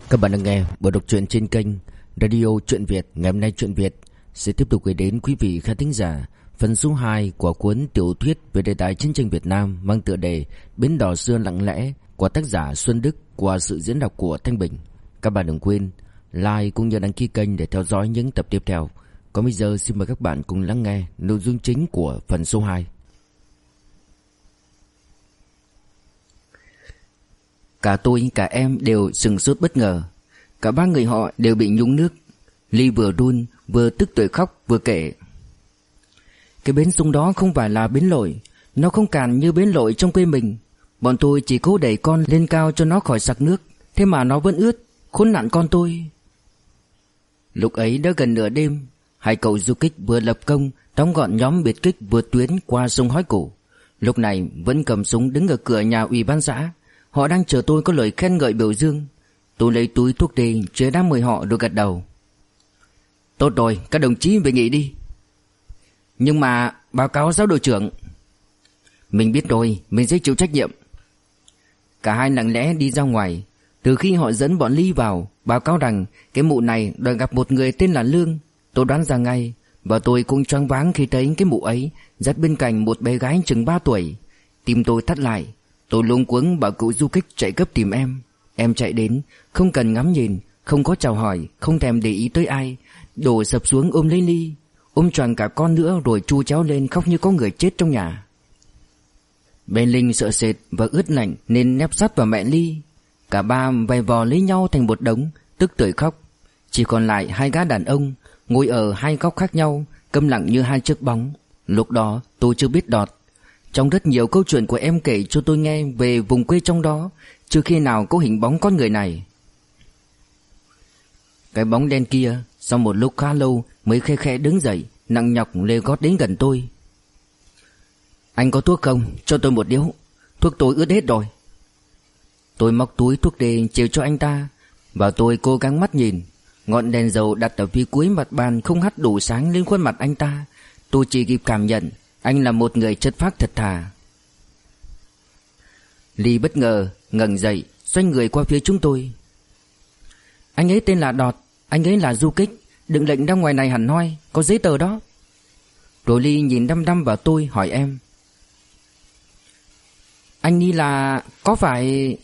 Các bạn đang nghe buổi đọc truyện trên kênh Radio Truyện Việt. Ngày hôm nay Truyện Việt sẽ tiếp tục gửi đến quý vị khán thính giả phần số 2 của cuốn tiểu thuyết về đề tài chiến tranh Việt Nam mang tựa đề Bến đò xưa lặng lẽ của tác giả Xuân Đức qua sự diễn đọc của Thanh Bình. Các bạn đừng quên like cũng như đăng ký kênh để theo dõi những tập tiếp theo. Còn bây giờ xin mời các bạn cùng lắng nghe nội dung chính của phần số 2. Cả tôi cả em đều sửng sốt bất ngờ. Cả ba người họ đều bị nhúng nước. Ly vừa run vừa tức tưởi khóc vừa kể: cái bến sông đó không phải là bến lội, nó không cạn như bến lội trong quê mình. Bọn tôi chỉ cố đẩy con lên cao cho nó khỏi sặc nước, thế mà nó vẫn ướt. Khốn nạn con tôi. Lúc ấy đã gần nửa đêm. Hai cậu du kích vừa lập công đóng gọn nhóm biệt kích vượt tuyến qua sông Hói Củ. Lúc này vẫn cầm súng đứng ở cửa nhà ủy ban xã. Họ đang chờ tôi có lời khen ngợi biểu dương. Tôi lấy túi thuốc tê chứa đám mời họ rồi gật đầu. Tốt rồi, các đồng chí về nghỉ đi. Nhưng mà báo cáo giáo đội trưởng. Mình biết rồi, mình sẽ chịu trách nhiệm. Cả hai lặng lẽ đi ra ngoài. Từ khi họ dẫn bọn Ly vào báo cáo rằng cái mụ này đòi gặp một người tên là Lương, tôi đoán ra ngay. Và tôi cũng choáng váng khi thấy cái mụ ấy dắt bên cạnh một bé gái chừng 3 tuổi. Tim tôi thắt lại. Tôi luống cuống bảo cậu du kích chạy gấp tìm em. Em chạy đến, không cần ngắm nhìn, không có chào hỏi, không thèm để ý tới ai, đổ sập xuống ôm lấy Ly, ôm choàng cả con nữa rồi chu chéo lên khóc như có người chết trong nhà. Bé Linh sợ sệt và ướt lạnh nên nép sát vào mẹ Ly. Cả ba vầy vò lấy nhau thành một đống, tức tưởi khóc. Chỉ còn lại hai gã đàn ông ngồi ở hai góc khác nhau, câm lặng như hai chiếc bóng. Lúc đó tôi chưa biết đọt. Trong rất nhiều câu chuyện của em kể cho tôi nghe về vùng quê trong đó, chưa khi nào có hình bóng con người này. Cái bóng đen kia sau một lúc khá lâu mới khe khẽ đứng dậy, nặng nhọc lê gót đến gần tôi. Anh có thuốc không? Cho tôi một điếu. Thuốc tôi ướt hết rồi. Tôi móc túi thuốc để chiều cho anh ta, và tôi cố gắng mắt nhìn. Ngọn đèn dầu đặt ở phía cuối mặt bàn không hắt đủ sáng lên khuôn mặt anh ta. Tôi chỉ kịp cảm nhận anh là một người chất phác thật thà. Ly bất ngờ ngẩng dậy, xoay người qua phía chúng tôi. Anh ấy tên là Đọt, anh ấy là du kích, đừng lệnh ra ngoài này hẳn hoi, có giấy tờ đó. Rồi Ly nhìn đăm đăm vào tôi hỏi em: anh đi là có phải...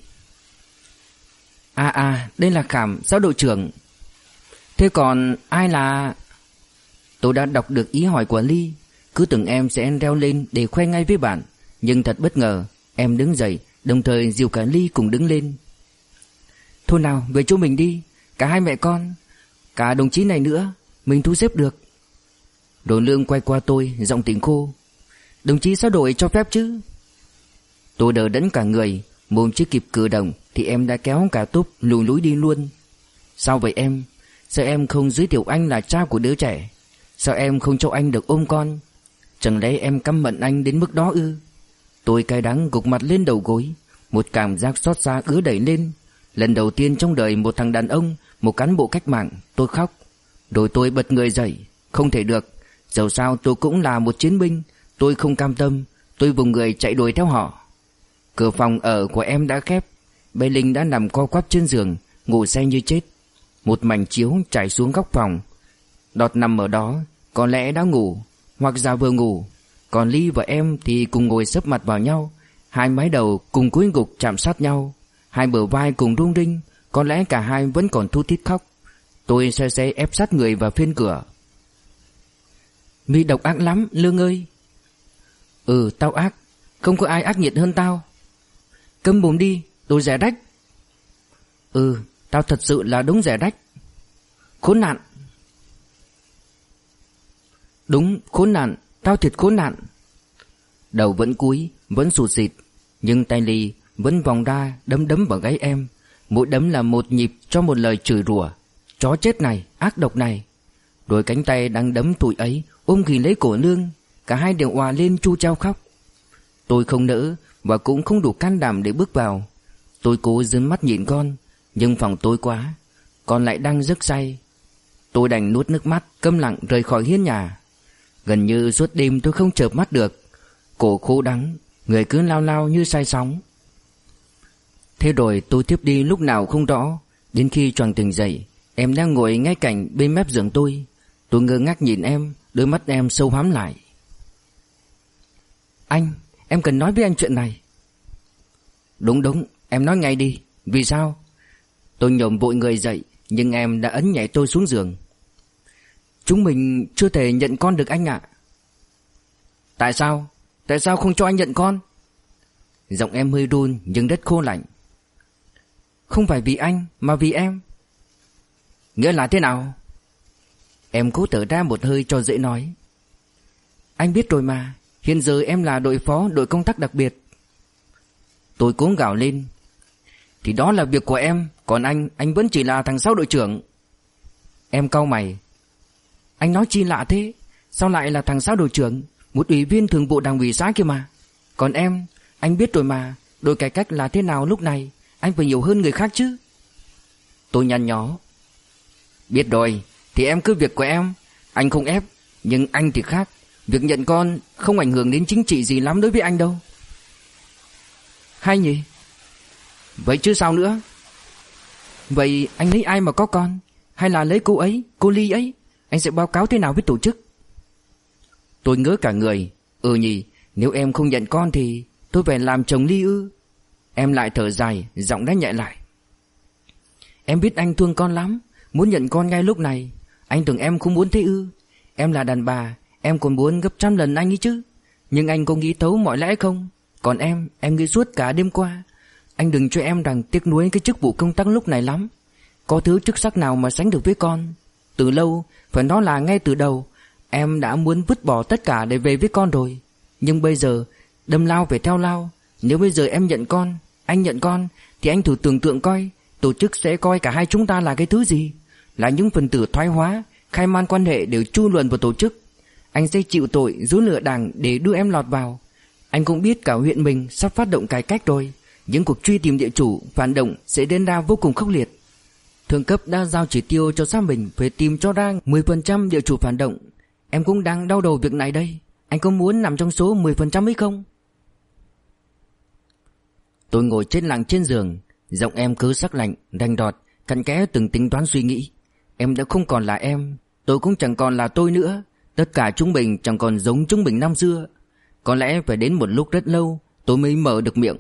đây là Khảm, giáo đội trưởng. Thế còn ai là... Tôi đã đọc được ý hỏi của Ly. Cứ tưởng em sẽ reo lên để khoe ngay với bạn, nhưng thật bất ngờ, em đứng dậy, đồng thời dìu cả Ly cùng đứng lên. Thôi nào, về chỗ mình đi, cả hai mẹ con, cả đồng chí này nữa, mình thu xếp được. Rồi Lương quay qua tôi, giọng tỉnh khô: đồng chí sao đội cho phép chứ? Tôi đờ đẫn cả người, mồm chưa kịp cử động thì em đã kéo cả túp lùi lúi đi luôn. Sao vậy em? Sao em không giới thiệu anh là cha của đứa trẻ? Sao em không cho anh được ôm con? Chẳng lẽ em căm hận anh đến mức đó ư? Tôi cay đắng gục mặt lên đầu gối. Một cảm giác xót xa ứa đẩy lên. Lần đầu tiên trong đời một thằng đàn ông, một cán bộ cách mạng, tôi khóc. Rồi tôi bật người dậy. Không thể được, dẫu sao tôi cũng là một chiến binh. Tôi không cam tâm. Tôi vùng người chạy đuổi theo họ. Cửa phòng ở của em đã khép. Bé Linh đã nằm co quắp trên giường, ngủ say như chết. Một mảnh chiếu trải xuống góc phòng. Đọt nằm ở đó, có lẽ đã ngủ, hoặc giả vừa ngủ. Còn Ly và em thì cùng ngồi xấp mặt vào nhau, hai mái đầu cùng cúi gục chạm sát nhau, hai bờ vai cùng rung rinh. Có lẽ cả hai vẫn còn thút thít khóc. Tôi xe ép sát người vào phiên cửa. Mi độc ác lắm, Lương ơi. Ừ, tao ác, không có ai ác nghiệt hơn tao. Câm mồm đi, đồ rẻ rách. Ừ, tao thật sự là đúng rẻ rách. Khốn nạn. Đúng, khốn nạn, tao thiệt khốn nạn. Đầu vẫn cúi, vẫn sụt sịt, nhưng tay Ly vẫn vòng ra đấm đấm vào gáy em. Mỗi đấm là một nhịp cho một lời chửi rủa: chó chết này, ác độc này. Rồi cánh tay đang đấm tụi ấy ôm ghì lấy cổ Lương. Cả hai đều òa lên chu chao khóc. Tôi không nỡ và cũng không đủ can đảm để bước vào. Tôi cố dướn mắt nhìn con, nhưng phòng tối quá, con lại đang rất say. Tôi đành nuốt nước mắt, câm lặng rời khỏi hiên nhà. Gần như suốt đêm tôi không chợp mắt được. Cổ khô đắng, người cứ lao lao như say sóng. Thế rồi tôi thiếp đi lúc nào không rõ. Đến khi choàng tỉnh dậy, em đang ngồi ngay cạnh bên mép giường tôi. Tôi ngơ ngác nhìn em, đôi mắt em sâu hoắm lại. Anh, em cần nói với anh chuyện này. Đúng, em nói ngay đi. Vì sao? Tôi nhổm vội người dậy, nhưng em đã ấn nhảy tôi xuống giường. Chúng mình chưa thể nhận con được anh ạ. Tại sao? Tại sao không cho anh nhận con? Giọng em hơi run nhưng rất khô lạnh. Không phải vì anh mà vì em. Nghĩa là thế nào? Em cố thở ra một hơi cho dễ nói. Anh biết rồi mà, hiện giờ em là đội phó đội công tác đặc biệt. Tôi cố gào lên. Thì đó là việc của em, còn anh vẫn chỉ là thằng sáu đội trưởng. Em cau mày. Anh nói chi lạ thế? Sao lại là thằng sáu đội trưởng, một ủy viên thường vụ đảng ủy xã kia mà. Còn em, anh biết rồi mà, đội cải cách là thế nào lúc này, anh phải hiểu hơn người khác chứ. Tôi nhăn nhó. Biết rồi, thì em cứ việc của em, anh không ép. Nhưng anh thì khác, việc nhận con không ảnh hưởng đến chính trị gì lắm đối với anh đâu. Hay nhỉ? Vậy chứ sao nữa? Vậy anh lấy ai mà có con? Hay là lấy cô ấy, cô Ly ấy? Anh sẽ báo cáo thế nào với tổ chức? Tôi ngớ cả người. Nhỉ, nếu em không nhận con thì tôi phải làm chồng Ly ư? Em lại thở dài, giọng đã nhẹ lại. Em biết anh thương con lắm, muốn nhận con ngay lúc này. Anh tưởng em không muốn thế ư? Em là đàn bà, em còn muốn gấp trăm lần anh ấy chứ. Nhưng anh có nghĩ thấu mọi lẽ không? Còn em nghĩ suốt cả đêm qua. Anh đừng cho em rằng tiếc nuối cái chức vụ công tác lúc này lắm. Có thứ chức sắc nào mà sánh được với con. Từ lâu, phải nói là ngay từ đầu, em đã muốn vứt bỏ tất cả để về với con rồi. Nhưng bây giờ, đâm lao phải theo lao. Nếu bây giờ em nhận con, anh nhận con, thì anh thử tưởng tượng coi, tổ chức sẽ coi cả hai chúng ta là cái thứ gì? Là những phần tử thoái hóa, khai man quan hệ đều chui luồn vào tổ chức. Anh sẽ chịu tội dối lừa đảng để đưa em lọt vào. Anh cũng biết cả huyện mình sắp phát động cải cách rồi. Những cuộc truy tìm địa chủ, phản động sẽ đến ra vô cùng khốc liệt. Thượng cấp đã giao chỉ tiêu cho xã mình phải tìm cho ra 10% địa chủ phản động. Em cũng đang đau đầu việc này đây. Anh có muốn nằm trong số 10% ấy không? Tôi ngồi chết lặng trên giường. Giọng em cứ sắc lạnh, đanh đọt, cặn kẽ từng tính toán suy nghĩ. Em đã không còn là em, tôi cũng chẳng còn là tôi nữa. Tất cả chúng mình chẳng còn giống chúng mình năm xưa. Có lẽ phải đến một lúc rất lâu tôi mới mở được miệng.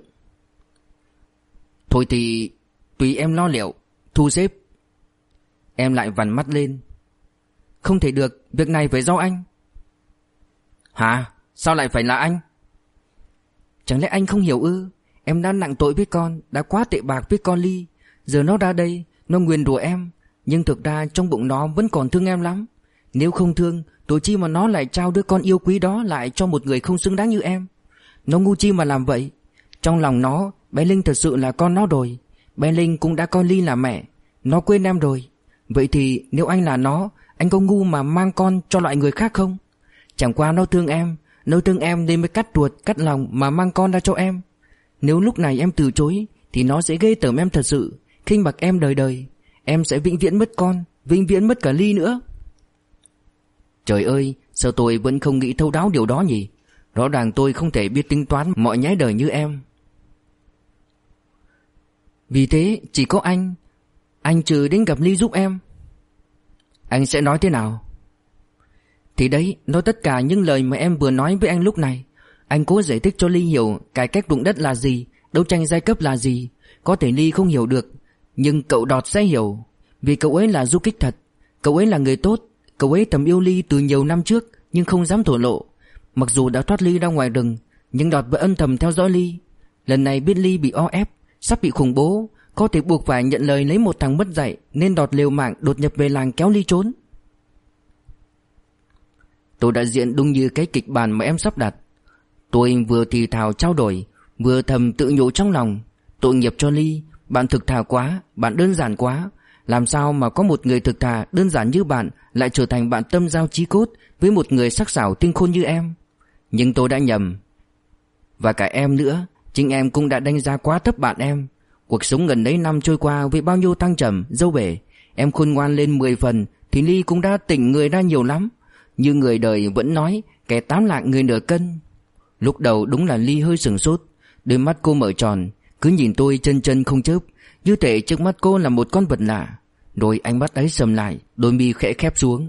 Thôi thì tùy em lo liệu, thu xếp. Em lại vằn mắt lên. Không thể được, việc này phải do anh. Hả? Sao lại phải là anh? Chẳng lẽ anh không hiểu ư? Em đã nặng tội với con, đã quá tệ bạc với con Ly. Giờ nó ra đây, nó nguyền rủa em. Nhưng thực ra trong bụng nó vẫn còn thương em lắm. Nếu không thương, tội chi mà nó lại trao đứa con yêu quý đó lại cho một người không xứng đáng như em. Nó ngu chi mà làm vậy. Trong lòng nó, bé Linh thật sự là con nó rồi. Bé Linh cũng đã coi Ly là mẹ. Nó quên em rồi. Vậy thì nếu anh là nó, anh có ngu mà mang con cho loại người khác không? Chẳng qua nó thương em nên mới cắt ruột cắt lòng mà mang con ra cho em. Nếu lúc này em từ chối thì nó sẽ ghê tởm em thật sự, khinh bạc em đời đời. Em sẽ vĩnh viễn mất con, vĩnh viễn mất cả Ly nữa. Trời ơi, sao tôi vẫn không nghĩ thấu đáo điều đó nhỉ? Rõ ràng tôi không thể biết tính toán mọi nhái đời như em. Vì thế chỉ có anh trừ đến gặp Ly giúp em. Anh sẽ nói thế nào? Thì đấy, nói tất cả những lời mà em vừa nói với anh lúc này. Anh cố giải thích cho Ly hiểu cải cách ruộng đất là gì, đấu tranh giai cấp là gì. Có thể Ly không hiểu được, nhưng cậu Đọt sẽ hiểu. Vì cậu ấy là du kích thật, cậu ấy là người tốt. Cậu ấy thầm yêu Ly từ nhiều năm trước nhưng không dám thổ lộ. Mặc dù đã thoát Ly ra ngoài rừng, nhưng Đọt vẫn âm thầm theo dõi Ly. Lần này biết Ly bị o ép, sắp bị khủng bố, có thể buộc phải nhận lời lấy một thằng mất dạy, nên Đọt liều mạng đột nhập về làng kéo Ly trốn. Tôi đã diễn đúng như cái kịch bản mà em sắp đặt. Tôi vừa thì thào trao đổi, vừa thầm tự nhủ trong lòng. Tội nghiệp cho Ly, bạn thực thà quá, bạn đơn giản quá. Làm sao mà có một người thực thà đơn giản như bạn lại trở thành bạn tâm giao chí cốt với một người sắc sảo tinh khôn như em? Nhưng tôi đã nhầm. Và cả em nữa, chính em cũng đã đánh giá quá thấp bạn em. Cuộc sống gần đấy năm trôi qua với bao nhiêu thăng trầm, dâu bể, em khôn ngoan lên 10 phần thì Ly cũng đã tỉnh người ra nhiều lắm. Như người đời vẫn nói, kẻ tám lạng người nửa cân. Lúc đầu đúng là Ly hơi sửng sốt, đôi mắt cô mở tròn, cứ nhìn tôi chân chân không chớp, như thể trước mắt cô là một con vật lạ. Rồi ánh mắt ấy sầm lại, đôi mi khẽ khép xuống.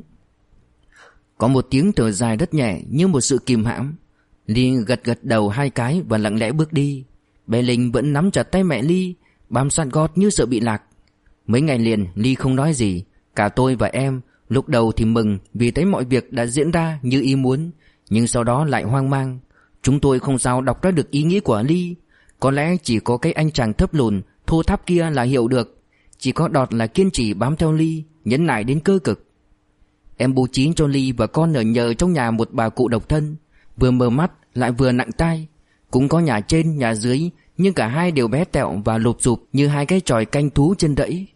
Có một tiếng thở dài rất nhẹ như một sự kìm hãm. Ly gật gật đầu 2 cái và lặng lẽ bước đi. Bé Linh vẫn nắm chặt tay mẹ Ly, bám sát gót như sợ bị lạc. Mấy ngày liền Ly không nói gì. Cả tôi và em lúc đầu thì mừng vì thấy mọi việc đã diễn ra như ý muốn, nhưng sau đó lại hoang mang. Chúng tôi không sao đọc ra được ý nghĩ của Ly. Có lẽ chỉ có cái anh chàng thấp lùn thô tháp kia là hiểu được. Chỉ có Đọt là kiên trì bám theo Ly, nhẫn nại đến cơ cực. Em bố trí cho Ly và con ở nhờ trong nhà một bà cụ độc thân, vừa mờ mắt lại vừa nặng tai. Cũng có nhà trên nhà dưới, nhưng cả hai đều bé tẹo và lụp xụp như 2 cái chòi canh thú trên rẫy.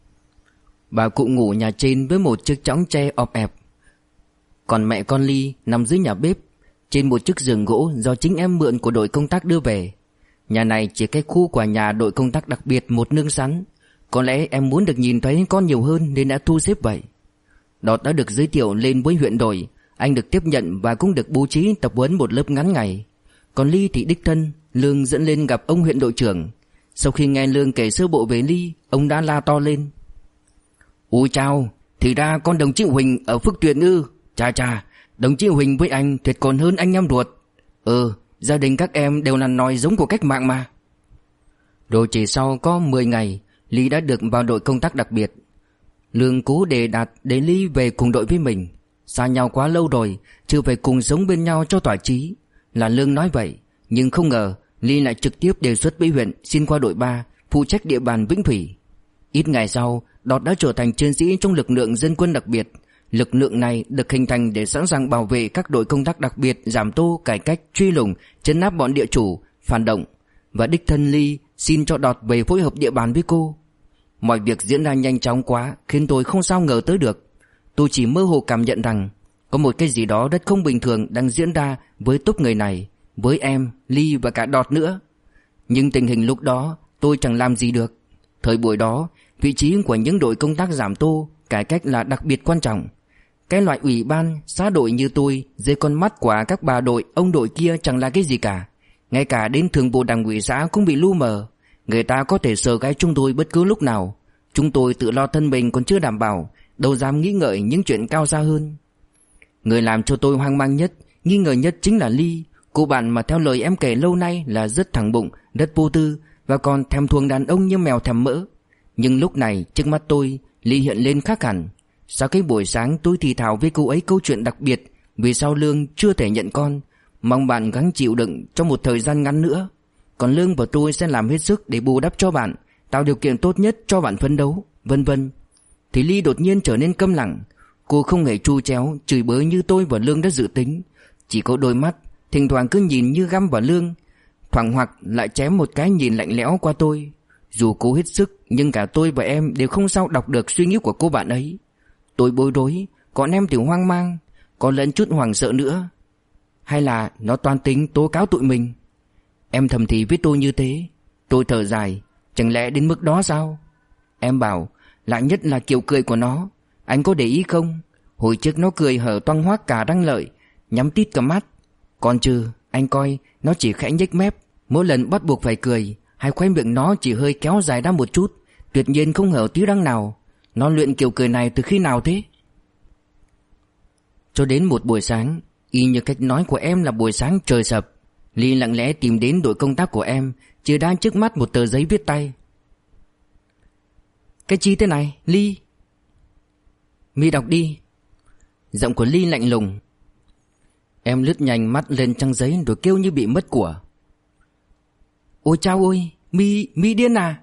Bà cụ ngủ nhà trên với một chiếc chõng tre ọp ẹp, còn mẹ con Ly nằm dưới nhà bếp trên một chiếc giường gỗ do chính em mượn của đội công tác đưa về. Nhà này chỉ cái khu của nhà đội công tác đặc biệt một nương sắn. Có lẽ em muốn được nhìn thấy con nhiều hơn nên đã thu xếp vậy. Đọt đã được giới thiệu lên với huyện đội, anh được tiếp nhận và cũng được bố trí tập huấn một lớp ngắn ngày. Còn Ly thì đích thân Lương dẫn lên gặp ông huyện đội trưởng. Sau khi nghe Lương kể sơ bộ về Ly, ông đã la to lên: "Ôi chao, thì ra con đồng chí Huỳnh ở Phước Tuyển ư? Chà chà, đồng chí Huỳnh với anh thiệt còn hơn anh em ruột. Gia đình các em đều là nòi giống của cách mạng mà." Rồi chỉ sau có 10 ngày, Ly đã được vào đội công tác đặc biệt. Lương cố đề đạt để Ly về cùng đội với mình. Xa nhau quá lâu rồi, chưa phải cùng sống bên nhau cho thỏa chí. Là Lương nói vậy, nhưng không ngờ Ly lại trực tiếp đề xuất với huyện xin qua đội 3, phụ trách địa bàn Vĩnh Thủy. Ít ngày sau, Đọt đã trở thành chiến sĩ trong lực lượng dân quân đặc biệt. Lực lượng này được hình thành để sẵn sàng bảo vệ các đội công tác đặc biệt, giảm tô, cải cách, truy lùng, trấn áp bọn địa chủ, phản động. Và đích thân Ly xin cho Đọt về phối hợp địa bàn với cô. Mọi việc diễn ra nhanh chóng quá khiến tôi không sao ngờ tới được. Tôi chỉ mơ hồ cảm nhận rằng có một cái gì đó rất không bình thường đang diễn ra với tốp người này, với em, Ly và cả Đọt nữa. Nhưng tình hình lúc đó tôi chẳng làm gì được. Thời buổi đó, vị trí của những đội công tác giảm tô, cải cách là đặc biệt quan trọng. Cái loại ủy ban, xã đội như tôi dưới con mắt của các bà đội, ông đội kia chẳng là cái gì cả. Ngay cả đến thường vụ đảng ủy xã cũng bị lu mờ. Người ta có thể sờ gai chúng tôi bất cứ lúc nào. Chúng tôi tự lo thân mình còn chưa đảm bảo, đâu dám nghĩ ngợi những chuyện cao xa hơn. Người làm cho tôi hoang mang nhất, nghi ngờ nhất chính là Ly. Cô bạn mà theo lời em kể lâu nay là rất thẳng bụng, rất vô tư, và còn thèm thuồng đàn ông như mèo thèm mỡ. Nhưng lúc này trước mắt tôi, Ly hiện lên khác hẳn. Sau cái buổi sáng tôi thì thào với cô ấy câu chuyện đặc biệt vì sao Lương chưa thể nhận con, mong bạn gắng chịu đựng trong một thời gian ngắn nữa. Còn Lương và tôi sẽ làm hết sức để bù đắp cho bạn, tạo điều kiện tốt nhất cho bạn phấn đấu, vân vân. Thì Ly đột nhiên trở nên câm lặng. Cô không hề tru chéo, chửi bới như tôi và Lương đã dự tính. Chỉ có đôi mắt thỉnh thoảng cứ nhìn như găm vào Lương, thoảng hoặc lại chém một cái nhìn lạnh lẽo qua tôi. Dù cố hết sức nhưng cả tôi và em đều không sao đọc được suy nghĩ của cô bạn ấy. Tôi bối rối, còn em thì hoang mang, có lẫn chút hoảng sợ nữa. Hay là nó toan tính tố cáo tụi mình? Em thầm thì với tôi như thế. Tôi thở dài, chẳng lẽ đến mức đó sao? Em bảo, lạ nhất là kiểu cười của nó. Anh có để ý không? Hồi trước nó cười hở toang hoác cả răng lợi, nhắm tít cả mắt. Còn trừ, anh coi, nó chỉ khẽ nhếch mép. Mỗi lần bắt buộc phải cười, hai khóe miệng nó chỉ hơi kéo dài ra một chút, tuyệt nhiên không hở tí răng nào. Nó luyện kiểu cười này từ khi nào thế? Cho đến một buổi sáng, y như cách nói của em là buổi sáng trời sập, Ly lặng lẽ tìm đến đội công tác của em, chỉ đang trước mắt một tờ giấy viết tay. Cái chi thế này, Ly? Mi đọc đi. Giọng của Ly lạnh lùng. Em lướt nhanh mắt lên trang giấy rồi kêu như bị mất của. Ôi chao ôi, Mi điên à?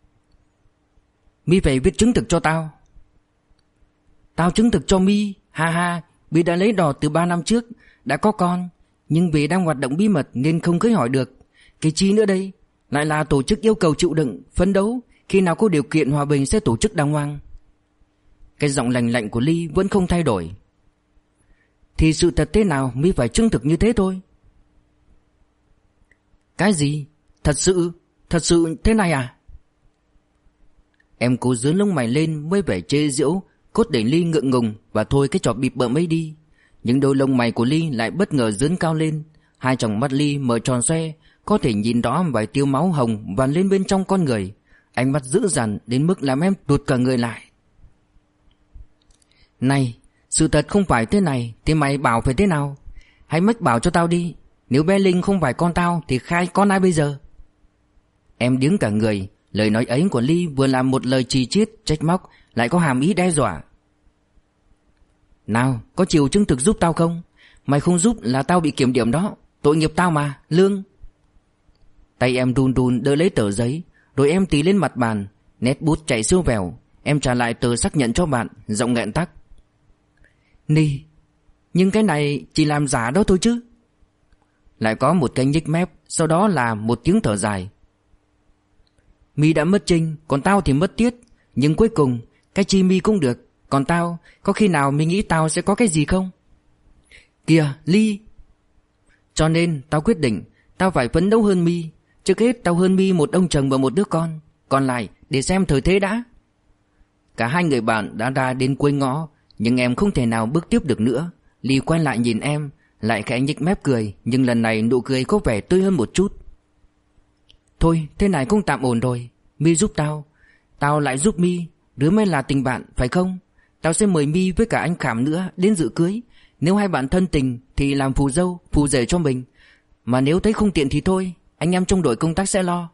Mi phải viết chứng thực cho tao. Tao chứng thực cho Mi? Ha ha, Mi đã lấy Đọt từ 3 năm trước, đã có con, nhưng vì đang hoạt động bí mật nên không cưới hỏi được. Cái chi nữa đây? Lại là tổ chức yêu cầu chịu đựng, phấn đấu, khi nào có điều kiện hòa bình sẽ tổ chức đàng hoàng. Cái giọng lạnh lạnh của Ly vẫn không thay đổi. Thì sự thật thế nào Mi phải chứng thực như thế thôi. Cái gì? Thật sự thế này à? Em cố dướn lông mày lên mới vẻ chê giễu, cốt để Ly ngượng ngùng và thôi cái trò bịp bợm ấy đi. Nhưng đôi lông mày của Ly lại bất ngờ dướn cao lên, hai tròng mắt Ly mở tròn xoe, có thể nhìn rõ vài tia máu hồng và lên bên trong con người. Ánh mắt dữ dằn đến mức làm em tụt cả người lại. Này, sự thật không phải thế này thì mày bảo phải thế nào? Hãy mách bảo cho tao đi. Nếu bé Linh không phải con tao thì khai con ai bây giờ? Em điếng cả người. Lời nói ấy của Ly vừa là một lời chì chiết, trách móc, lại có hàm ý đe dọa. Nào, có chịu chứng thực giúp tao không? Mày không giúp là tao bị kiểm điểm đó. Tội nghiệp tao mà, Lương. Tay em run run đỡ lấy tờ giấy, rồi em tì lên mặt bàn, nét bút chảy siêu vèo. Em trả lại tờ xác nhận cho bạn, giọng nghẹn tắc. Ni, nhưng cái này chỉ làm giả đó thôi chứ. Lại có một cái nhếch mép, sau đó là một tiếng thở dài. Mi đã mất Trinh, còn tao thì mất Tiết. Nhưng cuối cùng, cái chi Mi cũng được. Còn tao, có khi nào Mi nghĩ tao sẽ có cái gì không? Kìa, Ly. Cho nên, tao quyết định, tao phải phấn đấu hơn Mi. Trước hết tao hơn Mi một ông chồng và một đứa con. Còn lại, để xem thời thế đã. Cả hai người bạn đã ra đến cuối ngõ, nhưng em không thể nào bước tiếp được nữa. Ly quay lại nhìn em, lại khẽ nhếch mép cười, nhưng lần này nụ cười có vẻ tươi hơn một chút. Thôi, thế này cũng tạm ổn rồi. Mi giúp tao, tao lại giúp Mi. Đứa mới là tình bạn, phải không? Tao sẽ mời Mi với cả anh Khảm nữa đến dự cưới. Nếu hai bạn thân tình thì làm phù dâu, phù rể cho mình. Mà nếu thấy không tiện thì thôi, anh em trong đội công tác sẽ lo.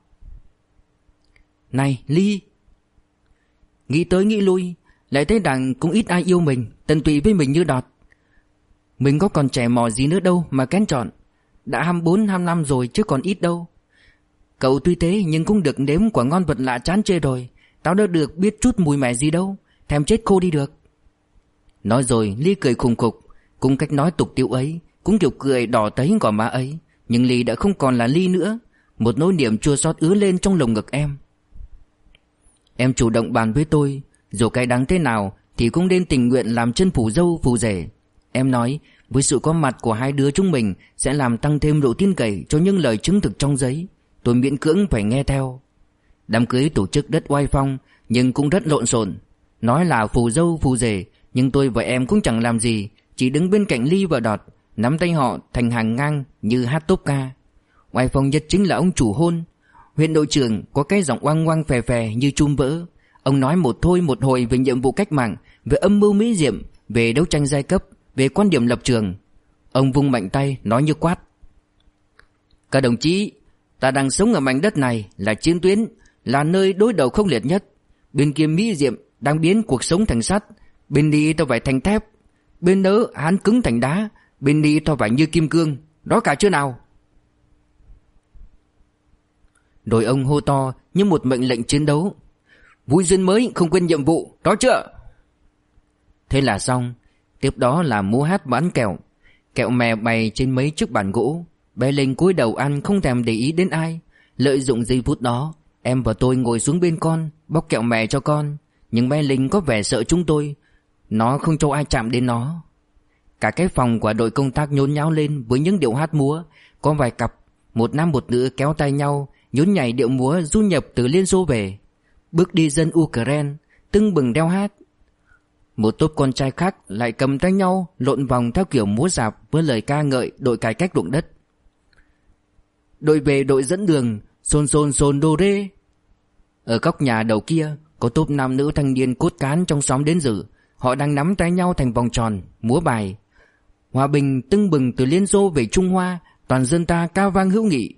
Này, Ly. Nghĩ tới nghĩ lui, lại thấy rằng cũng ít ai yêu mình, tận tụy với mình như Đọt. Mình có còn trẻ mò gì nữa đâu mà kén chọn. Đã 24, 25 rồi chứ còn ít đâu. Cậu tuy thế nhưng cũng được nếm quả ngon vật lạ chán chê rồi. Tao đã được biết chút mùi mẻ gì đâu, thèm chết khô đi được. Nói rồi Ly cười khùng khục. Cùng cách nói tục tiễu ấy, cũng kiểu cười đỏ tấy gò má ấy. Nhưng Ly đã không còn là Ly nữa. Một nỗi niềm chua xót ứa lên trong lồng ngực em. Em chủ động bàn với tôi, dù cay đắng thế nào thì cũng nên tình nguyện làm chân phù dâu phù rể. Em nói với sự có mặt của hai đứa chúng mình sẽ làm tăng thêm độ tin cậy cho những lời chứng thực trong giấy. Tôi miễn cưỡng phải nghe theo. Đám cưới tổ chức rất oai phong nhưng cũng rất lộn xộn. Nói là phù dâu phù rể, nhưng tôi và em cũng chẳng làm gì, chỉ đứng bên cạnh Ly và Đọt, nắm tay họ thành hàng ngang như hát tốp ca. Oai phong nhất chính là ông chủ hôn. Huyện đội trưởng có cái giọng oang oang phè phè như chum vỡ. Ông nói một thôi một hồi về nhiệm vụ cách mạng, về âm mưu mỹ diệm, về đấu tranh giai cấp, về quan điểm lập trường. Ông vung mạnh tay nói như quát: Các đồng chí, ta đang sống ở mảnh đất này là chiến tuyến, là nơi đối đầu khốc liệt nhất. Bên kia mỹ diệm đang biến cuộc sống thành sắt, bên đi ta phải thành thép, bên đó hán cứng thành đá, bên đi ta phải như kim cương. Đó cả chưa nào? Rồi ông hô to như một mệnh lệnh chiến đấu: Vui duyên mới không quên nhiệm vụ, đó chưa? Thế là xong. Tiếp đó là múa hát bán kẹo. Kẹo mè bày trên mấy chiếc bàn gỗ. Bé Linh cúi đầu ăn không thèm để ý đến ai. Lợi dụng giây phút đó, em và tôi ngồi xuống bên con, bóc kẹo mè cho con. Nhưng bé Linh có vẻ sợ chúng tôi. Nó không cho ai chạm đến nó. Cả cái phòng của đội công tác nhốn nháo lên với những điệu hát múa. Có vài cặp, một nam một nữ kéo tay nhau, nhún nhảy điệu múa du nhập từ Liên Xô về. Bước đi dân Ukraine, tưng bừng reo hát. Một tốp con trai khác lại cầm tay nhau lộn vòng theo kiểu múa rạp với lời ca ngợi đội cải cách ruộng đất. Đội về đội dẫn đường, xôn xôn xôn đô rê. Ở góc nhà đầu kia có tốp nam nữ thanh niên cốt cán trong xóm đến dự. Họ đang nắm tay nhau thành vòng tròn, múa bài: Hòa bình tưng bừng từ Liên Xô về Trung Hoa, toàn dân ta cao vang hữu nghị.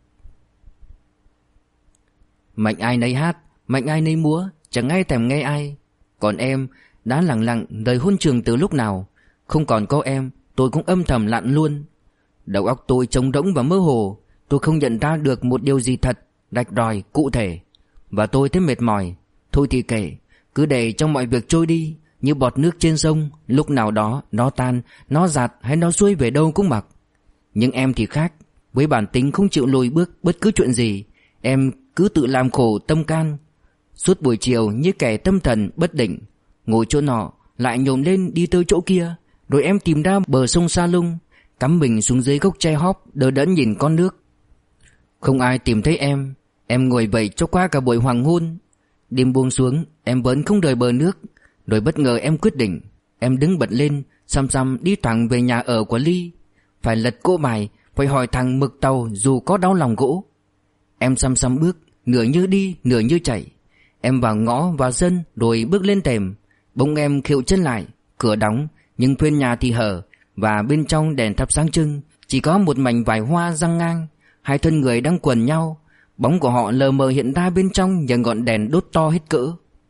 Mạnh ai nấy hát, mạnh ai nấy múa, chẳng ai thèm nghe ai. Còn em đã lặng lặng rời hôn trường từ lúc nào. Không còn có em, tôi cũng âm thầm lặn luôn. Đầu óc tôi trống rỗng và mơ hồ. Tôi không nhận ra được một điều gì thật, rạch ròi, cụ thể. Và tôi thấy mệt mỏi. Thôi thì kể, cứ để cho mọi việc trôi đi, như bọt nước trên sông. Lúc nào đó nó tan, nó giạt hay nó xuôi về đâu cũng mặc. Nhưng em thì khác. Với bản tính không chịu lùi bước bất cứ chuyện gì, em cứ tự làm khổ tâm can. Suốt buổi chiều như kẻ tâm thần bất định, ngồi chỗ nọ lại nhổm lên đi tới chỗ kia. Rồi em tìm ra bờ sông Sa Lung, cắm mình xuống dưới gốc tre hóp, đờ đẫn nhìn con nước. Không ai tìm thấy em ngồi vậy cho qua cả buổi hoàng hôn. Đêm buông xuống, em vẫn không rời bờ nước. Rồi bất ngờ em quyết định. Em đứng bật lên, xăm xăm đi thẳng về nhà ở của Ly. Phải lật cỗ bài, phải hỏi thằng Mực Tàu dù có đau lòng gỗ. Em xăm xăm bước, nửa như đi nửa như chạy. Em vào ngõ vào sân rồi bước lên thềm. Bỗng em khựu chân lại. Cửa đóng nhưng thuyền nhà thì hở, và bên trong đèn thắp sáng trưng. Chỉ có một mảnh vải hoa giăng ngang. Hai thân người đang quần nhau. Bóng của họ lờ mờ hiện ra bên trong nhờ ngọn đèn đốt to hết cỡ.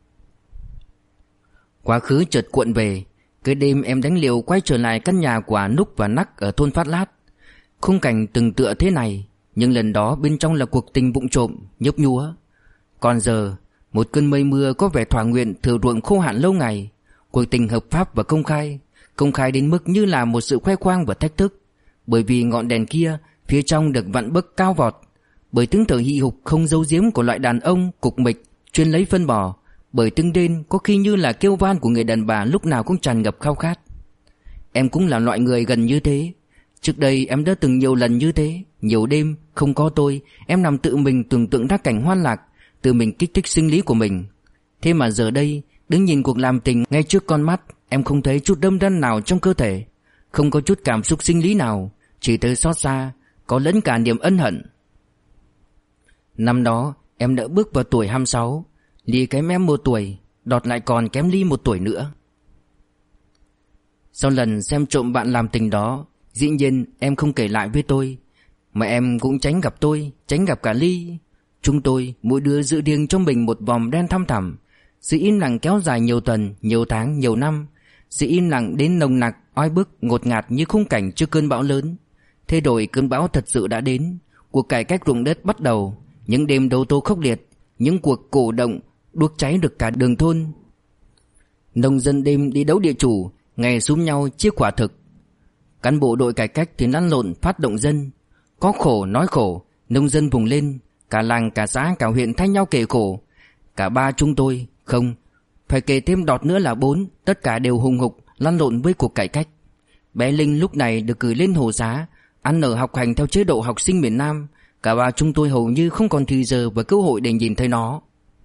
Quá khứ chợt cuộn về. Cái đêm em đánh liều quay trở lại căn nhà của Núc và Nắc ở thôn Phát Lát. Khung cảnh từng tựa thế này, nhưng lần đó bên trong là cuộc tình vụng trộm, nhấp nhúa. Còn giờ, một cơn mây mưa có vẻ thỏa nguyện thừa ruộng khô hạn lâu ngày. Cuộc tình hợp pháp và công khai đến mức như là một sự khoe khoang và thách thức. Bởi vì ngọn đèn kia phía trong được vặn bấc cao vọt, bởi tiếng thở hì hục không giấu giếm của loại đàn ông cục mịch chuyên lấy phân bò, bởi tiếng rên có khi như là kêu van của người đàn bà lúc nào cũng tràn ngập khao khát. Em cũng là loại người gần như thế. Trước đây em đã từng nhiều lần như thế. Nhiều đêm không có tôi, em nằm tự mình tưởng tượng ra cảnh hoan lạc, tự mình kích thích sinh lý của mình. Thế mà giờ đây, đứng nhìn cuộc làm tình ngay trước con mắt, em không thấy chút đâm đan nào trong cơ thể, không có chút cảm xúc sinh lý nào, chỉ thấy xót xa, có lẫn cả niềm ân hận. Năm đó em đã bước vào tuổi 26, Ly kém em 1 tuổi, Đọt lại còn kém Ly 1 tuổi nữa. Sau lần xem trộm bạn làm tình đó, dĩ nhiên em không kể lại với tôi, mà em cũng tránh gặp tôi, tránh gặp cả Ly. Chúng tôi mỗi đứa giữ riêng cho mình một vòng đen thăm thẳm. Sự im lặng kéo dài nhiều tuần, nhiều tháng, nhiều năm. Sự im lặng đến nồng nặc, oi bức, ngột ngạt như khung cảnh trước cơn bão lớn. Thế rồi cơn bão thật sự đã đến. Cuộc cải cách ruộng đất bắt đầu. Những đêm đấu tố khốc liệt, những cuộc cổ động đuốc cháy được cả đường thôn. Nông dân đêm đi đấu địa chủ, ngày xúm nhau chia quả thực. Cán bộ đội cải cách thì lăn lộn phát động dân. Có khổ nói khổ, nông dân vùng lên. Cả làng, cả xã, cả huyện thay nhau kể khổ. Cả ba chúng tôi, không, phải kể thêm Đọt nữa là 4, tất cả đều hùng hục lăn lộn với cuộc cải cách. Bé Linh lúc này được gửi lên Hồ Xá, ăn ở học hành theo chế độ học sinh miền Nam. Cả ba chúng tôi hầu như không còn thời giờ và cơ hội để nhìn thấy nó.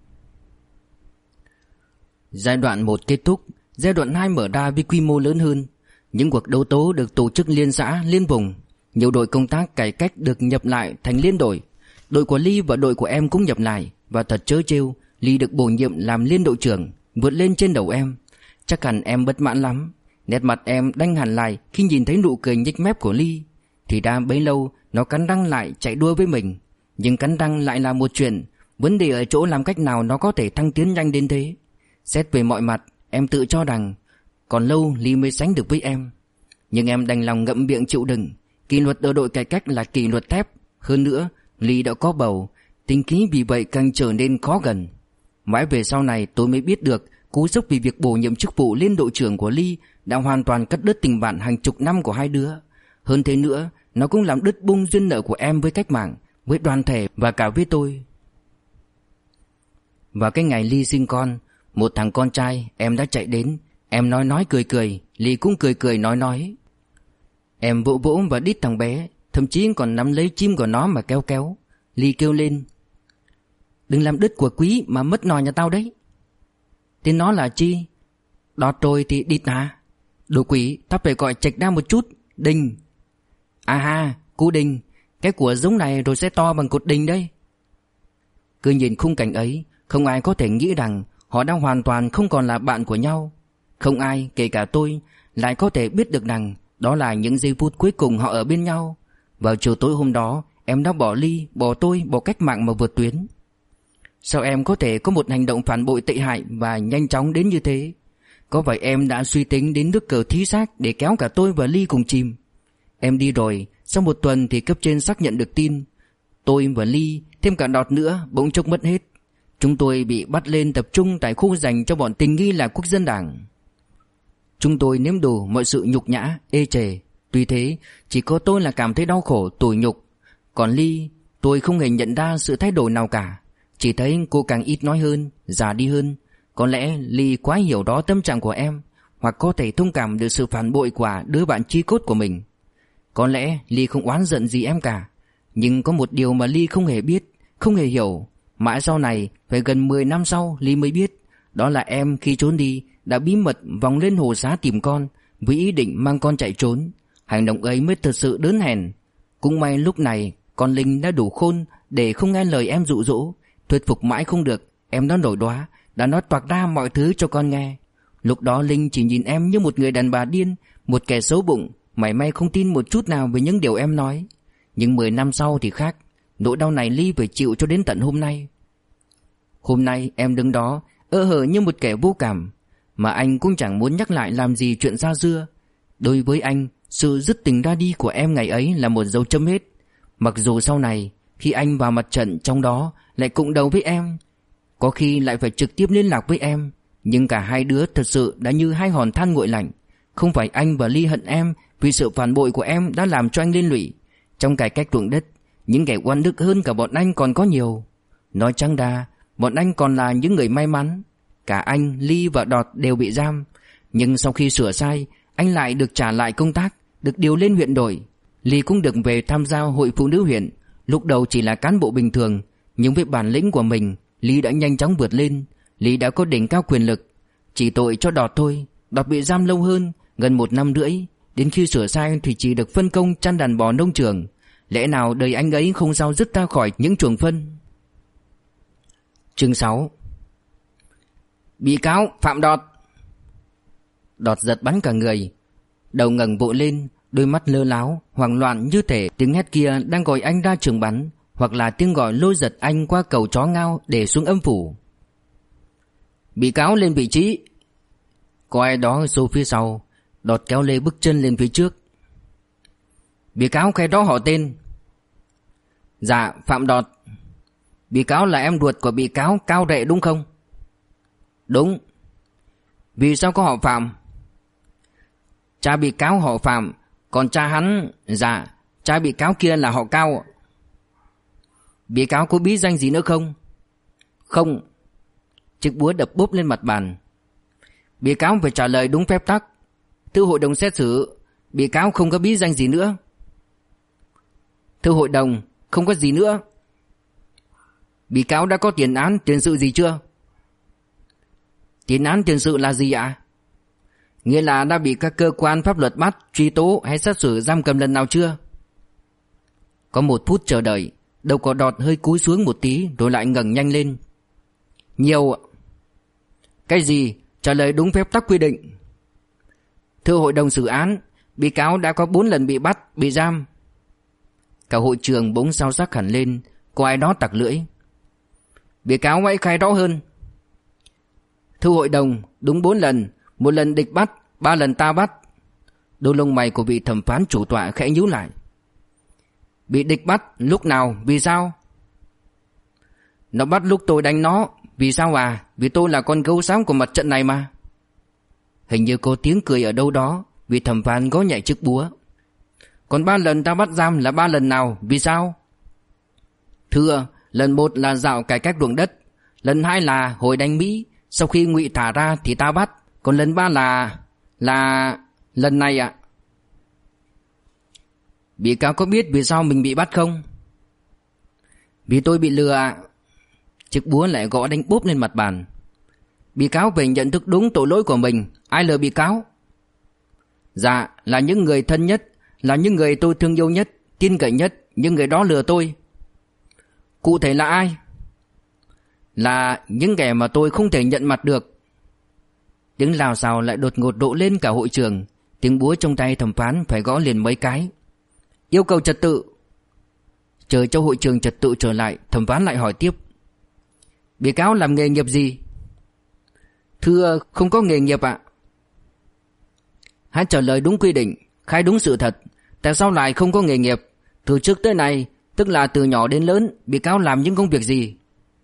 Giai đoạn 1 kết thúc, giai đoạn 2 mở ra với quy mô lớn hơn. Những cuộc đấu tố được tổ chức liên xã, liên vùng. Nhiều đội công tác cải cách được nhập lại thành liên đội. Đội của Ly và đội của em cũng nhập lại. Và thật trớ trêu, Ly được bổ nhiệm làm liên đội trưởng, vượt lên trên đầu em. Chắc hẳn em bất mãn lắm. Nét mặt em đanh hẳn lại khi nhìn thấy nụ cười nhếch mép của Ly. Thì đã bấy lâu nó cắn răng lại chạy đua với mình. Nhưng cắn răng lại là một chuyện, vấn đề ở chỗ làm cách nào nó có thể thăng tiến nhanh đến thế. Xét về mọi mặt, em tự cho rằng còn lâu Ly mới sánh được với em. Nhưng em đành lòng ngậm miệng chịu đựng. Kỷ luật ở đội cải cách là kỷ luật thép. Hơn nữa, Ly đã có bầu, tính khí vì vậy càng trở nên khó gần. Mãi về sau này tôi mới biết được cú sốc vì việc bổ nhiệm chức vụ liên đội trưởng của Ly đã hoàn toàn cắt đứt tình bạn hàng chục năm của hai đứa. Hơn thế nữa, nó cũng làm đứt bung duyên nợ của em với cách mạng, với đoàn thể và cả với tôi. Vào cái ngày Ly sinh con, một thằng con trai, em đã chạy đến. Em nói cười cười, Ly cũng cười nói. Em vỗ vỗ và đít thằng bé, thậm chí còn nắm lấy chim của nó mà kéo. Ly kêu lên: "Đừng làm đứt của quý mà mất nòi nhà tao đấy." Tên nó là chi? Đọt rồi thì đít hả? Đồ quỷ, tao phải gọi chệch ra một chút. Đình. À ha, cú Đình. Cái của giống này rồi sẽ to bằng cột đình đấy. Cứ nhìn khung cảnh ấy, không ai có thể nghĩ rằng họ đang hoàn toàn không còn là bạn của nhau. Không ai, kể cả tôi, lại có thể biết được rằng đó là những giây phút cuối cùng họ ở bên nhau. Vào chiều tối hôm đó, em đã bỏ Ly, bỏ tôi, bỏ cách mạng mà vượt tuyến. Sao em có thể có một hành động phản bội tệ hại và nhanh chóng đến như thế? Có phải em đã suy tính đến nước cờ thí xác để kéo cả tôi và Ly cùng chìm? Em đi rồi, sau 1 tuần thì cấp trên xác nhận được tin. Tôi và Ly, thêm cả Đọt nữa, bỗng chốc mất hết. Chúng tôi bị bắt lên tập trung tại khu dành cho bọn tình nghi là Quốc dân Đảng. Chúng tôi nếm đủ mọi sự nhục nhã, ê chề. Tuy thế, chỉ có tôi là cảm thấy đau khổ, tủi nhục. Còn Ly, tôi không hề nhận ra sự thay đổi nào cả. Chỉ thấy cô càng ít nói hơn, già đi hơn. Có lẽ Ly quá hiểu rõ tâm trạng của em, hoặc có thể thông cảm được sự phản bội của đứa bạn chí cốt của mình. Có lẽ Ly không oán giận gì em cả. Nhưng có một điều mà Ly không hề biết, không hề hiểu. Mãi sau này, phải gần 10 năm sau Ly mới biết. Đó là em khi trốn đi đã bí mật vòng lên Hồ Xá tìm con, với ý định mang con chạy trốn. Hành động ấy mới thật sự đớn hèn. Cũng may lúc này con Linh đã đủ khôn để không nghe lời em dụ dỗ. Thuyết phục mãi không được, em đã nổi đoá, đã nói toạc ra mọi thứ cho con nghe. Lúc đó Linh chỉ nhìn em như một người đàn bà điên, một kẻ xấu bụng, mảy may không tin một chút nào về những điều em nói. Nhưng 10 năm sau thì khác, nỗi đau này Ly phải chịu cho đến tận hôm nay. Hôm nay em đứng đó ơ hở như một kẻ vô cảm, mà anh cũng chẳng muốn nhắc lại làm gì chuyện xa xưa. Đối với anh, sự dứt tình ra đi của em ngày ấy là một dấu chấm hết. Mặc dù sau này khi anh vào mặt trận trong đó lại cụng đầu với em, có khi lại phải trực tiếp liên lạc với em, nhưng cả hai đứa thật sự đã như hai hòn than nguội lạnh. Không phải anh và Ly hận em vì sự phản bội của em đã làm cho anh liên lụy. Trong cải cách ruộng đất, những kẻ oan đức hơn cả bọn anh còn có nhiều. Nói trắng ra, bọn anh còn là những người may mắn. Cả anh, Ly và Đọt đều bị giam, nhưng sau khi sửa sai, anh lại được trả lại công tác, được điều lên huyện đội. Ly cũng được về tham gia hội phụ nữ huyện. Lúc đầu chỉ là cán bộ bình thường, nhưng với bản lĩnh của mình, Ly đã nhanh chóng vượt lên. Ly đã có đỉnh cao quyền lực. Chỉ tội cho Đọt thôi. Đọt bị giam lâu hơn, gần 1 năm rưỡi. Đến khi sửa sai thì chỉ được phân công chăn đàn bò nông trường. Lẽ nào đời anh ấy không sao dứt ra khỏi những chuồng phân. Chương 6. Bị cáo Phạm Đọt. Đọt giật bắn cả người, đầu ngẩng vội lên, đôi mắt lơ láo, hoảng loạn như thể tiếng hét kia đang gọi anh ra trường bắn, hoặc là tiếng gọi lôi giật anh qua cầu chó ngao để xuống âm phủ. Bị cáo lên vị trí. Có ai đó xô phía sau. Đọt kéo lê bước chân lên phía trước. Bị cáo khai rõ họ tên. Dạ, Phạm Đọt. Bị cáo là em ruột của bị cáo Cao Rệ đúng không? Đúng. Vì sao có họ Phạm? Cha bị cáo họ Phạm, còn cha hắn... Dạ, cha bị cáo kia là họ Cao. Bị cáo có bí danh gì nữa không? Không. Chiếc búa đập bốp lên mặt bàn. Bị cáo phải trả lời đúng phép tắc. Thưa hội đồng xét xử, bị cáo không có bí danh gì nữa. Thưa hội đồng, không có gì nữa. Bị cáo đã có tiền án tiền sự gì chưa? Tiền án tiền sự là gì ạ? Nghĩa là đã bị các cơ quan pháp luật bắt, truy tố hay xét xử giam cầm lần nào chưa? Có 1 phút chờ đợi, đầu cò Đọt hơi cúi xuống một tí rồi lại ngẩng nhanh lên. Nhiều ạ. Cái gì? Trả lời đúng phép tắc quy định. Thưa hội đồng xử án, bị cáo đã có 4 lần bị bắt, bị giam. Cả hội trường bỗng xao sắc hẳn lên, có ai đó tặc lưỡi. Bị cáo hãy khai rõ hơn. Thưa hội đồng, đúng 4 lần, 1 lần địch bắt, 3 lần ta bắt. Đôi lông mày của vị thẩm phán chủ tọa khẽ nhíu lại. Bị địch bắt lúc nào, vì sao? Nó bắt lúc tôi đánh nó. Vì sao à? Vì tôi là con gấu xám của mặt trận này mà. Hình như có tiếng cười ở đâu đó. Vị thẩm phán gõ nhẹ chiếc búa. Còn 3 lần ta bắt giam là 3 lần nào? Vì sao? Thưa, lần 1 là dạo cải cách ruộng đất, lần 2 là hồi đánh Mỹ. Sau khi Ngụy thả ra thì ta bắt. Còn lần 3 là lần này ạ. Bị cáo có biết vì sao mình bị bắt không? Vì tôi bị lừa ạ. Chiếc búa lại gõ đánh bốp lên mặt bàn. Bị cáo về nhận thức đúng tội lỗi của mình. Ai lừa bị cáo? Dạ, là những người thân nhất, là những người tôi thương yêu nhất, tin cậy nhất. Những người đó lừa tôi. Cụ thể là ai? Là những kẻ mà tôi không thể nhận mặt được. Tiếng lào xào lại đột ngột rộ lên cả hội trường. Tiếng búa trong tay thẩm phán phải gõ liền mấy cái. Yêu cầu trật tự. Chờ cho hội trường trật tự trở lại, thẩm phán lại hỏi tiếp. Bị cáo làm nghề nghiệp gì? Thưa, không có nghề nghiệp ạ. Hãy trả lời đúng quy định, khai đúng sự thật. Tại sao lại không có nghề nghiệp? Từ trước tới nay, tức là từ nhỏ đến lớn, bị cáo làm những công việc gì?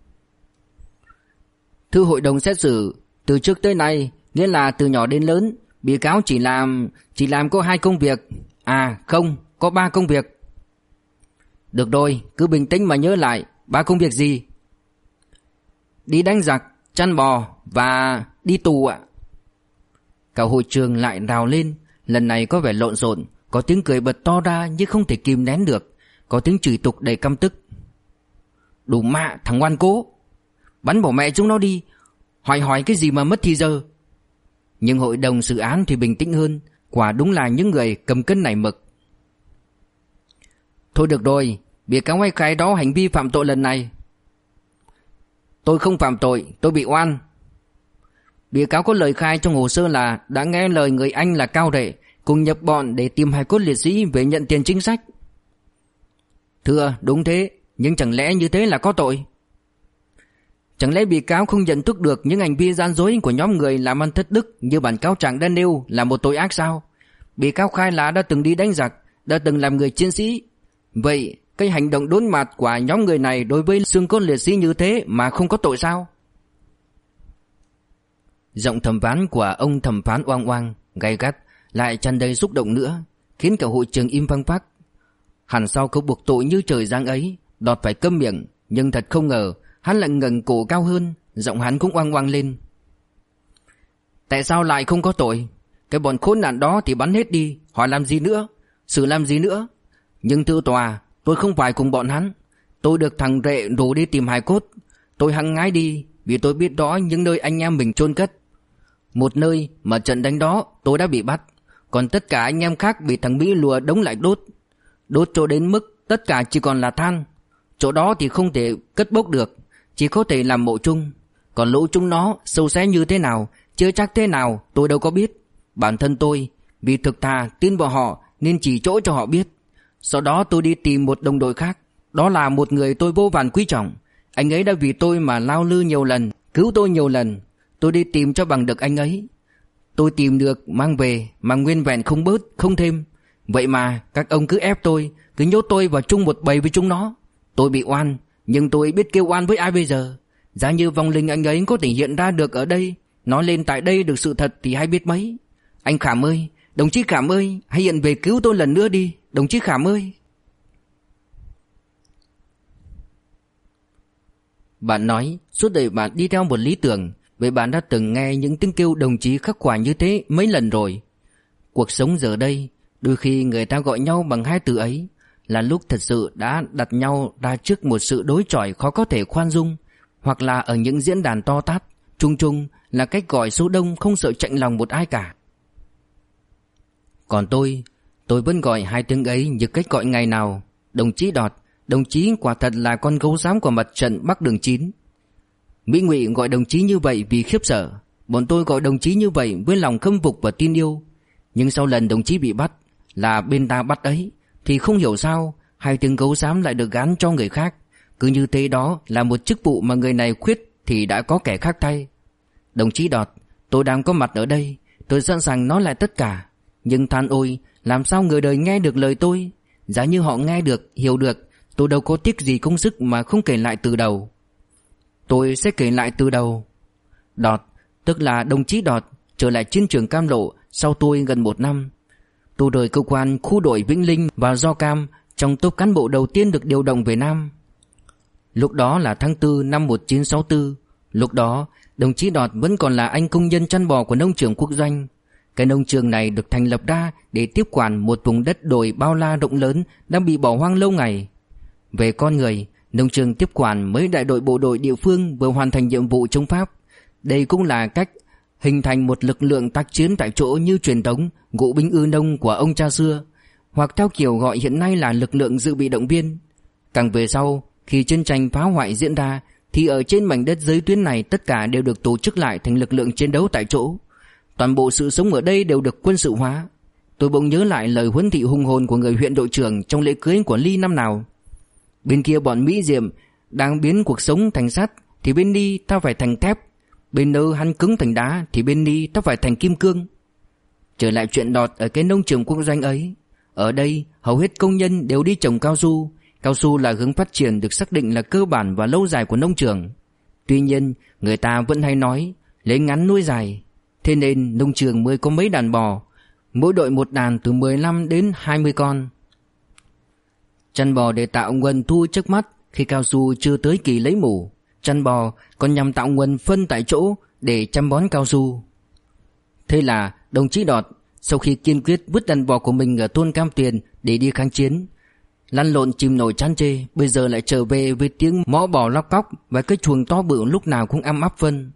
Thưa hội đồng xét xử, từ trước tới nay, nghĩa là từ nhỏ đến lớn, bị cáo chỉ làm có 2 công việc. À không, có 3 công việc. Được rồi, cứ bình tĩnh mà nhớ lại. 3 công việc gì? Đi đánh giặc, chăn bò và đi tù ạ. Cả hội trường lại rào lên. Lần này có vẻ lộn xộn. Có tiếng cười bật to ra nhưng không thể kìm nén được. Có tiếng chửi tục đầy căm tức. Đủ mạ thằng ngoan cố. Bắn bỏ mẹ chúng nó đi. Hỏi cái gì mà mất thì giờ. Nhưng hội đồng xử án thì bình tĩnh hơn. Quả đúng là những người cầm cân nảy mực. Thôi được rồi, bị cáo hãy khai đó hành vi phạm tội lần này. Tôi không phạm tội, tôi bị oan. Bị cáo có lời khai trong hồ sơ là đã nghe lời người anh là Cao Rể cùng nhập bọn để tìm hài cốt liệt sĩ về nhận tiền chính sách. Thưa, đúng thế, nhưng chẳng lẽ như thế là có tội? Chẳng lẽ bị cáo không nhận thức được những hành vi gian dối của nhóm người làm ăn thất đức như bản cáo trạng đã nêu là một tội ác sao? Bị cáo khai là đã từng đi đánh giặc, đã từng làm người chiến sĩ. Vậy cái hành động đốn mặt của nhóm người này đối với xương cốt liệt sĩ như thế mà không có tội sao? Giọng thẩm phán của ông thẩm phán oang oang, gay gắt, lại tràn đầy xúc động nữa, khiến cả hội trường im phăng phắc. Hẳn sau câu buộc tội như trời giáng ấy, Đọt phải câm miệng, nhưng thật không ngờ hắn lại ngẩng cổ cao hơn, giọng hắn cũng oang oang lên. Tại sao lại không có tội? Cái bọn khốn nạn đó thì bắn hết đi, hỏi làm gì nữa, xử làm gì nữa? Nhưng thưa tòa, tôi không phải cùng bọn hắn. Tôi được thằng Rệ rủ đi tìm hài cốt. Tôi hăng hái đi vì tôi biết rõ những nơi anh em mình chôn cất. Một nơi mà trận đánh đó tôi đã bị bắt, còn tất cả anh em khác bị thằng Mỹ lùa đống lại đốt. Đốt cho đến mức tất cả chỉ còn là than. Chỗ đó thì không thể cất bốc được, chỉ có thể làm mộ chung. Còn lỗ chúng nó sâu xé như thế nào, chưa chắc thế nào tôi đâu có biết. Bản thân tôi vì thực thà tin vào họ nên chỉ chỗ cho họ biết. Sau đó tôi đi tìm một đồng đội khác. Đó là một người tôi vô vàn quý trọng. Anh ấy đã vì tôi mà lao lư nhiều lần, cứu tôi nhiều lần. Tôi đi tìm cho bằng được anh ấy. Tôi tìm được mang về mà nguyên vẹn không bớt không thêm. Vậy mà các ông cứ ép tôi, cứ nhốt tôi vào chung một bầy với chúng nó. Tôi bị oan, nhưng tôi biết kêu oan với ai bây giờ? Giá như vong linh anh ấy có thể hiện ra được ở đây, nói lên tại đây được sự thật thì hay biết mấy. Anh Khảm ơi, đồng chí Khảm ơi, hãy hiện về cứu tôi lần nữa đi, đồng chí Khảm ơi. Bạn nói suốt đời bạn đi theo một lý tưởng. Vậy bạn đã từng nghe những tiếng kêu đồng chí khắc khoải như thế mấy lần rồi. Cuộc sống giờ đây, đôi khi người ta gọi nhau bằng hai từ ấy là lúc thật sự đã đặt nhau ra trước một sự đối chọi khó có thể khoan dung, hoặc là ở những diễn đàn to tát, chung chung là cách gọi số đông không sợ chạnh lòng một ai cả. Còn tôi vẫn gọi hai tiếng ấy như cách gọi ngày nào. Đồng chí Đọt, đồng chí quả thật là con gấu xám của mặt trận Bắc Đường 9. Mỹ Ngụy gọi đồng chí như vậy vì khiếp sợ, bọn tôi gọi đồng chí như vậy với lòng khâm phục và tin yêu. Nhưng sau lần đồng chí bị bắt, là bên ta bắt ấy, thì không hiểu sao hai tiếng gấu xám lại được gán cho người khác. Cứ như thế đó là một chức vụ mà người này khuyết thì đã có kẻ khác thay. Đồng chí Đọt, tôi đang có mặt ở đây, tôi sẵn sàng nói lại tất cả. Nhưng than ôi, làm sao người đời nghe được lời tôi? Giá như họ nghe được, hiểu được, tôi đâu có tiếc gì công sức mà không kể lại từ đầu. Tôi sẽ kể lại từ đầu. Đọt, tức là đồng chí Đọt, trở lại chiến trường Cam Lộ sau tôi gần 1 năm. Tôi rời cơ quan khu đội Vĩnh Linh vào Do Cam trong tốp cán bộ đầu tiên được điều động về Nam. Lúc đó là tháng 4 năm 1964. Lúc đó đồng chí Đọt vẫn còn là anh công nhân chăn bò của nông trường Quốc Doanh. Cái nông trường này được thành lập ra để tiếp quản một vùng đất đồi bao la rộng lớn đang bị bỏ hoang lâu ngày. Về con người, nông trường tiếp quản mấy đại đội bộ đội địa phương vừa hoàn thành nhiệm vụ chống Pháp. Đây cũng là cách hình thành một lực lượng tác chiến tại chỗ như truyền thống ngũ binh ư nông của ông cha xưa, hoặc theo kiểu gọi hiện nay là lực lượng dự bị động viên. Càng về sau, khi chiến tranh phá hoại diễn ra, thì ở trên mảnh đất giới tuyến này tất cả đều được tổ chức lại thành lực lượng chiến đấu tại chỗ. Toàn bộ sự sống ở đây đều được quân sự hóa. Tôi bỗng nhớ lại lời huấn thị hùng hồn của người huyện đội trưởng trong lễ cưới của Ly năm nào. Bên kia bọn Mỹ Diệm đang biến cuộc sống thành sắt thì bên Ly ta phải thành thép, bên nơ hắn cứng thành đá thì bên Ly ta phải thành kim cương. Trở lại chuyện Đọt ở cái nông trường Quốc Doanh ấy, ở đây hầu hết công nhân đều đi trồng cao su. Cao su là hướng phát triển được xác định là cơ bản và lâu dài của nông trường. Tuy nhiên người ta vẫn hay nói lấy ngắn nuôi dài, thế nên nông trường mới có mấy đàn bò, mỗi đội một đàn từ 15 đến 20 con. Chăn bò để tạo nguồn thu trước mắt khi cao su chưa tới kỳ lấy mủ. Chăn bò còn nhằm tạo nguồn phân tại chỗ để chăm bón cao su. Thế là đồng chí Đọt sau khi kiên quyết vứt đàn bò của mình ở thôn Cam Tuyền để đi kháng chiến, lăn lộn chìm nổi chán chê, bây giờ lại trở về với tiếng mõ bò lóc cóc và cái chuồng to bự lúc nào cũng ăm ắp phân.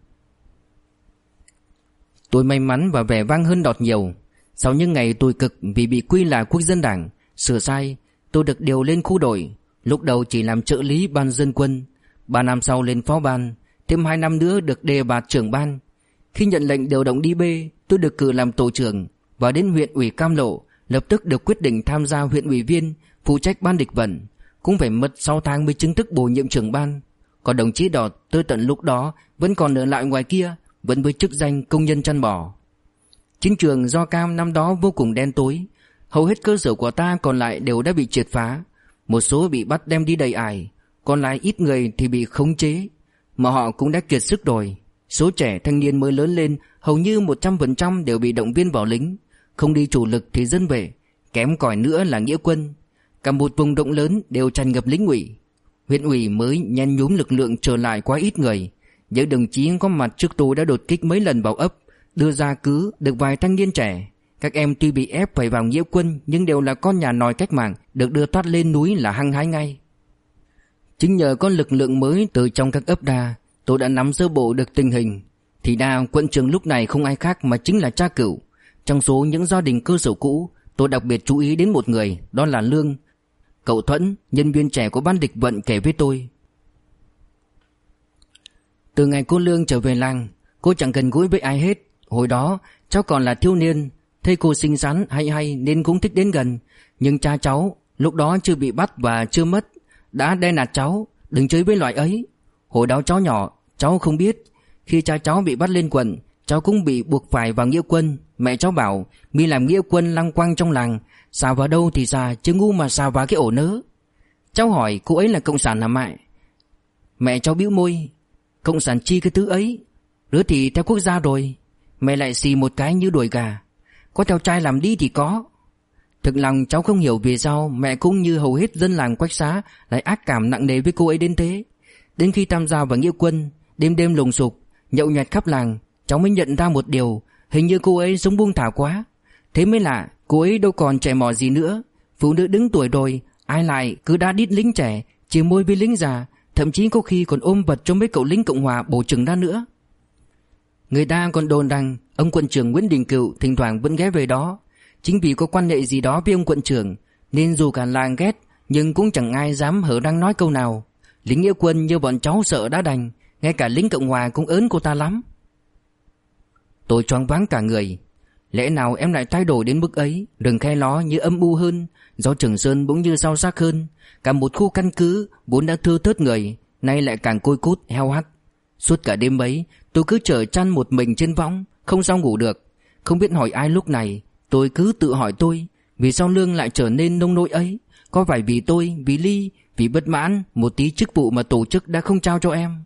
Tôi may mắn và vẻ vang hơn Đọt nhiều. Sau những ngày tủi cực vì bị quy là quốc dân đảng, sửa sai, tôi được điều lên khu đội. Lúc đầu chỉ làm trợ lý ban dân quân, 3 năm sau lên phó ban, thêm 2 năm nữa được đề bạt trưởng ban. Khi nhận lệnh điều động đi B, tôi được cử làm tổ trưởng và đến huyện ủy Cam Lộ, lập tức được quyết định tham gia huyện ủy viên, phụ trách ban địch vận. Cũng phải mất 6 tháng mới chính thức bổ nhiệm trưởng ban. Còn đồng chí Đọt tới tận lúc đó vẫn còn ở lại ngoài kia, vẫn với chức danh công nhân chăn bò. Chiến trường do Cam năm đó vô cùng đen tối, hầu hết cơ sở của ta còn lại đều đã bị triệt phá. Một số bị bắt đem đi đầy ải, còn lại ít người thì bị khống chế. Mà họ cũng đã kiệt sức rồi. Số trẻ thanh niên mới lớn lên hầu như 100% đều bị động viên vào lính. Không đi chủ lực thì dân vệ, kém cỏi nữa là nghĩa quân. Cả một vùng rộng lớn đều tràn ngập lính ủy. Huyện ủy mới nhen nhúm lực lượng trở lại quá ít người. Những đồng chí có mặt trước tôi đã đột kích mấy lần vào ấp, đưa ra cứ được vài thanh niên trẻ. Các em tuy bị ép phải vào nghĩa quân nhưng đều là con nhà nòi cách mạng, được đưa toát lên núi là hăng hái ngay. Chính nhờ có lực lượng mới từ trong các ấp ra, tôi đã nắm sơ bộ được tình hình. Thì ra quận trưởng lúc này không ai khác mà chính là cha Cửu. Trong số những gia đình cơ sở cũ, tôi đặc biệt chú ý đến một người, đó là Lương. Cậu Thuẫn, nhân viên trẻ của ban địch vận, kể với tôi. Từ ngày cô Lương trở về làng, cô chẳng gần gũi với ai hết. Hồi đó cháu còn là thiếu niên, thấy cô xinh xắn hay nên cũng thích đến gần. Nhưng cha cháu lúc đó chưa bị bắt và chưa mất, đã đe nạt cháu đừng chơi với loại ấy. Hồi đó cháu nhỏ, cháu không biết. Khi cha cháu bị bắt lên quận, cháu cũng bị buộc phải vào nghĩa quân. Mẹ cháu bảo mi làm nghĩa quân lăng quăng trong làng, xà vào đâu thì xà, chứ ngu mà xà vào cái ổ nớ. Cháu hỏi cô ấy là cộng sản hả mẹ? Mẹ cháu bĩu môi. Cộng sản chi cái thứ ấy, đứa thì theo quốc gia rồi. Mẹ lại xì một cái như đuổi gà. Có theo trai làm đi thì có. Thực lòng cháu không hiểu vì sao mẹ cũng như hầu hết dân làng Quách Xá lại ác cảm nặng nề với cô ấy đến thế. Đến khi tham gia vào nghĩa quân, đêm đêm lùng sục, nhậu nhẹt khắp làng, cháu mới nhận ra một điều, hình như cô ấy sống buông thả quá. Thế mới lạ, cô ấy đâu còn trẻ mò gì nữa. Phụ nữ đứng tuổi rồi, ai lại cứ đá đít lính trẻ, chia môi với lính già, thậm chí có khi còn ôm vật cho mấy cậu lính Cộng Hòa bổ chừng ra nữa. Người ta còn đồn rằng ông quận trưởng Nguyễn Đình Cựu thỉnh thoảng vẫn ghé về đó. Chính vì có quan hệ gì đó với ông quận trưởng nên dù cả làng ghét nhưng cũng chẳng ai dám hở răng nói câu nào. Lính nghĩa quân như bọn cháu sợ đã đành, ngay cả lính Cộng Hòa cũng ớn cô ta lắm. Tôi choáng váng cả người. Lẽ nào em lại thay đổi đến mức ấy? Rừng Khe Ló như âm u hơn, gió Trường Sơn bỗng như sao xác hơn. Cả một khu căn cứ vốn đã thưa thớt người, nay lại càng côi cút heo hắt. Suốt cả đêm ấy tôi cứ chở chăn một mình trên võng, không sao ngủ được. Không biết hỏi ai lúc này. Tôi cứ tự hỏi tôi, vì sao Lương lại trở nên nông nỗi ấy? Có phải vì tôi, vì Ly, vì bất mãn một tí chức vụ mà tổ chức đã không trao cho em?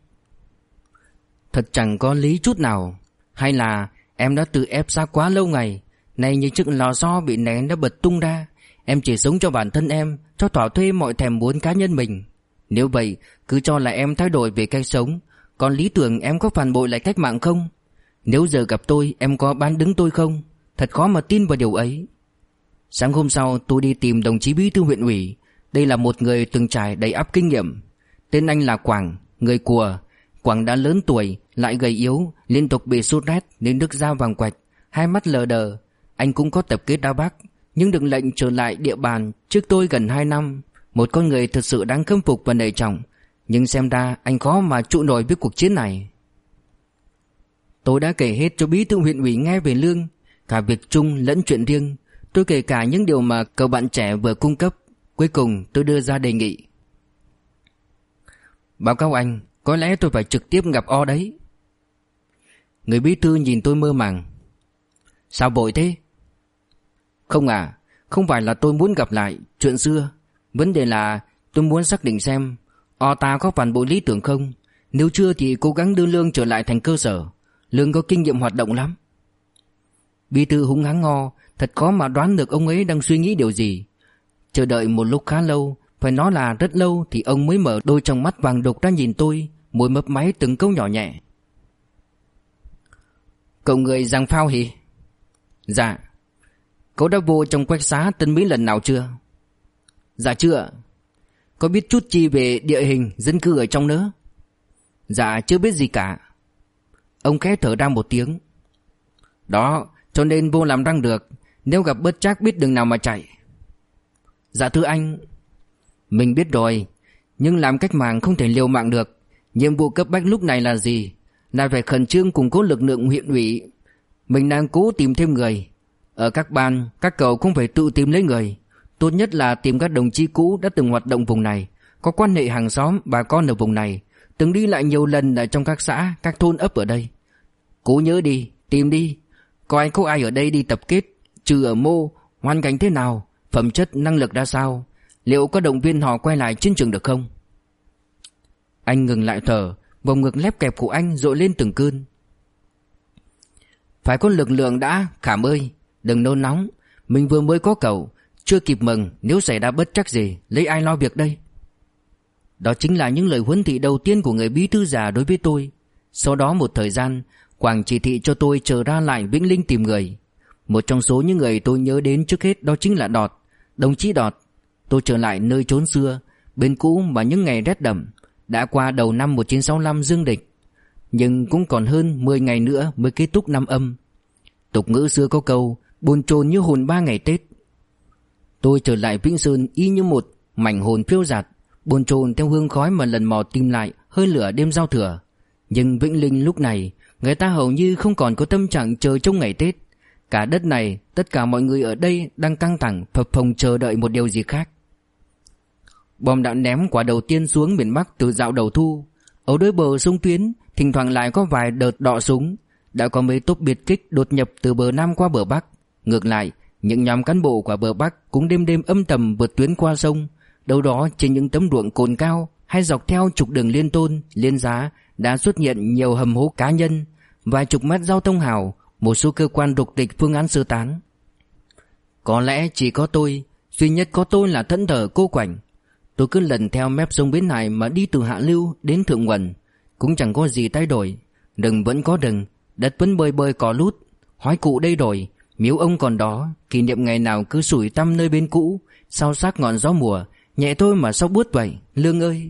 Thật chẳng có lý chút nào. Hay là em đã tự ép xác quá lâu ngày, nay như chiếc lò xo bị nén đã bật tung ra. Em chỉ sống cho bản thân em, cho thỏa thuê mọi thèm muốn cá nhân mình. Nếu vậy, cứ cho là em thay đổi về cách sống. Còn lý tưởng em có phản bội lại cách mạng không? Nếu giờ gặp tôi, em có bán đứng tôi không? Thật khó mà tin vào điều ấy. Sáng hôm sau tôi đi tìm đồng chí bí thư huyện ủy. Đây là một người từng trải đầy ắp kinh nghiệm. Tên anh là Quảng, người Cùa. Quảng đã lớn tuổi, lại gầy yếu, liên tục bị sốt rét nên nước da vàng quạch, hai mắt lờ đờ. Anh cũng có tập kết đá Bắc, nhưng được lệnh trở lại địa bàn trước tôi gần 2 năm. Một con người thật sự đáng khâm phục và nể trọng. Nhưng xem ra anh khó mà trụ nổi với cuộc chiến này. Tôi đã kể hết cho bí thư huyện ủy nghe về Lương, cả việc chung lẫn chuyện riêng. Tôi kể cả những điều mà cậu bạn trẻ vừa cung cấp. Cuối cùng tôi đưa ra đề nghị. Báo cáo anh, có lẽ tôi phải trực tiếp gặp O đấy. Người bí thư nhìn tôi mơ màng. Sao vội thế? Không à, không phải là tôi muốn gặp lại chuyện xưa. Vấn đề là tôi muốn xác định xem O ta có phản bội lý tưởng không. Nếu chưa thì cố gắng đưa Lương trở lại thành cơ sở. Lương có kinh nghiệm hoạt động lắm. Bí thư húng hắng ngo. Thật khó mà đoán được ông ấy đang suy nghĩ điều gì. Chờ đợi một lúc khá lâu, phải nói là rất lâu, thì ông mới mở đôi tròng mắt vàng đục ra nhìn tôi, môi mấp máy từng câu nhỏ nhẹ. Cậu người Giang Phao hỉ? Dạ. Cậu đã vô trong Quách Xá Tân Mỹ lần nào chưa? Dạ chưa. Có biết chút chi về địa hình dân cư ở trong nữa? Dạ chưa biết gì cả. Ông khẽ thở ra một tiếng. Đó, cho nên vô làm răng được. Nếu gặp bất trắc biết đường nào mà chạy. Dạ thưa anh. Mình biết rồi, nhưng làm cách mạng không thể liều mạng được. Nhiệm vụ cấp bách lúc này là gì? Là phải khẩn trương củng cố lực lượng huyện ủy. Mình đang cố tìm thêm người. Ở các ban, các cậu cũng phải tự tìm lấy người. Tốt nhất là tìm các đồng chí cũ đã từng hoạt động vùng này, có quan hệ hàng xóm, bà con ở vùng này, từng đi lại nhiều lần ở trong các xã, các thôn ấp ở đây. Cố nhớ đi, tìm đi. Có ai ở đây đi tập kết, trừ ở Mô, hoàn cảnh thế nào, phẩm chất năng lực ra sao, liệu có động viên họ quay lại chiến trường được không? Anh ngừng lại thở, vòng ngực lép kẹp của anh dội lên từng cơn. Phải có lực lượng đã, Khảm ơi, đừng nôn nóng. Mình vừa mới có cậu, chưa kịp mừng, nếu xảy ra bất trắc gì, lấy ai lo việc đây? Đó chính là những lời huấn thị đầu tiên của người bí thư già đối với tôi. Sau đó một thời gian, Quảng chỉ thị cho tôi trở ra lại Vĩnh Linh tìm người. Một trong số những người tôi nhớ đến trước hết đó chính là Đọt, đồng chí Đọt. Tôi trở lại nơi chốn xưa, bên cũ mà những ngày rét đậm. Đã qua đầu năm 1965 dương lịch, nhưng cũng còn hơn 10 ngày nữa mới kết thúc năm âm. Tục ngữ xưa có câu bồn chồn như hồn 3 ngày Tết. Tôi trở lại Vĩnh Sơn y như một mảnh hồn phiêu dạt, bồn chồn theo hương khói mà lần mò tìm lại hơi lửa đêm giao thừa. Nhưng Vĩnh Linh lúc này, người ta hầu như không còn có tâm trạng chờ trông ngày Tết. Cả đất này, tất cả mọi người ở đây đang căng thẳng phập phồng chờ đợi một điều gì khác. Bom đạn ném quả đầu tiên xuống miền Bắc từ dạo đầu thu. Ở đôi bờ sông Tuyến, thỉnh thoảng lại có vài đợt đọ súng. Đã có mấy tốp biệt kích đột nhập từ bờ Nam qua bờ Bắc. Ngược lại, những nhóm cán bộ của bờ Bắc cũng đêm đêm âm thầm vượt tuyến qua sông. Đâu đó trên những tấm ruộng cồn cao hay dọc theo trục đường Liên Tôn, Liên Giá đã xuất hiện nhiều hầm hố cá nhân, vài chục mét giao thông hào, một số cơ quan rục rịch phương án sơ tán. Có lẽ chỉ có tôi, duy nhất có tôi là thẫn thờ cô quạnh. Tôi cứ lần theo mép sông Bến Hải mà đi từ Hạ Lưu đến Thượng Nguồn, cũng chẳng có gì thay đổi. Rừng vẫn có rừng, đất vẫn bơi bơi cỏ lút, hói cụ đây rồi, miếu ông còn đó, kỷ niệm ngày nào cứ sủi tăm nơi bên cũ, sau xác ngọn gió mùa, nhẹ thôi mà sao buốt vậy, Lương ơi.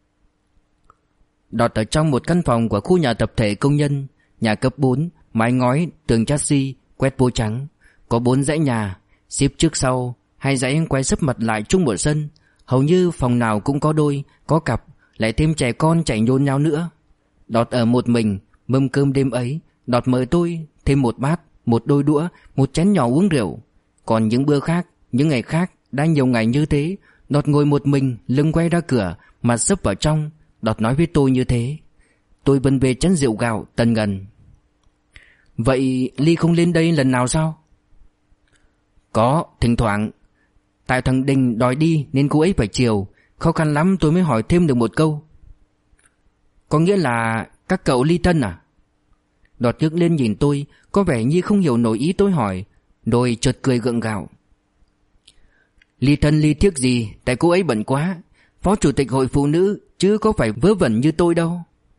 Đọt ở trong một căn phòng của khu nhà tập thể công nhân, nhà cấp 4, mái ngói, tường chassis, quét vôi trắng, có 4 dãy nhà, xếp trước sau, 2 dãy quay sấp mặt lại chung một sân. Hầu như phòng nào cũng có đôi, có cặp, lại thêm trẻ con chạy nhốn nháo nữa. Đọt ở một mình, mâm cơm đêm ấy, Đọt mời tôi thêm một bát, một đôi đũa, một chén nhỏ uống rượu. Còn những bữa khác, những ngày khác, đã nhiều ngày như thế, Đọt ngồi một mình, lưng quay ra cửa, mặt sấp vào trong. Đọt nói với tôi như thế. Tôi bần về chén rượu gạo, tần ngần. Vậy Ly không lên đây lần nào sao? Có, thỉnh thoảng. Tại thằng Đình đòi đi nên cô ấy phải chiều, khó khăn lắm tôi mới hỏi thêm được một câu. Có nghĩa là các cậu ly thân à? Đọt nhức lên nhìn tôi, có vẻ như không hiểu nổi ý tôi hỏi, rồi chợt cười gượng gạo. Ly thân ly thiếc gì, tại cô ấy bận quá, phó chủ tịch hội phụ nữ, chứ có phải vớ vẩn như tôi đâu.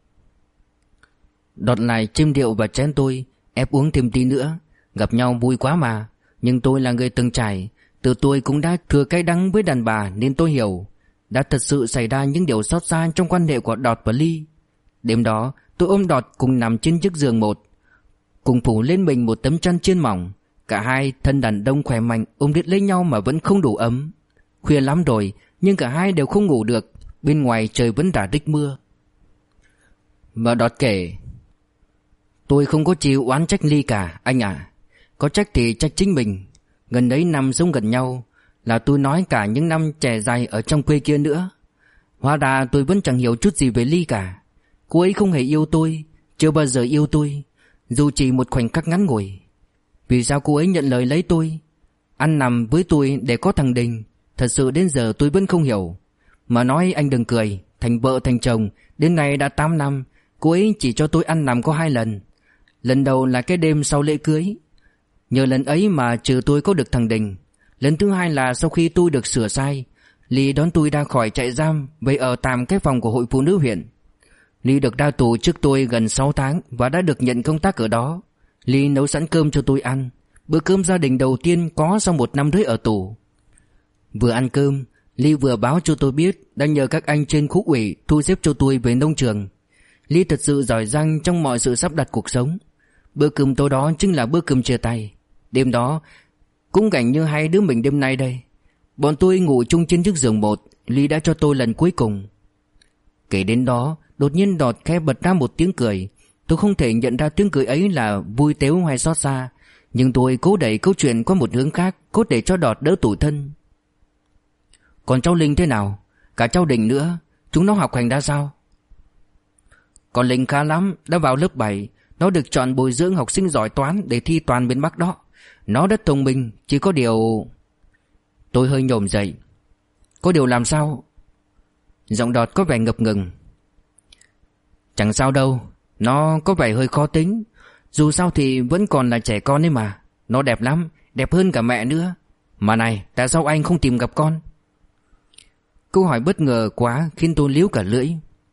Đọt lại chêm rượu vào chén tôi, ép uống thêm tí nữa. Gặp nhau vui quá mà, nhưng tôi là người từng trải. Từ tôi cũng đã thừa cay đắng với đàn bà nên tôi hiểu. Đã thật sự xảy ra những điều xót xa trong quan hệ của Đọt và Ly. Đêm đó tôi ôm Đọt cùng nằm trên chiếc giường một, cùng phủ lên mình một tấm chăn chiên mỏng. Cả hai thân đàn ông khỏe mạnh ôm đít lấy nhau mà vẫn không đủ ấm. Khuya lắm rồi nhưng cả hai đều không ngủ được. Bên ngoài trời vẫn rả rích mưa. Mà Đọt kể: Tôi không có chịu oán trách Ly cả anh à. Có trách thì trách chính mình. Gần đấy năm sống gần nhau, là tôi nói cả những năm trẻ dài ở trong quê kia nữa. Hóa ra tôi vẫn chẳng hiểu chút gì về Ly cả. Cô ấy không hề yêu tôi, chưa bao giờ yêu tôi, dù chỉ một khoảnh khắc ngắn ngủi. Vì sao cô ấy nhận lời lấy tôi, ăn nằm với tôi để có thằng Đình? Thật sự đến giờ tôi vẫn không hiểu. Mà nói anh đừng cười, thành vợ thành chồng đến nay đã 8 năm, cô ấy chỉ cho tôi ăn nằm có 2 lần. Lần đầu là cái đêm sau lễ cưới. Nhờ lần ấy mà trừ tôi có được thằng Đình. Lần thứ hai là sau khi tôi được sửa sai, Ly đón tôi ra khỏi trại giam về ở tạm cái phòng của hội phụ nữ huyện. Ly được ra tù trước tôi gần 6 tháng và đã được nhận công tác ở đó. Ly nấu sẵn cơm cho tôi ăn, bữa cơm gia đình đầu tiên có sau 1 năm rưỡi ở tù. Vừa ăn cơm, Ly vừa báo cho tôi biết đang nhờ các anh trên khu ủy thu xếp cho tôi về nông trường. Ly thật sự giỏi giang trong mọi sự sắp đặt cuộc sống. Bữa cơm tối đó chính là bữa cơm chia tay. Đêm đó cũng cảnh như hai đứa mình đêm nay đây. Bọn tôi ngủ chung trên chiếc giường một, Ly đã cho tôi lần cuối cùng. Kể đến đó, đột nhiên Đọt khẽ bật ra một tiếng cười. Tôi không thể nhận ra tiếng cười ấy là vui tếu hay xót xa, nhưng tôi cố đẩy câu chuyện qua một hướng khác, cốt để cho Đọt đỡ tủi thân. Còn cháu Linh thế nào? Cả cháu Đình nữa, chúng nó học hành ra sao? Còn Linh khá lắm, đã vào lớp 7. Nó được chọn bồi dưỡng học sinh giỏi toán để thi toàn miền Bắc đó. Nó rất thông minh, chỉ có điều... Tôi hơi nhổm dậy. Có điều làm sao? Giọng Đọt có vẻ ngập ngừng. Chẳng sao đâu, nó có vẻ hơi khó tính. Dù sao thì vẫn còn là trẻ con ấy mà. Nó đẹp lắm, đẹp hơn cả mẹ nữa. Mà này, tại sao anh không tìm gặp con? Câu hỏi bất ngờ quá khiến tôi líu cả lưỡi.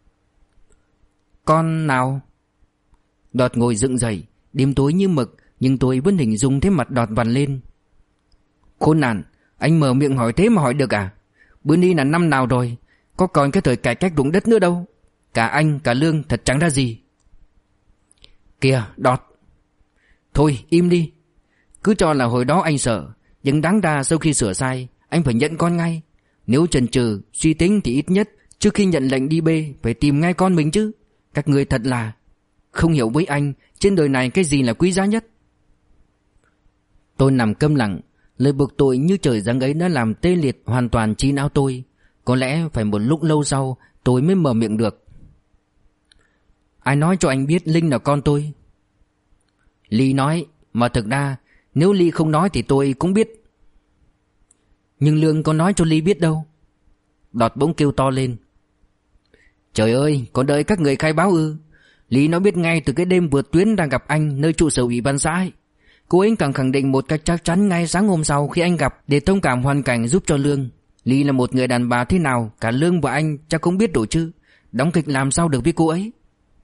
Con nào? Đọt ngồi dựng dậy, đêm tối như mực, nhưng tôi vẫn hình dung thấy mặt Đọt vằn lên. Khốn nạn, anh mở miệng hỏi thế mà hỏi được à? Bữa nay là năm nào rồi? Có còn cái thời cải cách ruộng đất nữa đâu. Cả anh cả Lương thật chẳng ra gì. Kìa Đọt. Thôi im đi. Cứ cho là hồi đó anh sợ, nhưng đáng ra sau khi sửa sai anh phải nhận con ngay. Nếu chần chừ suy tính thì ít nhất trước khi nhận lệnh đi bê phải tìm ngay con mình chứ. Các người thật là không hiểu với anh trên đời này cái gì là quý giá nhất. Tôi nằm câm lặng. Lời buộc tội như trời giáng ấy đã làm tê liệt hoàn toàn trí não tôi. Có lẽ phải một lúc lâu sau tôi mới mở miệng được. Ai nói cho anh biết Linh là con tôi? Ly nói, mà thực ra nếu Ly không nói thì tôi cũng biết. Nhưng Lương có nói cho Ly biết đâu. Đọt bỗng kêu to lên. Trời ơi, còn đợi các người khai báo ư? Ly nó biết ngay từ cái đêm vượt tuyến đang gặp anh nơi trụ sở ủy ban xã ấy. Cô ấy càng khẳng định một cách chắc chắn ngay sáng hôm sau khi anh gặp để thông cảm hoàn cảnh giúp cho Lương. Ly là một người đàn bà thế nào cả Lương và anh chắc cũng biết đủ chứ. Đóng kịch làm sao được với cô ấy.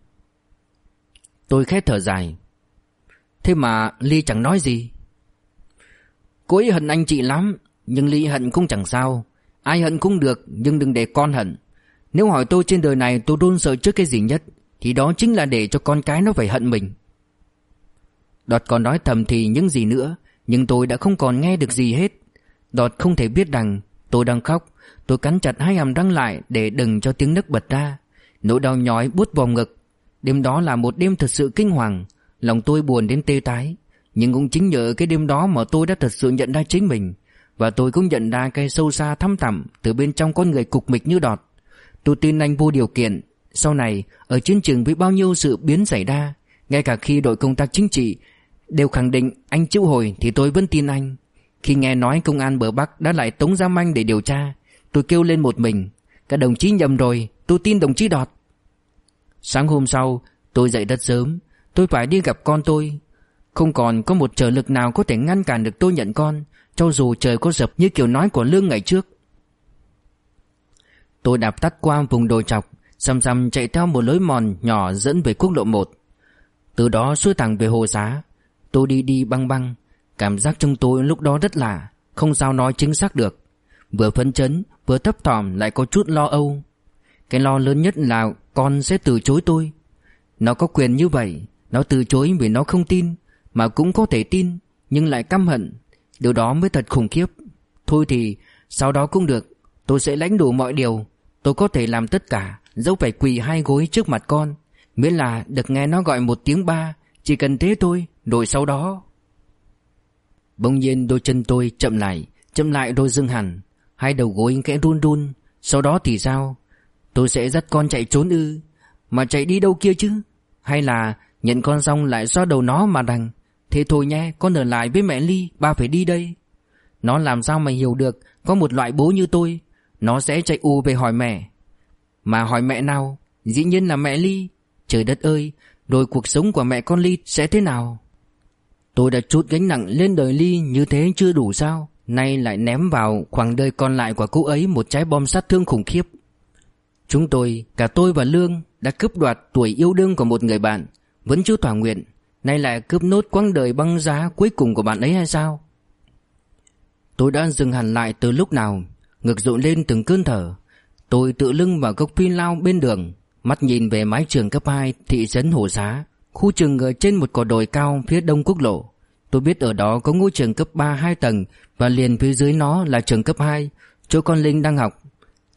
Tôi khẽ thở dài. Thế mà Ly chẳng nói gì. Cô ấy hận anh chị lắm, nhưng Ly hận cũng chẳng sao. Ai hận cũng được, nhưng đừng để con hận. Nếu hỏi tôi trên đời này tôi luôn sợ trước cái gì nhất, thì đó chính là để cho con cái nó phải hận mình. Đọt còn nói thầm thì những gì nữa, nhưng tôi đã không còn nghe được gì hết. Đọt không thể biết rằng tôi đang khóc. Tôi cắn chặt hai hàm răng lại để đừng cho tiếng nấc bật ra. Nỗi đau nhói buốt vào ngực. Đêm đó là một đêm thật sự kinh hoàng. Lòng tôi buồn đến tê tái. Nhưng cũng chính nhờ cái đêm đó mà tôi đã thật sự nhận ra chính mình. Và tôi cũng nhận ra cái sâu xa thăm thẳm từ bên trong con người cục mịch như Đọt. Tôi tin anh vô điều kiện. Sau này ở chiến trường với bao nhiêu sự biến xảy ra, ngay cả khi đội công tác chính trị đều khẳng định anh chịu hồi thì tôi vẫn tin anh. Khi nghe nói công an bờ Bắc đã lại tống giam anh để điều tra, tôi kêu lên một mình. Các đồng chí nhầm rồi, tôi tin đồng chí Đọt. Sáng hôm sau tôi dậy rất sớm. Tôi phải đi gặp con tôi. Không còn có một trở lực nào có thể ngăn cản được tôi nhận con, cho dù trời có sập như kiểu nói của Lương ngày trước. Tôi đạp tắt qua vùng đồi trọc, xăm xăm chạy theo một lối mòn nhỏ dẫn về quốc lộ 1. Từ đó xuôi thẳng về Hồ Xá. Tôi đi băng băng. Cảm giác trong tôi lúc đó rất lạ, không sao nói chính xác được. Vừa phấn chấn, vừa thấp thỏm, lại có chút lo âu. Cái lo lớn nhất là con sẽ từ chối tôi. Nó có quyền như vậy. Nó từ chối vì nó không tin, mà cũng có thể tin, nhưng lại căm hận. Điều đó mới thật khủng khiếp. Thôi thì sau đó cũng được. Tôi sẽ lãnh đủ mọi điều. Tôi có thể làm tất cả, dẫu phải quỳ 2 gối trước mặt con, miễn là được nghe nó gọi một tiếng ba. Chỉ cần thế thôi. Rồi sau đó... Bỗng nhiên đôi chân tôi chậm lại rồi dừng hẳn. Hai đầu gối khẽ run run. Sau đó thì sao? Tôi sẽ dắt con chạy trốn ư? Mà chạy đi đâu kia chứ? Hay là nhận con xong lại xoa đầu nó mà đằng thế thôi nhé, con ở lại với mẹ Ly, ba phải đi đây. Nó làm sao mà hiểu được có một loại bố như tôi. Nó sẽ chạy ù về hỏi mẹ. Mà hỏi mẹ nào? Dĩ nhiên là mẹ Ly. Trời đất ơi, rồi cuộc sống của mẹ con Ly sẽ thế nào? Tôi đã trút gánh nặng lên đời Ly như thế chưa đủ sao? Nay lại ném vào khoảng đời còn lại của cô ấy một trái bom sát thương khủng khiếp. Chúng tôi, cả tôi và Lương, đã cướp đoạt tuổi yêu đương của một người bạn, vẫn chưa thỏa nguyện. Nay lại cướp nốt quãng đời băng giá cuối cùng của bạn ấy hay sao? Tôi đã dừng hẳn lại từ lúc nào, ngực dội lên từng cơn thở. Tôi tựa lưng vào gốc phi lao bên đường, mắt nhìn về mái trường cấp 2 thị trấn Hồ Xá, khu trường ở trên một cỏ đồi cao phía đông quốc lộ. Tôi biết ở đó có ngôi trường cấp 3 2 tầng, và liền phía dưới nó là trường cấp 2, chỗ con Linh đang học.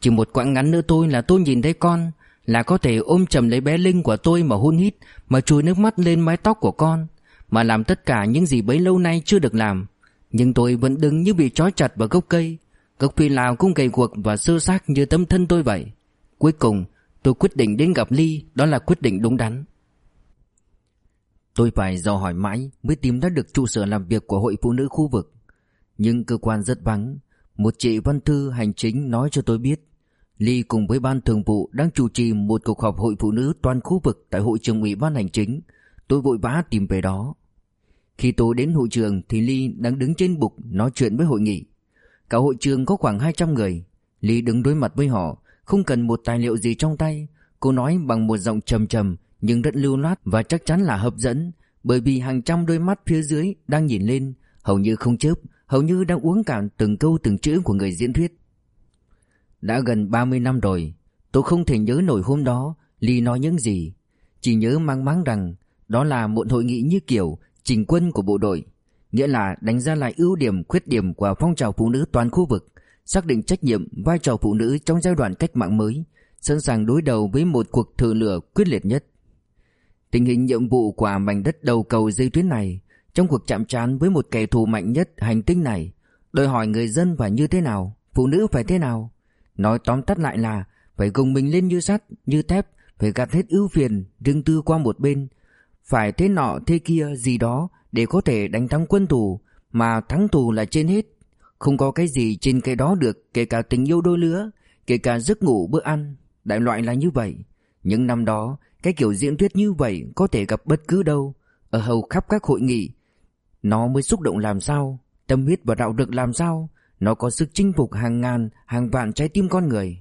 Chỉ một quãng ngắn nữa thôi là tôi nhìn thấy con, là có thể ôm chầm lấy bé Linh của tôi mà hôn hít, mà chùi nước mắt lên mái tóc của con, mà làm tất cả những gì bấy lâu nay chưa được làm. Nhưng tôi vẫn đứng như bị trói chặt vào gốc cây. Gốc phi lao cũng gầy guộc và xơ xác như tấm thân tôi vậy. Cuối cùng tôi quyết định đến gặp Ly. Đó là quyết định đúng đắn. Tôi phải dò hỏi mãi mới tìm ra được trụ sở làm việc của hội phụ nữ khu vực. Nhưng cơ quan rất vắng. Một chị văn thư hành chính nói cho tôi biết Ly cùng với ban thường vụ đang chủ trì một cuộc họp hội phụ nữ toàn khu vực tại hội trường ủy ban hành chính. Tôi vội vã tìm về đó. Khi tôi đến hội trường thì Ly đang đứng trên bục nói chuyện với hội nghị. Cả hội trường có khoảng 200 người. Ly đứng đối mặt với họ, không cần một tài liệu gì trong tay. Cô nói bằng một giọng trầm trầm nhưng rất lưu loát và chắc chắn là hấp dẫn, bởi vì hàng trăm đôi mắt phía dưới đang nhìn lên, hầu như không chớp, hầu như đang uống cạn từng câu từng chữ của người diễn thuyết. Đã gần 30 năm rồi, tôi không thể nhớ nổi hôm đó Ly nói những gì. Chỉ nhớ mang máng rằng đó là một hội nghị như kiểu chỉnh quân của bộ đội, nghĩa là đánh giá lại ưu điểm khuyết điểm của phong trào phụ nữ toàn khu vực, xác định trách nhiệm vai trò phụ nữ trong giai đoạn cách mạng mới, sẵn sàng đối đầu với một cuộc thử lửa quyết liệt nhất. Tình hình nhiệm vụ của mảnh đất đầu cầu dây tuyến này trong cuộc chạm trán với một kẻ thù mạnh nhất hành tinh này đòi hỏi người dân phải như thế nào, phụ nữ phải thế nào. Nói tóm tắt lại là phải gồng mình lên như sắt, như thép, phải gạt hết ưu phiền, riêng tư qua một bên, phải thế nọ thế kia gì đó để có thể đánh thắng quân thù, mà thắng thù là trên hết. Không có cái gì trên cái đó được, kể cả tình yêu đôi lứa, kể cả giấc ngủ bữa ăn. Đại loại là như vậy. Những năm đó, cái kiểu diễn thuyết như vậy có thể gặp bất cứ đâu, ở hầu khắp các hội nghị. Nó mới xúc động làm sao, tâm huyết và đạo đức làm sao. Nó có sức chinh phục hàng ngàn, hàng vạn trái tim con người.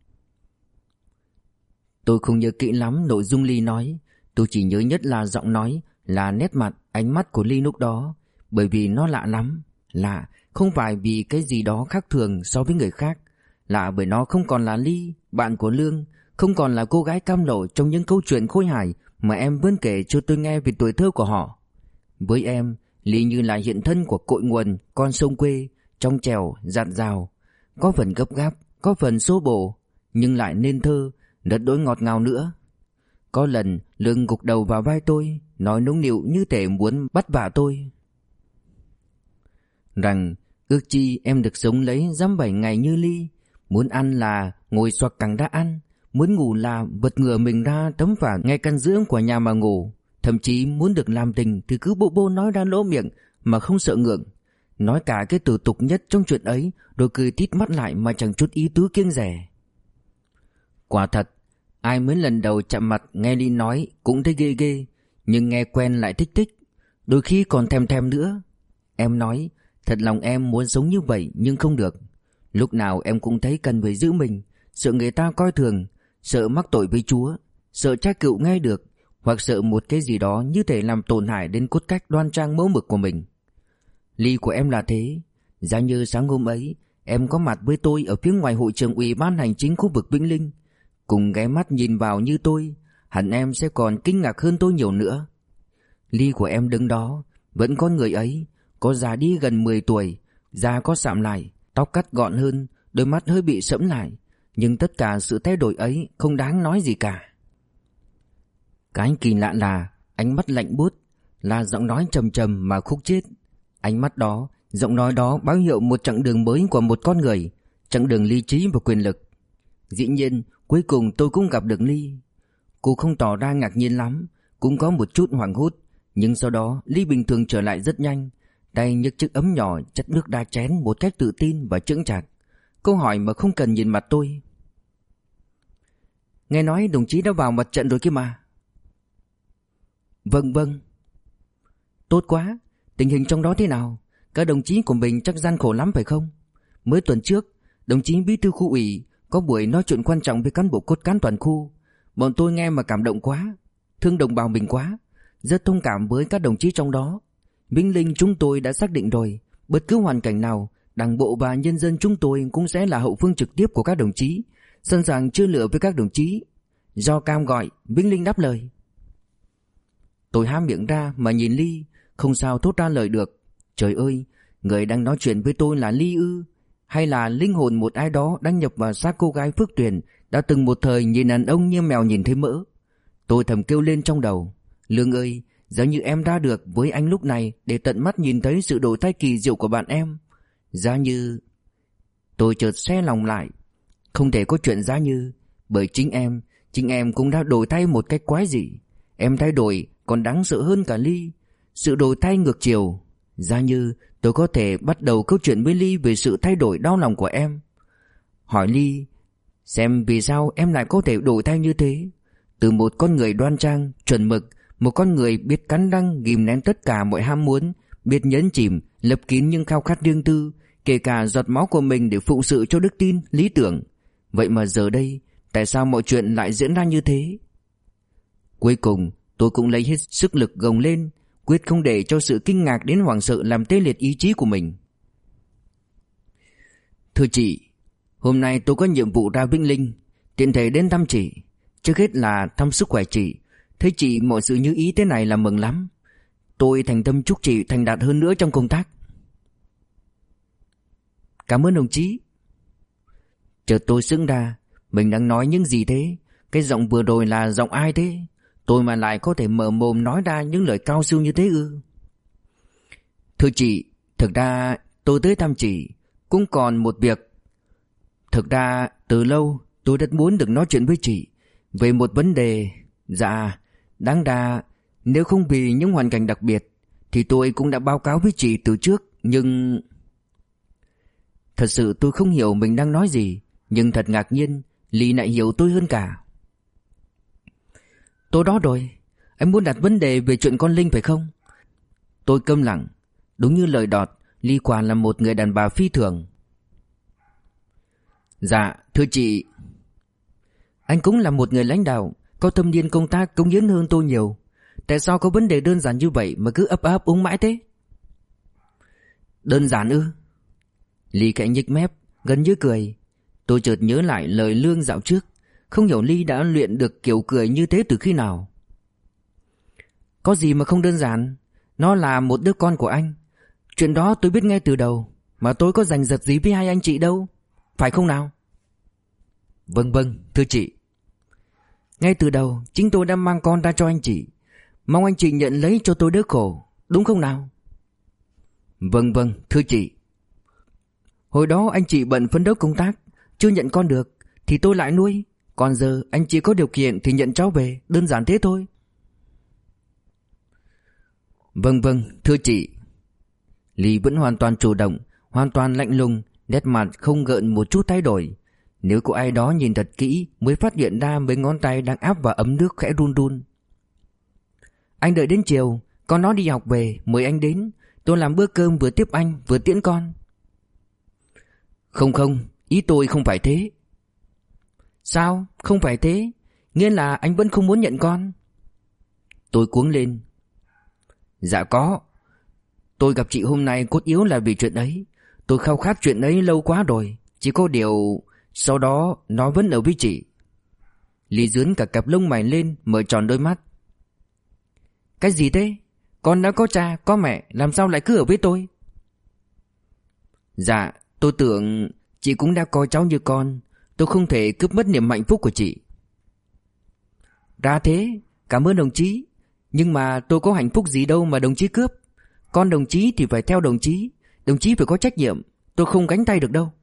Tôi không nhớ kỹ lắm nội dung Ly nói. Tôi chỉ nhớ nhất là giọng nói, là nét mặt, ánh mắt của Ly lúc đó. Bởi vì nó lạ lắm. Lạ không phải vì cái gì đó khác thường so với người khác. Lạ bởi nó không còn là Ly, bạn của Lương, không còn là cô gái cam lộ trong những câu chuyện khôi hài mà em vẫn kể cho tôi nghe về tuổi thơ của họ. Với em, Ly như là hiện thân của cội nguồn con sông quê, trong trèo, dạt dào, có phần gấp gáp, có phần xô bồ, nhưng lại nên thơ, rất đỗi ngọt ngào nữa. Có lần Lương gục đầu vào vai tôi, nói nũng nịu như thể muốn bắt vạ tôi rằng ước chi em được sống lấy dăm 7 ngày như Ly. Muốn ăn là ngồi xoạc cẳng ra ăn, muốn ngủ là vật ngửa mình ra tấm phản ngay căn dưỡng của nhà mà ngủ. Thậm chí muốn được làm tình thì cứ bộ bô nói ra lỗ miệng mà không sợ ngượng. Nói cả cái từ tục nhất trong chuyện ấy, rồi cười tít mắt lại mà chẳng chút ý tứ kiêng dè. Quả thật, ai mới lần đầu chạm mặt nghe Ly nói cũng thấy ghê ghê, nhưng nghe quen lại thích thích, đôi khi còn thèm thèm nữa. Em nói, thật lòng em muốn sống như vậy nhưng không được. Lúc nào em cũng thấy cần phải giữ mình, sợ người ta coi thường, sợ mắc tội với Chúa, sợ cha cựu nghe được, hoặc sợ một cái gì đó như thể làm tổn hại đến cốt cách đoan trang mẫu mực của mình. Ly của em là thế. Giá như sáng hôm ấy em có mặt với tôi ở phía ngoài hội trường ủy ban hành chính khu vực Vĩnh Linh, cùng ghé mắt nhìn vào như tôi, hẳn em sẽ còn kinh ngạc hơn tôi nhiều nữa. Ly của em đứng đó, vẫn con người ấy, có già đi gần 10 tuổi, da có sạm lại, tóc cắt gọn hơn, đôi mắt hơi bị sẫm lại, nhưng tất cả sự thay đổi ấy không đáng nói gì cả. Cái kỳ lạ là ánh mắt lạnh buốt, là giọng nói trầm trầm mà khúc chiết. Ánh mắt đó, giọng nói đó báo hiệu một chặng đường mới của một con người, chặng đường lý trí và quyền lực. Dĩ nhiên, cuối cùng tôi cũng gặp được Ly. Cô không tỏ ra ngạc nhiên lắm, cũng có một chút hoảng hốt, nhưng sau đó Ly bình thường trở lại rất nhanh, tay nhấc chiếc ấm nhỏ chất nước đa chén một cách tự tin và chững chạc. Câu hỏi mà không cần nhìn mặt tôi. Nghe nói đồng chí đã vào mặt trận rồi kia mà. Vâng vâng. Tốt quá. Tình hình trong đó thế nào? Các đồng chí của mình chắc gian khổ lắm phải không? Mới tuần trước, đồng chí bí thư khu ủy có buổi nói chuyện quan trọng với cán bộ cốt cán toàn khu. Bọn tôi nghe mà cảm động quá, thương đồng bào mình quá, rất thông cảm với các đồng chí trong đó. Vĩnh Linh chúng tôi đã xác định rồi, bất cứ hoàn cảnh nào, Đảng bộ và nhân dân chúng tôi cũng sẽ là hậu phương trực tiếp của các đồng chí, sẵn sàng chia lửa với các đồng chí. Do Cam gọi, Vĩnh Linh đáp lời. Tôi há miệng ra mà nhìn Ly, không sao thốt ra lời được. Trời ơi, người đang nói chuyện với tôi là Ly ư? hay là linh hồn một ai đó đang nhập vào xác cô gái Phước Tuyền đã từng một thời nhìn đàn ông như mèo nhìn thấy mỡ. Tôi thầm kêu lên trong đầu, Lương ơi, giá như em đã được với anh lúc này để tận mắt nhìn thấy sự đổi thay kỳ diệu của bạn em. Giá như... Tôi chợt xe lòng lại. Không thể có chuyện giá như, bởi chính em cũng đã đổi thay một cách quái dị. Em thay đổi còn đáng sợ hơn cả Ly. Sự đổi thay ngược chiều. Giá như tôi có thể bắt đầu câu chuyện với Ly về sự thay đổi đau lòng của em. Hỏi Ly xem vì sao em lại có thể đổi thay như thế. Từ một con người đoan trang, chuẩn mực, một con người biết cắn răng ghìm nén tất cả mọi ham muốn, biết nhấn chìm, lập kín những khao khát riêng tư, kể cả giọt máu của mình để phụng sự cho đức tin, lý tưởng. Vậy mà giờ đây, tại sao mọi chuyện lại diễn ra như thế? Cuối cùng, tôi cũng lấy hết sức lực gồng lên, quyết không để cho sự kinh ngạc đến hoảng sợ làm tê liệt ý chí của mình. Thưa chị, hôm nay tôi có nhiệm vụ ra Vĩnh Linh, tiện thể đến thăm chị. Trước hết là thăm sức khỏe chị. Thấy chị mọi sự như ý thế này là mừng lắm. Tôi thành tâm chúc chị thành đạt hơn nữa trong công tác. Cảm ơn đồng chí. Chợt tôi sững ra, mình đang nói những gì thế? Cái giọng vừa rồi là giọng ai thế? Tôi mà lại có thể mở mồm nói ra những lời cao siêu như thế ư? Thưa chị, thực ra tôi tới thăm chị cũng còn một việc. Thực ra từ lâu tôi rất muốn được nói chuyện với chị về một vấn đề. Dạ, đáng ra nếu không vì những hoàn cảnh đặc biệt thì tôi cũng đã báo cáo với chị từ trước. Nhưng... Thật sự tôi không hiểu mình đang nói gì. Nhưng thật ngạc nhiên, Ly lại hiểu tôi hơn cả. Tôi đó rồi, anh muốn đặt vấn đề về chuyện con Linh phải không? Tôi câm lặng. Đúng như lời đọt, Ly quả là một người đàn bà phi thường. Dạ, thưa chị. Anh cũng là một người lãnh đạo, có thâm niên công tác cống hiến hơn tôi nhiều. Tại sao có vấn đề đơn giản như vậy mà cứ ấp áp uống mãi thế? Đơn giản ư? Ly khẽ nhếch mép, gần như cười. Tôi chợt nhớ lại lời Lương dạo trước. Không hiểu Ly đã luyện được kiểu cười như thế từ khi nào. Có gì mà không đơn giản. Nó là một đứa con của anh. Chuyện đó tôi biết ngay từ đầu. Mà tôi có giành giật gì với hai anh chị đâu. Phải không nào? Vâng vâng, thưa chị. Ngay từ đầu chính tôi đã mang con ra cho anh chị. Mong anh chị nhận lấy cho tôi đỡ khổ. Đúng không nào? Vâng vâng, thưa chị. Hồi đó anh chị bận phấn đấu công tác, chưa nhận con được thì tôi lại nuôi. Còn giờ anh chị có điều kiện thì nhận cháu về. Đơn giản thế thôi. Vâng vâng, thưa chị. Ly vẫn hoàn toàn chủ động, hoàn toàn lạnh lùng, nét mặt không gợn một chút thay đổi. Nếu có ai đó nhìn thật kỹ mới phát hiện ra mấy ngón tay đang áp vào ấm nước khẽ run run. Anh đợi đến chiều, con nó đi học về mời anh đến. Tôi làm bữa cơm vừa tiếp anh vừa tiễn con. Không không, ý tôi không phải thế. Sao? Không phải thế? Nghĩa là anh vẫn không muốn nhận con? Tôi cuống lên. Dạ có. Tôi gặp chị hôm nay cốt yếu là vì chuyện ấy. Tôi khao khát chuyện ấy lâu quá rồi. Chỉ có điều sau đó nó vẫn ở với chị. Ly dướn cả cặp lông mày lên, mở tròn đôi mắt. Cái gì thế? Con đã có cha, có mẹ, làm sao lại cứ ở với tôi? Dạ, tôi tưởng chị cũng đã coi cháu như con. Tôi không thể cướp mất niềm hạnh phúc của chị. Ra thế, cảm ơn đồng chí. Nhưng mà tôi có hạnh phúc gì đâu mà đồng chí cướp. Con đồng chí thì phải theo đồng chí. Đồng chí phải có trách nhiệm. Tôi không gánh tay được đâu.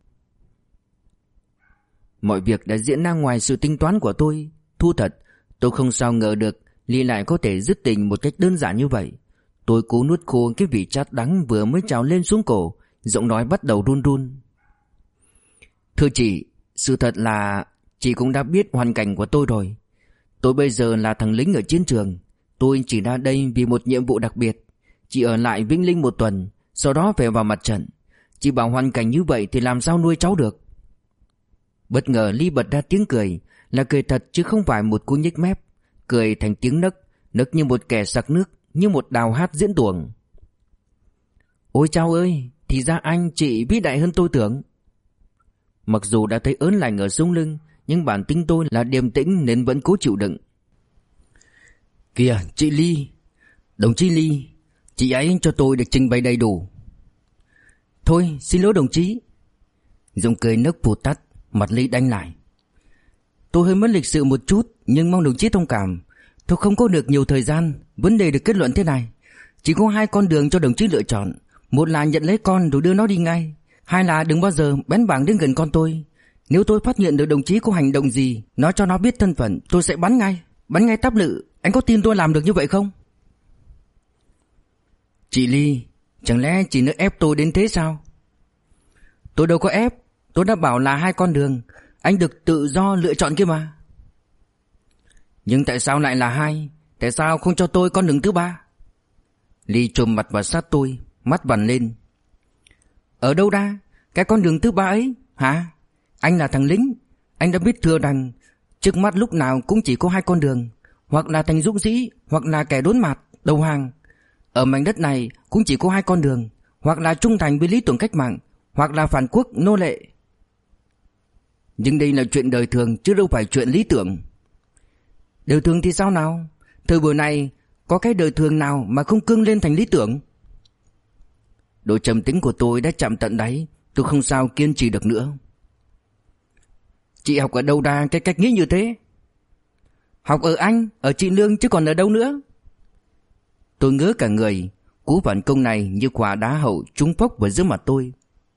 Mọi việc đã diễn ra ngoài sự tính toán của tôi. Thu thật, tôi không sao ngờ được Ly lại có thể dứt tình một cách đơn giản như vậy. Tôi cố nuốt khô cái vị chát đắng vừa mới trào lên xuống cổ. Giọng nói bắt đầu run run. Thưa chị, sự thật là chị cũng đã biết hoàn cảnh của tôi rồi. Tôi bây giờ là thằng lính ở chiến trường. Tôi chỉ ra đây vì một nhiệm vụ đặc biệt. Chị ở lại Vĩnh Linh một tuần, sau đó về vào mặt trận. Chị bảo hoàn cảnh như vậy thì làm sao nuôi cháu được? Bất ngờ Ly bật ra tiếng cười. Là cười thật chứ không phải một cú nhếch mép. Cười thành tiếng nấc, nấc như một kẻ sặc nước, như một đào hát diễn tuồng. Ôi cháu ơi, thì ra anh chị vĩ đại hơn tôi tưởng. Mặc dù đã thấy ớn lạnh ở sống lưng, nhưng bản tính tôi là điềm tĩnh nên vẫn cố chịu đựng. Kìa chị Ly, đồng chí Ly, chị ấy cho tôi được trình bày đầy đủ. Thôi xin lỗi đồng chí. Dũng cười nấc vụt tắt. Mặt Ly đanh lại. Tôi hơi mất lịch sự một chút, nhưng mong đồng chí thông cảm. Tôi không có được nhiều thời gian. Vấn đề được kết luận thế này. Chỉ có 2 con đường cho đồng chí lựa chọn. Một là nhận lấy con rồi đưa nó đi ngay. 2 là đừng bao giờ bén mảng đến gần con tôi. Nếu tôi phát hiện được đồng chí có hành động gì, nói cho nó biết thân phận, tôi sẽ bắn ngay táp lự. Anh có tin tôi làm được như vậy không? Chị Ly, chẳng lẽ chị nữa ép tôi đến thế sao? Tôi đâu có ép. Tôi đã bảo là 2 con đường. Anh được tự do lựa chọn kia mà. Nhưng tại sao lại là 2? Tại sao không cho tôi con đường thứ 3? Ly chồm mặt vào sát tôi, mắt vằn lên. Ở đâu ra? Cái con đường thứ 3 ấy hả? Anh là thằng lính. Anh đã biết thừa rằng trước mắt lúc nào cũng chỉ có 2 con đường. Hoặc là thành dũng sĩ, hoặc là kẻ đốn mặt, đầu hàng. Ở mảnh đất này cũng chỉ có 2 con đường. Hoặc là trung thành với lý tưởng cách mạng, hoặc là phản quốc nô lệ. Nhưng đây là chuyện đời thường chứ đâu phải chuyện lý tưởng. Đời thường thì sao nào? Thời buổi này có cái đời thường nào mà không cương lên thành lý tưởng? Độ trầm tính của tôi đã chạm tận đáy. Tôi không sao kiên trì được nữa. Chị học ở đâu ra cái cách nghĩ như thế? Học ở anh, ở chị Lương chứ còn ở đâu nữa. Tôi ngớ cả người. Cú phản công này như quả đá hậu trúng phốc vào giữa mặt tôi.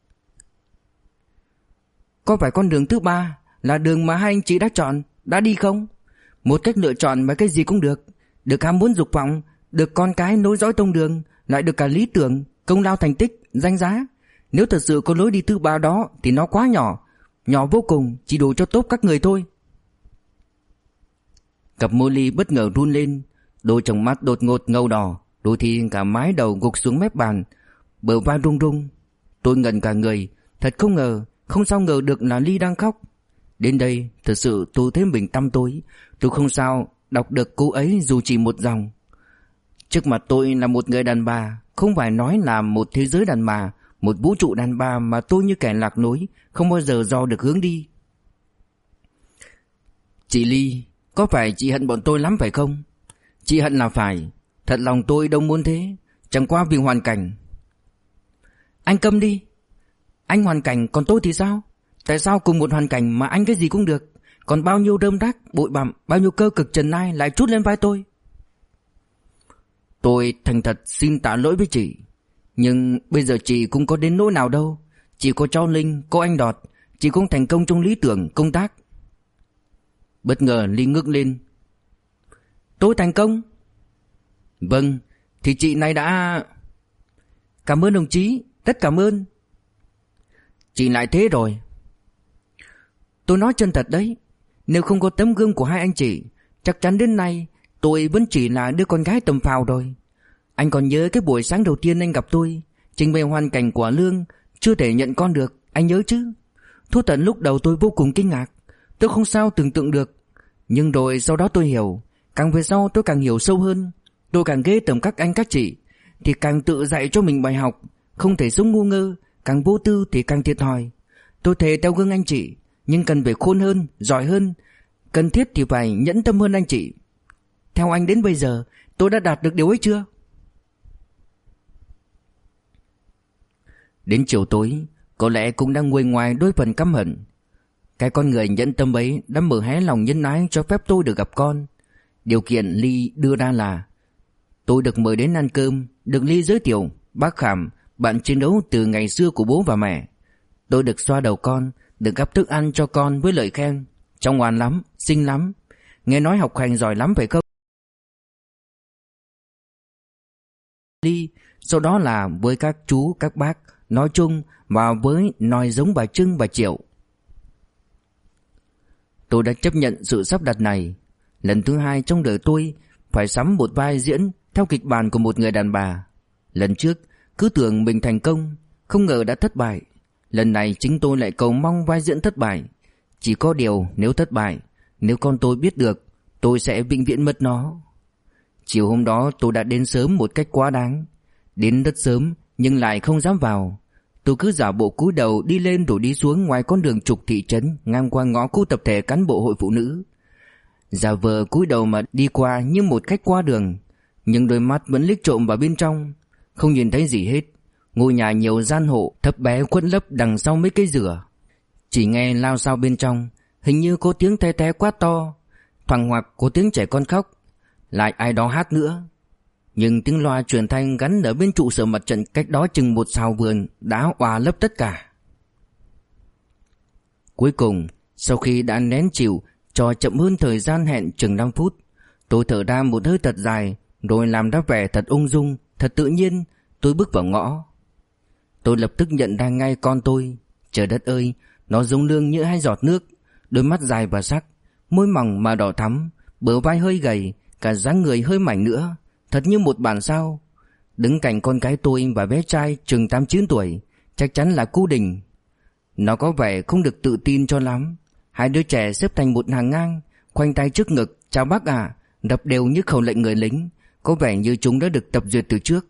Có phải con đường thứ 3 là đường mà 2 anh chị đã chọn, đã đi không? Một cách lựa chọn mà cái gì cũng được. Được ham muốn dục vọng, được con cái nối dõi tông đường, lại được cả lý tưởng, công lao thành tích, danh giá. Nếu thật sự có lối đi thứ 3 đó thì nó quá nhỏ. Nhỏ vô cùng, chỉ đủ cho tốt các người thôi. Cặp môi Ly bất ngờ run lên. Đôi tròng mắt đột ngột ngầu đỏ. Đôi khi cả mái đầu gục xuống mép bàn. Bờ vai rung rung. Tôi ngẩn cả người. Thật không ngờ, không sao ngờ được là Ly đang khóc. Đến đây thật sự tôi thấy mình tăm tối. Tôi không sao đọc được cô ấy dù chỉ một dòng. Trước mặt tôi là một người đàn bà. Không phải nói là một thế giới đàn bà, một vũ trụ đàn bà mà tôi như kẻ lạc lối, không bao giờ dò được hướng đi. Chị Ly, có phải chị hận bọn tôi lắm phải không? Chị hận là phải. Thật lòng tôi đâu muốn thế. Chẳng qua vì hoàn cảnh. Anh câm đi. Anh hoàn cảnh, còn tôi thì sao? Tại sao cùng một hoàn cảnh mà anh cái gì cũng được, còn bao nhiêu rơm rác, bụi bặm, bao nhiêu cơ cực trần ai lại trút lên vai tôi? Tôi thành thật xin tạ lỗi với chị. Nhưng bây giờ chị cũng có đến nỗi nào đâu. Chỉ có cháu Linh, có anh Đọt. Chị cũng thành công trong lý tưởng, công tác. Bất ngờ Ly ngước lên. Tôi thành công? Vâng, thì chị này đã... Cảm ơn đồng chí, rất cảm ơn. Chị lại thế rồi. Tôi nói chân thật đấy. Nếu không có tấm gương của 2 anh chị, chắc chắn đến nay tôi vẫn chỉ là đứa con gái tầm phào rồi. Anh còn nhớ cái buổi sáng đầu tiên anh gặp tôi, trình bày hoàn cảnh của Lương, chưa thể nhận con được, anh nhớ chứ? Thú thật lúc đầu tôi vô cùng kinh ngạc. Tôi không sao tưởng tượng được. Nhưng rồi sau đó tôi hiểu. Càng về sau tôi càng hiểu sâu hơn. Tôi càng ghê tởm các anh các chị, thì càng tự dạy cho mình bài học. Không thể sống ngu ngơ. Càng vô tư thì càng thiệt thòi. Tôi thề theo gương anh chị, nhưng cần phải khôn hơn, giỏi hơn. Cần thiết thì phải nhẫn tâm hơn anh chị. Theo anh đến bây giờ tôi đã đạt được điều ấy chưa? Đến chiều tối, có lẽ cũng đang nguôi ngoài đôi phần căm hận. Cái con người nhẫn tâm ấy đã mở hé lòng nhân ái cho phép tôi được gặp con. Điều kiện Ly đưa ra là tôi được mời đến ăn cơm, được Ly giới thiệu bác Khảm, bạn chiến đấu từ ngày xưa của bố và mẹ. Tôi được xoa đầu con, được gắp thức ăn cho con với lời khen. Trông ngoan lắm, xinh lắm. Nghe nói học hành giỏi lắm phải không? Ly, sau đó là với các chú, các bác, nói chung và với nói giống bà Trưng, bà Triệu. Tôi đã chấp nhận sự sắp đặt này. Lần thứ 2 trong đời tôi phải sắm một vai diễn theo kịch bản của một người đàn bà. Lần trước cứ tưởng mình thành công, không ngờ đã thất bại. Lần này chính tôi lại cầu mong vai diễn thất bại. Chỉ có điều nếu thất bại, nếu con tôi biết được, tôi sẽ vĩnh viễn mất nó. Chiều hôm đó tôi đã đến sớm một cách quá đáng. Đến rất sớm nhưng lại không dám vào. Tôi cứ giả bộ cúi đầu đi lên rồi đi xuống ngoài con đường trục thị trấn, ngang qua ngõ khu tập thể cán bộ hội phụ nữ. Giả vờ cúi đầu mà đi qua như một khách qua đường, nhưng đôi mắt vẫn liếc trộm vào bên trong. Không nhìn thấy gì hết. Ngôi nhà nhiều gian hộ thấp bé khuất lấp đằng sau mấy cây dừa. Chỉ nghe lao sao bên trong, hình như có tiếng té té quát to, thoảng hoặc có tiếng trẻ con khóc, lại ai đó hát nữa. Nhưng tiếng loa truyền thanh gắn ở bên trụ sở mặt trận cách đó chừng một sào vườn đã òa lấp tất cả. Cuối cùng, sau khi đã nén chịu cho chậm hơn thời gian hẹn chừng 5 phút, tôi thở ra một hơi thật dài, rồi làm ra vẻ thật ung dung, thật tự nhiên. Tôi bước vào ngõ. Tôi lập tức nhận ra ngay con tôi. Trời đất ơi, nó giống Lương như hai giọt nước, đôi mắt dài và sắc, môi mỏng mà đỏ thắm, bờ vai hơi gầy, cả dáng người hơi mảnh nữa, thật như một bản sao. Đứng cạnh con gái tôi và bé trai chừng 8-9 tuổi, chắc chắn là Cu Đình. Nó có vẻ không được tự tin cho lắm. Hai đứa trẻ xếp thành một hàng ngang, khoanh tay trước ngực, chào bác ạ, đập đều như khẩu lệnh người lính, có vẻ như chúng đã được tập duyệt từ trước.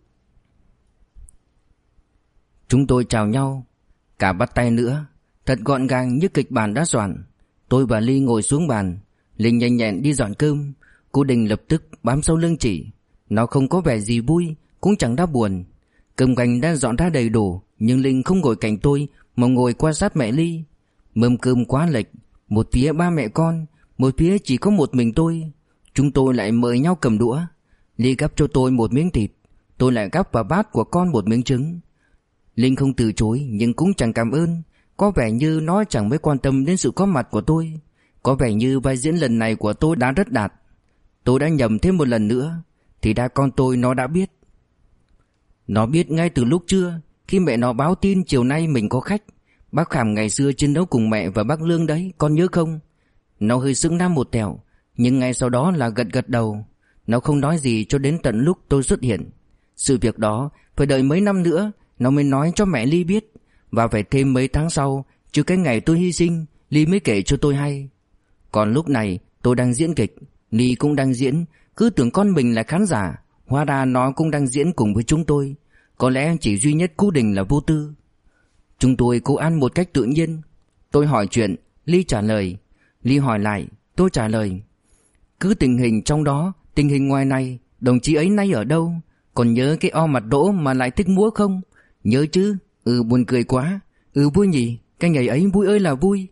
Chúng tôi chào nhau, cả bắt tay nữa, thật gọn gàng như kịch bản đã soạn. Tôi và Ly ngồi xuống bàn, Linh nhanh nhẹn đi dọn cơm. Cô Đình lập tức bám sau lưng chị. Nó không có vẻ gì vui, cũng chẳng đau buồn. Cơm canh đã dọn ra đầy đủ, nhưng Linh không ngồi cạnh tôi mà ngồi quan sát mẹ Ly. Mâm cơm quá lệch, một phía ba mẹ con, một phía chỉ có một mình tôi. Chúng tôi lại mời nhau cầm đũa. Ly gắp cho tôi một miếng thịt, tôi lại gắp vào bát của con một miếng trứng. Linh không từ chối nhưng cũng chẳng cảm ơn, có vẻ như nó chẳng mấy quan tâm đến sự có mặt của tôi. Có vẻ như vai diễn lần này của tôi đã rất đạt. Tôi đã nhầm thêm một lần nữa, thì ra con tôi nó đã biết. Nó biết ngay từ lúc trưa, khi mẹ nó báo tin chiều nay mình có khách. Bác Khảm ngày xưa chiến đấu cùng mẹ và bác Lương đấy, con nhớ không? Nó hơi sững ra một tẹo, nhưng ngay sau đó là gật gật đầu. Nó không nói gì cho đến tận lúc tôi xuất hiện. Sự việc đó phải đợi mấy năm nữa nó mới nói cho mẹ Ly biết. Và phải thêm mấy tháng sau, trừ cái ngày tôi hy sinh, Ly mới kể cho tôi hay. Còn lúc này tôi đang diễn kịch, Ly cũng đang diễn. Cứ tưởng con mình là khán giả, hóa ra nó cũng đang diễn cùng với chúng tôi. Có lẽ chỉ duy nhất Cu Đình là vô tư. Chúng tôi cố ăn một cách tự nhiên. Tôi hỏi chuyện, Ly trả lời. Ly hỏi lại, tôi trả lời. Cứ tình hình trong đó, tình hình ngoài này. Đồng chí ấy nay ở đâu? Còn nhớ cái o mặt đỗ mà lại thích múa không? Nhớ chứ? Buồn cười quá. Vui nhỉ, cái ngày ấy vui ơi là vui.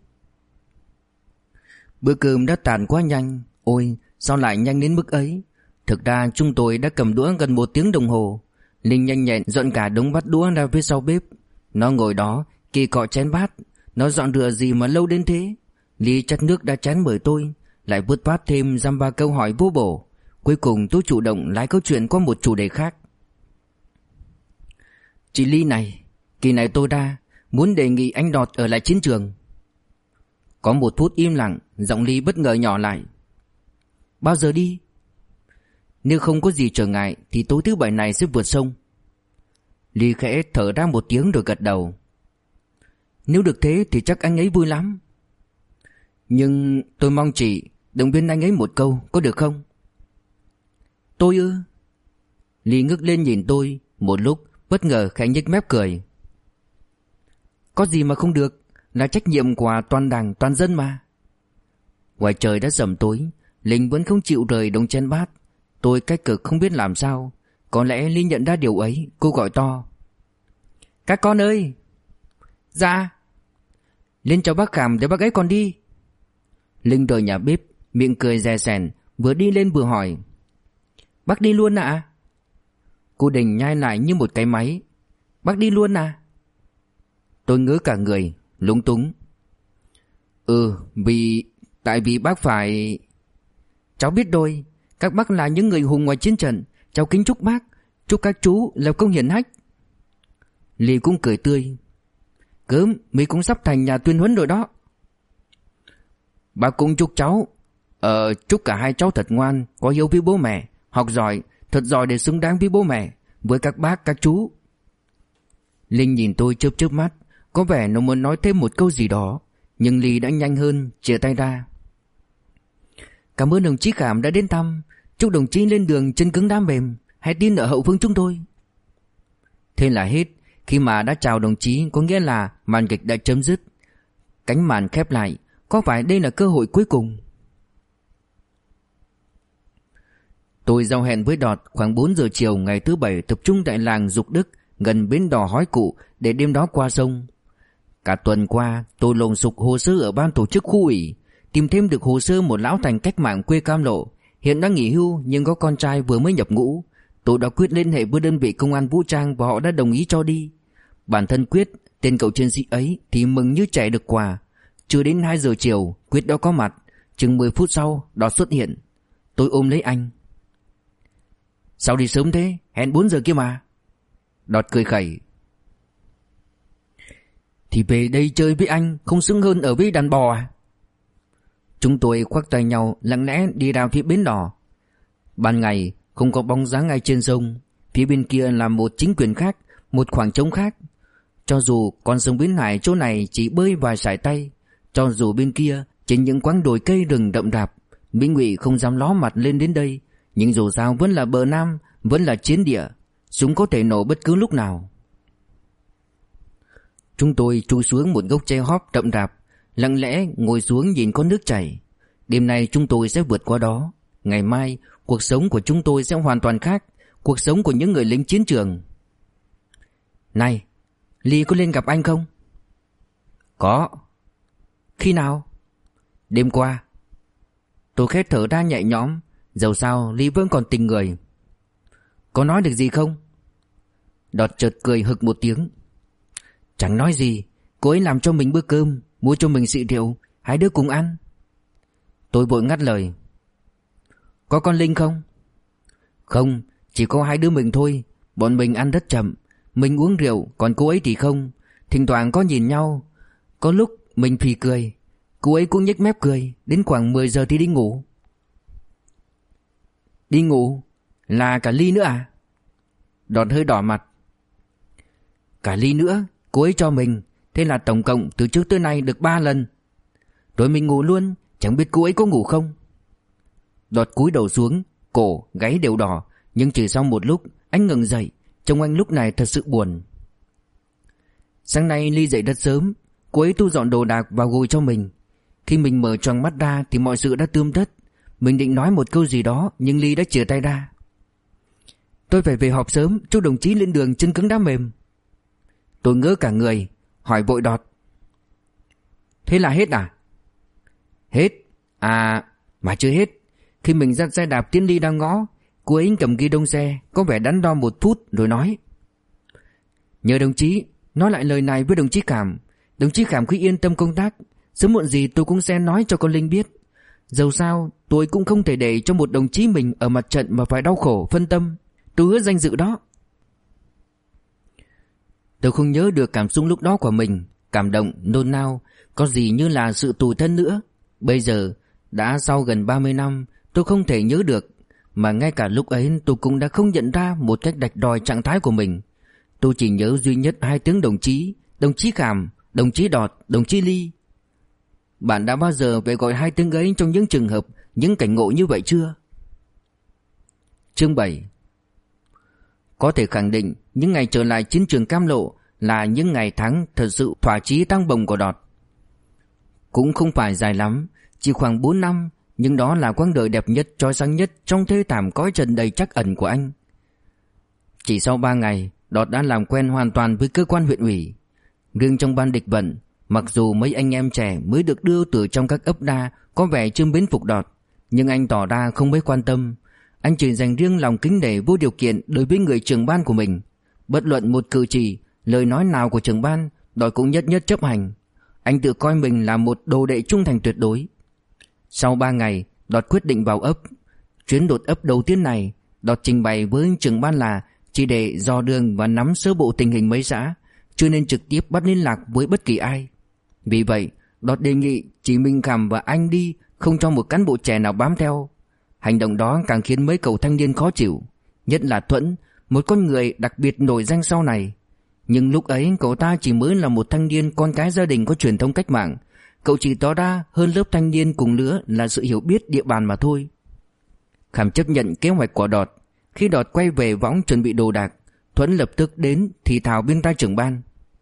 Bữa cơm đã tàn quá nhanh. Ôi, sao lại nhanh đến mức ấy? Thực ra chúng tôi đã cầm đũa gần 1 tiếng đồng hồ. Linh nhanh nhẹn dọn cả đống bát đũa ra phía sau bếp. Nó ngồi đó, kỳ cọ chén bát. Nó dọn rửa gì mà lâu đến thế? Ly chắt nước đã chén mời tôi, lại vứt phát thêm dăm ba câu hỏi vô bổ. Cuối cùng tôi chủ động lái câu chuyện qua một chủ đề khác. Chị Ly này, kỳ này tôi muốn đề nghị anh Đọt ở lại chiến trường. Có 1 phút im lặng, giọng Ly bất ngờ nhỏ lại. Bao giờ đi? Nếu không có gì trở ngại thì tối thứ Bảy này sẽ vượt sông. Ly khẽ thở ra một tiếng rồi gật đầu. Nếu được thế thì chắc anh ấy vui lắm. Nhưng tôi mong chị động viên anh ấy một câu, có được không? Tôi ư? Ly ngước lên nhìn tôi một lúc, bất ngờ khẽ nhếch mép cười. Có gì mà không được, là trách nhiệm của toàn đảng toàn dân mà. Ngoài trời đã sẩm tối, Linh vẫn không chịu rời đống chén bát. Tôi cách cực không biết làm sao. Có lẽ Ly nhận ra điều ấy, cô gọi to. Các con ơi! Dạ! Lên chào bác Khảm để bác ấy còn đi. Linh rời nhà bếp, miệng cười dè sẻn, vừa đi lên vừa hỏi. Bác đi luôn ạ? Cô Đình nhai lại như một cái máy. Bác đi luôn à? Tôi ngớ cả người, lúng túng. Tại vì bác phải... Cháu biết rồi, các bác là những người hùng ngoài chiến trận. Cháu kính chúc bác, chúc các chú lập công hiển hách. Ly cũng cười tươi. Gớm, mi cũng sắp thành nhà tuyên huấn rồi đó. Bác cũng chúc cháu. Chúc cả hai cháu thật ngoan, có hiếu với bố mẹ, học giỏi, thật giỏi để xứng đáng với bố mẹ, với các bác, các chú. Linh nhìn tôi chớp chớp mắt, có vẻ nó muốn nói thêm một câu gì đó, nhưng Ly đã nhanh hơn, chìa tay ra. Cảm ơn đồng chí Khảm đã đến thăm. Chúc đồng chí lên đường chân cứng đá mềm, hãy tin ở hậu phương chúng tôi. Thế là hết. Khi mà đã chào đồng chí có nghĩa là màn kịch đã chấm dứt. Cánh màn khép lại. Có phải đây là cơ hội cuối cùng? Tôi giao hẹn với Đọt khoảng 4 giờ chiều ngày thứ Bảy tập trung tại làng Dục Đức gần bến đò Hói Cụ để đêm đó qua sông. Cả tuần qua tôi lùng sục hồ sơ ở ban tổ chức khu ủy, tìm thêm được hồ sơ một lão thành cách mạng quê Cam Lộ, hiện đang nghỉ hưu nhưng có con trai vừa mới nhập ngũ. Tôi đã quyết liên hệ với đơn vị công an vũ trang và họ đã đồng ý cho đi. Bản thân Quyết, tên cậu chiến sĩ ấy thì mừng như trẻ được quà. Chưa đến 2 giờ chiều, Quyết đã có mặt. Chừng 10 phút sau, Đọt xuất hiện. Tôi ôm lấy anh. Sao đi sớm thế? Hẹn 4 giờ kia mà. Đọt cười khẩy. Thì về đây chơi với anh không sướng hơn ở với đàn bò à? Chúng tôi khoác tay nhau lặng lẽ đi ra phía bến đò. Ban ngày không có bóng dáng ai trên sông. Phía bên kia là một chính quyền khác, một khoảng trống khác. Cho dù con sông Bến Hải chỗ này chỉ bơi vài sải tay, cho dù bên kia trên những quãng đồi cây rừng rậm rạp, Mỹ Ngụy không dám ló mặt lên đến đây, nhưng dù sao vẫn là bờ Nam, vẫn là chiến địa, súng có thể nổ bất cứ lúc nào. Chúng tôi chui xuống một gốc tre hóp rậm rạp, lặng lẽ ngồi xuống nhìn con nước chảy. Đêm nay chúng tôi sẽ vượt qua đó. Ngày mai cuộc sống của chúng tôi sẽ hoàn toàn khác, cuộc sống của những người lính chiến trường. Này, Ly có lên gặp anh không? Có. Khi nào? Đêm qua. Tôi khẽ thở ra nhẹ nhõm, dẫu sao Ly vẫn còn tình người. Có nói được gì không? Đọt chợt cười hực một tiếng. Chẳng nói gì, cô ấy làm cho mình bữa cơm, mua cho mình xị rượu, hai đứa cùng ăn. Tôi vội ngắt lời. Có con Linh không? Không, chỉ có hai đứa mình thôi. Bọn mình ăn rất chậm, mình uống rượu, còn cô ấy thì không. Thỉnh thoảng có nhìn nhau, có lúc mình phì cười, cô ấy cũng nhếch mép cười. Đến khoảng 10 giờ thì đi ngủ. Đi ngủ? Là cả Ly nữa à? Đọt hơi đỏ mặt. Cả Ly nữa, cô ấy cho mình. Thế là tổng cộng từ trước tới nay được 3 lần. Rồi mình ngủ luôn, chẳng biết cô ấy có ngủ không. Đọt cúi đầu xuống, cổ, gáy đều đỏ. Nhưng chỉ sau một lúc anh ngừng dậy. Trông anh lúc này thật sự buồn. Sáng nay Ly dậy rất sớm. Cô ấy thu dọn đồ đạc vào gối cho mình. Khi mình mở choàng mắt ra thì mọi sự đã tươm tất. Mình định nói một câu gì đó, nhưng Ly đã chìa tay ra. Tôi phải về họp sớm, chú đồng chí lên đường chân cứng đá mềm. Tôi ngỡ cả người, hỏi vội Đọt. Thế là hết à? Hết. À, mà chưa hết. Khi mình dắt xe đạp tiến đi đang ngõ, cô ấy cầm ghi đông xe, có vẻ đắn đo một phút rồi nói. Nhờ đồng chí nói lại lời này với đồng chí Cảm. Đồng chí Cảm cứ yên tâm công tác, sớm muộn gì tôi cũng sẽ nói cho con Linh biết. Dẫu sao tôi cũng không thể để cho một đồng chí mình ở mặt trận mà phải đau khổ phân tâm. Tôi hứa danh dự đó. Tôi không nhớ được cảm xúc lúc đó của mình. Cảm động, nôn nao, có gì như là sự tủi thân nữa. Bây giờ đã sau gần 30 năm, tôi không thể nhớ được. Mà ngay cả lúc ấy tôi cũng đã không nhận ra một cách đạch đòi trạng thái của mình. Tôi chỉ nhớ duy nhất 2 tiếng đồng chí. Đồng chí Cảm, đồng chí Đọt, đồng chí Ly. Bạn đã bao giờ phải gọi 2 tiếng ấy trong những trường hợp, những cảnh ngộ như vậy chưa? Chương 7. Có thể khẳng định những ngày trở lại chiến trường Cam Lộ là những ngày tháng thật sự thỏa chí tăng bồng của Đọt. Cũng không phải dài lắm, chỉ khoảng 4 năm, nhưng đó là quãng đời đẹp nhất, chói sáng nhất trong thê thảm cõi trần đầy trắc ẩn của anh. Chỉ sau 3 ngày, Đọt đã làm quen hoàn toàn với cơ quan huyện ủy. Riêng trong ban địch vận, mặc dù mấy anh em trẻ mới được đưa từ trong các ấp đa có vẻ chưa mến phục Đọt, nhưng anh tỏ ra không mấy quan tâm. Anh chỉ dành riêng lòng kính nể vô điều kiện đối với người trưởng ban của mình. Bất luận một cử chỉ, lời nói nào của trưởng ban, Đọt cũng nhất nhất chấp hành. Anh tự coi mình là một đồ đệ trung thành tuyệt đối. Sau 3 ngày, Đọt quyết định vào ấp. Chuyến đột ấp đầu tiên này, Đọt trình bày với trưởng ban là chỉ để dò đường và nắm sơ bộ tình hình mấy xã, chưa nên trực tiếp bắt liên lạc với bất kỳ ai. Vì vậy, Đọt đề nghị chỉ mình Khảm và anh đi, không cho một cán bộ trẻ nào bám theo. Hành động đó càng khiến mấy cậu thanh niên khó chịu, nhất là Thuẫn, một con người đặc biệt nổi danh sau này. Nhưng lúc ấy cậu ta chỉ mới là một thanh niên con cái gia đình có truyền thống cách mạng. Cậu chỉ tỏ ra hơn lớp thanh niên cùng lứa là sự hiểu biết địa bàn mà thôi. Khảm chấp nhận kế hoạch của Đọt. Khi Đọt quay về võng chuẩn bị đồ đạc, Thuẫn lập tức đến thì thào bên tai trưởng ban.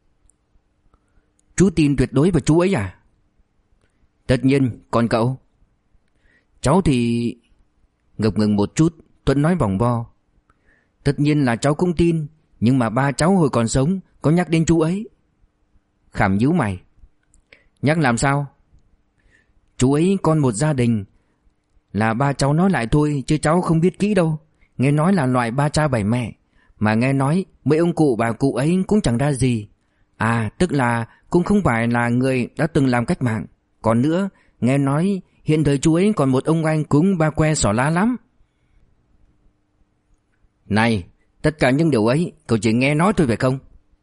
Chú tin tuyệt đối vào chú ấy à? Tất nhiên, còn cậu? Cháu thì... Ngập ngừng một chút, Thuẫn nói vòng vo. Tất nhiên là cháu cũng tin, nhưng mà ba cháu hồi còn sống có nhắc đến chú ấy. Khảm nhíu mày. Nhắc làm sao? Chú ấy con một gia đình, là ba cháu nói lại thôi chứ cháu không biết kỹ đâu. Nghe nói là loại ba cha bảy mẹ, mà nghe nói mấy ông cụ bà cụ ấy cũng chẳng ra gì. À, tức là cũng không phải là người đã từng làm cách mạng. Còn nữa, nghe nói hiện thời chú ấy còn một ông anh cũng ba que xỏ lá lắm. Này, tất cả những điều ấy cậu chỉ nghe nói thôi phải không?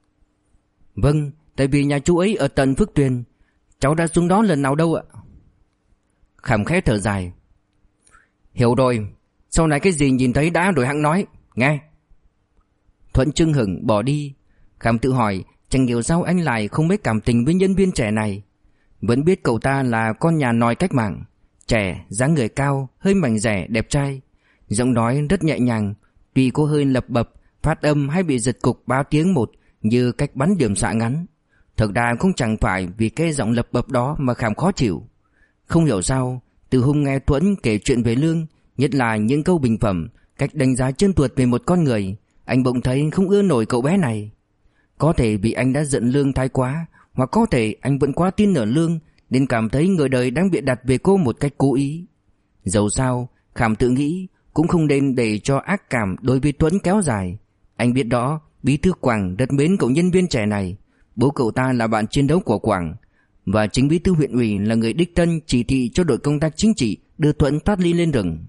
Vâng, tại vì nhà chú ấy ở tận Phước Tuyền, cháu đã xuống đó lần nào đâu ạ. Khảm khẽ thở dài. Hiểu rồi, sau này cái gì nhìn thấy đã rồi hẵng nói, nghe. Thuận chưng hửng bỏ đi. Khảm tự hỏi chẳng hiểu sao anh lại không mấy cảm tình với nhân viên trẻ này. Vẫn biết cậu ta là con nhà nòi cách mạng, trẻ, dáng người cao, hơi mảnh dẻ, đẹp trai. Giọng nói rất nhẹ nhàng, tuy có hơi lập bập, phát âm hay bị giật cục ba tiếng một như cách bắn điểm xạ ngắn. Thực ra cũng chẳng phải vì cái giọng lập bập đó mà Khảm khó chịu. Không hiểu sao, từ hôm nghe Thuẫn kể chuyện về Lương, nhất là những câu bình phẩm, cách đánh giá chân tuột về một con người, anh bỗng thấy không ưa nổi cậu bé này. Có thể vì anh đã giận Lương thái quá, hoặc có thể anh vẫn quá tin ở Lương nên cảm thấy người đời đang bịa đặt về cô một cách cố ý. Dẫu sao, Khảm tự nghĩ cũng không nên để cho ác cảm đối với Tuấn kéo dài. Anh biết rõ Bí thư Quảng rất mến cậu nhân viên trẻ này. Bố cậu ta là bạn chiến đấu của Quảng, và chính Bí thư huyện ủy là người đích thân chỉ thị cho đội công tác chính trị đưa Tuấn thoát ly lên rừng.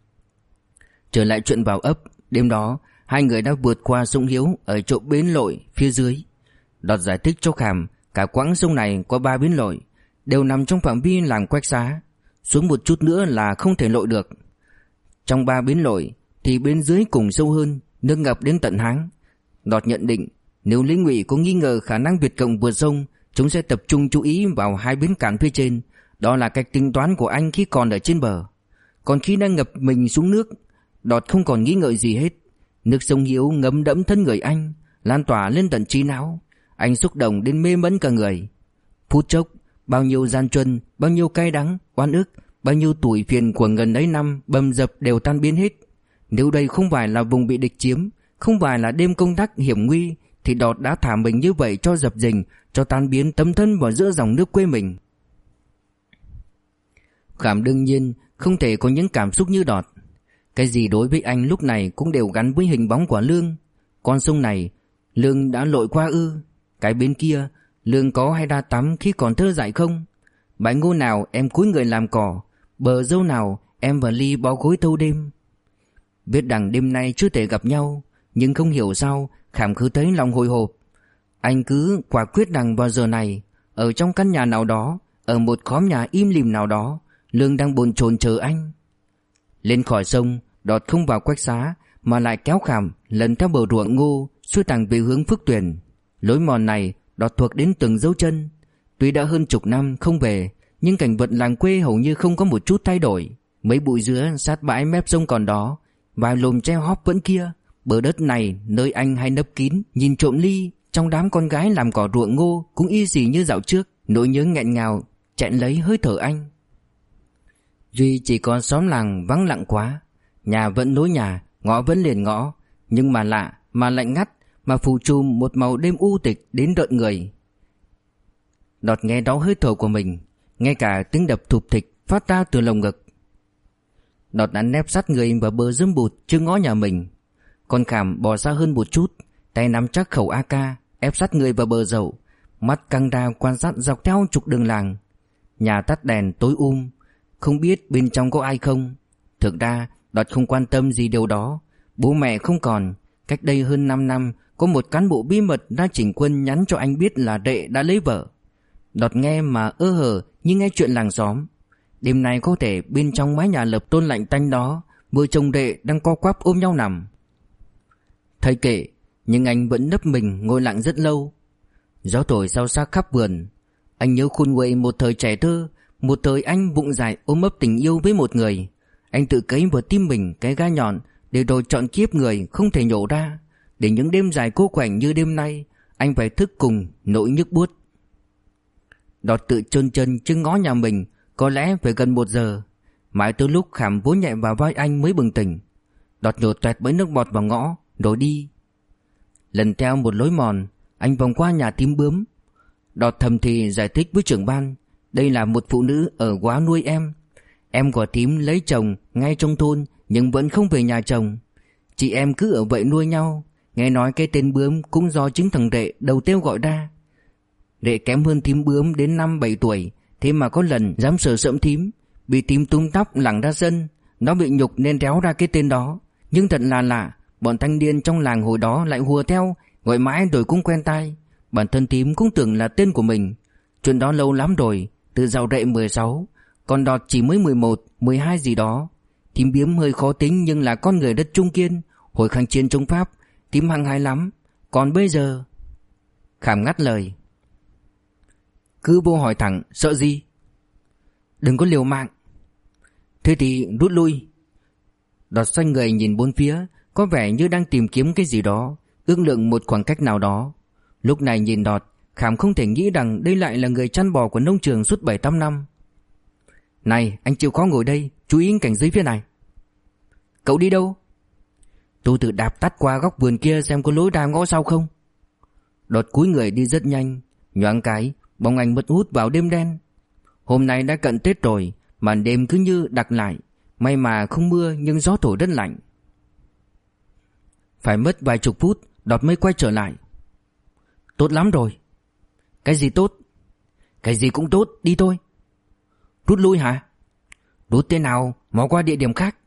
Trở lại chuyện vào ấp, đêm đó hai người đã vượt qua sông Hiếu ở chỗ bến lội phía dưới. Đọt giải thích cho Khảm cả quãng sông này có 3 bến lội, đều nằm trong phạm vi làng Quách Xá. Xuống một chút nữa là không thể lội được. Trong 3 bến lội thì bên dưới cùng sâu hơn, nước ngập đến tận háng. Đọt nhận định nếu lính ngụy có nghi ngờ khả năng Việt Cộng vượt sông, chúng sẽ tập trung chú ý vào 2 bến cạn phía trên. Đó là cách tính toán của anh khi còn ở trên bờ. Còn khi đang ngập mình xuống nước, Đọt không còn nghi ngợi gì hết. Nước sông Hiếu ngấm đẫm thân người anh, lan tỏa lên tận trí não. Anh xúc động đến mê mẩn cả người. Phút chốc, bao nhiêu gian truân, bao nhiêu cay đắng, oan ức, bao nhiêu tủi phiền của gần ấy năm bầm dập đều tan biến hết. Nếu đây không phải là vùng bị địch chiếm, không phải là đêm công tác hiểm nguy, thì Đọt đã thả mình như vậy cho dập dình, cho tan biến tấm thân vào giữa dòng nước quê mình. Khảm đương nhiên không thể có những cảm xúc như Đọt. Cái gì đối với anh lúc này cũng đều gắn với hình bóng của Lương. Con sông này Lương đã lội qua ư? Cái bên kia Lương có hay ra tắm khi còn thơ dại không? Bãi ngô nào em cúi người làm cỏ, bờ dâu nào em và Ly bó gối thâu đêm. Biết rằng đêm nay chưa thể gặp nhau, nhưng không hiểu sao Khảm cứ thấy lòng hồi hộp. Anh cứ quả quyết rằng vào giờ này, ở trong căn nhà nào đó, ở một khóm nhà im lìm nào đó, Lương đang bồn chồn chờ anh. Lên khỏi sông, Đọt không vào Quách Xá mà lại kéo Khảm lần theo bờ ruộng ngô xuôi thẳng về hướng Phước Tuyền. Lối mòn này Đọt thuộc đến từng dấu chân. Tuy đã hơn chục năm không về, nhưng cảnh vật làng quê hầu như không có một chút thay đổi. Mấy bụi dứa sát bãi mép sông còn đó, vài lùm tre hóp vẫn kia. Bờ đất này nơi anh hay nấp kín nhìn trộm Ly trong đám con gái làm cỏ ruộng ngô cũng y xì như dạo trước. Nỗi nhớ nghẹn ngào chẹn lấy hơi thở anh. Duy chỉ có xóm làng vắng lặng quá. Nhà vẫn nối nhà, ngõ vẫn liền ngõ, nhưng mà lạ, mà lạnh ngắt, mà phủ trùm một màu đêm u tịch đến rợn người. Đọt nghe đó hơi thở của mình, nghe cả tiếng đập thụp thịch phát ra từ lồng ngực. Đọt đã nép sát người vào bờ rơm bụt trước ngõ nhà mình. Con Khảm bò xa hơn một chút, tay nắm chắc khẩu AK, ép sát người vào bờ dậu, mắt căng ra quan sát dọc theo trục đường làng. Nhà tắt đèn tối không biết bên trong có ai không. Thực ra Đọt không quan tâm gì điều đó. Bố mẹ không còn. Cách đây hơn 5 năm có một cán bộ bí mật đã chỉnh quân nhắn cho anh biết là Đệ đã lấy vợ. Đọt nghe mà ơ hở như nghe chuyện làng xóm. Đêm nay có thể bên trong mái nhà lập tôn lạnh tanh đó, vợ chồng Đệ đang co quắp ôm nhau nằm. Thầy kệ, nhưng anh vẫn nấp mình ngồi lặng rất lâu. Gió thổi xao xạc khắp vườn. Anh nhớ khôn nguậy một thời trẻ thơ, một thời anh bụng dài ôm ấp tình yêu với một người. Anh tự cấy vào tim mình cái gai nhọn để rồi chọn kiếp người không thể nhổ ra. Để những đêm dài cô quạnh như đêm nay, anh phải thức cùng nỗi nhức buốt. Đọt tự chôn chân trước ngõ nhà mình, có lẽ phải gần 1 giờ. Mãi tới lúc Khảm vỗ nhẹ vào vai anh mới bừng tỉnh. Đọt nhổ toẹt mấy nước bọt vào ngõ rồi đi. Lần theo một lối mòn, anh vòng qua nhà Tím Bướm. Đọt thầm thì giải thích với trưởng ban. Đây là một phụ nữ ở góa nuôi em. Em của thím lấy chồng ngay trong thôn nhưng vẫn không về nhà chồng. Chị em cứ ở vậy nuôi nhau. Nghe nói cái tên Bướm cũng do chính thằng Rệ đầu tiêu gọi ra. Rệ kém hơn thím Bướm đến 5-7 tuổi. Thế mà có lần dám sờ sẫm thím, bị thím túm tóc lẳng ra sân. Nó bị nhục nên réo ra cái tên đó. Nhưng thật là lạ, bọn thanh niên trong làng hồi đó lại hùa theo, gọi mãi rồi cũng quen tai. Bản thân thím cũng tưởng là tên của mình. Chuyện đó lâu lắm rồi, từ dạo Rệ 16, còn Đọt chỉ mới 11, 12 gì đó. Thím Biếm hơi khó tính nhưng là con người rất trung kiên. Hồi kháng chiến chống Pháp, thím hăng hái lắm. Còn bây giờ... Khảm ngắt lời. Cứ vô hỏi thẳng, sợ gì? Đừng có liều mạng. Thế thì rút lui. Đọt xoay người nhìn bốn phía, có vẻ như đang tìm kiếm cái gì đó, ước lượng một khoảng cách nào đó. Lúc này nhìn Đọt, Khảm không thể nghĩ rằng đây lại là người chăn bò của nông trường suốt 7-8 năm. Này, anh chịu khó ngồi đây, chú ý cảnh giới phía này. Cậu đi đâu? Tôi tự đạp tắt qua góc vườn kia xem có lối ra ngõ sau không. Đọt cúi người đi rất nhanh, nhoáng cái, bóng ảnh mất hút vào đêm đen. Hôm nay đã cận Tết rồi, màn đêm cứ như đặc lại. May mà không mưa nhưng gió thổi rất lạnh. Phải mất vài chục phút Đọt mới quay trở lại. Tốt lắm rồi. Cái gì tốt? Cái gì cũng tốt, đi thôi. Rút lui hả? Rút thế nào, mò qua địa điểm khác.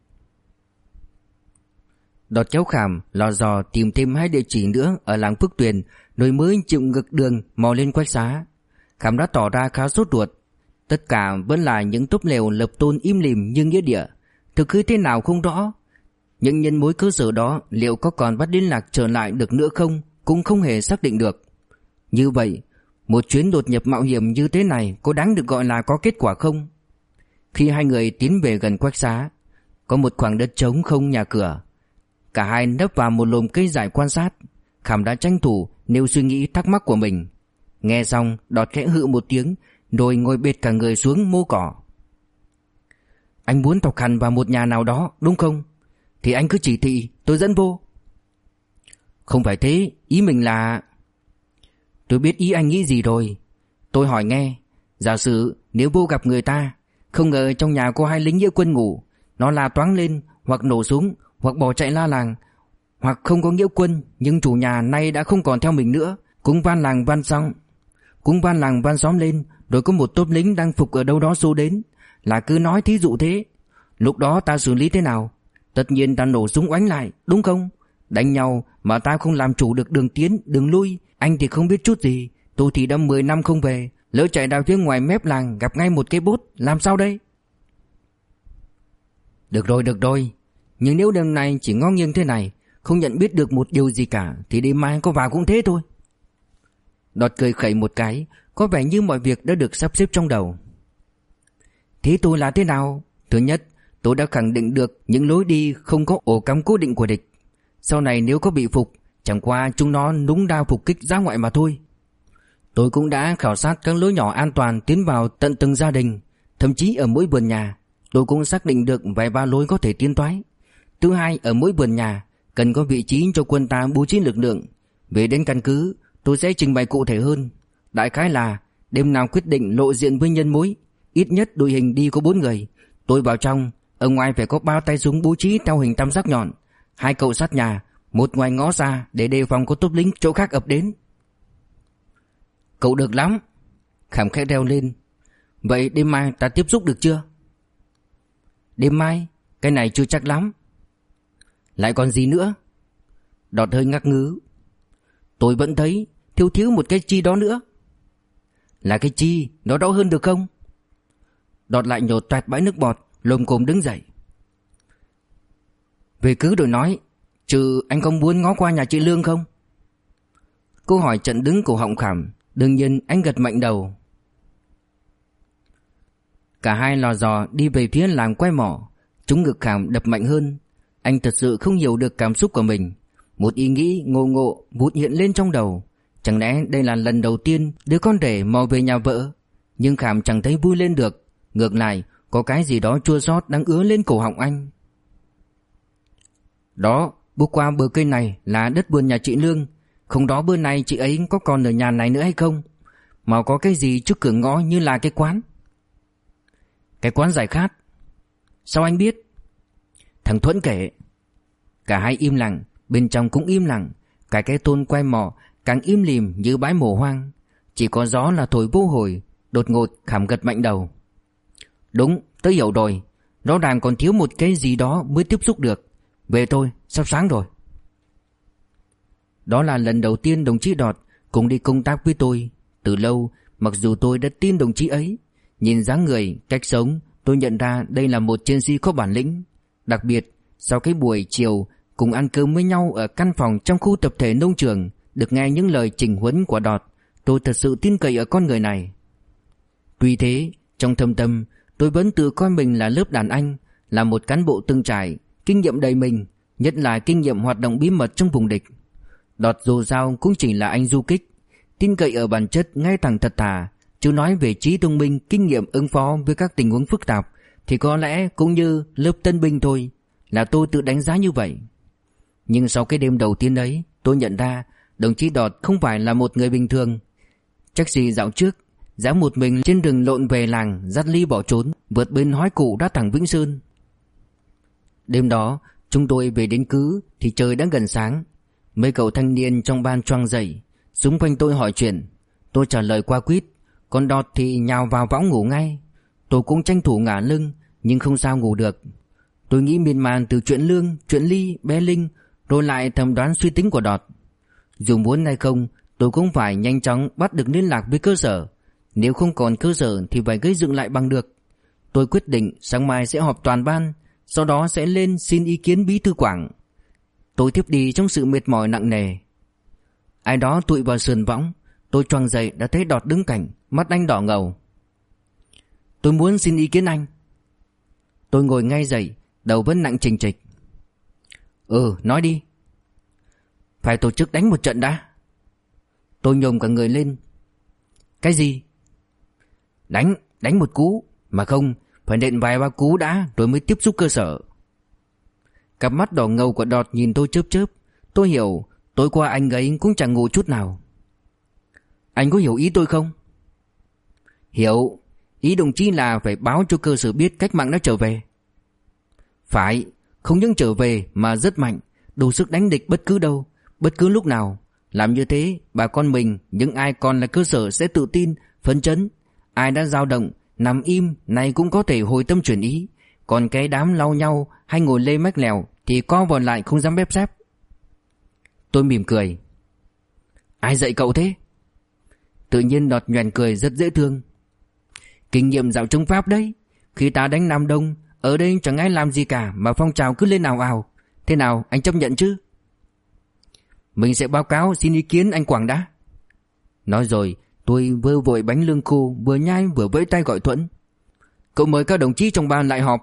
Đọt kéo Khảm lò dò tìm thêm 2 địa chỉ nữa ở làng Phước Tuyền, rồi mới chịu ngược đường mò lên Quách Xá. Khảm đã tỏ ra khá sốt ruột. Tất cả vẫn là những tốp lều lập tôn im lìm như nghĩa địa, thực hư thế nào không rõ. Những nhân mối cơ sở đó liệu có còn bắt liên lạc trở lại được nữa không cũng không hề xác định được. Như vậy, một chuyến đột nhập mạo hiểm như thế này có đáng được gọi là có kết quả không? Khi hai người tiến về gần Quách Xá, có một khoảng đất trống không nhà cửa. Cả hai nấp vào một lùm cây dại quan sát. Khảm đã tranh thủ nêu suy nghĩ thắc mắc của mình. Nghe xong, Đọt khẽ hự một tiếng, rồi ngồi bệt cả người xuống mô cỏ. Anh muốn thọc hằn vào một nhà nào đó đúng không? Thì anh cứ chỉ thị, tôi dẫn vô. Không phải thế, ý mình là... Tôi biết ý anh nghĩ gì rồi. Tôi hỏi nghe, giả sử nếu vô gặp người ta, không ngờ trong nhà có 2 lính nghĩa quân ngủ, nó la toáng lên, hoặc nổ súng, hoặc bỏ chạy la làng, hoặc không có nghĩa quân, nhưng chủ nhà nay đã không còn theo mình nữa, cũng van làng van xóm lên, rồi có một tốp lính đang phục ở đâu đó xô đến, là cứ nói thí dụ thế. Lúc đó ta xử lý thế nào? Tất nhiên ta nổ súng oánh lại, đúng không? Đánh nhau mà ta không làm chủ được đường tiến, đường lui. Anh thì không biết chút gì, tôi thì đã 10 năm không về, lỡ chạy ra phía ngoài mép làng gặp ngay một cái bốt, làm sao đây? Được rồi, nhưng nếu đêm nay chỉ ngó nghiêng thế này, không nhận biết được một điều gì cả, thì đêm mai có vào cũng thế thôi. Đọt cười khẩy một cái, có vẻ như mọi việc đã được sắp xếp trong đầu. Thế tôi là thế nào? Thứ nhất, tôi đã khẳng định được những lối đi không có ổ cắm cố định của địch. Sau này nếu có bị phục, chẳng qua chúng nó núng đao phục kích ra ngoại mà thôi. Tôi cũng đã khảo sát các lối nhỏ an toàn tiến vào tận từng gia đình, thậm chí ở mỗi vườn nhà. Tôi cũng xác định được vài ba lối có thể tiến toái. Thứ hai, ở mỗi vườn nhà cần có vị trí cho quân ta bố trí lực lượng. Về đến căn cứ, tôi sẽ trình bày cụ thể hơn. Đại khái là đêm nào quyết định lộ diện với nhân mối, ít nhất đội hình đi có 4 người. Tôi vào trong, ở ngoài phải có 3 tay súng bố trí theo hình tam giác nhọn, 2 cậu sát nhà, 1 ngoài ngõ ra để đề phòng có tốp lính chỗ khác ập đến. Cậu được lắm. Khảm khẽ reo lên. Vậy đêm mai ta tiếp xúc được chưa? Đêm mai? Cái này chưa chắc lắm. Lại còn gì nữa? Đọt hơi ngắc ngứ. Tôi vẫn thấy thiếu một cái chi đó nữa. Là cái chi? Nó rõ hơn được không? Đọt lại nhổ toẹt bãi nước bọt, lồm cồm đứng dậy. Về cứ rồi nói, chứ anh có muốn ngó qua nhà chị Lương không? Câu hỏi chặn đứng cổ họng Khảm. Đương nhiên anh gật mạnh đầu. Cả hai lò dò đi về phía làng quay mỏ. Trúng ngực Khảm đập mạnh hơn. Anh thật sự không hiểu được cảm xúc của mình. Một ý nghĩ ngộ vụt hiện lên trong đầu. Chẳng lẽ đây là lần đầu tiên đứa con rể mò về nhà vợ? Nhưng Khảm chẳng thấy vui lên được. Ngược lại, có cái gì đó chua xót đang ứa lên cổ họng anh. Đó, bước qua bờ cây này là đất vườn nhà chị Lương. Không đó bữa nay chị ấy có còn ở nhà này nữa hay không? mà có cái gì trước cửa ngõ như là cái quán. Cái quán giải khát. Sao anh biết? Thằng Thuẫn kể. Cả hai im lặng, bên trong cũng im lặng. Cả cái Tôn quay mò càng im lìm như bãi mồ hoang. Chỉ có gió là thổi vô hồi. Đột ngột Khảm gật mạnh đầu. Đúng, tớ hiểu rồi. Rõ ràng còn thiếu một cái gì đó mới tiếp xúc được. Về thôi, sắp sáng rồi. Đó là lần đầu tiên đồng chí Đọt cùng đi công tác với tôi. Từ lâu, mặc dù tôi đã tin đồng chí ấy, nhìn dáng người, cách sống, tôi nhận ra đây là một chiến sĩ có bản lĩnh. Đặc biệt, sau cái buổi chiều cùng ăn cơm với nhau ở căn phòng trong khu tập thể nông trường, được nghe những lời chỉnh huấn của Đọt, tôi thật sự tin cậy ở con người này. Tuy thế, trong thâm tâm, tôi vẫn tự coi mình là lớp đàn anh, là một cán bộ từng trải, kinh nghiệm đầy mình, nhất là kinh nghiệm hoạt động bí mật trong vùng địch. Đọt dù sao cũng chỉ là anh du kích, tin cậy ở bản chất ngay thẳng thật thà, chứ nói về trí thông minh, kinh nghiệm ứng phó với các tình huống phức tạp thì có lẽ cũng như lớp tân binh thôi, là tôi tự đánh giá như vậy. Nhưng sau cái đêm đầu tiên ấy, tôi nhận ra đồng chí Đọt không phải là một người bình thường. Chắc gì dạo trước dám một mình trên đường lộn về làng, dắt ly bỏ trốn, vượt bên hói cụ ra thẳng Vĩnh Sơn. Đêm đó chúng tôi về đến cứ thì trời đã gần sáng. Mấy cậu thanh niên trong ban choàng dậy, xung quanh tôi hỏi chuyện. Tôi trả lời qua quýt, còn Đọt thì nhào vào võng ngủ ngay. Tôi cũng tranh thủ ngả lưng, nhưng không sao ngủ được. Tôi nghĩ miên man từ chuyện Lương, chuyện Ly, bé Linh, rồi lại thầm đoán suy tính của Đọt. Dù muốn hay không, tôi cũng phải nhanh chóng bắt được liên lạc với cơ sở. Nếu không còn cơ sở thì phải gây dựng lại bằng được. Tôi quyết định sáng mai sẽ họp toàn ban, sau đó sẽ lên xin ý kiến bí thư Quảng. Tôi thiếp đi trong sự mệt mỏi nặng nề. Ai đó tụi vào sườn võng. Tôi choàng dậy đã thấy Đọt đứng cạnh, mắt anh đỏ ngầu. Tôi muốn xin ý kiến anh. Tôi ngồi ngay dậy, đầu vẫn nặng chình chịch. Nói đi. Phải tổ chức đánh một trận đã. Tôi nhổm cả người lên. Cái gì? Đánh một cú. Mà không, phải nện vài ba cú đã rồi mới tiếp xúc cơ sở. Cặp mắt đỏ ngầu của Đọt nhìn tôi chớp chớp. Tôi hiểu, tối qua anh ấy cũng chẳng ngủ chút nào. Anh có hiểu ý tôi không? Hiểu. Ý đồng chí là phải báo cho cơ sở biết cách mạng đã trở về. Phải, không những trở về mà rất mạnh, đủ sức đánh địch bất cứ đâu, bất cứ lúc nào. Làm như thế, bà con mình, những ai còn là cơ sở sẽ tự tin, phấn chấn. Ai đã dao động, nằm im, này cũng có thể hồi tâm chuyển ý. Còn cái đám lau nhau hay ngồi lê mách lèo thì co vào lại không dám bép xép. Tôi mỉm cười. Ai dạy cậu thế? Tự nhiên Đọt nhoẻn cười rất dễ thương. Kinh nghiệm dạo chống Pháp đấy. Khi ta đánh Nam Đông, ở đây chẳng ai làm gì cả mà phong trào cứ lên ào ào. Thế nào, anh chấp nhận chứ? Mình sẽ báo cáo xin ý kiến anh Quảng đã. Nói rồi, tôi vừa vội bánh lương khô, vừa nhai vừa vẫy tay gọi Thuẫn. Cậu mời các đồng chí trong ban lại họp.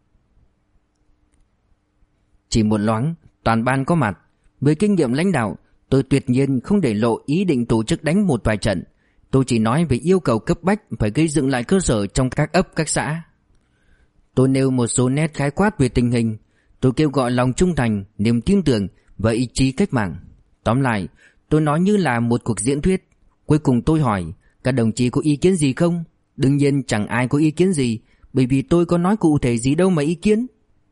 Chỉ một loáng, toàn ban có mặt. Với kinh nghiệm lãnh đạo, tôi tuyệt nhiên không để lộ ý định tổ chức đánh một vài trận. Tôi chỉ nói về yêu cầu cấp bách phải gây dựng lại cơ sở trong các ấp các xã. Tôi nêu một số nét khái quát về tình hình. Tôi kêu gọi lòng trung thành, niềm tin tưởng và ý chí cách mạng. Tóm lại, tôi nói như là một cuộc diễn thuyết. Cuối cùng tôi hỏi, các đồng chí có ý kiến gì không? Đương nhiên chẳng ai có ý kiến gì, bởi vì tôi có nói cụ thể gì đâu mà ý kiến.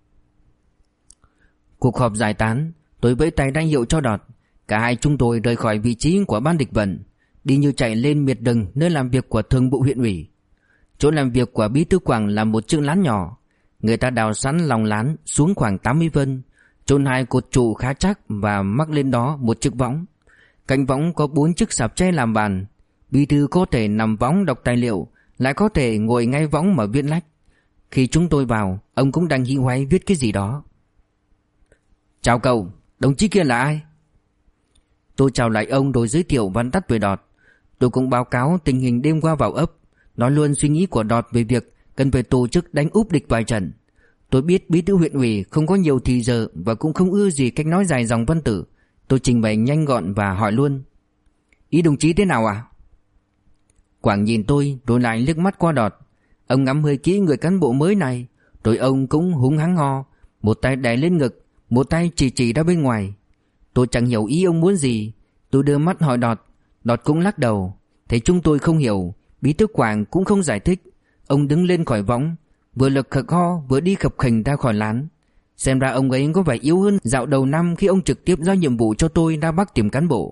Cuộc họp giải tán, tôi vẫy tay ra hiệu cho Đọt. Cả hai chúng tôi rời khỏi vị trí của ban địch vận, đi như chạy lên miệt rừng nơi làm việc của thường vụ huyện ủy. Chỗ làm việc của bí thư Quảng là một chiếc lán nhỏ. Người ta đào sẵn lòng lán xuống khoảng 80 phân, chôn hai cột trụ khá chắc và mắc lên đó một chiếc võng. Cạnh võng có 4 chiếc sạp tre làm bàn. Bí thư có thể nằm võng đọc tài liệu, lại có thể ngồi ngay võng mà viết lách. Khi chúng tôi vào, ông cũng đang hí hoáy viết cái gì đó. Chào cậu, đồng chí kia là ai? Tôi chào lại ông rồi giới thiệu vắn tắt về Đọt. Tôi cũng báo cáo tình hình đêm qua vào ấp, nói luôn suy nghĩ của Đọt về việc cần phải tổ chức đánh úp địch vài trận. Tôi biết bí thư huyện ủy không có nhiều thì giờ và cũng không ưa gì cách nói dài dòng văn tử. Tôi trình bày nhanh gọn và hỏi luôn. Ý đồng chí thế nào ạ? Quảng nhìn tôi rồi lại liếc mắt qua Đọt. Ông ngắm hơi kỹ người cán bộ mới này, rồi ông cũng húng hắng ho, một tay đè lên ngực, một tay chỉ ra bên ngoài. Tôi chẳng hiểu ý ông muốn gì. Tôi đưa mắt hỏi Đọt. Đọt cũng lắc đầu. Thấy chúng tôi không hiểu, Bí thư Quảng cũng không giải thích. Ông đứng lên khỏi võng, vừa lật khật ho vừa đi khập khềnh ra khỏi lán. Xem ra ông ấy có vẻ yếu hơn dạo đầu năm khi ông trực tiếp giao nhiệm vụ cho tôi ra Bắc tìm cán bộ.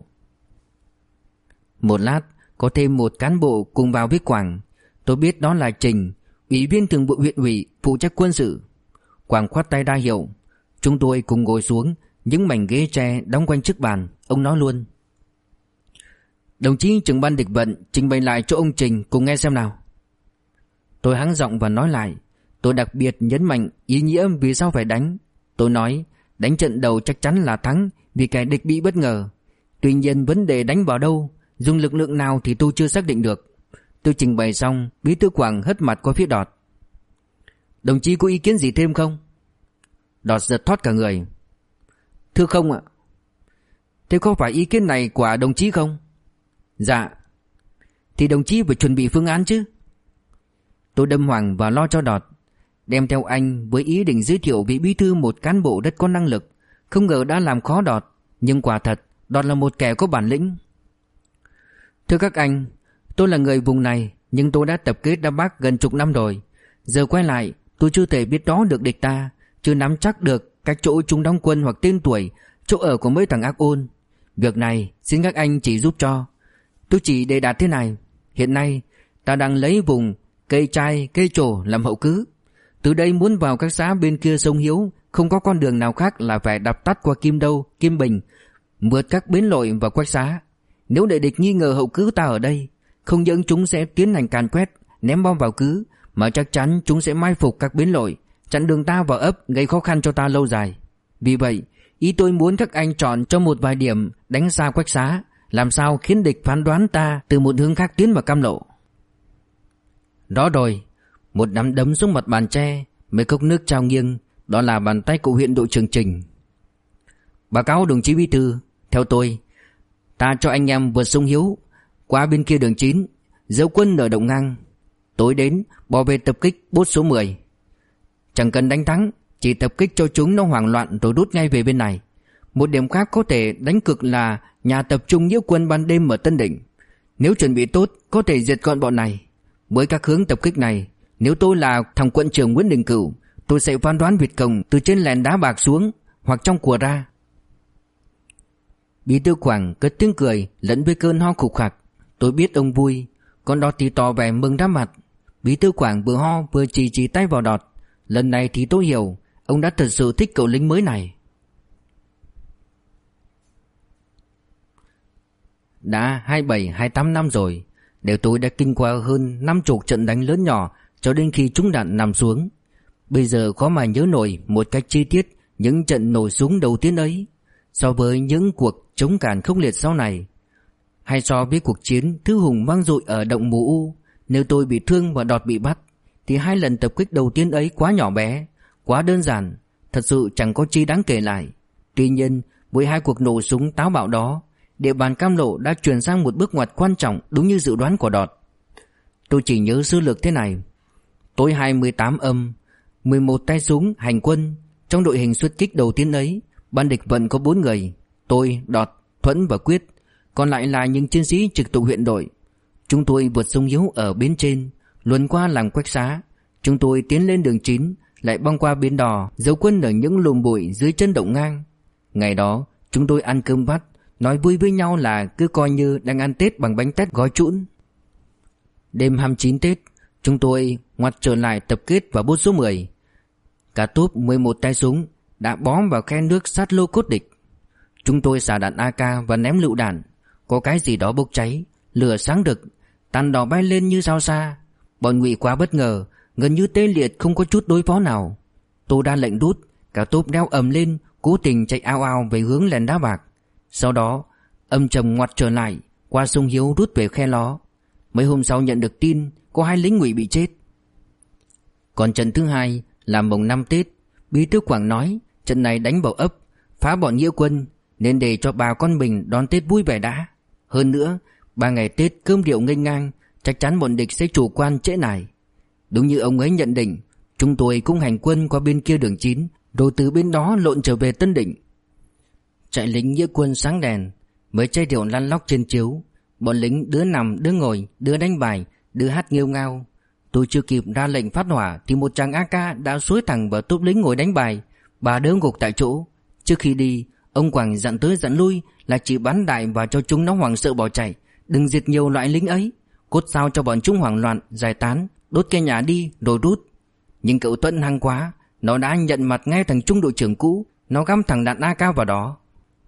Một lát, có thêm một cán bộ cùng vào với Quảng. Tôi biết đó là Trình, ủy viên thường vụ huyện ủy phụ trách quân sự. Quảng khoát tay ra hiệu. Chúng tôi cùng ngồi xuống những mảnh ghế tre đóng quanh chiếc bàn. Ông nói luôn: Đồng chí trưởng ban địch vận trình bày lại cho ông Trình cùng nghe xem nào. Tôi hắng giọng và nói lại. Tôi đặc biệt nhấn mạnh ý nghĩa vì sao phải đánh. Tôi nói đánh trận đầu chắc chắn là thắng vì kẻ địch bị bất ngờ. Tuy nhiên vấn đề đánh vào đâu, dùng lực lượng nào thì tôi chưa xác định được. Tôi trình bày xong, Bí thư Quảng hất mặt qua phía Đọt. Đồng chí có ý kiến gì thêm không? Đọt giật thoát cả người. Thưa không ạ. Thế có phải ý kiến này của đồng chí không? Dạ. Thì đồng chí phải chuẩn bị phương án chứ. Tôi đâm hoàng và lo cho Đọt. Đem theo anh với ý định giới thiệu vị bí thư một cán bộ rất có năng lực. Không ngờ đã làm khó Đọt. Nhưng quả thật Đọt là một kẻ có bản lĩnh. Thưa các anh, tôi là người vùng này, nhưng tôi đã tập kết ra Bắc gần chục năm rồi. Giờ quay lại tôi chưa thể biết đó được địch ta, chưa nắm chắc được các chỗ chúng đóng quân hoặc tên tuổi, chỗ ở của mấy thằng ác ôn. Việc này xin các anh chỉ giúp cho. Tôi chỉ đề đạt thế này. Hiện nay ta đang lấy vùng cây chai, cây trổ làm hậu cứ. Từ đây muốn vào các xã bên kia sông Hiếu, không có con đường nào khác là phải đạp tắt qua Kim Đâu, Kim Bình, vượt các bến lội và Quách Xá. Nếu để địch nghi ngờ hậu cứ ta ở đây, không những chúng sẽ tiến hành càn quét, ném bom vào cứ, mà chắc chắn chúng sẽ mai phục các bến lội, chặn đường ta vào ấp, gây khó khăn cho ta lâu dài. Vì vậy, ý tôi muốn các anh chọn cho một vài điểm đánh xa Quách Xá, làm sao khiến địch phán đoán ta từ một hướng khác tiến vào Cam Lộ. Đó rồi, một nắm đấm xuống mặt bàn tre, mấy cốc nước trao nghiêng, đó là bàn tay của huyện đội trưởng Trình. Báo cáo đồng chí bí thư, theo tôi, ta cho anh em vượt sông Hiếu, qua bên kia đường 9, giấu quân ở Động Ngang. Tối đến, bỏ về tập kích bốt số 10. Chẳng cần đánh thắng, chỉ tập kích cho chúng nó hoảng loạn rồi rút ngay về bên này. Một điểm khác có thể đánh cực là nhà tập trung nhiễu quân ban đêm ở Tân Định. Nếu chuẩn bị tốt, có thể diệt gọn bọn này. Với các hướng tập kích này, nếu tôi là thằng quận trưởng Nguyễn Đình Cửu, tôi sẽ phán đoán Việt Cộng từ trên lèn đá bạc xuống, hoặc trong của ra. Bí thư Quảng cất tiếng cười lẫn với cơn ho khục khặc. Tôi biết ông vui, còn Đọt thì tỏ vẻ mừng ra mặt. Bí thư Quảng vừa ho vừa chỉ tay vào Đọt. Lần này thì tôi hiểu, ông đã thật sự thích cậu lính mới này. Đã 27-28 năm rồi, đều tôi đã kinh qua hơn 50 trận đánh lớn nhỏ cho đến khi trúng đạn nằm xuống. Bây giờ khó mà nhớ nổi một cách chi tiết những trận nổ súng đầu tiên ấy. So với những cuộc chống càn khốc liệt sau này, hay so với cuộc chiến thứ hùng vang dội ở Động Mù U, nếu tôi bị thương và Đọt bị bắt, thì hai lần tập kích đầu tiên ấy quá nhỏ bé, quá đơn giản, thật sự chẳng có chi đáng kể lại. Tuy nhiên, với hai cuộc nổ súng táo bạo đó, địa bàn Cam Lộ đã chuyển sang một bước ngoặt quan trọng đúng như dự đoán của Đọt. Tôi chỉ nhớ sơ lược thế này. Tối 28 âm, 11 tay súng hành quân. Trong đội hình xuất kích đầu tiên ấy, ban địch vẫn có 4 người, tôi, Đọt, Thuẫn và Quyết, còn lại là những chiến sĩ trực thuộc huyện đội. Chúng tôi vượt sông Hiếu ở bên trên, luồn qua làng Quách Xá. Chúng tôi tiến lên đường 9, lại băng qua bến đò, giấu quân ở những lùm bụi dưới chân Động Ngang. Ngày đó, chúng tôi ăn cơm vắt, nói vui với nhau là cứ coi như đang ăn Tết bằng bánh tét gói trũn. Đêm 29 Tết, chúng tôi ngoặt trở lại tập kết vào bốt số 10. Cả tốp 11 tay súng đã bó vào khe nước sát lô cốt địch. Chúng tôi xả đạn AK và ném lựu đạn. Có cái gì đó bốc cháy, lửa sáng rực, tàn đỏ bay lên như sao xa. Bọn Ngụy quá bất ngờ, gần như tê liệt, không có chút đối phó nào. Tôi ra lệnh rút, cả tốp đeo ầm lên, cố tình chạy ao ao về hướng lèn đá bạc. Sau đó âm trầm ngoặt trở lại, qua sông Hiếu rút về khe ló. Mấy hôm sau nhận được tin có 2 lính Ngụy bị chết. Còn trận thứ hai là mồng 5 Tết, Bí thư Quảng nói trận này đánh vào ấp, phá bọn nghĩa quân, nên để cho bà con mình đón Tết vui vẻ đã. Hơn nữa 3 ngày Tết cơm rượu nghênh ngang, chắc chắn bọn địch sẽ chủ quan trễ nải. Đúng như ông ấy nhận định, chúng tôi cũng hành quân qua bên kia đường 9, rồi từ bên đó lộn trở về Tân Định. Trại lính nghĩa quân sáng đèn, mấy chai rượu lăn lóc trên chiếu. Bọn lính đứa nằm đứa ngồi, đứa đánh bài, đứa hát nghêu ngao. Tôi chưa kịp ra lệnh phát hỏa thì một chàng AK đã xúi thẳng vào tốp lính ngồi đánh bài, 3 đứa gục tại chỗ. Trước khi đi, ông Quảng dặn tới dặn lui là chỉ bắn đại và cho chúng nó hoảng sợ bỏ chạy, đừng diệt nhiều loại lính ấy, cốt sao cho bọn chúng hoảng loạn giải tán, đốt cây nhà đi rồi rút. Nhưng cậu Tuấn hăng quá, nó đã nhận mặt ngay thằng trung đội trưởng cũ, nó găm thằng đạn AK vào đó.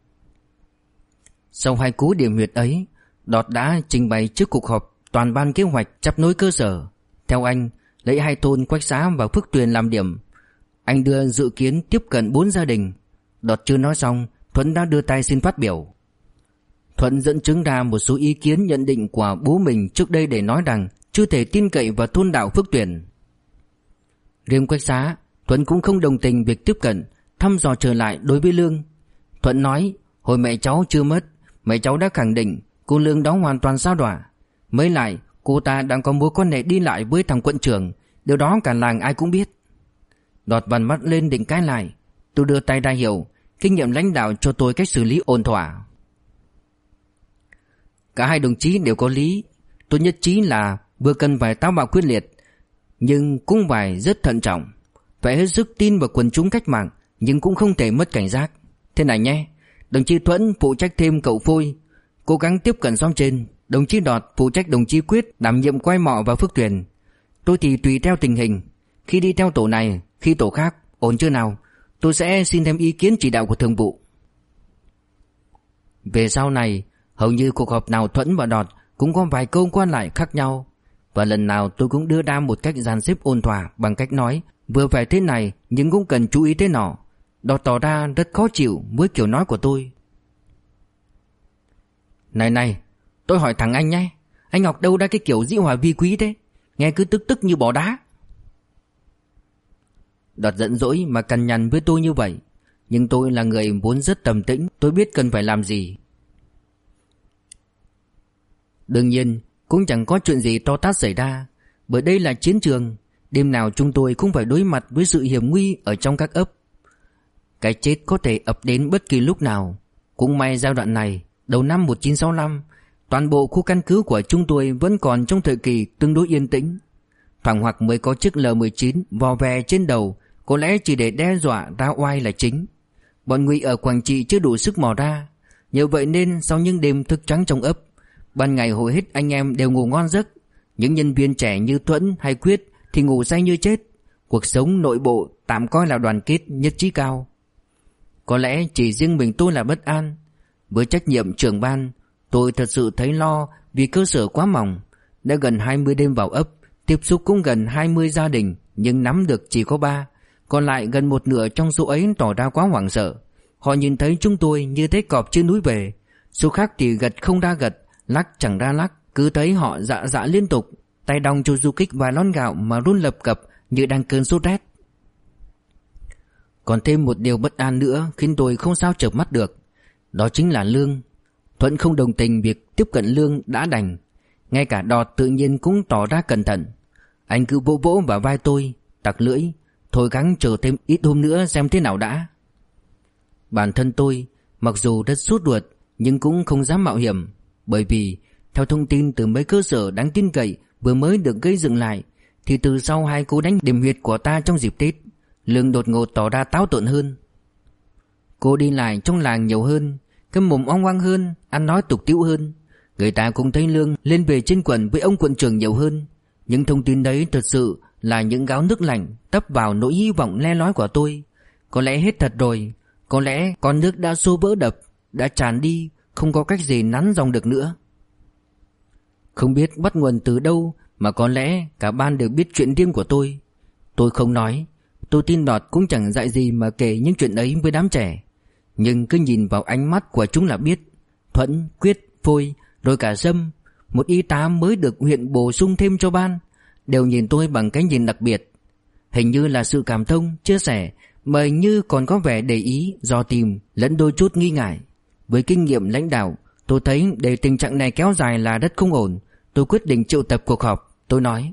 Sau 2 cú điểm huyệt ấy, Đọt đã trình bày trước cuộc họp toàn ban kế hoạch chắp nối cơ sở. Theo anh, lấy 2 thôn Quách Xá và Phước Tuyền làm điểm. Anh đưa dự kiến tiếp cận 4 gia đình. Đọt chưa nói xong, Thuận đã đưa tay xin phát biểu. Thuận dẫn chứng ra một số ý kiến nhận định của bố mình trước đây để nói rằng chưa thể tin cậy vào thôn đạo Phước Tuyền. Riêng Quách Xá, Thuận cũng không đồng tình việc tiếp cận, thăm dò trở lại đối với Lương. Thuận nói, hồi mẹ cháu chưa mất, mẹ cháu đã khẳng định cô Lương đó hoàn toàn sao đọa. Mới lại, cô ta đang có mối quan hệ đi lại với thằng quận trưởng, điều đó cả làng ai cũng biết. Đọt vằn mắt lên định cãi lại. Tôi đưa tay ra hiệu, kinh nghiệm lãnh đạo cho tôi cách xử lý ổn thỏa. Cả 2 đồng chí đều có lý. Tôi nhất trí là vừa cần phải táo bạo quyết liệt, nhưng cũng phải rất thận trọng. Phải hết sức tin vào quần chúng cách mạng, nhưng cũng không thể mất cảnh giác. Thế này nhé, đồng chí Thuẫn phụ trách thêm cậu Phôi, cố gắng tiếp cận xóm trên. Đồng chí Đọt phụ trách đồng chí Quyết đảm nhiệm quay mọ vào Phước Tuyền. Tôi thì tùy theo tình hình, khi đi theo tổ này, khi tổ khác, ổn chưa nào, tôi sẽ xin thêm ý kiến chỉ đạo của thường vụ. Về sau này, hầu như cuộc họp nào Thuẫn và Đọt cũng có vài câu quan lại khác nhau, và lần nào tôi cũng đưa ra một cách dàn xếp ôn thỏa bằng cách nói vừa phải thế này nhưng cũng cần chú ý thế nọ. Đọt tỏ ra rất khó chịu với kiểu nói của tôi. Này, tôi hỏi thằng anh nhé, anh học đâu ra cái kiểu dĩ hòa vi quý thế, nghe cứ tức tức như bỏ đá. Đọt giận dỗi mà cằn nhằn với tôi như vậy, nhưng tôi là người vốn rất trầm tĩnh, tôi biết cần phải làm gì. Đương nhiên cũng chẳng có chuyện gì to tát xảy ra, bởi đây là chiến trường, đêm nào chúng tôi cũng phải đối mặt với sự hiểm nguy ở trong các ấp. Cái chết có thể ập đến bất kỳ lúc nào. Cũng may giai đoạn này, đầu năm 1965, toàn bộ khu căn cứ của chúng tôi vẫn còn trong thời kỳ tương đối yên tĩnh. Thoảng hoặc mới có chiếc L-19 vò vè trên đầu, có lẽ chỉ để đe dọa ra oai là chính. Bọn Ngụy ở Quảng Trị chưa đủ sức mò ra. Nhờ vậy nên sau những đêm thức trắng trong ấp, ban ngày hầu hết anh em đều ngủ ngon giấc. Những nhân viên trẻ như Thuẫn hay Quyết thì ngủ say như chết. Cuộc sống nội bộ tạm coi là đoàn kết nhất trí cao. Có lẽ chỉ riêng mình tôi là bất an. Với trách nhiệm trưởng ban, tôi thật sự thấy lo vì cơ sở quá mỏng. Đã gần 20 đêm vào ấp, tiếp xúc cũng gần 20 gia đình, nhưng nắm được chỉ có 3. Còn lại gần một nửa trong số ấy tỏ ra quá hoảng sợ. Họ nhìn thấy chúng tôi như thấy cọp trên núi về. Số khác thì gật không ra gật, lắc chẳng ra lắc. Cứ thấy họ dạ liên tục, tay đong cho du kích vài lon gạo mà run lập cập như đang cơn sốt rét. Còn thêm một điều bất an nữa khiến tôi không sao chợp mắt được. Đó chính là Lương. Thuận không đồng tình việc tiếp cận Lương đã đành. Ngay cả Đọt tự nhiên cũng tỏ ra cẩn thận. Anh cứ vỗ vỗ vào vai tôi, tặc lưỡi, thôi gắng chờ thêm ít hôm nữa xem thế nào đã. Bản thân tôi mặc dù rất sốt ruột nhưng cũng không dám mạo hiểm, bởi vì theo thông tin từ mấy cơ sở đáng tin cậy vừa mới được gây dựng lại, thì từ sau 2 cú đánh điểm huyệt của ta trong dịp Tết, Lương đột ngột tỏ ra táo tợn hơn. Cô đi lại trong làng nhiều hơn, cái mồm oang oang hơn, ăn nói tục tĩu hơn. Người ta cũng thấy Lương lên về trên quận với ông quận trưởng nhiều hơn. Những thông tin đấy thật sự là những gáo nước lạnh tấp vào nỗi hy vọng le lói của tôi. Có lẽ hết thật rồi, có lẽ con nước đã xô vỡ đập, đã tràn đi, không có cách gì nắn dòng được nữa. Không biết bắt nguồn từ đâu mà có lẽ cả ban đều biết chuyện riêng của tôi. Tôi không nói, tôi tin Đọt cũng chẳng dạy gì mà kể những chuyện ấy với đám trẻ. Nhưng cứ nhìn vào ánh mắt của chúng là biết. Thuẫn, Quyết, Phôi, rồi cả Sâm, một y tá mới được huyện bổ sung thêm cho ban, đều nhìn tôi bằng cái nhìn đặc biệt. Hình như là sự cảm thông, chia sẻ, mà hình như còn có vẻ để ý, dò tìm, lẫn đôi chút nghi ngại. Với kinh nghiệm lãnh đạo, tôi thấy để tình trạng này kéo dài là rất không ổn. Tôi quyết định triệu tập cuộc họp. Tôi nói: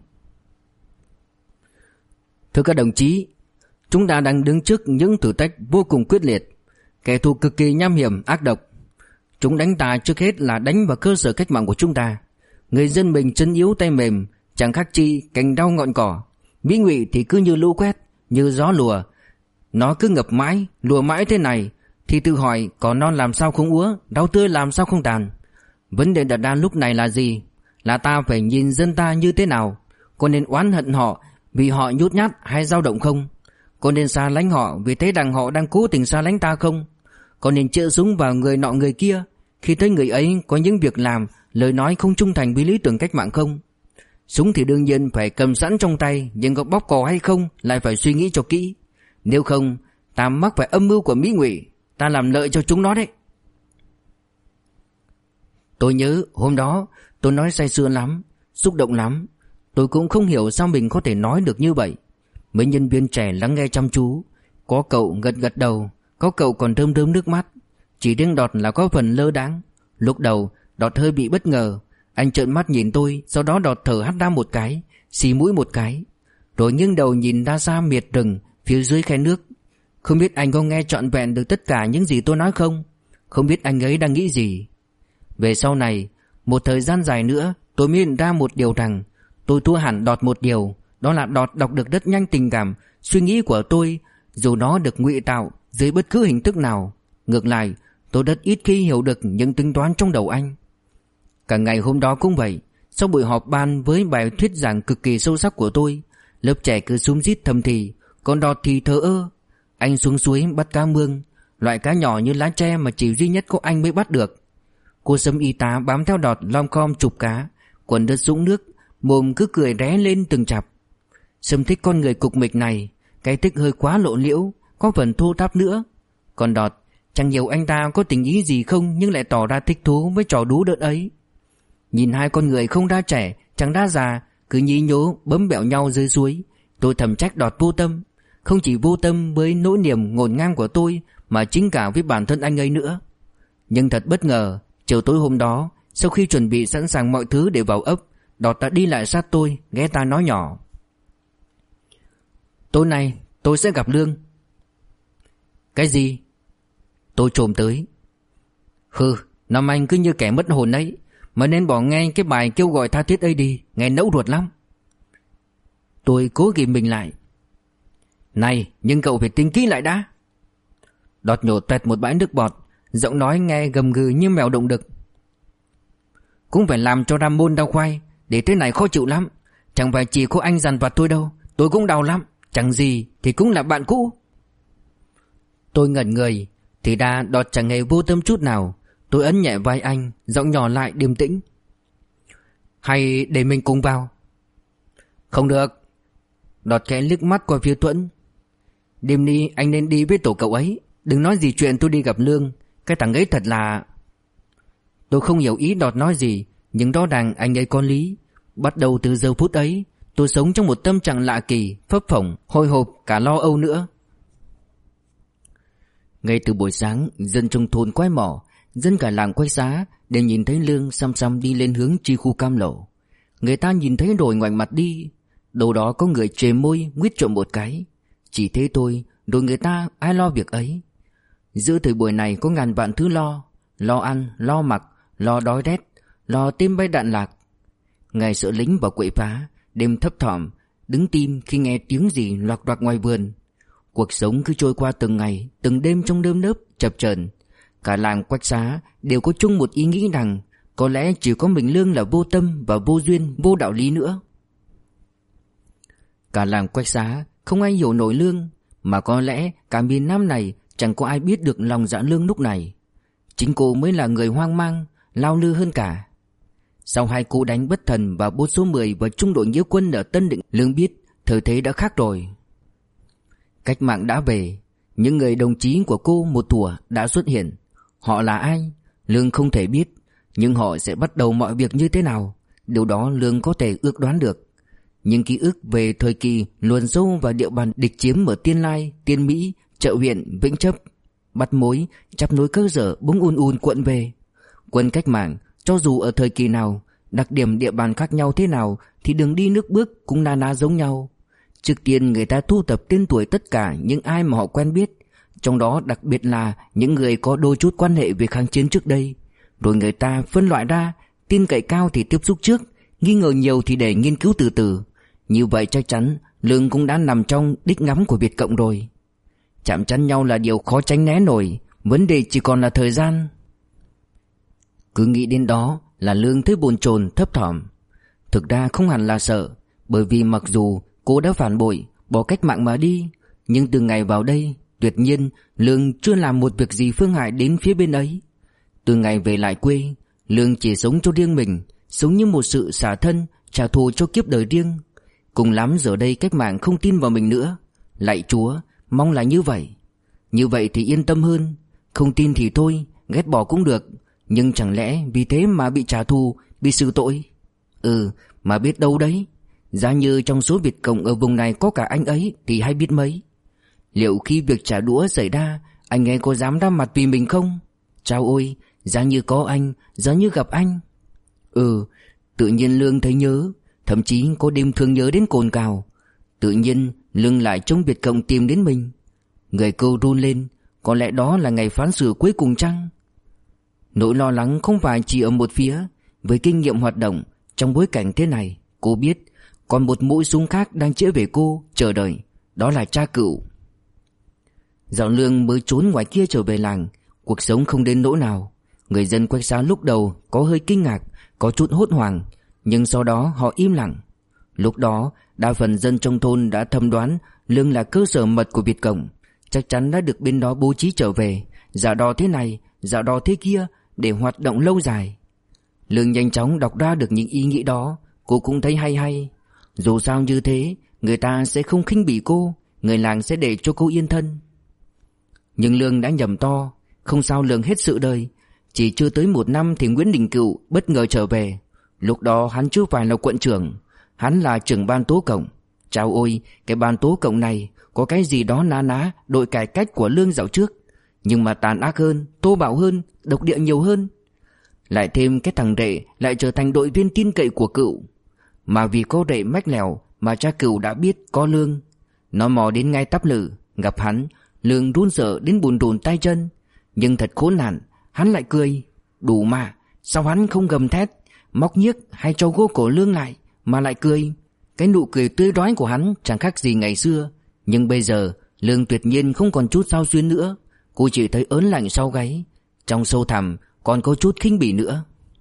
thưa các đồng chí, chúng ta đang đứng trước những thử thách vô cùng quyết liệt. Kẻ thù cực kỳ nham hiểm, ác độc. Chúng đánh ta trước hết là đánh vào cơ sở cách mạng của chúng ta. Người dân mình chân yếu tay mềm, chẳng khác chi cành đau ngọn cỏ. Mỹ Ngụy thì cứ như lũ quét, như gió lùa. Nó cứ ngập mãi, lùa mãi thế này thì tự hỏi cỏ non làm sao không úa, rau tươi làm sao không tàn. Vấn đề đặt ra lúc này là gì? Là ta phải nhìn dân ta như thế nào? Có nên oán hận họ vì họ nhút nhát hay dao động không? Có nên xa lánh họ vì thấy rằng họ đang cố tình xa lánh ta không? Có nên chĩa súng vào người nọ người kia khi thấy người ấy có những việc làm, lời nói không trung thành với lý tưởng cách mạng không? Súng thì đương nhiên phải cầm sẵn trong tay, nhưng có bóp cò hay không lại phải suy nghĩ cho kỹ. Nếu không, ta mắc phải âm mưu của Mỹ Ngụy, ta làm lợi cho chúng nó đấy. Tôi nhớ hôm đó tôi nói say sưa lắm, xúc động lắm. Tôi cũng không hiểu sao mình có thể nói được như vậy. Mấy nhân viên trẻ lắng nghe chăm chú. Có cậu gật gật đầu, có cậu còn rơm rớm nước mắt. Chỉ riêng Đọt là có phần lơ đãng. Lúc đầu Đọt hơi bị bất ngờ. Anh trợn mắt nhìn tôi, sau đó Đọt thở hắt ra một cái, xì mũi một cái, rồi nghiêng đầu nhìn ra xa miệt rừng phía dưới khe nước. Không biết anh có nghe trọn vẹn được tất cả những gì tôi nói không? Không biết anh ấy đang nghĩ gì. Về sau này, một thời gian dài nữa, tôi mới nhận ra một điều rằng tôi thua hẳn Đọt một điều. Đó là Đọt đọc được rất nhanh tình cảm, suy nghĩ của tôi, dù nó được ngụy tạo dưới bất cứ hình thức nào. Ngược lại, tôi rất ít khi hiểu được những tính toán trong đầu anh. Cả ngày hôm đó cũng vậy. Sau buổi họp ban với bài thuyết giảng cực kỳ sâu sắc của tôi, lớp trẻ cứ xúm xít thầm thì, còn Đọt thì thờ ơ. Anh xuống suối bắt cá mương, loại cá nhỏ như lá tre mà chỉ duy nhất có anh mới bắt được. Cô Sâm y tá bám theo Đọt lom khom chụp cá, quần đất sũng nước, mồm cứ cười ré lên từng chặp. Sâm thích con người cục mịch này, cái thích hơi quá lộ liễu, có phần thô tháp nữa. Còn Đọt, chẳng hiểu anh ta có tình ý gì không, nhưng lại tỏ ra thích thú với trò đú đợt ấy. Nhìn hai con người không đa trẻ, chẳng đa già, cứ nhí nhố bấm bẹo nhau dưới suối, tôi thầm trách Đọt vô tâm. Không chỉ vô tâm với nỗi niềm ngổn ngang của tôi, mà chính cả với bản thân anh ấy nữa. Nhưng thật bất ngờ, chiều tối hôm đó, sau khi chuẩn bị sẵn sàng mọi thứ để vào ấp, Đọt đã đi lại sát tôi, ghé tai nói nhỏ: "Tối nay tôi sẽ gặp Lương." "Cái gì?" Tôi chồm tới. "Hừ, năm anh cứ như kẻ mất hồn ấy, mà nên bỏ ngay cái bài kêu gọi tha thiết ấy đi, nghe nẫu ruột lắm." Tôi cố ghìm mình lại. "Này, nhưng cậu phải tính kỹ lại đã." Đọt nhổ toẹt một bãi nước bọt, giọng nói nghe gầm gừ như mèo động đực. "Cũng phải làm cho ra môn đau khoai, để thế này khó chịu lắm. Chẳng phải chỉ có anh dằn vặt tôi đâu, tôi cũng đau lắm. Chẳng gì thì cũng là bạn cũ." Tôi ngẩn người. Thì ra Đọt chẳng hề vô tâm chút nào. Tôi ấn nhẹ vai anh, giọng nhỏ lại điềm tĩnh: "Hay để mình cùng vào?" "Không được." Đọt khẽ liếc mắt qua phía Tuấn. "Đêm đi anh nên đi với tổ cậu ấy. Đừng nói gì chuyện tôi đi gặp Lương. Cái thằng ấy thật là..." Tôi không hiểu ý Đọt nói gì, nhưng rõ ràng anh ấy có lý. Bắt đầu từ giờ phút ấy, tôi sống trong một tâm trạng lạ kỳ, phấp phồng, hồi hộp, cả lo âu nữa. Ngay từ buổi sáng, dân trong thôn Quái Mỏ, dân cả làng Quái Xá đều nhìn thấy Lương xăm xăm đi lên hướng chi khu Cam Lộ. Người ta nhìn thấy rồi ngoảnh mặt đi. Đâu đó có người chề môi nguýt trộm một cái. Chỉ thế thôi, rồi người ta ai lo việc ấy. Giữa thời buổi này có ngàn vạn thứ lo. Lo ăn, lo mặc, lo đói rét, lo tim bay đạn lạc. Ngày sợ lính vào quậy phá, đêm thấp thỏm đứng tim khi nghe tiếng gì loạc đoạc ngoài vườn. Cuộc sống cứ trôi qua từng ngày, từng đêm trong nơm nớp chập chờn. Cả làng Quách Xá đều có chung một ý nghĩ rằng có lẽ chỉ có mình Lương là vô tâm và vô duyên, vô đạo lý nữa. Cả làng Quách Xá không ai hiểu nổi Lương, mà có lẽ cả miền Nam này chẳng có ai biết được lòng dạ Lương lúc này. Chính cô mới là người hoang mang, lao lư hơn cả. Sau hai cú đánh bất thần và bốt số 10 và trung đội nghĩa quân ở Tân Định, Lương biết thời thế đã khác rồi. Cách mạng đã về. Những người đồng chí của cô một thuở đã xuất hiện. Họ là ai? Lương không thể biết. Nhưng họ sẽ bắt đầu mọi việc như thế nào? Điều đó Lương có thể ước đoán được. Nhưng ký ức về thời kỳ luồn sâu vào địa bàn địch chiếm ở Tiên Lai, Tiên Mỹ, Chợ Huyện, Vĩnh Chấp, bắt mối, chắp nối cơ sở bỗng ùn cuộn về. Quân cách mạng, cho dù ở thời kỳ nào, đặc điểm địa bàn khác nhau thế nào, thì đường đi nước bước cũng na ná giống nhau. Trước tiên người ta thu thập tên tuổi tất cả những ai mà họ quen biết, trong đó đặc biệt là những người có đôi chút quan hệ về kháng chiến trước đây. Rồi người ta phân loại ra, tin cậy cao thì tiếp xúc trước, nghi ngờ nhiều thì để nghiên cứu từ từ. Như vậy chắc chắn Lương cũng đã nằm trong đích ngắm của Việt Cộng rồi. Chạm trán nhau là điều khó tránh né nổi, vấn đề chỉ còn là thời gian. Cứ nghĩ đến đó là Lương thấy bồn chồn thấp thỏm. Thực ra không hẳn là sợ, bởi vì mặc dù cô đã phản bội, bỏ cách mạng mà đi, nhưng từ ngày vào đây, tuyệt nhiên Lương chưa làm một việc gì phương hại đến phía bên ấy. Từ ngày về lại quê, Lương chỉ sống cho riêng mình, sống như một sự xả thân, trả thù cho kiếp đời riêng. Cùng lắm giờ đây cách mạng không tin vào mình nữa. Lạy Chúa, mong là như vậy. Như vậy thì yên tâm hơn. Không tin thì thôi, ghét bỏ cũng được. Nhưng chẳng lẽ vì thế mà bị trả thù, bị xử tội? Mà biết đâu đấy, giá như trong số Việt Cộng ở vùng này có cả anh ấy thì hay biết mấy. Liệu khi việc trả đũa xảy ra, anh ấy có dám ra mặt vì mình không? Chao ôi, giá như có anh, giá như gặp anh. Tự nhiên Lương thấy nhớ, thậm chí có đêm thương nhớ đến cồn cào. Tự nhiên Lương lại trông Việt Cộng tìm đến mình. Người cô run lên, có lẽ đó là ngày phán xử cuối cùng chăng? Nỗi lo lắng không phải chỉ ở một phía. Với kinh nghiệm hoạt động trong bối cảnh thế này, cô biết còn một mũi súng khác đang chĩa về cô, chờ đợi. Đó là cha Cựu. Dạo Lương mới trốn ngoài kia trở về làng, cuộc sống không đến nỗi nào. Người dân quanh xã lúc đầu có hơi kinh ngạc, có chút hốt hoảng, nhưng sau đó họ im lặng. Lúc đó đa phần dân trong thôn đã thầm đoán Lương là cơ sở mật của Việt Cộng, chắc chắn đã được bên đó bố trí trở về, giả đò thế này, giả đò thế kia để hoạt động lâu dài. Lương nhanh chóng đọc ra được những ý nghĩ đó. Cô cũng thấy hay. Dù sao như thế, người ta sẽ không khinh bỉ cô, người làng sẽ để cho cô yên thân. Nhưng Lương đã nhầm to. Không sao lường hết sự đời. Chỉ chưa tới 1 năm thì Nguyễn Đình Cựu bất ngờ trở về. Lúc đó hắn chưa phải là quận trưởng, hắn là trưởng ban tố cộng. Chao ôi, cái ban tố cộng này có cái gì đó na ná đội cải cách của Lương dạo trước, nhưng mà tàn ác hơn, thô bạo hơn, độc địa nhiều hơn. Lại thêm cái thằng Rệ lại trở thành đội viên tin cậy của Cựu. Mà vì có Rệ mách lèo mà cha Cựu đã biết có Lương. Nó mò đến ngay tắp lử. Gặp hắn, Lương run sợ đến bùn rùn tay chân. Nhưng thật khốn nạn, hắn lại cười. Đủ mà, sao hắn không gầm thét, móc nhiếc hay cho gô cổ Lương lại, mà lại cười. Cái nụ cười tươi rói của hắn chẳng khác gì ngày xưa. Nhưng bây giờ Lương tuyệt nhiên không còn chút xao xuyến nữa. Cô chỉ thấy ớn lạnh sau gáy. Trong sâu thẳm còn có chút khinh bỉ nữa.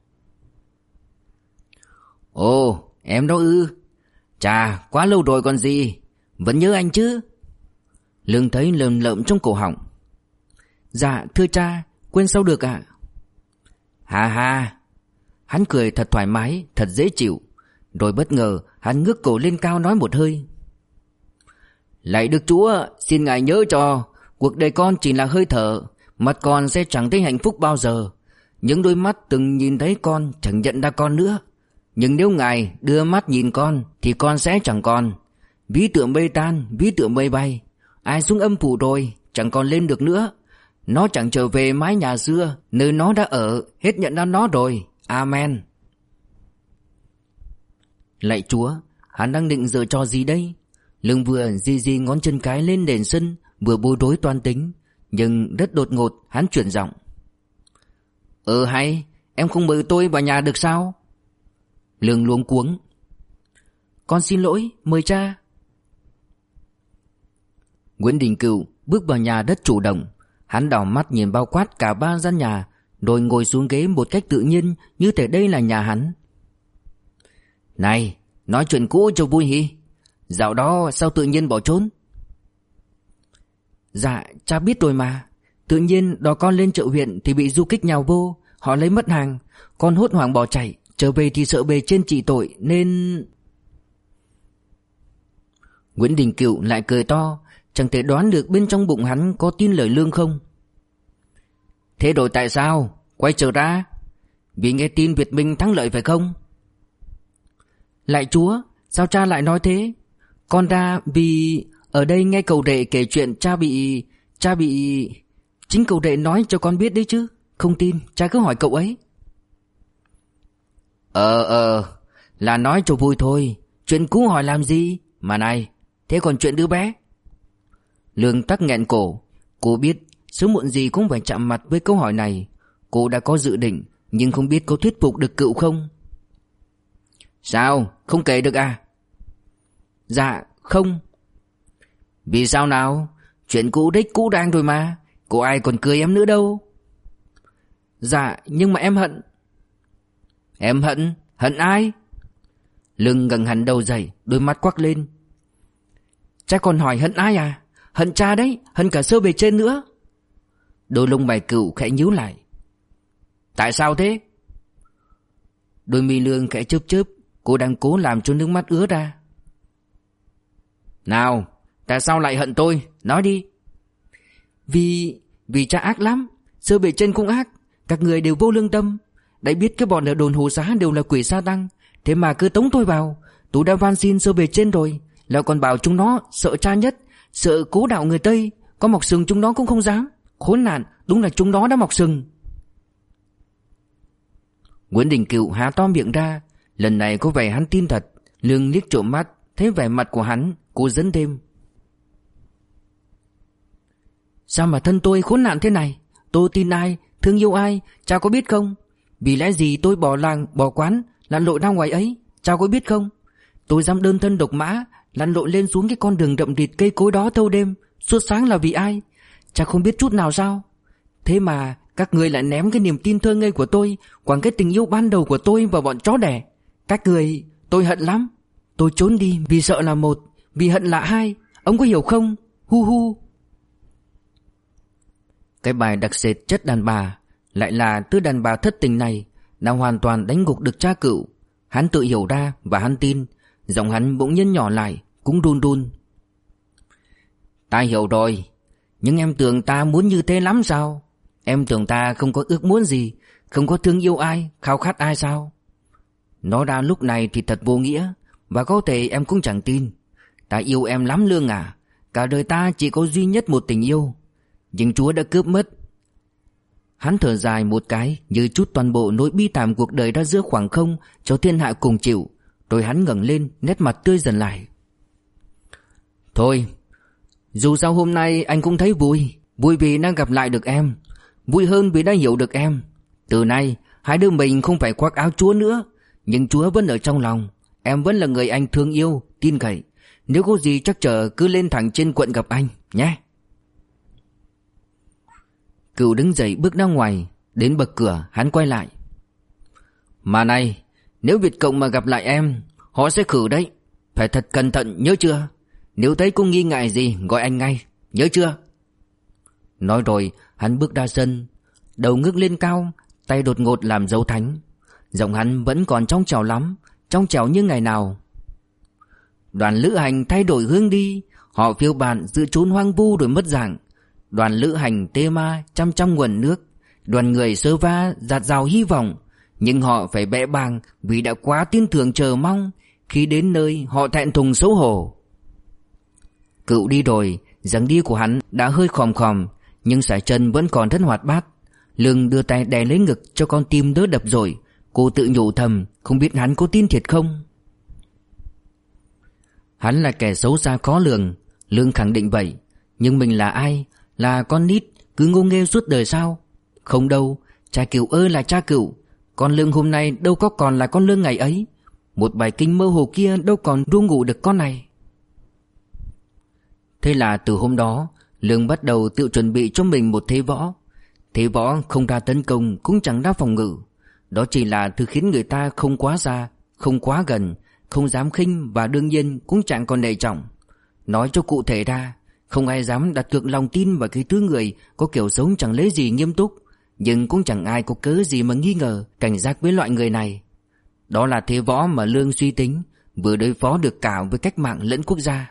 Ồ, em đó ư? Chà, quá lâu rồi còn gì. Vẫn nhớ anh chứ? Lương thấy lờm lợm trong cổ họng. Dạ thưa cha, quên sao được ạ. Ha. Hắn cười thật thoải mái, thật dễ chịu. Rồi bất ngờ hắn ngước cổ lên cao nói một hơi. Lạy Đức Chúa, xin Ngài nhớ cho, cuộc đời con chỉ là hơi thở, mắt con sẽ chẳng thấy hạnh phúc bao giờ. Những đôi mắt từng nhìn thấy con chẳng nhận ra con nữa. Nhưng nếu Ngài đưa mắt nhìn con thì con sẽ chẳng còn. Ví tượng mây tan, ví tượng mây bay. Ai xuống âm phủ rồi, chẳng còn lên được nữa. Nó chẳng trở về mái nhà xưa, nơi nó đã ở, hết nhận ra nó rồi. Amen. Lạy Chúa, hắn đang định giở trò gì đây? Lương vừa di ngón chân cái lên nền sân, vừa bối rối toan tính. Nhưng rất đột ngột hắn chuyển giọng. Hay, em không mời tôi vào nhà được sao? Lương luống cuống. Con xin lỗi, mời cha. Nguyễn Đình Cựu bước vào nhà rất chủ động. Hắn đảo mắt nhìn bao quát cả 3 gian nhà, rồi ngồi xuống ghế một cách tự nhiên, như thể đây là nhà hắn. Này, nói chuyện cũ cho vui hì. Dạo đó sao tự nhiên bỏ trốn? Dạ, cha biết rồi mà. Tự nhiên đò con lên chợ huyện thì bị du kích nhào vô, họ lấy mất hàng. Con hốt hoảng bỏ chạy, trở về thì sợ bề trên trị tội nên... Nguyễn Đình Cựu lại cười to, chẳng thể đoán được bên trong bụng hắn có tin lời Lương không. Thế rồi tại sao quay trở ra? Vì nghe tin Việt Minh thắng lợi phải không? Lạy Chúa, sao cha lại nói thế? Con ra vì ở đây nghe cậu Rệ kể chuyện cha bị... Chính cậu Rệ nói cho con biết đấy chứ. Không tin, cha cứ hỏi cậu ấy. Là nói cho vui thôi. Chuyện cũ hỏi làm gì? Mà này, thế còn chuyện đứa bé? Lương tắc nghẹn cổ. Cô biết sớm muộn gì cũng phải chạm mặt với câu hỏi này. Cô đã có dự định, nhưng không biết có thuyết phục được Cựu không. Sao, không kể được à? Dạ, không. Vì sao nào? Chuyện cũ đích cũ đang rồi mà, có ai còn cưới em nữa đâu. Dạ, nhưng mà em hận. Em hận? Hận ai? Lương ngẩng hẳn đầu dậy, đôi mắt quắc lên. Cha còn hỏi hận ai à? Hận cha đấy, hận cả Sơ bề trên nữa. Đôi lông mày Cựu khẽ nhíu lại. Tại sao thế? Đôi mi Lương khẽ chớp chớp, cô đang cố làm cho nước mắt ứa ra. Nào, tại sao lại hận tôi? Nói đi. Vì cha ác lắm, Sơ bề trên cũng ác, các người đều vô lương tâm. Đã biết cái bọn ở đồn Hồ Xá đều là quỷ sa tăng, thế mà cứ tống tôi vào. Tôi đã van xin Sơ bề trên rồi, lại còn bảo chúng nó sợ cha nhất, sợ cố đạo người Tây, có mọc sừng chúng nó cũng không dám. Khốn nạn, đúng là chúng nó đã mọc sừng. Nguyễn Đình Cựu há to miệng ra, lần này có vẻ hắn tin thật. Lương liếc trộm mắt, thấy vẻ mặt của hắn, cô dẫn thêm. Sao mà thân tôi khốn nạn thế này? Tôi tin ai, thương yêu ai, cha có biết không? Vì lẽ gì tôi bỏ làng, bỏ quán, lặn lội ra ngoài ấy, cha có biết không? Tôi dám đơn thân độc mã, lặn lội lên xuống cái con đường rậm rịt cây cối đó thâu đêm, suốt sáng là vì ai? Cha không biết chút nào sao? Thế mà các người lại ném cái niềm tin thơ ngây của tôi, quẳng cái tình yêu ban đầu của tôi vào bọn chó đẻ. Các người, tôi hận lắm. Tôi trốn đi vì sợ là một, vì hận là hai. Ông có hiểu không? Hu hu. Cái bài đặc sệt chất đàn bà, lại là thứ đàn bà thất tình này, đã hoàn toàn đánh gục được cha Cựu. Hắn tự hiểu ra và hắn tin. Giọng hắn bỗng nhiên nhỏ lại, cũng run run. Ta hiểu rồi, nhưng em tưởng ta muốn như thế lắm sao? Em tưởng ta không có ước muốn gì, không có thương yêu ai, khao khát ai sao? Nói ra lúc này thì thật vô nghĩa, và có thể em cũng chẳng tin. Ta yêu em lắm Lương à, cả đời ta chỉ có duy nhất một tình yêu, nhưng Chúa đã cướp mất. Hắn thở dài một cái, như trút toàn bộ nỗi bi thảm cuộc đời ra giữa khoảng không cho thiên hạ cùng chịu. Rồi hắn ngẩng lên, nét mặt tươi dần lại. Thôi, dù sao hôm nay anh cũng thấy vui. Vui vì đang gặp lại được em, vui hơn vì đã hiểu được em. Từ nay hai đứa mình không phải khoác áo Chúa nữa, nhưng Chúa vẫn ở trong lòng. Em vẫn là người anh thương yêu, tin cậy. Nếu có gì chắc chờ cứ lên thẳng trên quận gặp anh nhé. Cựu đứng dậy bước ra ngoài. Đến bậc cửa hắn quay lại. Mà này, nếu Việt Cộng mà gặp lại em, họ sẽ khử đấy. Phải thật cẩn thận, nhớ chưa? Nếu thấy có nghi ngại gì gọi anh ngay, nhớ chưa? Nói rồi hắn bước ra sân, đầu ngước lên cao, tay đột ngột làm dấu thánh. Giọng hắn vẫn còn trong trẻo lắm, trong trẻo như ngày nào. Đoàn lữ hành thay đổi hướng đi, họ phiêu bạt giữa chốn hoang vu rồi mất dạng. Đoàn lữ hành tê ma chăm chăm nguồn nước, đoàn người sơ va dạt dào hy vọng. Nhưng họ phải bẽ bàng vì đã quá tin tưởng chờ mong. Khi đến nơi họ thẹn thùng xấu hổ. Cựu đi rồi, dáng đi của hắn đã hơi khòm khòm, nhưng sải chân vẫn còn rất hoạt bát. Lương đưa tay đè lấy ngực cho con tim đỡ đập rồi. Cô tự nhủ thầm, không biết hắn có tin thiệt không. Hắn là kẻ xấu xa khó lường, Lương khẳng định vậy. Nhưng mình là ai? Là con nít cứ ngô nghê suốt đời sao? Không đâu, cha Cựu ơi là cha Cựu. Con Lương hôm nay đâu có còn là con Lương ngày ấy. Một bài kinh mơ hồ kia đâu còn ru ngủ được con này. Thế là từ hôm đó, Lương bắt đầu tự chuẩn bị cho mình một thế võ. Thế võ không ra tấn công cũng chẳng ra phòng ngự. Đó chỉ là thứ khiến người ta không quá xa, không quá gần, không dám khinh và đương nhiên cũng chẳng còn nể trọng. Nói cho cụ thể ra, không ai dám đặt cược lòng tin vào cái thứ người có kiểu sống chẳng lấy gì nghiêm túc, nhưng cũng chẳng ai có cớ gì mà nghi ngờ, cảnh giác với loại người này. Đó là thế võ mà Lương suy tính, vừa đối phó được cả với cách mạng lẫn quốc gia.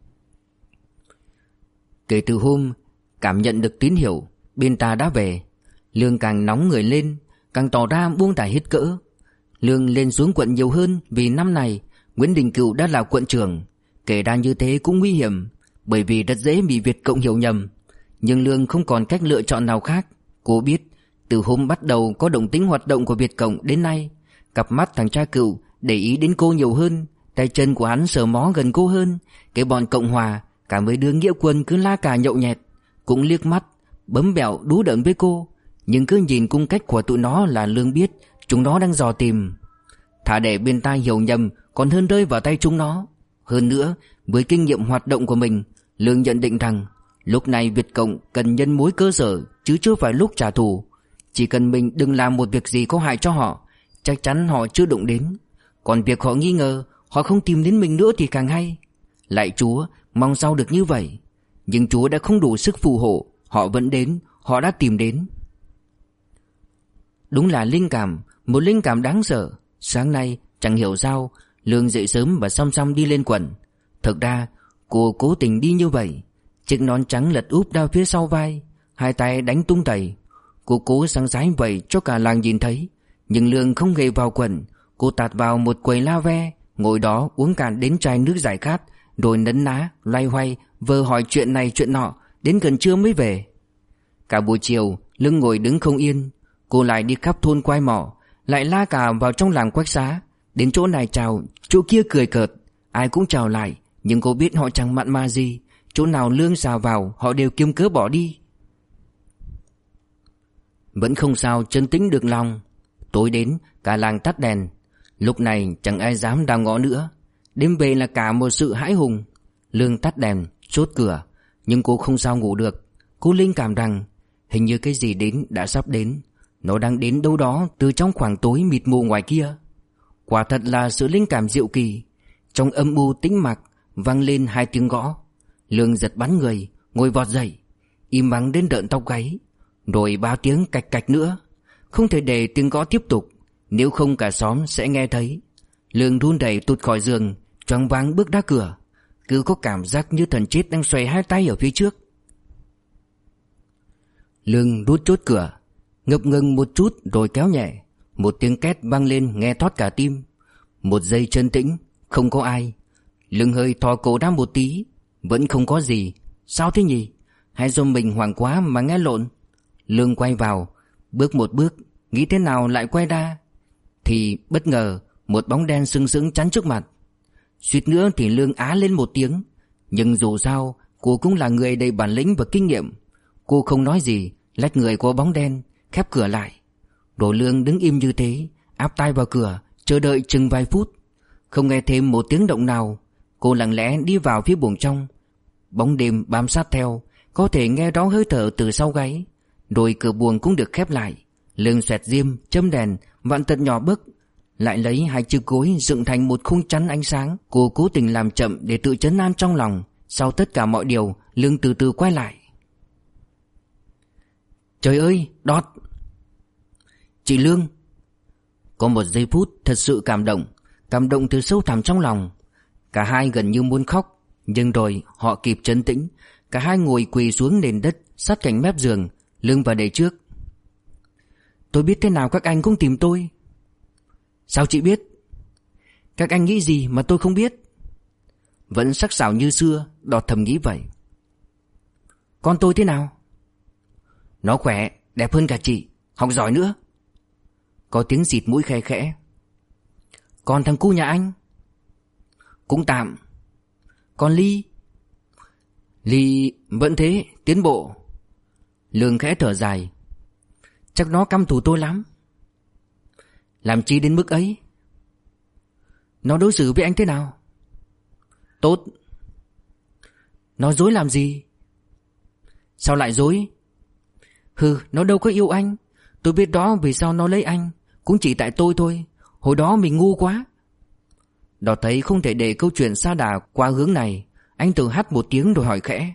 Kể từ hôm cảm nhận được tín hiệu bên ta đã về, Lương càng nóng người lên, càng tỏ ra buông thả hết cỡ. Lương lên xuống quận nhiều hơn vì năm này Nguyễn Đình Cựu đã là quận trưởng. Kể ra như thế cũng nguy hiểm, bởi vì rất dễ bị Việt Cộng hiểu nhầm. Nhưng Lương không còn cách lựa chọn nào khác. Cô biết từ hôm bắt đầu có động tĩnh hoạt động của Việt Cộng đến nay, cặp mắt thằng cha Cựu để ý đến cô nhiều hơn, tay chân của hắn sờ mó gần cô hơn. Cái bọn Cộng Hòa, cả mấy đứa nghĩa quân cứ la cà nhậu nhẹt, cũng liếc mắt bấm bẹo đú đỡn với cô. Nhưng cứ nhìn cung cách của tụi nó là Lương biết chúng nó đang dò tìm. Thà để bên tai hiểu nhầm còn hơn rơi vào tay chúng nó. Hơn nữa, với kinh nghiệm hoạt động của mình, Lương nhận định rằng lúc này Việt Cộng cần nhân mối cơ sở chứ chưa phải lúc trả thù. Chỉ cần mình đừng làm một việc gì có hại cho họ, chắc chắn họ chưa đụng đến. Còn việc họ nghi ngờ, họ không tìm đến mình nữa thì càng hay. Lạy Chúa, mong sao được như vậy. Nhưng Chúa đã không đủ sức phù hộ, họ vẫn đến, họ đã tìm đến. Đúng là linh cảm, một linh cảm đáng sợ. Sáng nay chẳng hiểu sao Lương dậy sớm và song song đi lên quần. Thực ra cô cố tình đi như vậy. Chiếc nón trắng lật úp ra phía sau vai, hai tay đánh tung tẩy. Cô cố sáng sái vậy cho cả làng nhìn thấy. Nhưng Lương không hề vào quần. Cô tạt vào một quầy la ve, ngồi đó uống cạn đến chai nước giải khát, rồi nấn ná loay hoay vờ hỏi chuyện này chuyện nọ. Đến gần trưa mới về. Cả buổi chiều Lương ngồi đứng không yên. Cô lại đi khắp thôn quai mỏ, lại la cả vào trong làng Quách Xá. Đến chỗ này chào, chỗ kia cười cợt. Ai cũng chào lại, nhưng cô biết họ chẳng mặn mà gì. Chỗ nào Lương xào vào họ đều kiếm cớ bỏ đi. Vẫn không sao trấn tĩnh được lòng. Tối đến cả làng tắt đèn. Lúc này chẳng ai dám đào ngõ nữa. Đêm về là cả một sự hãi hùng. Lương tắt đèn, chốt cửa. Nhưng cô không sao ngủ được. Cô linh cảm rằng hình như cái gì đến đã sắp đến. Nó đang đến đâu đó từ trong khoảng tối mịt mù ngoài kia. Quả thật là sự linh cảm diệu kỳ. Trong âm u tĩnh mặc vang lên hai tiếng gõ. Lương giật bắn người, ngồi vọt dậy, im ắng đến rợn tóc gáy. Rồi 3 tiếng cạch cạch nữa. Không thể để tiếng gõ tiếp tục, nếu không cả xóm sẽ nghe thấy. Lương run rẩy tụt khỏi giường, choáng váng bước ra cửa. Cứ có cảm giác như thần chết đang xoay hai tay ở phía trước. Lương rút chốt cửa, ngập ngừng một chút rồi kéo nhẹ. Một tiếng két vang lên nghe thót cả tim. Một giây chân tĩnh, không có ai. Lương hơi thò cổ ra một tí, vẫn không có gì. Sao thế nhỉ? Hay do mình hoảng quá mà nghe lộn? Lương quay vào, bước một bước, nghĩ thế nào lại quay ra. Thì bất ngờ một bóng đen sừng sững chắn trước mặt. Suýt nữa thì Lương á lên một tiếng. Nhưng dù sao cô cũng là người đầy bản lĩnh và kinh nghiệm. Cô không nói gì, lách người qua bóng đen, khép cửa lại. Rồi Lương đứng im như thế, áp tai vào cửa, chờ đợi chừng vài phút. Không nghe thêm một tiếng động nào. Cô lặng lẽ đi vào phía buồng trong. Bóng đêm bám sát theo, có thể nghe rõ hơi thở từ sau gáy. Rồi cửa buồng cũng được khép lại. Lương xoẹt diêm, châm đèn, vặn tật nhỏ bức, lại lấy hai chiếc gối dựng thành một khung chắn ánh sáng. Cô cố tình làm chậm để tự trấn an trong lòng. Sau tất cả mọi điều, Lương từ từ quay lại. Trời ơi, Đọt! Chị Lương! Có một giây phút thật sự cảm động từ sâu thẳm trong lòng. Cả hai gần như muốn khóc, nhưng rồi họ kịp trấn tĩnh. Cả hai ngồi quỳ xuống nền đất sát cạnh mép giường. Lương vào đề trước. Tôi biết thế nào các anh cũng tìm tôi. Sao chị biết? Các anh nghĩ gì mà tôi không biết? Vẫn sắc sảo như xưa, Đọt thầm nghĩ vậy. Con tôi thế nào? Nó khỏe, đẹp hơn cả chị, học giỏi nữa. Có tiếng xịt mũi khe khẽ. Còn thằng cu nhà anh? Cũng tạm. Còn Ly? Ly vẫn thế, tiến bộ. Lương khẽ thở dài. Chắc nó căm thù tôi lắm. Làm chi đến mức ấy? Nó đối xử với anh thế nào? Tốt. Nó dối làm gì? Sao lại dối? Nó đâu có yêu anh. Tôi biết đó vì sao nó lấy anh. Cũng chỉ tại tôi thôi. Hồi đó mình ngu quá. Đọt thấy không thể để câu chuyện sa đà qua hướng này. Anh tự hắt một tiếng rồi hỏi khẽ.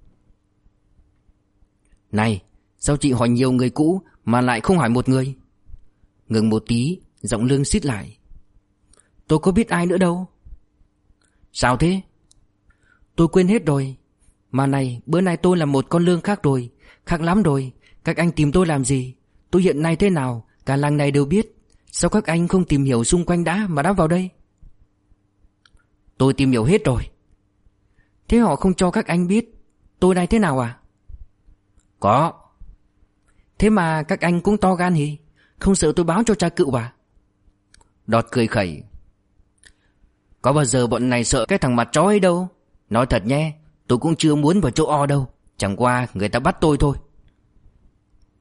Này, sao chị hỏi nhiều người cũ mà lại không hỏi một người? Ngừng một tí, giọng Lương xít lại. Tôi có biết ai nữa đâu. Sao thế? Tôi quên hết rồi. Mà này, bữa nay tôi là một con Lương khác rồi. Khác lắm rồi. Các anh tìm tôi làm gì? Tôi hiện nay thế nào cả làng này đều biết. Sao các anh không tìm hiểu xung quanh đã mà đã vào đây? Tôi tìm hiểu hết rồi. Thế họ không cho các anh biết tôi đây thế nào à? Có. Thế mà các anh cũng to gan hỉ? Không sợ tôi báo cho cha cựu à? Đọt cười khẩy. Có bao giờ bọn này sợ cái thằng mặt chó ấy đâu. Nói thật nhé, tôi cũng chưa muốn vào chỗ O đâu. Chẳng qua người ta bắt tôi thôi.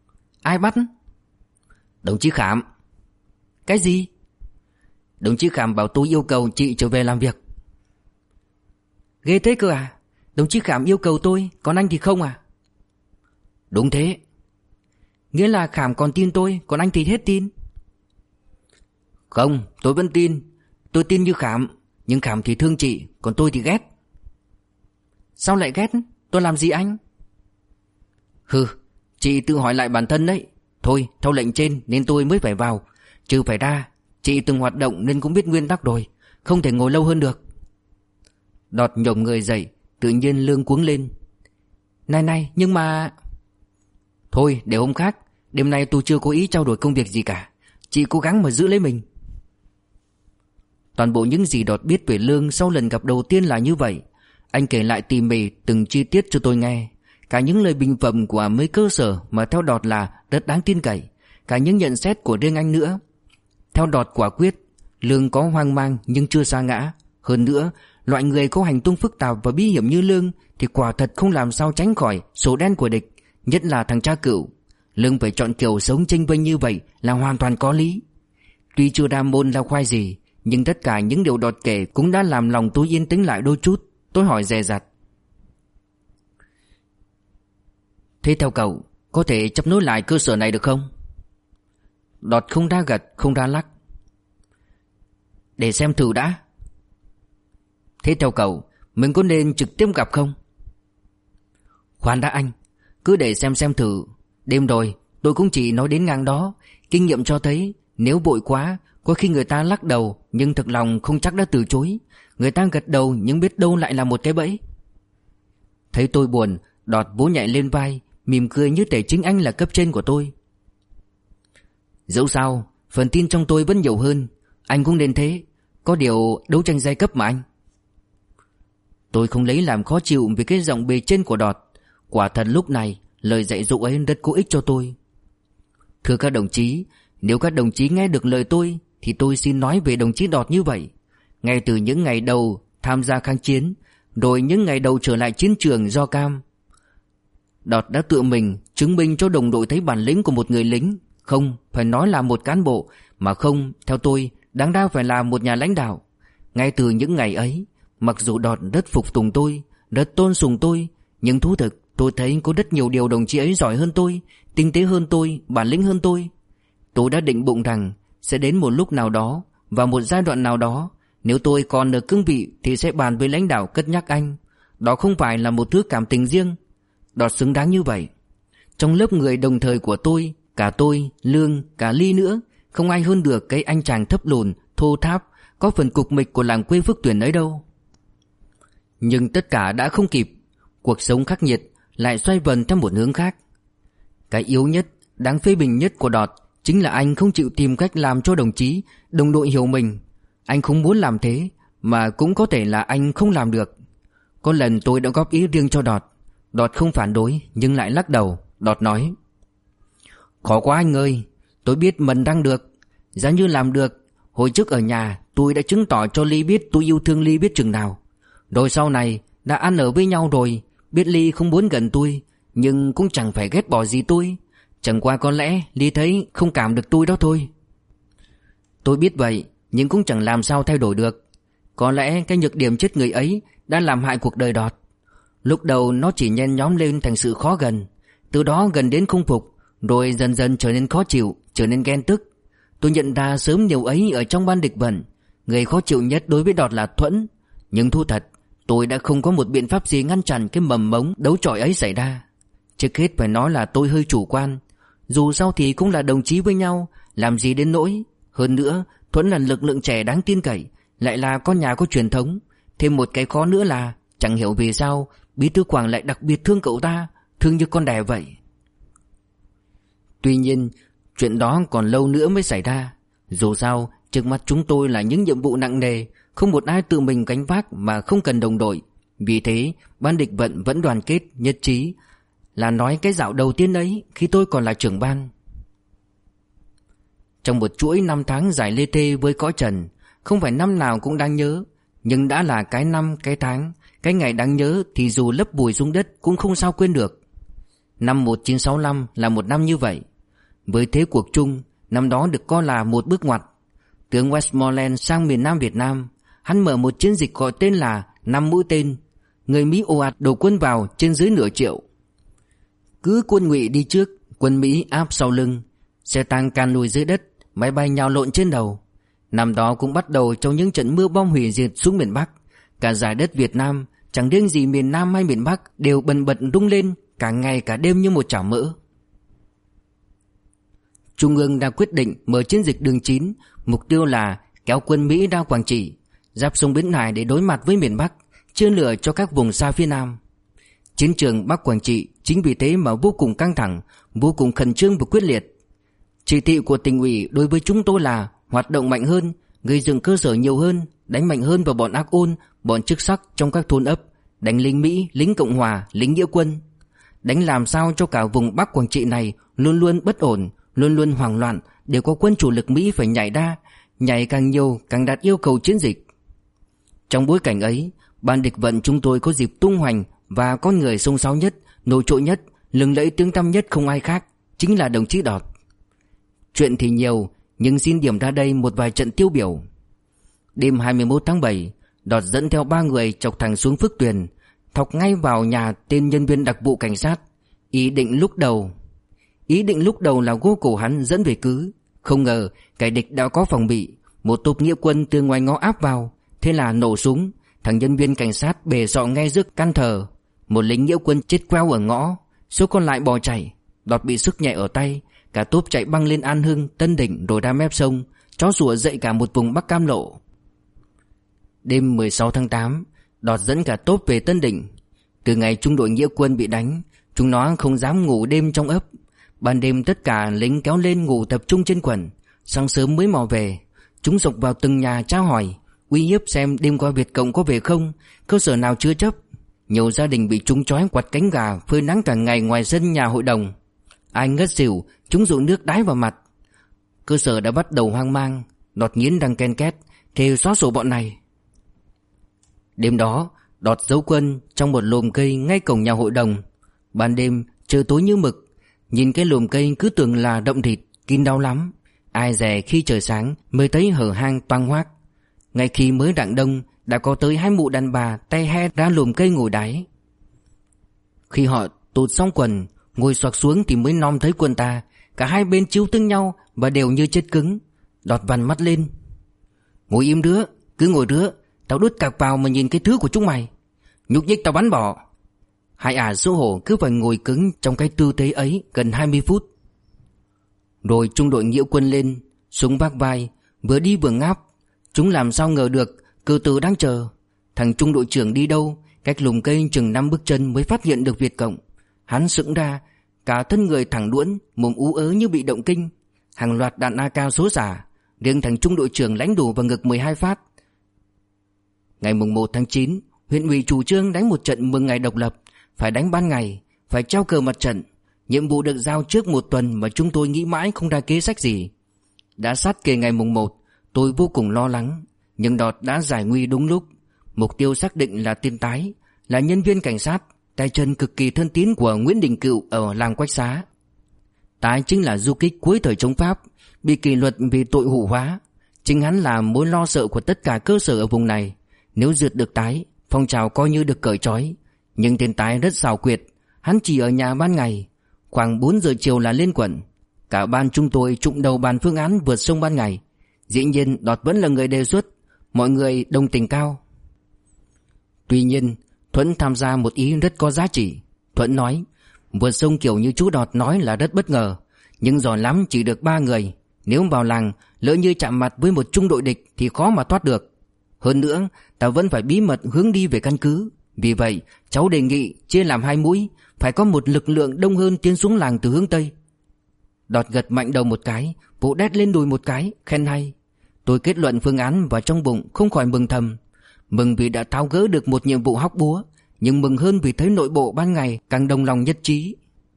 Ai bắt? Đồng chí Khảm. Cái gì? Đồng chí Khảm bảo tôi yêu cầu chị trở về làm việc. Ghê thế cơ à? Đồng chí Khảm yêu cầu tôi, còn anh thì không à? Đúng thế. Nghĩa là Khảm còn tin tôi, còn anh thì hết tin. Không, tôi vẫn tin. Tôi tin như Khảm, nhưng Khảm thì thương chị, còn tôi thì ghét. Sao lại ghét? Tôi làm gì anh? Hừ, chị tự hỏi lại bản thân đấy. Thôi, theo lệnh trên nên tôi mới phải vào. Chứ phải ra, chị từng hoạt động nên cũng biết nguyên tắc rồi, không thể ngồi lâu hơn được. Đọt nhổm người dậy, tự nhiên Lương cuống lên. Này, nhưng mà... Thôi, để hôm khác. Đêm nay tôi chưa có ý trao đổi công việc gì cả. Chị cố gắng mà giữ lấy mình. Toàn bộ những gì Đọt biết về Lương sau lần gặp đầu tiên là như vậy. Anh kể lại tỉ mỉ từng chi tiết cho tôi nghe. Cả những lời bình phẩm của mấy cơ sở mà theo Đọt là rất đáng tin cậy. Cả những nhận xét của riêng anh nữa. Theo Đọt quả quyết, Lương có hoang mang nhưng chưa sa ngã. Hơn nữa, loại người có hành tung phức tạp và bí hiểm như Lương thì quả thật không làm sao tránh khỏi số đen của địch, nhất là thằng cha cựu. Lương phải chọn kiểu sống chênh vênh như vậy là hoàn toàn có lý. Tuy chưa đa môn lao khoai gì, nhưng tất cả những điều Đọt kể cũng đã làm lòng tôi yên tĩnh lại đôi chút. Tôi hỏi dè dặt. Thế theo cậu, có thể chấp nối lại cơ sở này được không? Đọt không đa gật, không đa lắc. Để xem thử đã. Thế theo cậu, mình có nên trực tiếp gặp không? Khoan đã anh, cứ để xem thử. Đêm rồi, tôi cũng chỉ nói đến ngang đó. Kinh nghiệm cho thấy, nếu vội quá, có khi người ta lắc đầu nhưng thực lòng không chắc đã từ chối. Người ta gật đầu nhưng biết đâu lại là một cái bẫy. Thấy tôi buồn, Đọt vỗ nhẹ lên vai, mỉm cười như thể chính anh là cấp trên của tôi. Dẫu sao, phần tin trong tôi vẫn nhiều hơn. Anh cũng nên thế. Có điều đấu tranh giai cấp mà anh. Tôi không lấy làm khó chịu vì cái giọng bề trên của Đọt. Quả thật lúc này lời dạy dỗ ấy rất có ích cho tôi. Thưa các đồng chí, nếu các đồng chí nghe được lời tôi thì tôi xin nói về đồng chí Đọt như vậy. Ngay từ những ngày đầu tham gia kháng chiến, rồi những ngày đầu trở lại chiến trường do cam, Đọt đã tự mình chứng minh cho đồng đội thấy bản lĩnh của một người lính. Không phải nói là một cán bộ, mà không, theo tôi, đáng ra phải là một nhà lãnh đạo. Ngay từ những ngày ấy, mặc dù Đọt rất phục tùng tôi, rất tôn sùng tôi, nhưng thú thực tôi thấy có rất nhiều điều đồng chí ấy giỏi hơn tôi, tinh tế hơn tôi, bản lĩnh hơn tôi. Tôi đã định bụng rằng sẽ đến một lúc nào đó, vào một giai đoạn nào đó, nếu tôi còn ở cương vị thì sẽ bàn với lãnh đạo cất nhắc anh. Đó không phải là một thứ cảm tình riêng. Đọt xứng đáng như vậy. Trong lớp người đồng thời của tôi, Lương, cả Ly nữa, không ai hơn được cái anh chàng thấp lùn, thô tháp, có phần cục mịch của làng quê Phước Tuyển ấy đâu. Nhưng tất cả đã không kịp. Cuộc sống khắc nghiệt lại xoay vần theo một hướng khác. Cái yếu nhất, đáng phê bình nhất của Đọt chính là anh không chịu tìm cách làm cho đồng chí, đồng đội hiểu mình. Anh không muốn làm thế, mà cũng có thể là anh không làm được. Có lần tôi đã góp ý riêng cho Đọt. Đọt không phản đối nhưng lại lắc đầu. Đọt nói: Khó quá anh ơi, tôi biết mình đang được. Giá như làm được, hồi trước ở nhà tôi đã chứng tỏ cho Ly biết tôi yêu thương Ly biết chừng nào. Rồi sau này đã ăn ở với nhau rồi, biết Ly không muốn gần tôi, nhưng cũng chẳng phải ghét bỏ gì tôi. Chẳng qua có lẽ Ly thấy không cảm được tôi đó thôi. Tôi biết vậy, nhưng cũng chẳng làm sao thay đổi được. Có lẽ cái nhược điểm chết người ấy đã làm hại cuộc đời Đọt. Lúc đầu nó chỉ nhen nhóm lên thành sự khó gần, từ đó gần đến không phục, rồi dần dần trở nên khó chịu, trở nên ghen tức. Tôi nhận ra sớm điều ấy ở trong ban địch vận. Người khó chịu nhất đối với Đọt là Thuẫn. Nhưng thú thật, tôi đã không có một biện pháp gì ngăn chặn cái mầm mống đấu chọi ấy xảy ra. Trước hết phải nói là tôi hơi chủ quan. Dù sao thì cũng là đồng chí với nhau, làm gì đến nỗi. Hơn nữa, Thuẫn là lực lượng trẻ đáng tin cậy, lại là con nhà có truyền thống. Thêm một cái khó nữa là chẳng hiểu vì sao Bí thư Quảng lại đặc biệt thương cậu ta, thương như con đẻ vậy. Tuy nhiên, chuyện đó còn lâu nữa mới xảy ra. Dù sao, trước mắt chúng tôi là những nhiệm vụ nặng nề, không một ai tự mình gánh vác mà không cần đồng đội. Vì thế, ban địch vận vẫn đoàn kết, nhất trí, là nói cái dạo đầu tiên ấy khi tôi còn là trưởng ban. Trong một chuỗi 5 tháng dài lê thê với cõi trần, không phải năm nào cũng đáng nhớ, nhưng đã là cái năm, cái tháng, cái ngày đáng nhớ thì dù lấp bùi xuống đất cũng không sao quên được. Năm 1965 là một năm như vậy. Với thế cuộc chung, năm đó được coi là một bước ngoặt. Tướng Westmoreland sang miền Nam Việt Nam, hắn mở một chiến dịch gọi tên là 5 mũi tên. Người Mỹ ồ ạt đổ quân vào trên dưới nửa triệu. Cứ quân Ngụy đi trước, quân Mỹ áp sau lưng, xe tăng can lùi dưới đất, máy bay nhào lộn trên đầu. Năm đó cũng bắt đầu trong những trận mưa bom hủy diệt xuống miền Bắc. Cả dải đất Việt Nam, chẳng riêng gì miền Nam hay miền Bắc, đều bần bật rung lên cả ngày cả đêm như một chảo mỡ. Trung ương đã quyết định mở chiến dịch đường 9, mục tiêu là kéo quân Mỹ ra Quảng Trị, giáp sông Bến Hải để đối mặt với miền Bắc, chia lửa cho các vùng xa phía Nam. Chiến trường Bắc Quảng Trị chính vì thế mà vô cùng căng thẳng, vô cùng khẩn trương và quyết liệt. Chỉ thị của tỉnh ủy đối với chúng tôi là hoạt động mạnh hơn, gây dựng cơ sở nhiều hơn, đánh mạnh hơn vào bọn ác ôn, bọn chức sắc trong các thôn ấp, đánh lính Mỹ, lính Cộng Hòa, lính nghĩa quân. Đánh làm sao cho cả vùng Bắc Quảng Trị này luôn luôn bất ổn, luôn luôn hoảng loạn, để có quân chủ lực Mỹ phải nhảy ra, nhảy càng nhiều càng đạt yêu cầu chiến dịch. Trong bối cảnh ấy, ban địch vận chúng tôi có dịp tung hoành và con người xông xáo nhất, nổi trội nhất, lừng lẫy tiếng tăm nhất không ai khác, chính là đồng chí Đọt. Chuyện thì nhiều, nhưng xin điểm ra đây một vài trận tiêu biểu. Đêm 21 tháng 7, Đọt dẫn theo 3 người chọc thẳng xuống Phước Tuyền, thọc ngay vào nhà tên nhân viên đặc vụ cảnh sát. Ý định lúc đầu là gô cổ hắn dẫn về cứ. Không ngờ kẻ địch đã có phòng bị, một tốp nghĩa quân từ ngoài ngõ áp vào. Thế là nổ súng, thằng nhân viên cảnh sát bề sọ ngay trước căn thờ. Một lính nghĩa quân chết queo ở ngõ, số còn lại bỏ chạy. Đọt bị sức nhẹ ở tay, cả tốp chạy băng lên An Hưng, Tân Định rồi ra mép sông, chó sủa dậy cả một vùng Bắc Cam Lộ. Đêm 16 tháng 8, Đọt dẫn cả tốp về Tân Định. Từ ngày trung đội nghĩa quân bị đánh, chúng nó không dám ngủ đêm trong ấp. Ban đêm tất cả lính kéo lên ngủ tập trung trên quần. Sáng sớm mới mò về. Chúng rục vào từng nhà trao hỏi, uy hiếp xem đêm qua Việt Cộng có về không, cơ sở nào chưa chấp. Nhiều gia đình bị chúng trói quặt cánh gà phơi nắng cả ngày ngoài sân nhà hội đồng. Ai ngất xỉu, chúng dụ nước đái vào mặt. Cơ sở đã bắt đầu hoang mang. Đọt nghiến răng ken két, thề xóa sổ bọn này. Đêm đó, Đọt giấu quân trong một lùm cây ngay cổng nhà hội đồng. Ban đêm trời tối như mực, nhìn cái lùm cây cứ tưởng là động thịt, kín đau lắm. Ai dè khi trời sáng mới thấy hở hang toang hoác. Ngay khi mới rạng đông, đã có tới 2 mụ đàn bà tay he ra lùm cây ngồi đáy. Khi họ tụt xong quần, ngồi xoạc xuống thì mới nom thấy quân ta. Cả hai bên chiếu tương nhau và đều như chết cứng. Đọt vằn mắt lên. Ngồi im đứa, cứ ngồi đứa. Tao đút cạc vào mà nhìn cái thứ của chúng mày. Nhúc nhích tao bắn bỏ. Hai ả xấu hổ cứ phải ngồi cứng trong cái tư thế ấy gần 20 phút. Rồi trung đội nghĩa quân lên, súng vác vai, vừa đi vừa ngáp. Chúng làm sao ngờ được cờ tử đang chờ. Thằng trung đội trưởng đi đâu, cách lùm cây chừng 5 bước chân mới phát hiện được Việt Cộng. Hắn sững ra, cả thân người thẳng đuỗn, mồm ú ớ như bị động kinh. Hàng loạt đạn AK xối xả. Riêng thằng trung đội trưởng lãnh đủ vào ngực 12 phát. Ngày mùng 1 tháng 9, huyện ủy chủ trương đánh một trận mừng ngày độc lập. Phải đánh ban ngày, phải treo cờ mặt trận. Nhiệm vụ được giao trước một tuần mà chúng tôi nghĩ mãi không ra kế sách gì. Đã sát kề ngày mùng 1, tôi vô cùng lo lắng. Nhưng Đọt đã giải nguy đúng lúc. Mục tiêu xác định là tên Tái, là nhân viên cảnh sát, tay chân cực kỳ thân tín của Nguyễn Đình Cựu ở làng Quách Xá. Tái chính là du kích cuối thời chống Pháp, bị kỷ luật vì tội hủ hóa. Chính hắn là mối lo sợ của tất cả cơ sở ở vùng này. Nếu diệt được Tái, phong trào coi như được cởi trói. Nhưng tên Tái rất xảo quyệt, hắn chỉ ở nhà ban ngày. Khoảng 4 giờ chiều là lên quận. Cả ban chúng tôi trụng đầu bàn phương án vượt sông ban ngày. Dĩ nhiên Đọt vẫn là người đề xuất, mọi người đồng tình cao. Tuy nhiên Thuận tham gia một ý rất có giá trị. Thuận nói vượt sông kiểu như chú Đọt nói là rất bất ngờ, nhưng giỏi lắm chỉ được 3 người. Nếu vào làng lỡ như chạm mặt với một trung đội địch thì khó mà thoát được. Hơn nữa ta vẫn phải bí mật hướng đi về căn cứ. Vì vậy cháu đề nghị chia làm 2 mũi, phải có một lực lượng đông hơn tiến xuống làng từ hướng Tây. Đọt gật mạnh đầu một cái, vỗ đét lên đùi một cái, khen hay. Tôi kết luận phương án và trong bụng không khỏi mừng thầm. Mừng vì đã tháo gỡ được một nhiệm vụ hóc búa, nhưng mừng hơn vì thấy nội bộ ban ngày càng đồng lòng nhất trí.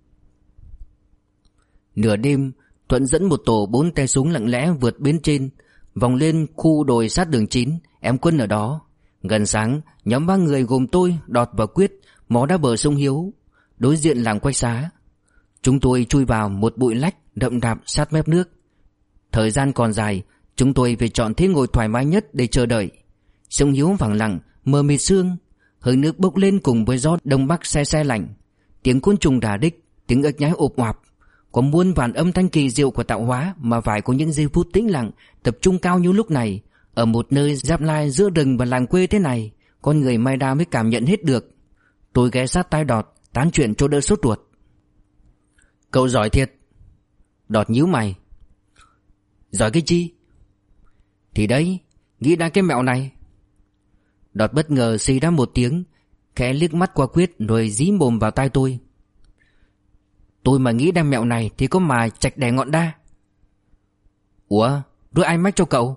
Nửa đêm, Thuận dẫn một tổ 4 tay súng lặng lẽ vượt bến trên, vòng lên khu đồi sát đường 9, em quân ở đó. Gần sáng, nhóm 3 người gồm tôi, Đọt và Quyết mò ra bờ sông Hiếu, đối diện làng Quách Xá. Chúng tôi chui vào một bụi lách rậm rạp sát mép nước. Thời gian còn dài, chúng tôi phải chọn thế ngồi thoải mái nhất để chờ đợi. Sông Hiếu vắng lặng, mờ mịt sương, hơi nước bốc lên cùng với gió đông bắc se se lạnh. Tiếng côn trùng đả đích, tiếng ếch nhái ộp oạp. Có muôn vàn âm thanh kỳ diệu của tạo hóa mà phải có những giây phút tĩnh lặng, tập trung cao như lúc này. Ở một nơi giáp lai giữa rừng và làng quê thế này, con người may ra mới cảm nhận hết được. Tôi ghé sát tai Đọt, tán chuyện cho đỡ sốt ruột. Cậu giỏi thiệt. Đọt nhíu mày. Giỏi cái chi? Thì đấy, nghĩ ra cái mẹo này. Đọt bất ngờ xì ra một tiếng, khẽ liếc mắt qua Quyết rồi dí mồm vào tai tôi. Tôi mà nghĩ ra mẹo này thì có mà chạch đẻ ngọn đa. Ủa, rồi ai mách cho cậu?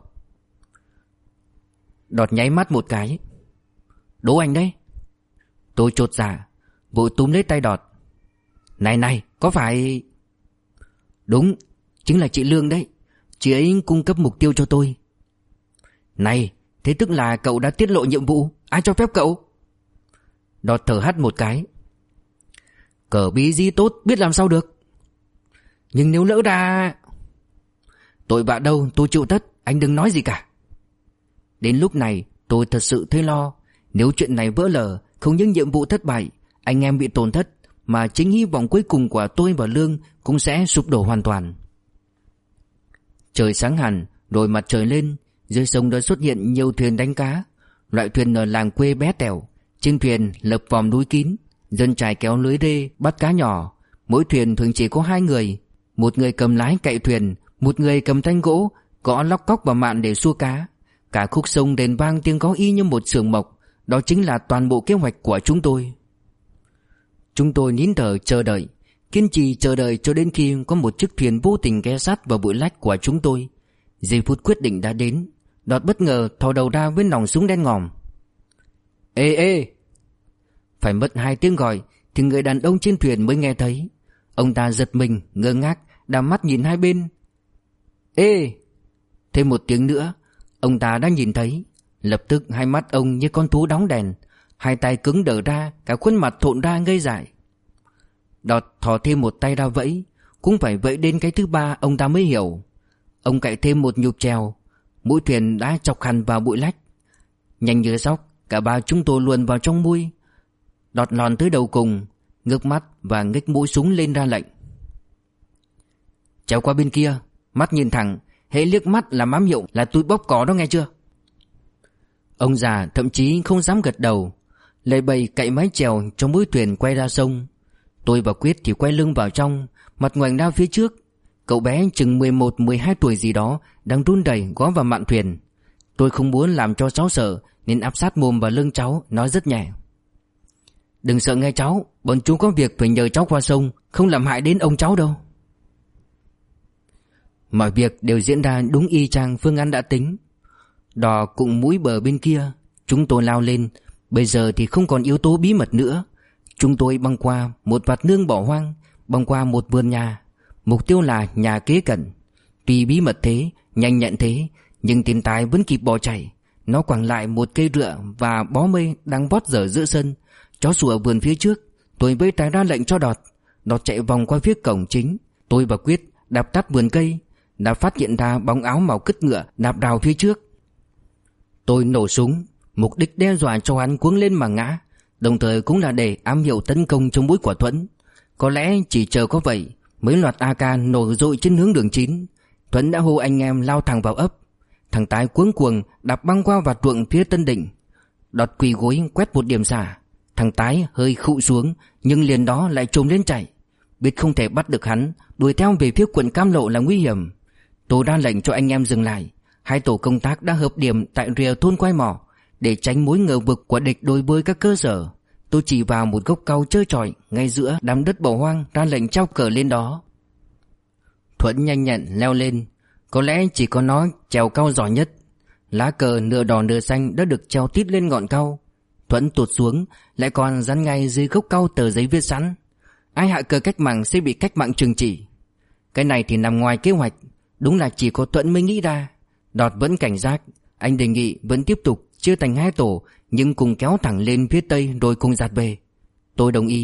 Đọt nháy mắt một cái. Đố anh đấy. Tôi chột dạ, vội túm lấy tay Đọt. Này, có phải... Đúng, chính là chị Lương đấy. Chị ấy cung cấp mục tiêu cho tôi. Này, thế tức là cậu đã tiết lộ nhiệm vụ. Ai cho phép cậu? Đọt thở hắt một cái. Cờ bí gì tốt biết làm sao được. Nhưng nếu lỡ ra... Tội vạ đâu, tôi chịu tất. Anh đừng nói gì cả. Đến lúc này tôi thật sự thấy lo. Nếu chuyện này vỡ lở, không những nhiệm vụ thất bại, anh em bị tổn thất, mà chính hy vọng cuối cùng của tôi và Lương cũng sẽ sụp đổ hoàn toàn. Trời sáng hẳn, rồi mặt trời lên. Dưới sông đã xuất hiện nhiều thuyền đánh cá. Loại thuyền ở làng quê bé tẻo. Trên thuyền lập vòm núi kín, dân trải kéo lưới rê bắt cá nhỏ. Mỗi thuyền thường chỉ có 2 người. Một người cầm lái cậy thuyền, một người cầm thanh gỗ gõ lóc cóc vào mạn để xua cá. Cả khúc sông đền vang tiếng gõ y như một xưởng mộc. Đó chính là toàn bộ kế hoạch của chúng tôi. Chúng tôi nín thở chờ đợi, kiên trì chờ đợi cho đến khi có một chiếc thuyền vô tình ghé sát vào bụi lách của chúng tôi. Giây phút quyết định đã đến. Đọt bất ngờ thò đầu ra với nòng súng đen ngòm. Ê! Phải mất 2 tiếng gọi thì người đàn ông trên thuyền mới nghe thấy. Ông ta giật mình, ngơ ngác, đảo mắt nhìn hai bên. Ê! Thêm một tiếng nữa, ông ta đã nhìn thấy. Lập tức hai mắt ông như con thú đóng đèn, hai tay cứng đờ ra, cả khuôn mặt thộn ra ngây dại. Đọt thò thêm một tay ra vẫy, cũng phải vẫy đến cái thứ 3 ông ta mới hiểu. Ông cạy thêm một nhụp chèo, mũi thuyền đã chọc hẳn vào bụi lách. Nhanh như sóc, cả ba chúng tôi luồn vào trong mui. Đọt lòn tới đầu cùng, ngước mắt và nghếch mũi súng lên ra lệnh. Chèo qua bên kia, mắt nhìn thẳng, hễ liếc mắt là ám hiệu là tôi bóp cỏ đó nghe chưa? Ông già thậm chí không dám gật đầu, lầy bầy cạy mái chèo cho mũi thuyền quay ra sông. Tôi và Quyết thì quay lưng vào trong, mặt ngoảnh ra phía trước. Cậu bé chừng 11-12 tuổi gì đó đang run rẩy gõ vào mạn thuyền. Tôi không muốn làm cho cháu sợ nên áp sát mồm vào lưng cháu, nói rất nhẹ. Đừng sợ nghe cháu, bọn chúng có việc phải nhờ cháu qua sông, không làm hại đến ông cháu đâu. Mọi việc đều diễn ra đúng y chang phương án đã tính. Đò cũng mũi bờ bên kia, chúng tôi lao lên. Bây giờ thì không còn yếu tố bí mật nữa. Chúng tôi băng qua một vạt nương bỏ hoang, băng qua một vườn nhà. Mục tiêu là nhà kế cận. Tuy bí mật thế, nhanh nhẹn thế, nhưng tiền tài vẫn kịp bỏ chạy. Nó quẳng lại một cây rựa và bó mây đang vót dở giữa sân. Chó sủa vườn phía trước. Tôi vẫy tay ra lệnh cho Đọt. Đọt chạy vòng qua phía cổng chính. Tôi và Quyết đạp tắt vườn cây, đã phát hiện ra bóng áo màu cứt ngựa đạp rào phía trước. Tôi nổ súng, mục đích đe dọa cho hắn cuống lên mà ngã, đồng thời cũng là để ám hiệu tấn công trong mũi của Thuẫn. Có lẽ chỉ chờ có vậy, mấy loạt AK nổ rội trên hướng đường 9. Thuẫn đã hô anh em lao thẳng vào ấp. Thằng Tái cuống cuồng đạp băng qua vạt ruộng phía Tân Định. Đọt quỳ gối quét một điểm xả. Thằng Tái hơi khụ xuống, nhưng liền đó lại trồm lên chạy. Biết không thể bắt được hắn, đuổi theo về phía quận Cam Lộ là nguy hiểm. Tôi ra lệnh cho anh em dừng lại. Hai tổ công tác đã hợp điểm tại rìa thôn Quai Mỏ để tránh mối ngờ vực của địch đối với các cơ sở. Tôi chỉ vào một gốc cau trơ trọi ngay giữa đám đất bỏ hoang, ra lệnh treo cờ lên đó. Thuẫn nhanh nhẹn leo lên. Có lẽ chỉ có nó trèo cau giỏi nhất. Lá cờ nửa đỏ nửa xanh đã được treo tít lên ngọn cau. Thuẫn tụt xuống, lại còn dán ngay dưới gốc cau tờ giấy viết sẵn: ai hạ cờ cách mạng sẽ bị cách mạng trừng trị. Cái này thì nằm ngoài kế hoạch, đúng là chỉ có Thuẫn mới nghĩ ra. Đọt vẫn cảnh giác, anh đề nghị vẫn tiếp tục chia thành 2 tổ, nhưng cùng kéo thẳng lên phía tây rồi cùng dạt về. Tôi đồng ý.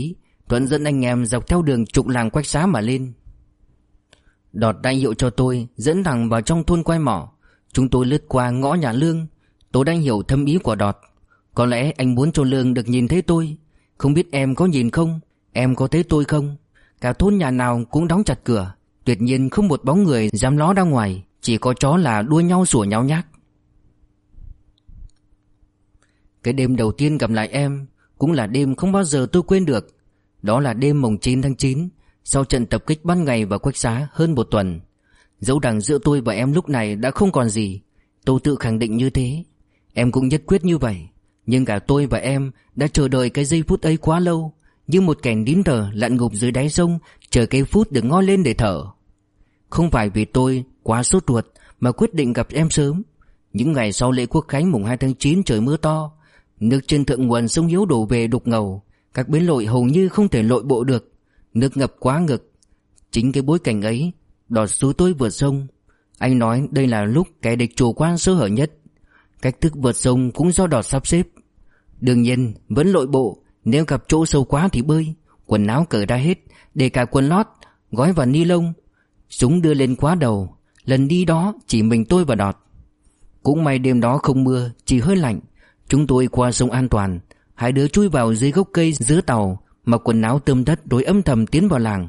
Tuấn dẫn anh em dọc theo đường trục làng Quách Xá mà lên. Đọt đã hiệu cho tôi dẫn thẳng vào trong thôn Quai Mỏ. Chúng tôi lướt qua ngõ nhà Lương. Tôi đã hiểu thâm ý của Đọt. Có lẽ anh muốn cho Lương được nhìn thấy tôi. Không biết em có nhìn không? Em có thấy tôi không? Cả thôn nhà nào cũng đóng chặt cửa. Tuyệt nhiên không một bóng người dám ló ra ngoài. Chỉ có chó là đua nhau sủa nháo nhác. Cái đêm đầu tiên gặp lại em cũng là đêm không bao giờ tôi quên được. Đó là đêm mùng 9 tháng 9, sau trận tập kích ban ngày vào Quách Xá hơn một tuần. Dẫu rằng giữa tôi và em lúc này đã không còn gì, tôi tự khẳng định như thế. Em cũng nhất quyết như vậy. Nhưng cả tôi và em đã chờ đợi cái giây phút ấy quá lâu, như một kẻ nín thở lặn ngụp dưới đáy sông, chờ cái phút được ngoi lên để thở. Không phải vì tôi quá sốt ruột mà quyết định gặp em sớm. Những ngày sau lễ Quốc khánh mùng 2 tháng 9 trời mưa to, nước trên thượng nguồn sông Hiếu đổ về đục ngầu, các bến lội hầu như không thể lội bộ được, nước ngập quá ngực. Chính cái bối cảnh ấy, Đọt xúi tôi vượt sông. Anh nói đây là lúc kẻ địch chủ quan sơ hở nhất. Cách thức vượt sông cũng do Đọt sắp xếp. Đương nhiên vẫn lội bộ, nếu gặp chỗ sâu quá thì bơi. Quần áo cởi ra hết, để cả quần lót gói vào ni lông. Súng đưa lên quá đầu. Lần đi đó chỉ mình tôi và Đọt. Cũng may đêm đó không mưa, chỉ hơi lạnh. Chúng tôi qua sông an toàn. Hai đứa chui vào dưới gốc cây giữa tàu, mặc quần áo tươm tất rồi âm thầm tiến vào làng.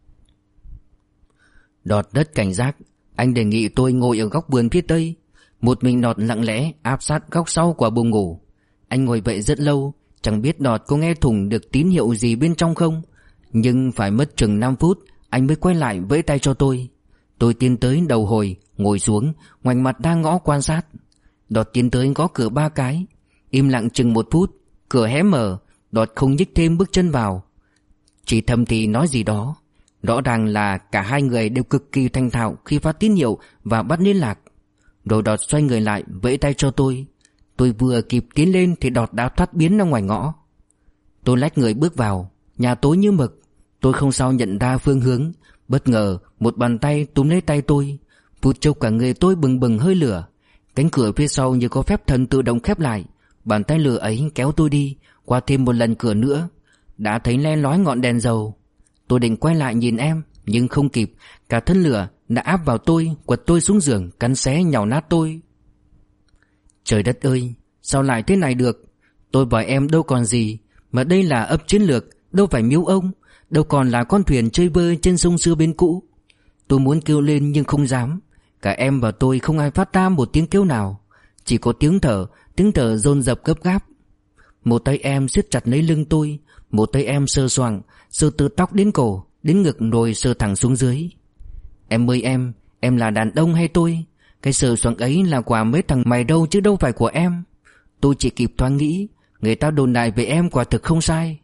Đọt rất cảnh giác. Anh đề nghị tôi ngồi ở góc vườn phía tây. Một mình Đọt lặng lẽ áp sát góc sau của buồng ngủ. Anh ngồi vậy rất lâu, chẳng biết Đọt có nghe thủng được tín hiệu gì bên trong không. Nhưng phải mất chừng 5 phút anh mới quay lại vẫy tay cho tôi. Tôi tiến tới đầu hồi, ngồi xuống, ngoảnh mặt ra ngõ quan sát. Đọt tiến tới gõ cửa 3 cái. Im lặng chừng 1 phút, cửa hé mở. Đọt không nhích thêm bước chân vào, chỉ thầm thì nói gì đó. Rõ ràng là cả hai người đều cực kỳ thành thạo khi phát tín hiệu và bắt liên lạc. Rồi Đọt xoay người lại vẫy tay cho tôi. Tôi vừa kịp tiến lên thì Đọt đã thoát biến ra ngoài ngõ. Tôi lách người bước vào. Nhà tối như mực. Tôi không sao nhận ra phương hướng. Bất ngờ một bàn tay túm lấy tay tôi. Phút chốc cả người tôi bừng bừng hơi lửa. Cánh cửa phía sau như có phép thần tự động khép lại. Bàn tay lửa ấy kéo tôi đi qua thêm một lần cửa nữa. Đã thấy le lói ngọn đèn dầu. Tôi định quay lại nhìn em, nhưng không kịp. Cả thân lửa đã áp vào tôi, quật tôi xuống giường, cắn xé nhào nát tôi. Trời đất ơi, sao lại thế này được? Tôi và em đâu còn gì, mà đây là ấp chiến lược, đâu phải miếu ông, đâu còn là con thuyền chơi vơi trên sông xưa bên cũ. Tôi muốn kêu lên nhưng không dám. Cả em và tôi không ai phát ra một tiếng kêu nào. Chỉ có tiếng thở dồn dập gấp gáp. Một tay em siết chặt lấy lưng tôi, một tay em sờ soạng, sờ từ tóc đến cổ, đến ngực rồi sờ thẳng xuống dưới. Em ơi em là đàn ông hay tôi? Cái sờ soạng ấy là của mấy thằng mày đâu chứ đâu phải của em. Tôi chỉ kịp thoáng nghĩ, người ta đồn đại về em quả thực không sai.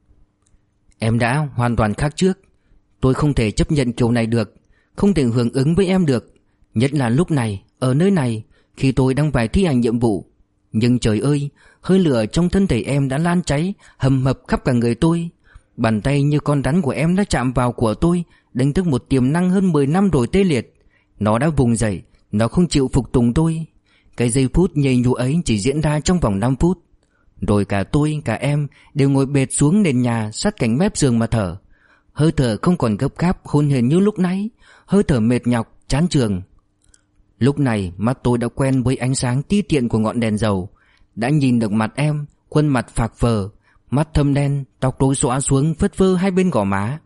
Em đã hoàn toàn khác trước. Tôi không thể chấp nhận kiểu này được, không thể hưởng ứng với em được. Nhất là lúc này, ở nơi này, khi tôi đang phải thi hành nhiệm vụ. Nhưng trời ơi, hơi lửa trong thân thể em đã lan cháy, hầm hập khắp cả người tôi. Bàn tay như con rắn của em đã chạm vào của tôi, đánh thức một tiềm năng hơn 10 năm rồi tê liệt. Nó đã vùng dậy, nó không chịu phục tùng tôi. Cái giây phút nhây nhụa ấy chỉ diễn ra trong vòng 5 phút. Rồi cả tôi, cả em đều ngồi bệt xuống nền nhà sát cạnh mép giường mà thở. Hơi thở không còn gấp gáp hôn hển như lúc nãy, hơi thở mệt nhọc, chán chường. Lúc này mắt tôi đã quen với ánh sáng ti tiện của ngọn đèn dầu, đã nhìn được mặt em, khuôn mặt phạc phờ, mắt thâm đen, tóc rối xõa xuống phất phơ hai bên gò má.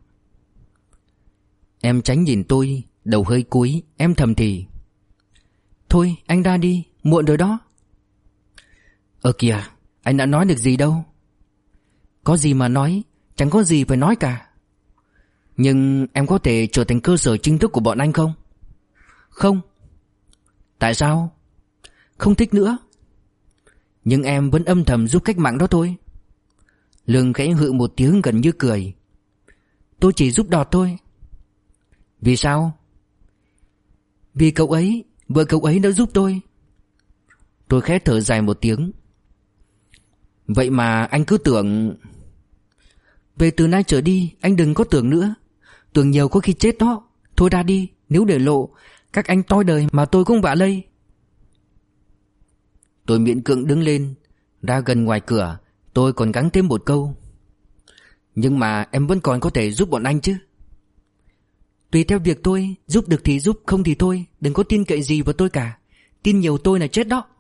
Em tránh nhìn tôi, đầu hơi cúi, em thầm thì: thôi anh ra đi, muộn rồi đó. Kìa, anh đã nói được gì đâu. Có gì mà nói, chẳng có gì phải nói cả. Nhưng em có thể trở thành cơ sở chính thức của bọn anh không? Không. Tại sao? Không thích nữa. Nhưng em vẫn âm thầm giúp cách mạng đó thôi. Lương khẽ hự một tiếng gần như cười. Tôi chỉ giúp Đọt thôi. Vì sao? Vì cậu ấy, vợ cậu ấy đã giúp tôi. Tôi khẽ thở dài một tiếng. Vậy mà anh cứ tưởng... Về từ nay trở đi anh đừng có tưởng nữa. Tưởng nhiều có khi chết đó. Thôi ra đi, nếu để lộ các anh toi đời mà tôi cũng vạ lây. Tôi miễn cưỡng đứng lên, ra gần ngoài cửa. Tôi còn gắng thêm một câu: Nhưng mà em vẫn còn có thể giúp bọn anh chứ? Tùy theo việc tôi, giúp được thì giúp, không thì thôi. Đừng có tin cậy gì vào tôi cả. Tin nhiều tôi là chết đó.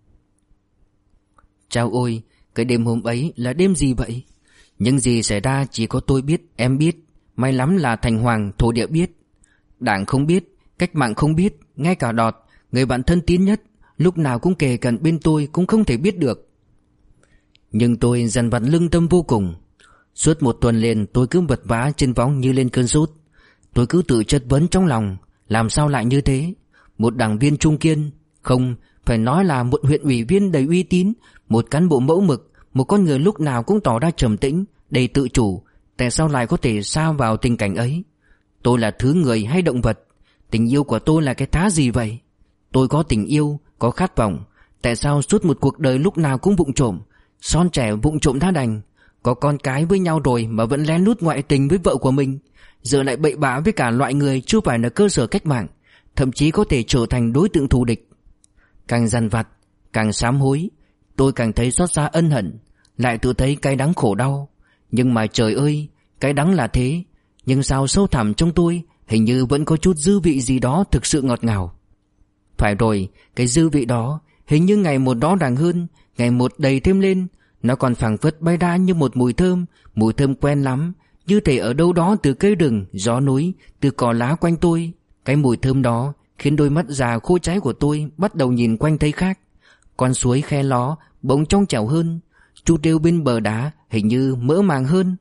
Chao ôi, cái đêm hôm ấy là đêm gì vậy? Những gì xảy ra chỉ có tôi biết, em biết. May lắm là thành hoàng thổ địa biết. Đảng không biết, cách mạng không biết. Ngay cả Đọt, người bạn thân tín nhất, lúc nào cũng kề cận bên tôi cũng không thể biết được. Nhưng tôi dằn vặt lương tâm vô cùng. Suốt một tuần liền tôi cứ vật vã trên võng như lên cơn sốt. Tôi cứ tự chất vấn trong lòng, làm sao lại như thế? Một đảng viên trung kiên, không, phải nói là một huyện ủy viên đầy uy tín, một cán bộ mẫu mực, một con người lúc nào cũng tỏ ra trầm tĩnh, đầy tự chủ, tại sao lại có thể sa vào tình cảnh ấy? Tôi là thứ người hay động vật? Tình yêu của tôi là cái thá gì vậy? Tôi có tình yêu, có khát vọng, tại sao suốt một cuộc đời lúc nào cũng vụng trộm, son trẻ vụng trộm đã đành, có con cái với nhau rồi mà vẫn lén lút ngoại tình với vợ của mình, giờ lại bậy bạ với cả loại người chưa phải là cơ sở cách mạng, thậm chí có thể trở thành đối tượng thù địch. Càng dằn vặt, càng sám hối, tôi càng thấy xót xa ân hận, lại tự thấy cay đắng khổ đau. Nhưng mà trời ơi, cái đắng là thế, nhưng sao sâu thẳm trong tôi hình như vẫn có chút dư vị gì đó thực sự ngọt ngào. Phải rồi, cái dư vị đó hình như ngày một rõ ràng hơn, ngày một đầy thêm lên. Nó còn phảng phất bay ra như một mùi thơm quen lắm, như thể ở đâu đó từ cây rừng, gió núi, từ cỏ lá quanh tôi. Cái mùi thơm đó khiến đôi mắt già khô cháy của tôi bắt đầu nhìn quanh thấy khác. Con suối khe ló bỗng trong trẻo hơn, trụ trêu bên bờ đá hình như mỡ màng hơn.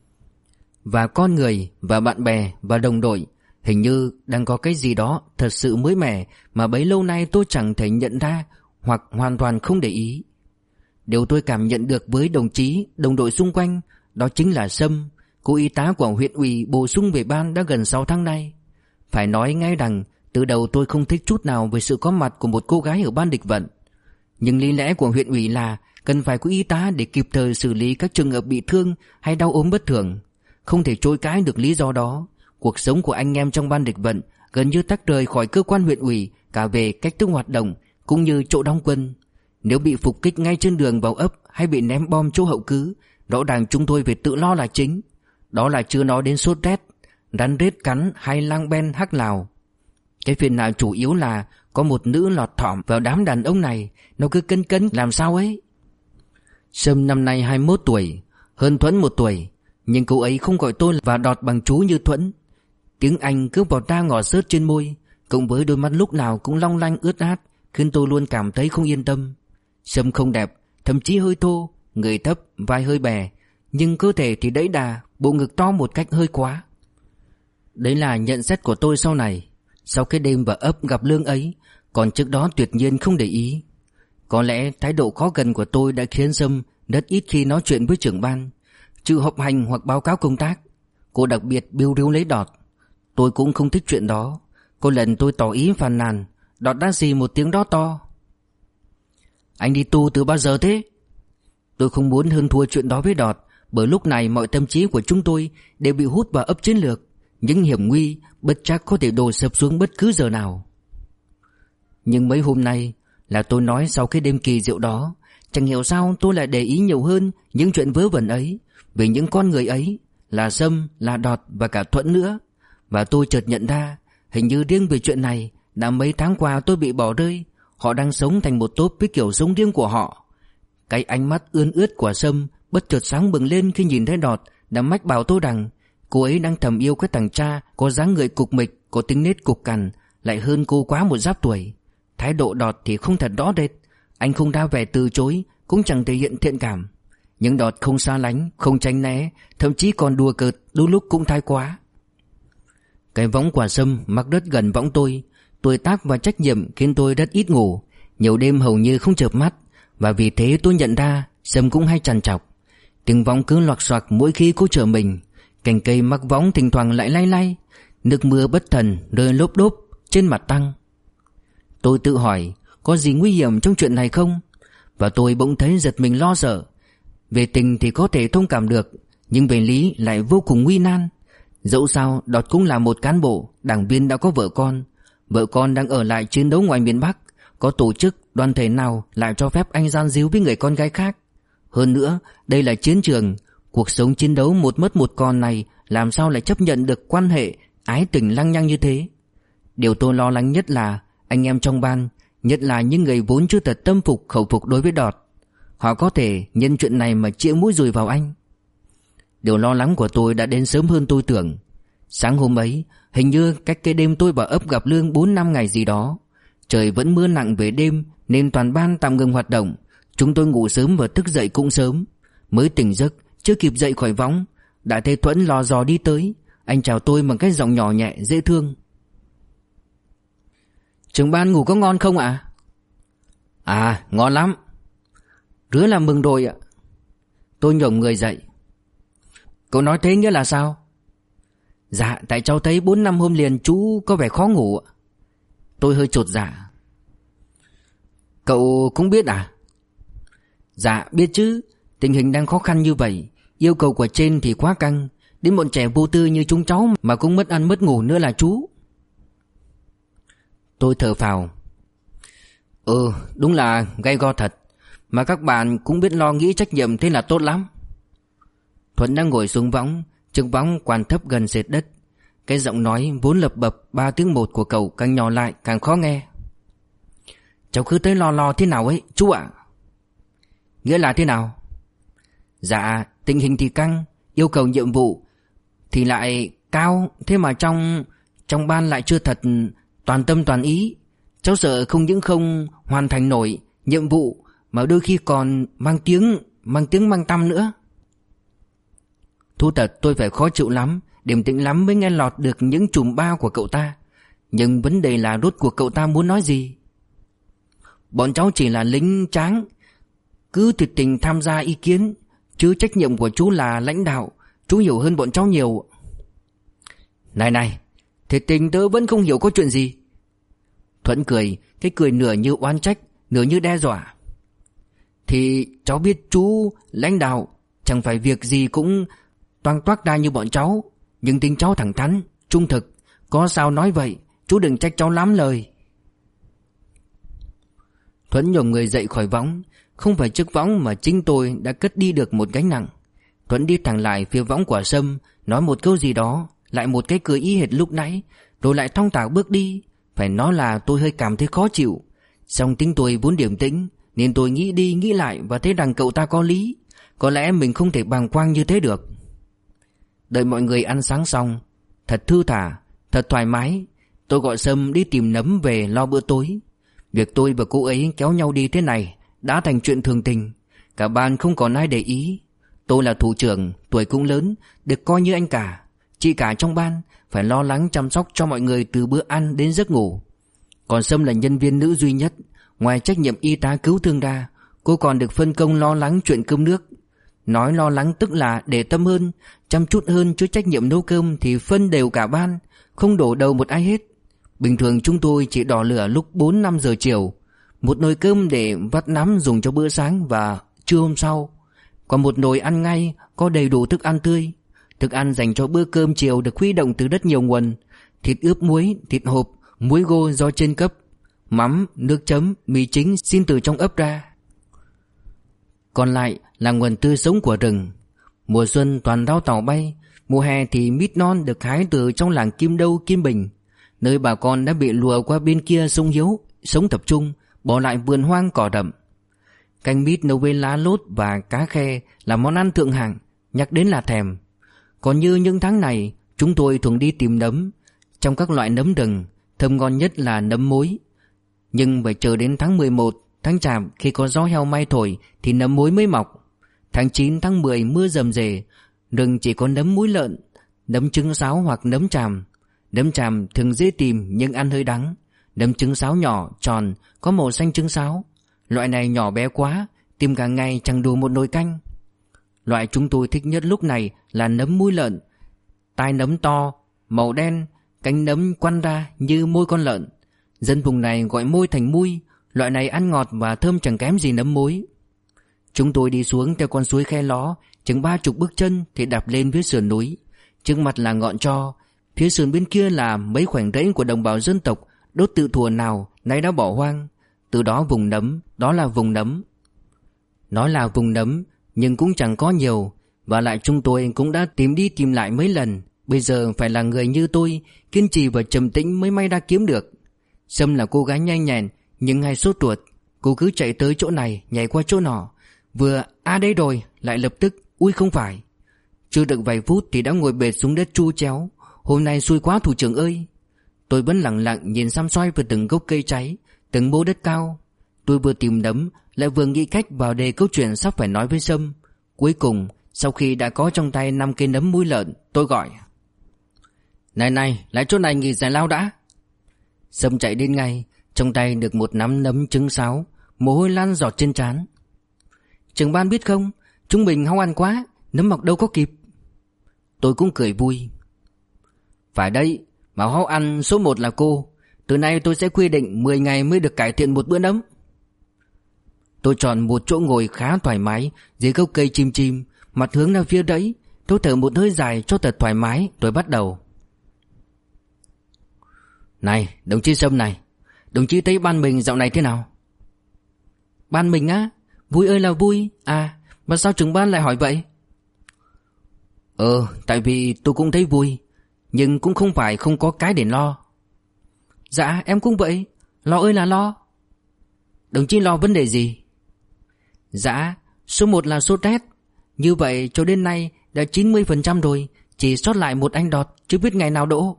Và con người, và bạn bè, và đồng đội hình như đang có cái gì đó thật sự mới mẻ mà bấy lâu nay tôi chẳng thể nhận ra hoặc hoàn toàn không để ý. Điều tôi cảm nhận được với đồng chí, đồng đội xung quanh đó chính là Sâm, cô y tá của huyện ủy bổ sung về ban đã gần 6 tháng nay. Phải nói ngay rằng từ đầu tôi không thích chút nào về sự có mặt của một cô gái ở ban địch vận. Nhưng lý lẽ của huyện ủy là cần phải có y tá để kịp thời xử lý các trường hợp bị thương hay đau ốm bất thường. Không thể chối cãi được lý do đó. Cuộc sống của anh em trong ban địch vận gần như tách rời khỏi cơ quan huyện ủy, cả về cách thức hoạt động cũng như chỗ đóng quân. Nếu bị phục kích ngay trên đường vào ấp hay bị ném bom chỗ hậu cứ, rõ ràng chúng tôi phải tự lo là chính. Đó là chưa nói đến sốt rét, rắn rết cắn hay lang ben hắc lào. Cái phiền não chủ yếu là có một nữ lọt thỏm vào đám đàn ông này, nó cứ cấn cấn làm sao ấy. Sâm năm nay 21 tuổi, hơn Thuẫn 1 tuổi, nhưng cô ấy không gọi tôi và Đọt bằng chú như Thuẫn. Tiếng Anh cứ vọt ra ngỏ xớt trên môi, cộng với đôi mắt lúc nào cũng long lanh ướt át, khiến tôi luôn cảm thấy không yên tâm. Sâm không đẹp, thậm chí hơi thô, người thấp, vai hơi bè, nhưng cơ thể thì đẫy đà, bộ ngực to một cách hơi quá. Đấy là nhận xét của tôi sau này, sau cái đêm vào ấp gặp Lương ấy, còn trước đó tuyệt nhiên không để ý. Có lẽ thái độ khó gần của tôi đã khiến Sâm rất ít khi nói chuyện với trưởng ban, trừ họp hành hoặc báo cáo công tác. Cô đặc biệt biêu riêu lấy Đọt. Tôi cũng không thích chuyện đó. Có lần tôi tỏ ý phàn nàn, Đọt đã xì một tiếng đó to: "Anh đi tu từ bao giờ thế?" Tôi không muốn hơn thua chuyện đó với Đọt, bởi lúc này mọi tâm trí của chúng tôi đều bị hút vào ấp chiến lược. Những hiểm nguy bất chắc có thể đổ sập xuống bất cứ giờ nào. Nhưng mấy hôm nay là tôi nói sau cái đêm kỳ diệu đó, chẳng hiểu sao tôi lại để ý nhiều hơn những chuyện vớ vẩn ấy, về những con người ấy, là Sâm, là Đọt và cả Thuẫn nữa. Và tôi chợt nhận ra, hình như riêng về chuyện này, đã mấy tháng qua tôi bị bỏ rơi. Họ đang sống thành một tốp với kiểu sống riêng của họ. Cái ánh mắt ươn ướt của Sâm bất chợt sáng bừng lên khi nhìn thấy Đọt, đã mách bảo tôi rằng cô ấy đang thầm yêu cái thằng cha có dáng người cục mịch, có tính nết cục cằn, lại hơn cô quá một giáp tuổi. Thái độ Đọt thì không thật rõ rệt, anh không ra vẻ từ chối, cũng chẳng thể hiện thiện cảm. Nhưng Đọt không xa lánh, không tránh né, thậm chí còn đùa cợt, đôi lúc cũng thái quá. Cái võng của Sâm mắc rất gần võng tôi. Tuổi tác và trách nhiệm khiến tôi rất ít ngủ, nhiều đêm hầu như không chợp mắt. Và vì thế tôi nhận ra Sâm cũng hay trằn trọc. Tiếng võng cứ loạc xoạc mỗi khi cô chở mình. Cành cây mắc võng thỉnh thoảng lại lay lay. Nước mưa bất thần rơi lốp đốp trên mặt Tăng. Tôi tự hỏi có gì nguy hiểm trong chuyện này không, và tôi bỗng thấy giật mình lo sợ. Về tình thì có thể thông cảm được, nhưng về lý lại vô cùng nguy nan. Dẫu sao Đọt cũng là một cán bộ, đảng viên đã có vợ con. Vợ con đang ở lại chiến đấu ngoài miền Bắc. Có tổ chức, đoàn thể nào lại cho phép anh gian díu với người con gái khác? Hơn nữa, đây là chiến trường, Cuộc sống chiến đấu một mất một còn này làm sao lại chấp nhận được quan hệ ái tình lăng nhăng như thế. Điều tôi lo lắng nhất là anh em trong ban, nhất là những người vốn chưa thật tâm phục khẩu phục đối với Đọt. Họ có thể nhân chuyện này mà chĩa mũi dùi vào anh. Điều lo lắng của tôi đã đến sớm hơn tôi tưởng. Sáng hôm ấy, hình như cách cái đêm tôi vào ấp gặp Lương 4-5 ngày gì đó, trời vẫn mưa nặng về đêm nên toàn ban tạm ngừng hoạt động. Chúng tôi ngủ sớm và thức dậy cũng sớm. Mới tỉnh giấc, chưa kịp dậy khỏi võng, đã thấy Thuẫn lò dò đi tới. Anh chào tôi bằng cái giọng nhỏ nhẹ dễ thương. Trưởng ban ngủ có ngon không ạ? À, ngon lắm. Rứa làm mừng rồi ạ. Tôi nhổm người dậy. Cậu nói thế nghĩa là sao? Dạ, tại cháu thấy 4-5 hôm liền chú có vẻ khó ngủ. Tôi hơi chột dạ. Cậu cũng biết à? Dạ, biết chứ. Tình hình đang khó khăn như vậy, yêu cầu của trên thì quá căng. Đến bọn trẻ vô tư như chúng cháu mà cũng mất ăn mất ngủ nữa là chú. Tôi thở phào. Đúng là gay go thật. Mà các bạn cũng biết lo nghĩ trách nhiệm, thế là tốt lắm. Thuận đang ngồi xuống võng, chiếc võng quằn thấp gần sệt đất. Cái giọng nói vốn lập bập 3 tiếng một của cậu càng nhỏ lại càng khó nghe. Cháu cứ tới lo thế nào ấy chú ạ? Nghĩa là thế nào? Dạ, tình hình thì căng, yêu cầu nhiệm vụ thì lại cao, thế mà trong ban lại chưa thật toàn tâm toàn ý. Cháu sợ không những không hoàn thành nổi nhiệm vụ mà đôi khi còn mang tiếng mang tăm nữa. Thú thật tôi phải khó chịu lắm, điềm tĩnh lắm mới nghe lọt được những chùm bao của cậu ta. Nhưng vấn đề là rốt cuộc cậu ta muốn nói gì? Bọn cháu chỉ là lính tráng, cứ tuyệt tình tham gia ý kiến, chứ trách nhiệm của chú là lãnh đạo, chú hiểu hơn bọn cháu nhiều. Này, thiệt tình tớ vẫn không hiểu có chuyện gì. Thuận cười, cái cười nửa như oán trách, nửa như đe dọa. Thì cháu biết chú lãnh đạo chẳng phải việc gì cũng toang toác ra như bọn cháu, nhưng tính cháu thẳng thắn, trung thực. Có sao nói vậy, chú đừng trách cháu lắm lời. Thuận nhổm người dậy khỏi võng. Không phải chiếc võng mà chính tôi đã cất đi được một gánh nặng. Thuận đi thẳng lại phía võng của Sâm, nói một câu gì đó, lại một cái cười y hệt lúc nãy, rồi lại thong thả bước đi. Phải nói là tôi hơi cảm thấy khó chịu. Song tính tôi vốn điềm tĩnh, nên tôi nghĩ đi nghĩ lại và thấy rằng cậu ta có lý. Có lẽ mình không thể bàng quang như thế được. Đợi mọi người ăn sáng xong, thật thư thả, thật thoải mái, tôi gọi Sâm đi tìm Nấm về lo bữa tối. Việc tôi và cô ấy kéo nhau đi thế này đã thành chuyện thường tình. Cả ban không còn ai để ý. Tôi là thủ trưởng, tuổi cũng lớn, được coi như anh cả. Chị cả trong ban phải lo lắng chăm sóc cho mọi người từ bữa ăn đến giấc ngủ. Còn Sâm là nhân viên nữ duy nhất. Ngoài trách nhiệm y tá cứu thương ra, cô còn được phân công lo lắng chuyện cơm nước. Nói lo lắng tức là để tâm hơn, chăm chút hơn, chứ trách nhiệm nấu cơm thì phân đều cả ban, không đổ đầu một ai hết. Bình thường chúng tôi chỉ đỏ lửa lúc 4-5 giờ chiều, một nồi cơm để vắt nắm dùng cho bữa sáng và trưa hôm sau. Còn một nồi ăn ngay, có đầy đủ thức ăn tươi. Thức ăn dành cho bữa cơm chiều được huy động từ rất nhiều nguồn: thịt ướp muối, thịt hộp, muối gô do trên cấp, mắm, nước chấm, mì chính xin từ trong ấp ra. Còn lại là nguồn tươi sống của rừng. Mùa xuân toàn rau tảo bay, mùa hè thì mít non được hái từ trong làng Kim Đâu, Kim Bình, nơi bà con đã bị lùa qua bên kia sông Hiếu sống tập trung, bỏ lại vườn hoang cỏ đậm. Canh mít nấu với lá lốt và cá khe là món ăn thượng hạng, nhắc đến là thèm. Còn như những tháng này, chúng tôi thường đi tìm nấm. Trong các loại nấm rừng, thơm ngon nhất là nấm mối. Nhưng phải chờ đến tháng 11, tháng Chạp, khi có gió heo may thổi thì nấm mối mới mọc. Tháng 9, tháng 10 mưa rầm rề, rừng chỉ có nấm múi lợn, nấm trứng sáo hoặc nấm tràm. Nấm tràm thường dễ tìm nhưng ăn hơi đắng. Nấm trứng sáo nhỏ, tròn, có màu xanh trứng sáo. Loại này nhỏ bé quá, tìm cả ngày chẳng đủ một nồi canh. Loại chúng tôi thích nhất lúc này là nấm múi lợn. Tai nấm to, màu đen, cánh nấm quăn ra như môi con lợn. Dân vùng này gọi môi thành mui. Loại này ăn ngọt và thơm chẳng kém gì nấm mối. Chúng tôi đi xuống theo con suối Khe Ló, chừng 30 bước chân thì đạp lên phía sườn núi. Trước mặt là ngọn tro, phía sườn bên kia là mấy khoảnh rẫy của đồng bào dân tộc đốt tự thuở nào nay đã bỏ hoang. Từ đó vùng nấm, đó là vùng nấm. Nói là vùng nấm nhưng cũng chẳng có nhiều, Và lại chúng tôi cũng đã tìm đi tìm lại mấy lần. Bây giờ phải là người như tôi, kiên trì và trầm tĩnh mới may ra kiếm được. Sâm là cô gái nhanh nhẹn nhưng hay sốt ruột. Cô cứ chạy tới chỗ này nhảy qua chỗ nọ, vừa đây rồi lại lập tức ui không phải. Chưa được vài phút thì đã ngồi bệt xuống đất chu chéo. Hôm nay xui quá thủ trưởng ơi. Tôi vẫn lặng lặng nhìn xăm xoay vào từng gốc cây cháy, từng mô đất cao. Tôi vừa tìm đấm lại vừa nghĩ cách vào đề câu chuyện sắp phải nói với Sâm. Cuối cùng sau khi đã có trong tay 5 cây nấm mũi lợn, tôi gọi: Này này, lại chỗ này nghỉ giải lao đã. Sâm chạy đến ngay, trong tay được một nắm nấm trứng sáo, mồ hôi lan giọt trên trán. Trưởng ban biết không, chúng mình hao ăn quá, nấm mọc đâu có kịp. Tôi cũng cười vui. Phải đấy, mà hao ăn số 1 là cô. Từ nay tôi sẽ quy định 10 ngày mới được cải thiện một bữa nấm. Tôi chọn một chỗ ngồi khá thoải mái dưới gốc cây chim chim, mặt hướng ra phía đấy. Tôi thở một hơi dài cho thật thoải mái. Tôi bắt đầu: Này đồng chí Sâm này, đồng chí thấy ban mình dạo này thế nào? Ban mình á? Vui ơi là vui. Mà sao trưởng ban lại hỏi vậy? Tại vì tôi cũng thấy vui, nhưng cũng không phải không có cái để lo. Dạ em cũng vậy. Lo ơi là lo. Đồng chí lo vấn đề gì? Dạ số 1 là sốt rét. Như vậy cho đến nay đã 90% rồi, chỉ sót lại một anh Đọt chưa biết ngày nào đỗ.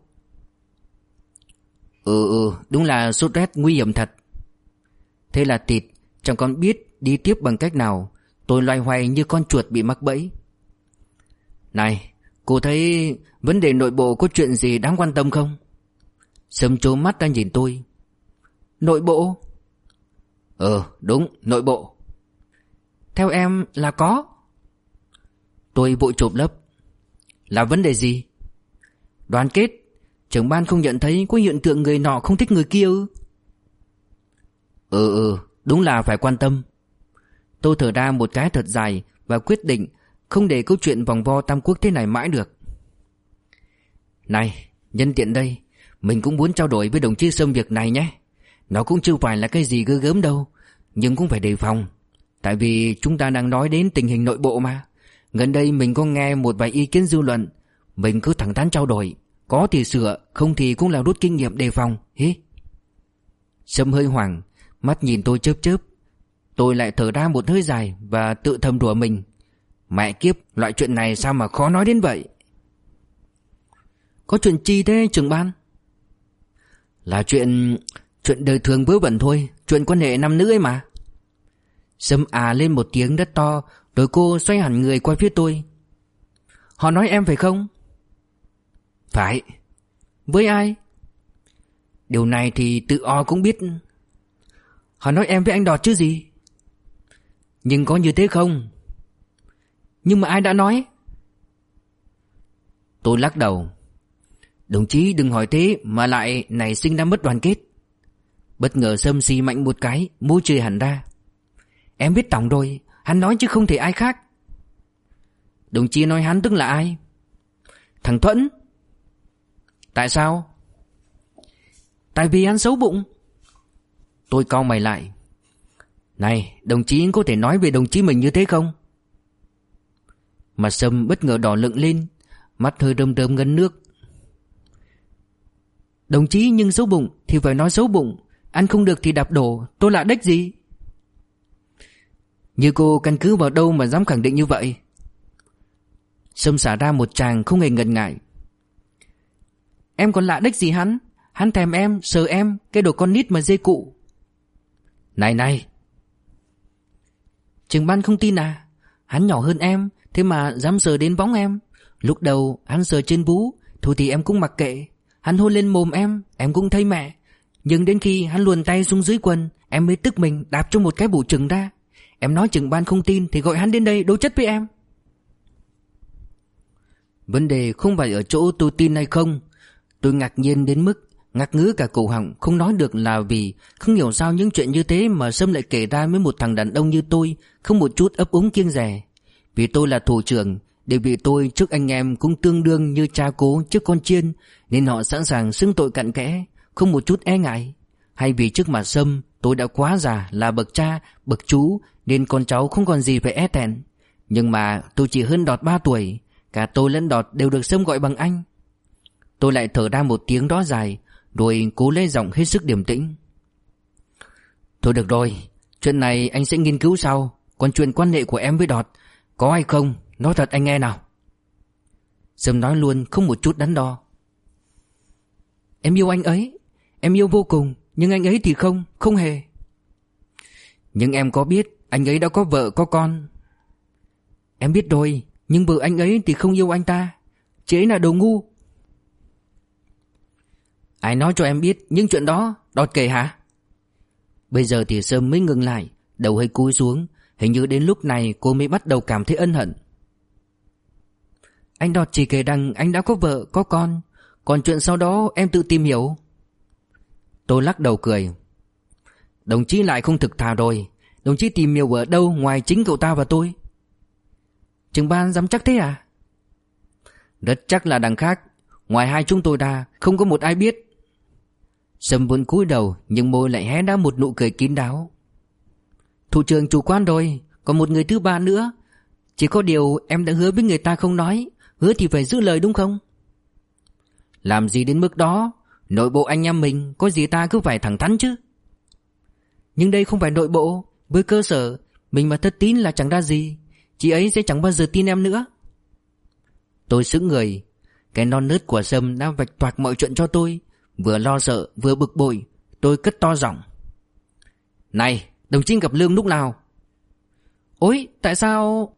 Đúng là sốt rét nguy hiểm thật. Thế là tịt, chẳng còn biết đi tiếp bằng cách nào. Tôi loay hoay như con chuột bị mắc bẫy. Này, cô thấy vấn đề nội bộ có chuyện gì đáng quan tâm không? Sâm trố mắt ra nhìn tôi. Nội bộ? Đúng, nội bộ. Theo em là có. Tôi vội chộp lấp. Là vấn đề gì? Đoàn kết. Trưởng ban không nhận thấy có hiện tượng người nọ không thích người kia ư? Đúng là phải quan tâm. Tôi thở ra một cái thật dài và quyết định không để câu chuyện vòng vo Tam Quốc thế này mãi được. Này, nhân tiện đây, mình cũng muốn trao đổi với đồng chí Sâm việc này nhé. Nó cũng chưa phải là cái gì ghê gớm đâu, nhưng cũng phải đề phòng. Tại vì chúng ta đang nói đến tình hình nội bộ mà. Gần đây mình có nghe một vài ý kiến dư luận. Mình cứ thẳng thắn trao đổi, có thì sửa, không thì cũng là rút kinh nghiệm đề phòng. Sâm hơi hoảng, mắt nhìn tôi chớp chớp. Tôi lại thở ra một hơi dài và tự thầm đùa mình. Mẹ kiếp, loại chuyện này sao mà khó nói đến vậy? Có chuyện chi thế trưởng ban? Là chuyện đời thường vớ vẩn thôi, chuyện quan hệ nam nữ ấy mà. Sâm lên một tiếng rất to, rồi cô xoay hẳn người qua phía tôi. Họ nói em phải không? Phải. Với ai? Điều này thì tự cũng biết. Họ nói em với anh Đọt chứ gì. Nhưng có như thế không? Nhưng mà ai đã nói? Tôi lắc đầu. Đồng chí đừng hỏi thế mà lại nảy sinh ra mất đoàn kết. Bất ngờ Sâm xì mạnh một cái, môi cười hẳn ra. Em biết tổng rồi, hắn nói chứ không thể ai khác. Đồng chí nói hắn tức là ai? Thằng Thuẫn. Tại sao? Tại vì hắn xấu bụng. Tôi cau mày lại. Này, đồng chí có thể nói về đồng chí mình như thế không? Mặt Sâm bất ngờ đỏ lựng lên, mắt hơi rơm rơm ngấn nước. Đồng chí nhưng xấu bụng thì phải nói xấu bụng, ăn không được thì đạp đổ, tôi lạ đếch gì. Như cô căn cứ vào đâu mà dám khẳng định như vậy? Sâm xả ra một tràng không hề ngần ngại. Em còn lạ đếch gì hắn? Hắn thèm em, sờ em, cái đồ con nít mà dê cụ. Này. Trưởng ban không tin à? Hắn nhỏ hơn em, thế mà dám sờ đến bóng em. Lúc đầu hắn sờ trên vú, thôi thì em cũng mặc kệ. Hắn hôn lên mồm em cũng thấy mẹ. Nhưng đến khi hắn luồn tay xuống dưới quần, em mới tức mình đạp cho một cái bủ chừng ra. Em nói trưởng ban không tin thì gọi hắn đến đây đối chất với em. Vấn đề không phải ở chỗ tôi tin hay không. Tôi ngạc nhiên đến mức ngạc ngứ cả cổ họng, không nói được là vì không hiểu sao những chuyện như thế mà Sâm lại kể ra với một thằng đàn ông như tôi, không một chút ấp úng kiêng dè. Vì tôi là thủ trưởng, địa vị tôi trước anh em cũng tương đương như cha cố trước con chiên, nên họ sẵn sàng xưng tội cặn kẽ, không một chút e ngại. Hay vì trước mặt Sâm tôi đã quá già là bậc cha, bậc chú, nên con cháu không còn gì phải e thẹn. Nhưng mà tôi chỉ hơn Đọt 3 tuổi. Cả tôi lẫn Đọt đều được Sâm gọi bằng anh. Tôi lại thở ra một tiếng đó dài, rồi cố lấy giọng hết sức điềm tĩnh. Thôi được rồi, chuyện này anh sẽ nghiên cứu sau. Còn chuyện quan hệ của em với Đọt, có hay không, nói thật anh nghe nào. Sâm nói luôn không một chút đắn đo. Em yêu anh ấy, em yêu vô cùng. Nhưng anh ấy thì không hề. Nhưng em có biết anh ấy đã có vợ có con. Em biết rồi, nhưng vợ anh ấy thì không yêu anh ta. Chị ấy là đồ ngu. Ai nói cho em biết những chuyện đó? Đọt kể hả? Bây giờ thì Sâm mới ngừng lại, đầu hơi cúi xuống. Hình như đến lúc này cô mới bắt đầu cảm thấy ân hận. Anh Đọt chỉ kể rằng anh đã có vợ có con. Còn chuyện sau đó em tự tìm hiểu. Tôi lắc đầu cười. Đồng chí lại không thực thà rồi. Đồng chí tìm hiểu ở đâu ngoài chính cậu ta và tôi? Trưởng ban dám chắc thế à? Rất chắc là đằng khác. Ngoài hai chúng tôi ra không có một ai biết. Sâm vẫn cúi đầu, nhưng môi lại hé ra một nụ cười kín đáo. Thủ trưởng chủ quan rồi. Còn một người thứ ba nữa. Chỉ có điều em đã hứa với người ta không nói. Hứa thì phải giữ lời đúng không? Làm gì đến mức đó. Nội bộ anh em mình có gì ta cứ phải thẳng thắn chứ. Nhưng đây không phải nội bộ. Với cơ sở mình mà thất tín là chẳng ra gì. Chị ấy sẽ chẳng bao giờ tin em nữa. Tôi sững người. Cái non nớt của Sâm đã vạch toạc mọi chuyện cho tôi. Vừa lo sợ vừa bực bội. Tôi cất to giọng. Này, đồng chí gặp Lương lúc nào? Ôi, tại sao?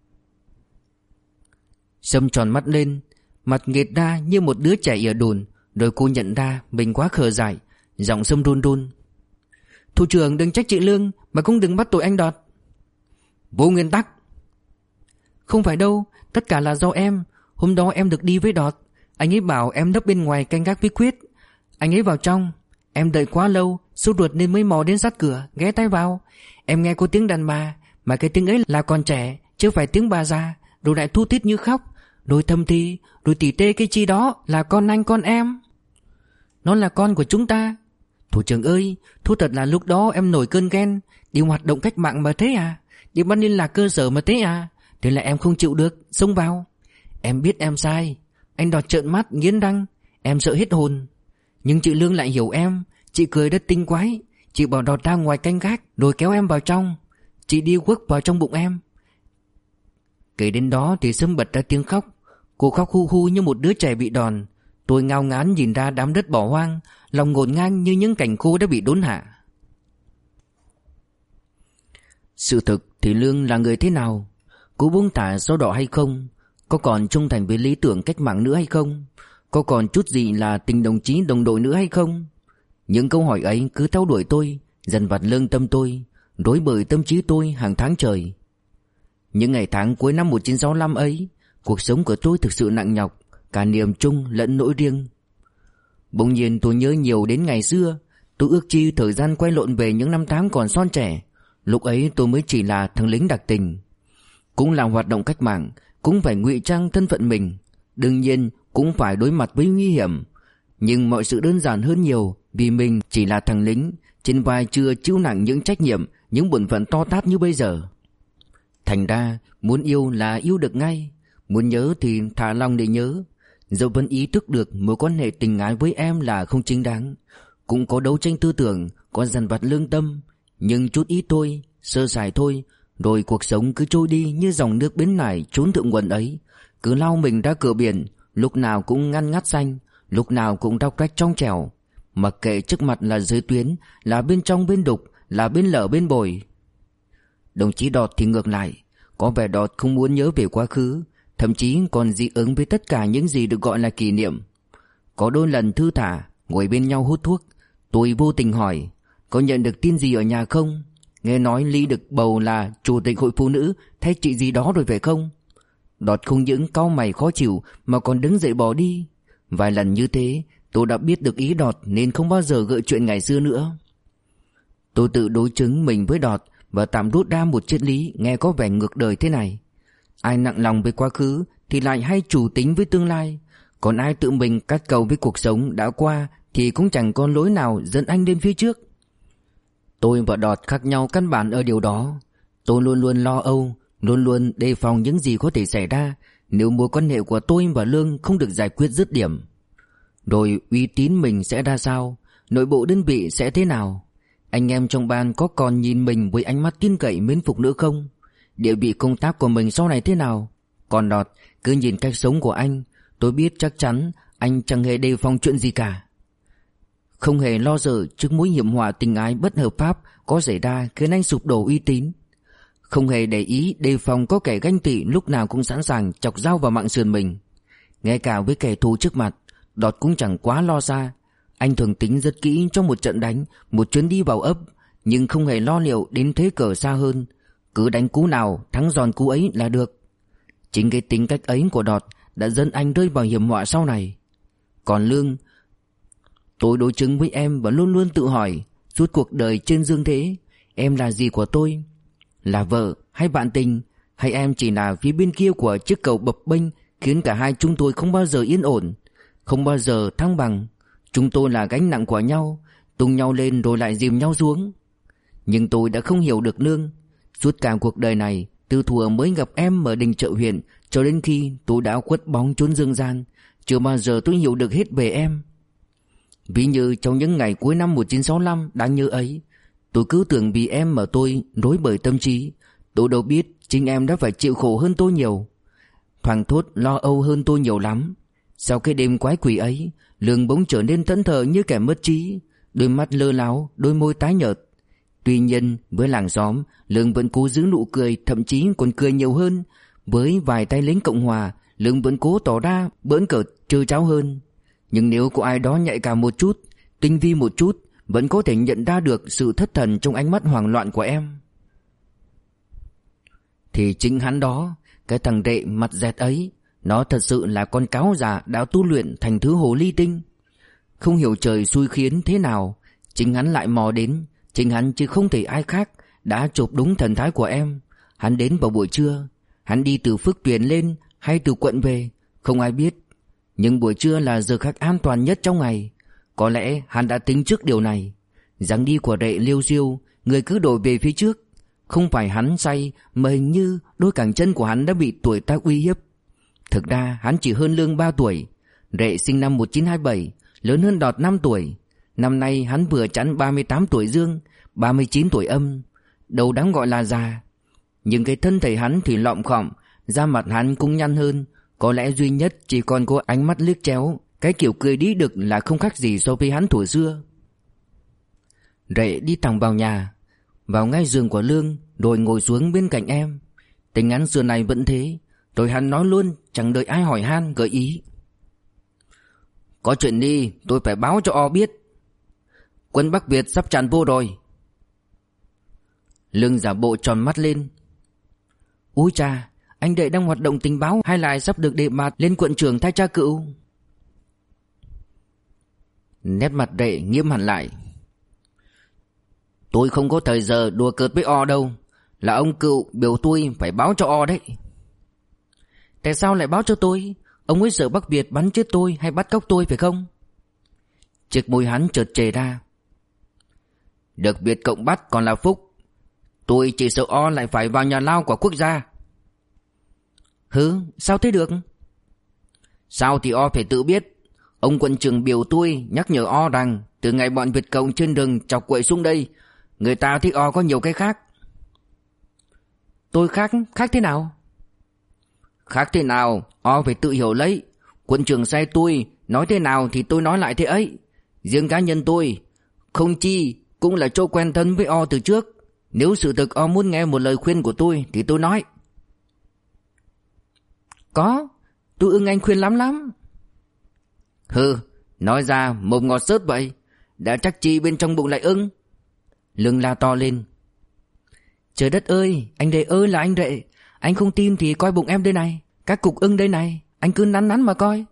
Sâm tròn mắt lên, mặt nghệt ra như một đứa trẻ ỉa đùn. Rồi cô nhận ra mình quá khờ dại. Giọng Sâm run run. Thủ trưởng đừng trách chị Lương, mà cũng đừng bắt tội anh Đọt. Vô nguyên tắc. Không phải đâu, tất cả là do em. Hôm đó em được đi với Đọt. Anh ấy bảo em nấp bên ngoài canh gác với Quyết. Anh ấy vào trong. Em đợi quá lâu, sốt ruột nên mới mò đến sát cửa, ghé tay vào. Em nghe có tiếng đàn bà, mà cái tiếng ấy là còn trẻ, chứ phải tiếng bà già. Rồi lại thu tít như khóc. Rồi thầm thì, rồi tỉ tê cái chi đó là con anh con em. Nó là con của chúng ta. Thủ trưởng ơi, thú thật là lúc đó em nổi cơn ghen. Đi hoạt động cách mạng mà thế à? Đi bắt liên lạc cơ sở mà thế à? Thế là em không chịu được, xông vào. Em biết em sai. Anh Đọt trợn mắt, nghiến răng. Em sợ hết hồn. Nhưng chị Lương lại hiểu em. Chị cười rất tinh quái. Chị bỏ Đọt ra ngoài canh gác, rồi kéo em vào trong. Chị đi quất vào trong bụng em. Kể đến đó thì Sâm bật ra tiếng khóc. Cô khóc hu hu như một đứa trẻ bị đòn. Tôi ngao ngán nhìn ra đám đất bỏ hoang, lòng ngổn ngang như những cành khô đã bị đốn hạ. Sự thực thì Lương là người thế nào? Cô buông thả sao đỏ hay không? Có còn trung thành với lý tưởng cách mạng nữa hay không? Có còn chút gì là tình đồng chí đồng đội nữa hay không? Những câu hỏi ấy cứ theo đuổi tôi, dần vặt lương tâm tôi, rối bời tâm trí tôi hàng tháng trời. Những ngày tháng cuối năm 1965 ấy, cuộc sống của tôi thực sự nặng nhọc, cả niềm chung lẫn nỗi riêng. Bỗng nhiên tôi nhớ nhiều đến ngày xưa. Tôi ước chi thời gian quay lộn về những năm tháng còn son trẻ. Lúc ấy tôi mới chỉ là thằng lính đặc tình. Cũng làm hoạt động cách mạng, cũng phải ngụy trang thân phận mình. Đương nhiên cũng phải đối mặt với nguy hiểm. Nhưng mọi sự đơn giản hơn nhiều, vì mình chỉ là thằng lính, trên vai chưa chịu nặng những trách nhiệm, những bổn phận to tát như bây giờ. Thành ra muốn yêu là yêu được ngay, muốn nhớ thì thả lòng để nhớ. Dẫu vẫn ý thức được mối quan hệ tình ái với em là không chính đáng, cũng có đấu tranh tư tưởng, có dằn vặt lương tâm, nhưng chút ít thôi, sơ sài thôi, rồi cuộc sống cứ trôi đi như dòng nước bến nải trốn thượng nguồn ấy, cứ lao mình ra cửa biển, lúc nào cũng ngăn ngắt xanh, lúc nào cũng róc rách trong trẻo, mặc kệ trước mặt là giới tuyến, là bên trong bên đục, là bên lở bên bồi. Đồng chí Đọt thì ngược lại, có vẻ Đọt không muốn nhớ về quá khứ, thậm chí còn dị ứng với tất cả những gì được gọi là kỷ niệm. Có đôi lần thư thả ngồi bên nhau hút thuốc, tôi vô tình hỏi: có nhận được tin gì ở nhà không? Nghe nói Ly được bầu là chủ tịch hội phụ nữ thay chị gì đó rồi phải không? Đọt không những cau mày khó chịu mà còn đứng dậy bỏ đi. Vài lần như thế tôi đã biết được ý Đọt nên không bao giờ gợi chuyện ngày xưa nữa. Tôi tự đối chứng mình với Đọt và tạm rút ra một triết lý nghe có vẻ ngược đời thế này: ai nặng lòng với quá khứ thì lại hay chủ tính với tương lai, còn ai tự mình cắt cầu với cuộc sống đã qua thì cũng chẳng có lối nào dẫn anh lên phía trước. Tôi và Đọt khác nhau căn bản ở điều đó. Tôi luôn luôn lo âu, luôn luôn đề phòng những gì có thể xảy ra nếu mối quan hệ của tôi và Lương không được giải quyết dứt điểm. Rồi uy tín mình sẽ ra sao, nội bộ đơn vị sẽ thế nào, anh em trong ban có còn nhìn mình với ánh mắt tin cậy mến phục nữa không, địa vị công tác của mình sau này thế nào. Còn Đọt, cứ nhìn cách sống của anh, tôi biết chắc chắn anh chẳng hề đề phòng chuyện gì cả. Không hề lo sợ trước mối hiểm họa tình ái bất hợp pháp có xảy ra khiến anh sụp đổ uy tín. Không hề để ý đề phòng có kẻ ganh tị lúc nào cũng sẵn sàng chọc dao vào mạng sườn mình. Ngay cả với kẻ thù trước mặt, Đọt cũng chẳng quá lo xa. Anh thường tính rất kỹ trong một trận đánh, một chuyến đi vào ấp, nhưng không hề lo liệu đến thế cờ xa hơn. Cứ đánh cú nào thắng giòn cú ấy là được. Chính cái tính cách ấy của Đọt đã dẫn anh rơi vào hiểm họa sau này. Còn Lương, tôi đối chứng với em và luôn luôn tự hỏi, suốt cuộc đời trên dương thế, em là gì của tôi? Là vợ hay bạn tình, hay em chỉ là phía bên kia của chiếc cầu bập bênh khiến cả hai chúng tôi không bao giờ yên ổn, không bao giờ thăng bằng. Chúng tôi là gánh nặng của nhau, tung nhau lên rồi lại dìm nhau xuống. Nhưng tôi đã không hiểu được Lương. Suốt cả cuộc đời này, từ thuở mới gặp em ở đình chợ huyện cho đến khi tôi đã khuất bóng chốn dương gian, chưa bao giờ tôi hiểu được hết về em. Ví như trong những ngày cuối năm 1965 đáng nhớ ấy, tôi cứ tưởng vì em mà tôi rối bời tâm trí. Tôi đâu biết chính em đã phải chịu khổ hơn tôi nhiều, thoảng thốt lo âu hơn tôi nhiều lắm. Sau cái đêm quái quỷ ấy, Lương bỗng trở nên thẫn thờ như kẻ mất trí, đôi mắt lơ láo, đôi môi tái nhợt. Tuy nhiên với làng xóm, Lương vẫn cố giữ nụ cười, thậm chí còn cười nhiều hơn. Với vài tay lính Cộng Hòa, Lương vẫn cố tỏ ra bỡn cợt trơ tráo hơn. Nhưng nếu có ai đó nhạy cảm một chút, tinh vi một chút, vẫn có thể nhận ra được sự thất thần trong ánh mắt hoảng loạn của em. Thì chính hắn đó, cái thằng rệ mặt dẹt ấy, nó thật sự là con cáo già đã tu luyện thành thứ hồ ly tinh. Không hiểu trời xui khiến thế nào, chính hắn lại mò đến. Chính hắn chứ không thể ai khác đã chộp đúng thần thái của em. Hắn đến vào buổi trưa. Hắn đi từ Phước Tuyền lên hay từ quận về, không ai biết. Nhưng buổi trưa là giờ khắc an toàn nhất trong ngày. Có lẽ hắn đã tính trước điều này. Dáng đi của rệ liêu xiêu, người cứ đổ về phía trước. Không phải hắn say, mà hình như đôi cẳng chân của hắn đã bị tuổi tác uy hiếp. Thực ra hắn chỉ hơn Lương 3 tuổi. Rệ sinh năm 1927, lớn hơn Đọt 5 tuổi. Năm nay hắn vừa chẵn 38 tuổi dương, 39 tuổi âm. Đâu đáng gọi là già. Nhưng cái thân thể hắn thì lọm khọm, da mặt hắn cũng nhăn hơn. Có lẽ duy nhất chỉ còn có ánh mắt liếc chéo. Cái kiểu cười đĩ đực là không khác gì so với hắn thuở xưa. Rệ đi thẳng vào nhà, vào ngay giường của Lương, rồi ngồi xuống bên cạnh em. Tình hắn xưa này vẫn thế. Rồi hắn nói luôn, chẳng đợi ai hỏi han gợi ý. Có chuyện đi, tôi phải báo cho O biết. Quân Bắc Việt sắp tràn vô rồi. Lương giả bộ tròn mắt lên. Úi cha, anh Đệ đang hoạt động tình báo hay lại sắp được đề bạt lên quận trưởng thay cha cựu? Nét mặt Đệ nghiêm hẳn lại. Tôi không có thời giờ đùa cợt với O đâu. Là ông cựu biểu tôi phải báo cho O đấy. Tại sao lại báo cho tôi? Ông ấy sợ Bắc Việt bắn chết tôi hay bắt cóc tôi phải không? Chiếc môi hắn chợt chề ra. Được Việt Cộng bắt còn là phúc. Tôi chỉ sợ O lại phải vào nhà lao của quốc gia. Hứ, sao thế được? Sao thì O phải tự biết. Ông quận trưởng biểu tôi nhắc nhở O rằng từ ngày bọn Việt Cộng trên đường chọc quậy xuống đây, người ta thích O có nhiều cái khác. Tôi khác thế nào? Khác thế nào, O phải tự hiểu lấy. Quận trưởng sai tôi, nói thế nào thì tôi nói lại thế ấy. Riêng cá nhân tôi, không chi cũng là chỗ quen thân với O từ trước. Nếu sự thực O muốn nghe một lời khuyên của tôi thì tôi nói. Có, tôi ưng anh khuyên lắm. Hừ, nói ra mồm ngọt xớt vậy. Đã chắc chi bên trong bụng lại ưng. Lương la to lên. Trời đất ơi, anh Đệ ơi là anh Đệ. Anh không tin thì coi bụng em đây này, các cục ưng đây này, anh cứ nắn mà coi.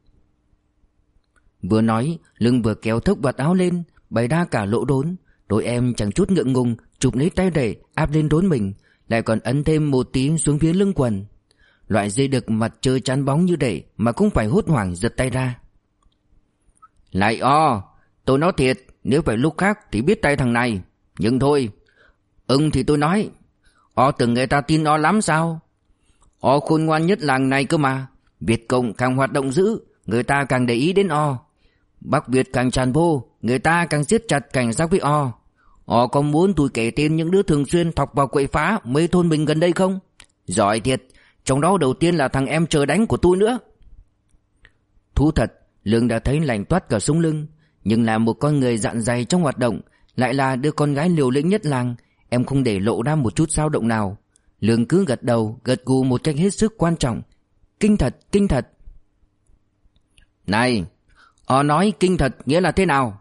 Vừa nói, Lương vừa kéo thốc vạt áo lên, bày ra cả lỗ đốn. Đôi em chẳng chút ngượng ngùng chụp lấy tay Đệ áp lên đốn mình, lại còn ấn thêm một tí xuống phía lưng quần. Loại dây đực mặt trơ chán bóng như Đệ mà cũng phải hốt hoảng giật tay ra. Lại O, tôi nói thiệt, nếu phải lúc khác thì biết tay thằng này. Nhưng thôi, ưng thì tôi nói, tưởng người ta tin O lắm sao? O khôn ngoan nhất làng này cơ mà. Việt Cộng càng hoạt động dữ, người ta càng để ý đến O. Bắc Việt càng tràn vô, người ta càng siết chặt cảnh giác với O. O có muốn tôi kể tên những đứa thường xuyên thọc vào quậy phá mấy thôn mình gần đây không? Giỏi thiệt, trong đó đầu tiên là thằng em chờ đánh của tôi nữa. Thú thật, Lương đã thấy lạnh toát cả sống lưng. Nhưng là một con người dạn dày trong hoạt động, lại là đứa con gái liều lĩnh nhất làng, em không để lộ ra một chút dao động nào. Lương cứ gật đầu, gật gù một cách hết sức quan trọng. Kinh thật, kinh thật. Này, họ nói kinh thật nghĩa là thế nào?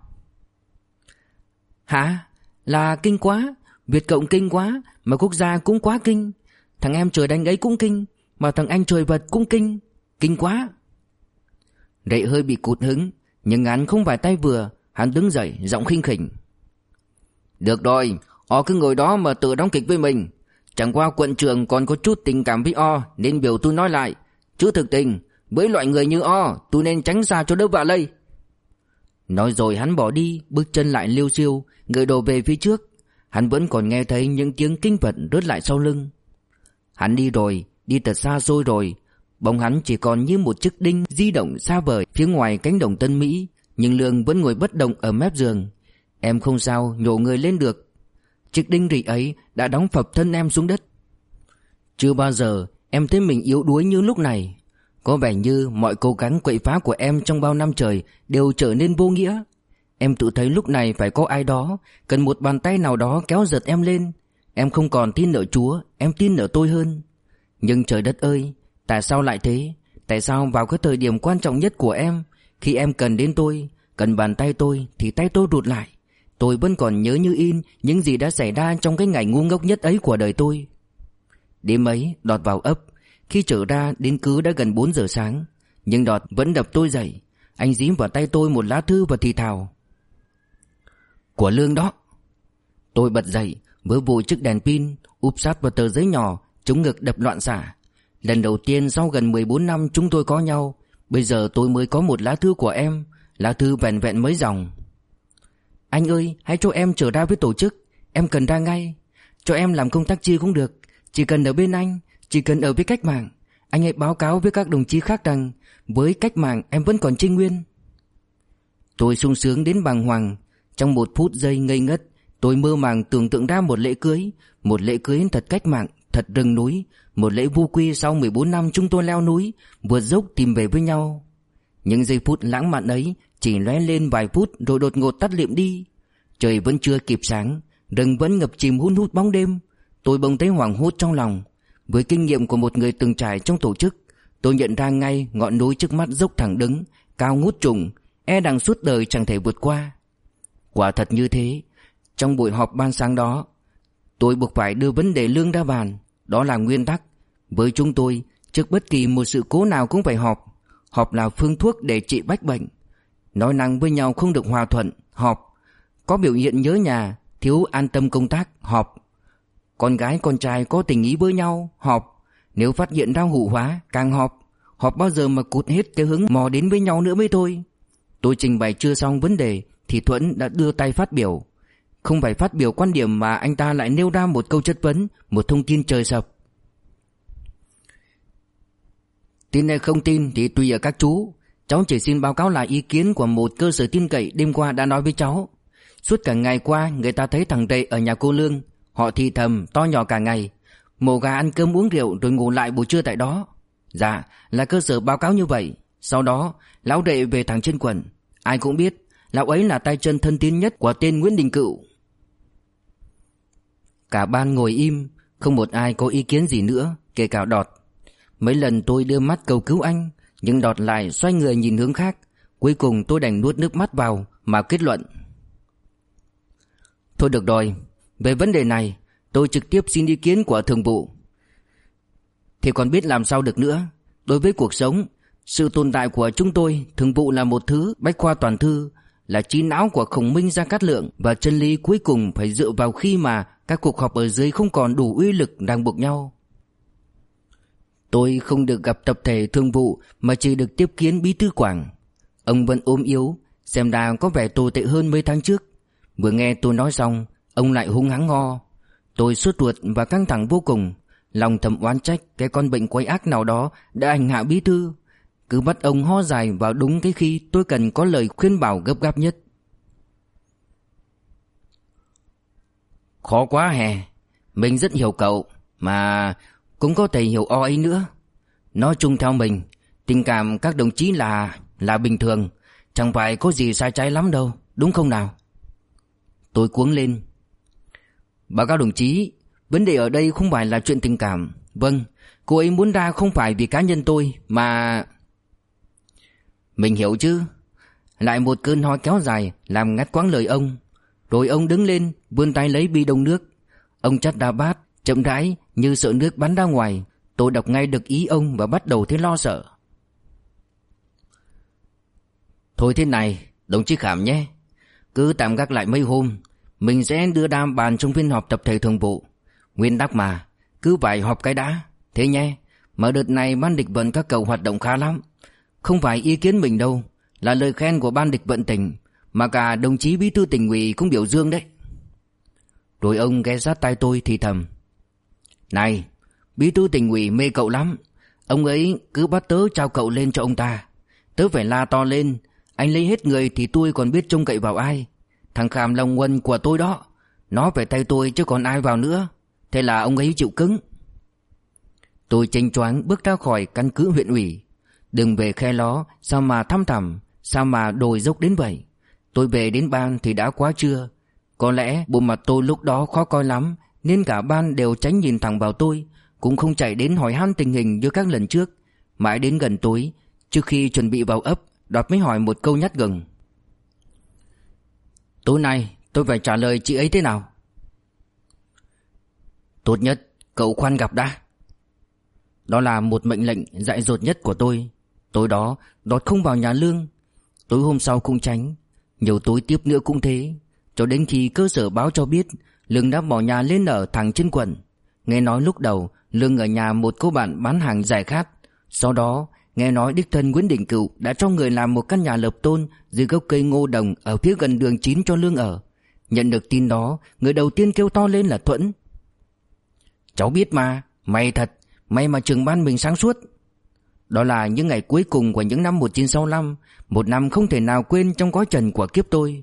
Hả? Là kinh quá. Việt Cộng kinh quá, mà quốc gia cũng quá kinh. Thằng em trời đánh ấy cũng kinh, mà thằng anh trời vật cũng kinh. Kinh quá. Rệ hơi bị cụt hứng, nhưng hắn không phải tay vừa. Hắn đứng dậy giọng khinh khỉnh. Được rồi, O cứ ngồi đó mà tự đóng kịch với mình. Chẳng qua quận trưởng còn có chút tình cảm với O, nên biểu tôi nói lại. Chứ thực tình, với loại người như O, tôi nên tránh xa cho đỡ vạ lây. Nói rồi hắn bỏ đi, bước chân lại liêu xiêu, người đổ về phía trước. Hắn vẫn còn nghe thấy những tiếng kinh vật rớt lại sau lưng. Hắn đi rồi, đi thật xa xôi rồi. Bóng hắn chỉ còn như một chiếc đinh di động xa vời phía ngoài cánh đồng Tân Mỹ. Nhưng Lương vẫn ngồi bất động ở mép giường. Em không sao nhổ người lên được. Chiếc đinh rỉ ấy đã đóng phập thân em xuống đất. Chưa bao giờ em thấy mình yếu đuối như lúc này. Có vẻ như mọi cố gắng quậy phá của em trong bao năm trời đều trở nên vô nghĩa. Em tự thấy lúc này phải có ai đó, cần một bàn tay nào đó kéo giật em lên. Em không còn tin ở Chúa, em tin ở tôi hơn. Nhưng trời đất ơi, tại sao lại thế? Tại sao vào cái thời điểm quan trọng nhất của em, khi em cần đến tôi, cần bàn tay tôi, thì tay tôi rụt lại. Tôi vẫn còn nhớ như in những gì đã xảy ra trong cái ngày ngu ngốc nhất ấy của đời tôi. Đêm ấy Đọt vào ấp. Khi trở ra đến cứ đã gần 4 giờ sáng. Nhưng Đọt vẫn đập tôi dậy. Anh dím vào tay tôi một lá thư và thì thào. Của Lương đó. Tôi bật dậy, vớ vội chiếc đèn pin, úp sát vào tờ giấy nhỏ, chống ngực đập loạn xạ. Lần đầu tiên sau gần 14 năm chúng tôi có nhau, bây giờ tôi mới có một lá thư của em. Lá thư vẹn vẹn mấy dòng. Anh ơi, hãy cho em trở ra với tổ chức. Em cần ra ngay. Cho em làm công tác chi cũng được. Chỉ cần ở bên anh, chỉ cần ở với Cách Mạng. Anh hãy báo cáo với các đồng chí khác rằng với Cách Mạng em vẫn còn trinh nguyên. Tôi sung sướng đến bàng hoàng. Trong một phút giây ngây ngất, tôi mơ màng tưởng tượng ra một lễ cưới. Một lễ cưới thật cách mạng, thật rừng núi. Một lễ vu quy sau 14 năm chúng tôi leo núi, vượt dốc tìm về với nhau. Những giây phút lãng mạn ấy chỉ lóe lên vài phút rồi đột ngột tắt lịm đi. Trời vẫn chưa kịp sáng, rừng vẫn ngập chìm hun hút bóng đêm. Tôi bỗng thấy hoảng hốt trong lòng. Với kinh nghiệm của một người từng trải trong tổ chức, tôi nhận ra ngay ngọn núi trước mắt dốc thẳng đứng, cao ngút trùng, e rằng suốt đời chẳng thể vượt qua. Quả thật như thế. Trong buổi họp ban sáng đó, tôi buộc phải đưa vấn đề lương ra bàn. Đó là nguyên tắc. Với chúng tôi, trước bất kỳ một sự cố nào cũng phải họp. Họp là phương thuốc để trị bách bệnh. Nói năng với nhau không được hòa thuận, họp. Có biểu hiện nhớ nhà, thiếu an tâm công tác, họp. Con gái con trai có tình ý với nhau, họp. Nếu phát hiện ra hủ hóa, càng họp. Họp bao giờ mà cụt hết cái hứng mò đến với nhau nữa mới thôi. Tôi trình bày chưa xong vấn đề thì Thuẫn đã đưa tay phát biểu. Không phải phát biểu quan điểm mà anh ta lại nêu ra một câu chất vấn, một thông tin trời sập. Tin hay không tin thì tùy ở các chú. Cháu chỉ xin báo cáo lại ý kiến của một cơ sở tin cậy đêm qua đã nói với cháu. Suốt cả ngày qua người ta thấy thằng Rệ ở nhà cô Lương. Họ thì thầm to nhỏ cả ngày, mổ gà ăn cơm uống rượu rồi ngủ lại buổi trưa tại đó. Dạ, là cơ sở báo cáo như vậy. Sau đó lão Rệ về thẳng trên quận. Ai cũng biết lão ấy là tay chân thân tín nhất của tên Nguyễn Đình Cựu. Cả ban ngồi im, không một ai có ý kiến gì nữa, kể cả Đọt. Mấy lần tôi đưa mắt cầu cứu anh, nhưng Đọt lại xoay người nhìn hướng khác. Cuối cùng tôi đành nuốt nước mắt vào mà kết luận. Thôi được rồi, về vấn đề này tôi trực tiếp xin ý kiến của thường vụ. Thì còn biết làm sao được nữa. Đối với cuộc sống, sự tồn tại của chúng tôi, thường vụ là một thứ bách khoa toàn thư, là trí não của Khổng Minh Gia Cát Lượng, và chân lý cuối cùng phải dựa vào khi mà các cuộc họp ở dưới không còn đủ uy lực ràng buộc nhau. Tôi không được gặp tập thể thường vụ mà chỉ được tiếp kiến bí thư Quảng. Ông vẫn ốm yếu, xem ra có vẻ tồi tệ hơn mấy tháng trước. Vừa nghe tôi nói xong, ông lại hung hăng ho. Tôi sốt ruột và căng thẳng vô cùng, lòng thầm oán trách cái con bệnh quái ác nào đó đã hành hạ bí thư, cứ bắt ông ho dài vào đúng cái khi tôi cần có lời khuyên bảo gấp gáp nhất. Khó quá hè, mình rất hiểu cậu, mà cũng có thể hiểu o ấy nữa. Nói chung theo mình, tình cảm các đồng chí là bình thường, chẳng phải có gì sai trái lắm đâu, đúng không nào? Tôi cuống lên. Báo cáo đồng chí, vấn đề ở đây không phải là chuyện tình cảm. Vâng, cô ấy muốn ra không phải vì cá nhân tôi, mà... Mình hiểu chứ. Lại một cơn ho kéo dài làm ngắt quãng lời ông. Rồi ông đứng lên, vươn tay lấy bi đông nước. Ông chắt đá bát, chậm rãi như sợ nước bắn ra ngoài. Tôi đọc ngay được ý ông và bắt đầu thấy lo sợ. Thôi thế này, đồng chí Khảm nhé, cứ tạm gác lại mấy hôm. Mình sẽ đưa ra bàn trong phiên họp tập thể thường vụ. Nguyên tắc mà, cứ phải họp cái đã. Thế nhé, mà đợt này ban địch vận các cậu hoạt động khá lắm. Không phải ý kiến mình đâu, là lời khen của ban địch vận tỉnh, mà cả đồng chí bí thư tỉnh ủy cũng biểu dương đấy. Rồi ông ghé sát tai tôi thì thầm. Này, bí thư tỉnh ủy mê cậu lắm. Ông ấy cứ bắt tớ trao cậu lên cho ông ta. Tớ phải la to lên, anh lấy hết người thì tôi còn biết trông cậy vào ai. Thằng Khảm Long Quân của tôi đó, nó phải tay tôi chứ còn ai vào nữa. Thế là ông ấy chịu cứng. Tôi chênh choáng bước ra khỏi căn cứ huyện ủy. Đường về Khe Ló sao mà thăm thẳm, sao mà đồi dốc đến vậy. Tôi về đến ban thì đã quá trưa. Có lẽ bộ mặt tôi lúc đó khó coi lắm, nên cả ban đều tránh nhìn thẳng vào tôi, cũng không chạy đến hỏi han tình hình như các lần trước. Mãi đến gần tối, trước khi chuẩn bị vào ấp, Đọt mới hỏi một câu nhát gừng. Tối nay tôi phải trả lời chị ấy thế nào? Tốt nhất cậu khoan gặp đã. Đó là một mệnh lệnh dại dột nhất của tôi. Tối đó Đọt không vào nhà Lương. Tối hôm sau cũng tránh. Nhiều tối tiếp nữa cũng thế. Cho đến khi cơ sở báo cho biết Lương đã bỏ nhà lên ở thẳng trên quận. Nghe nói lúc đầu Lương ở nhà một cô bạn bán hàng giải khát. Sau đó nghe nói đích thân Nguyễn Đình Cựu đã cho người làm một căn nhà lợp tôn dưới gốc cây ngô đồng ở phía gần đường 9 cho Lương ở. Nhận được tin đó, người đầu tiên kêu to lên là Thuẫn. Cháu biết mà, may thật, may mà trưởng ban mình sáng suốt. Đó là những ngày cuối cùng của những năm 1965, một năm không thể nào quên trong cõi trần của kiếp tôi.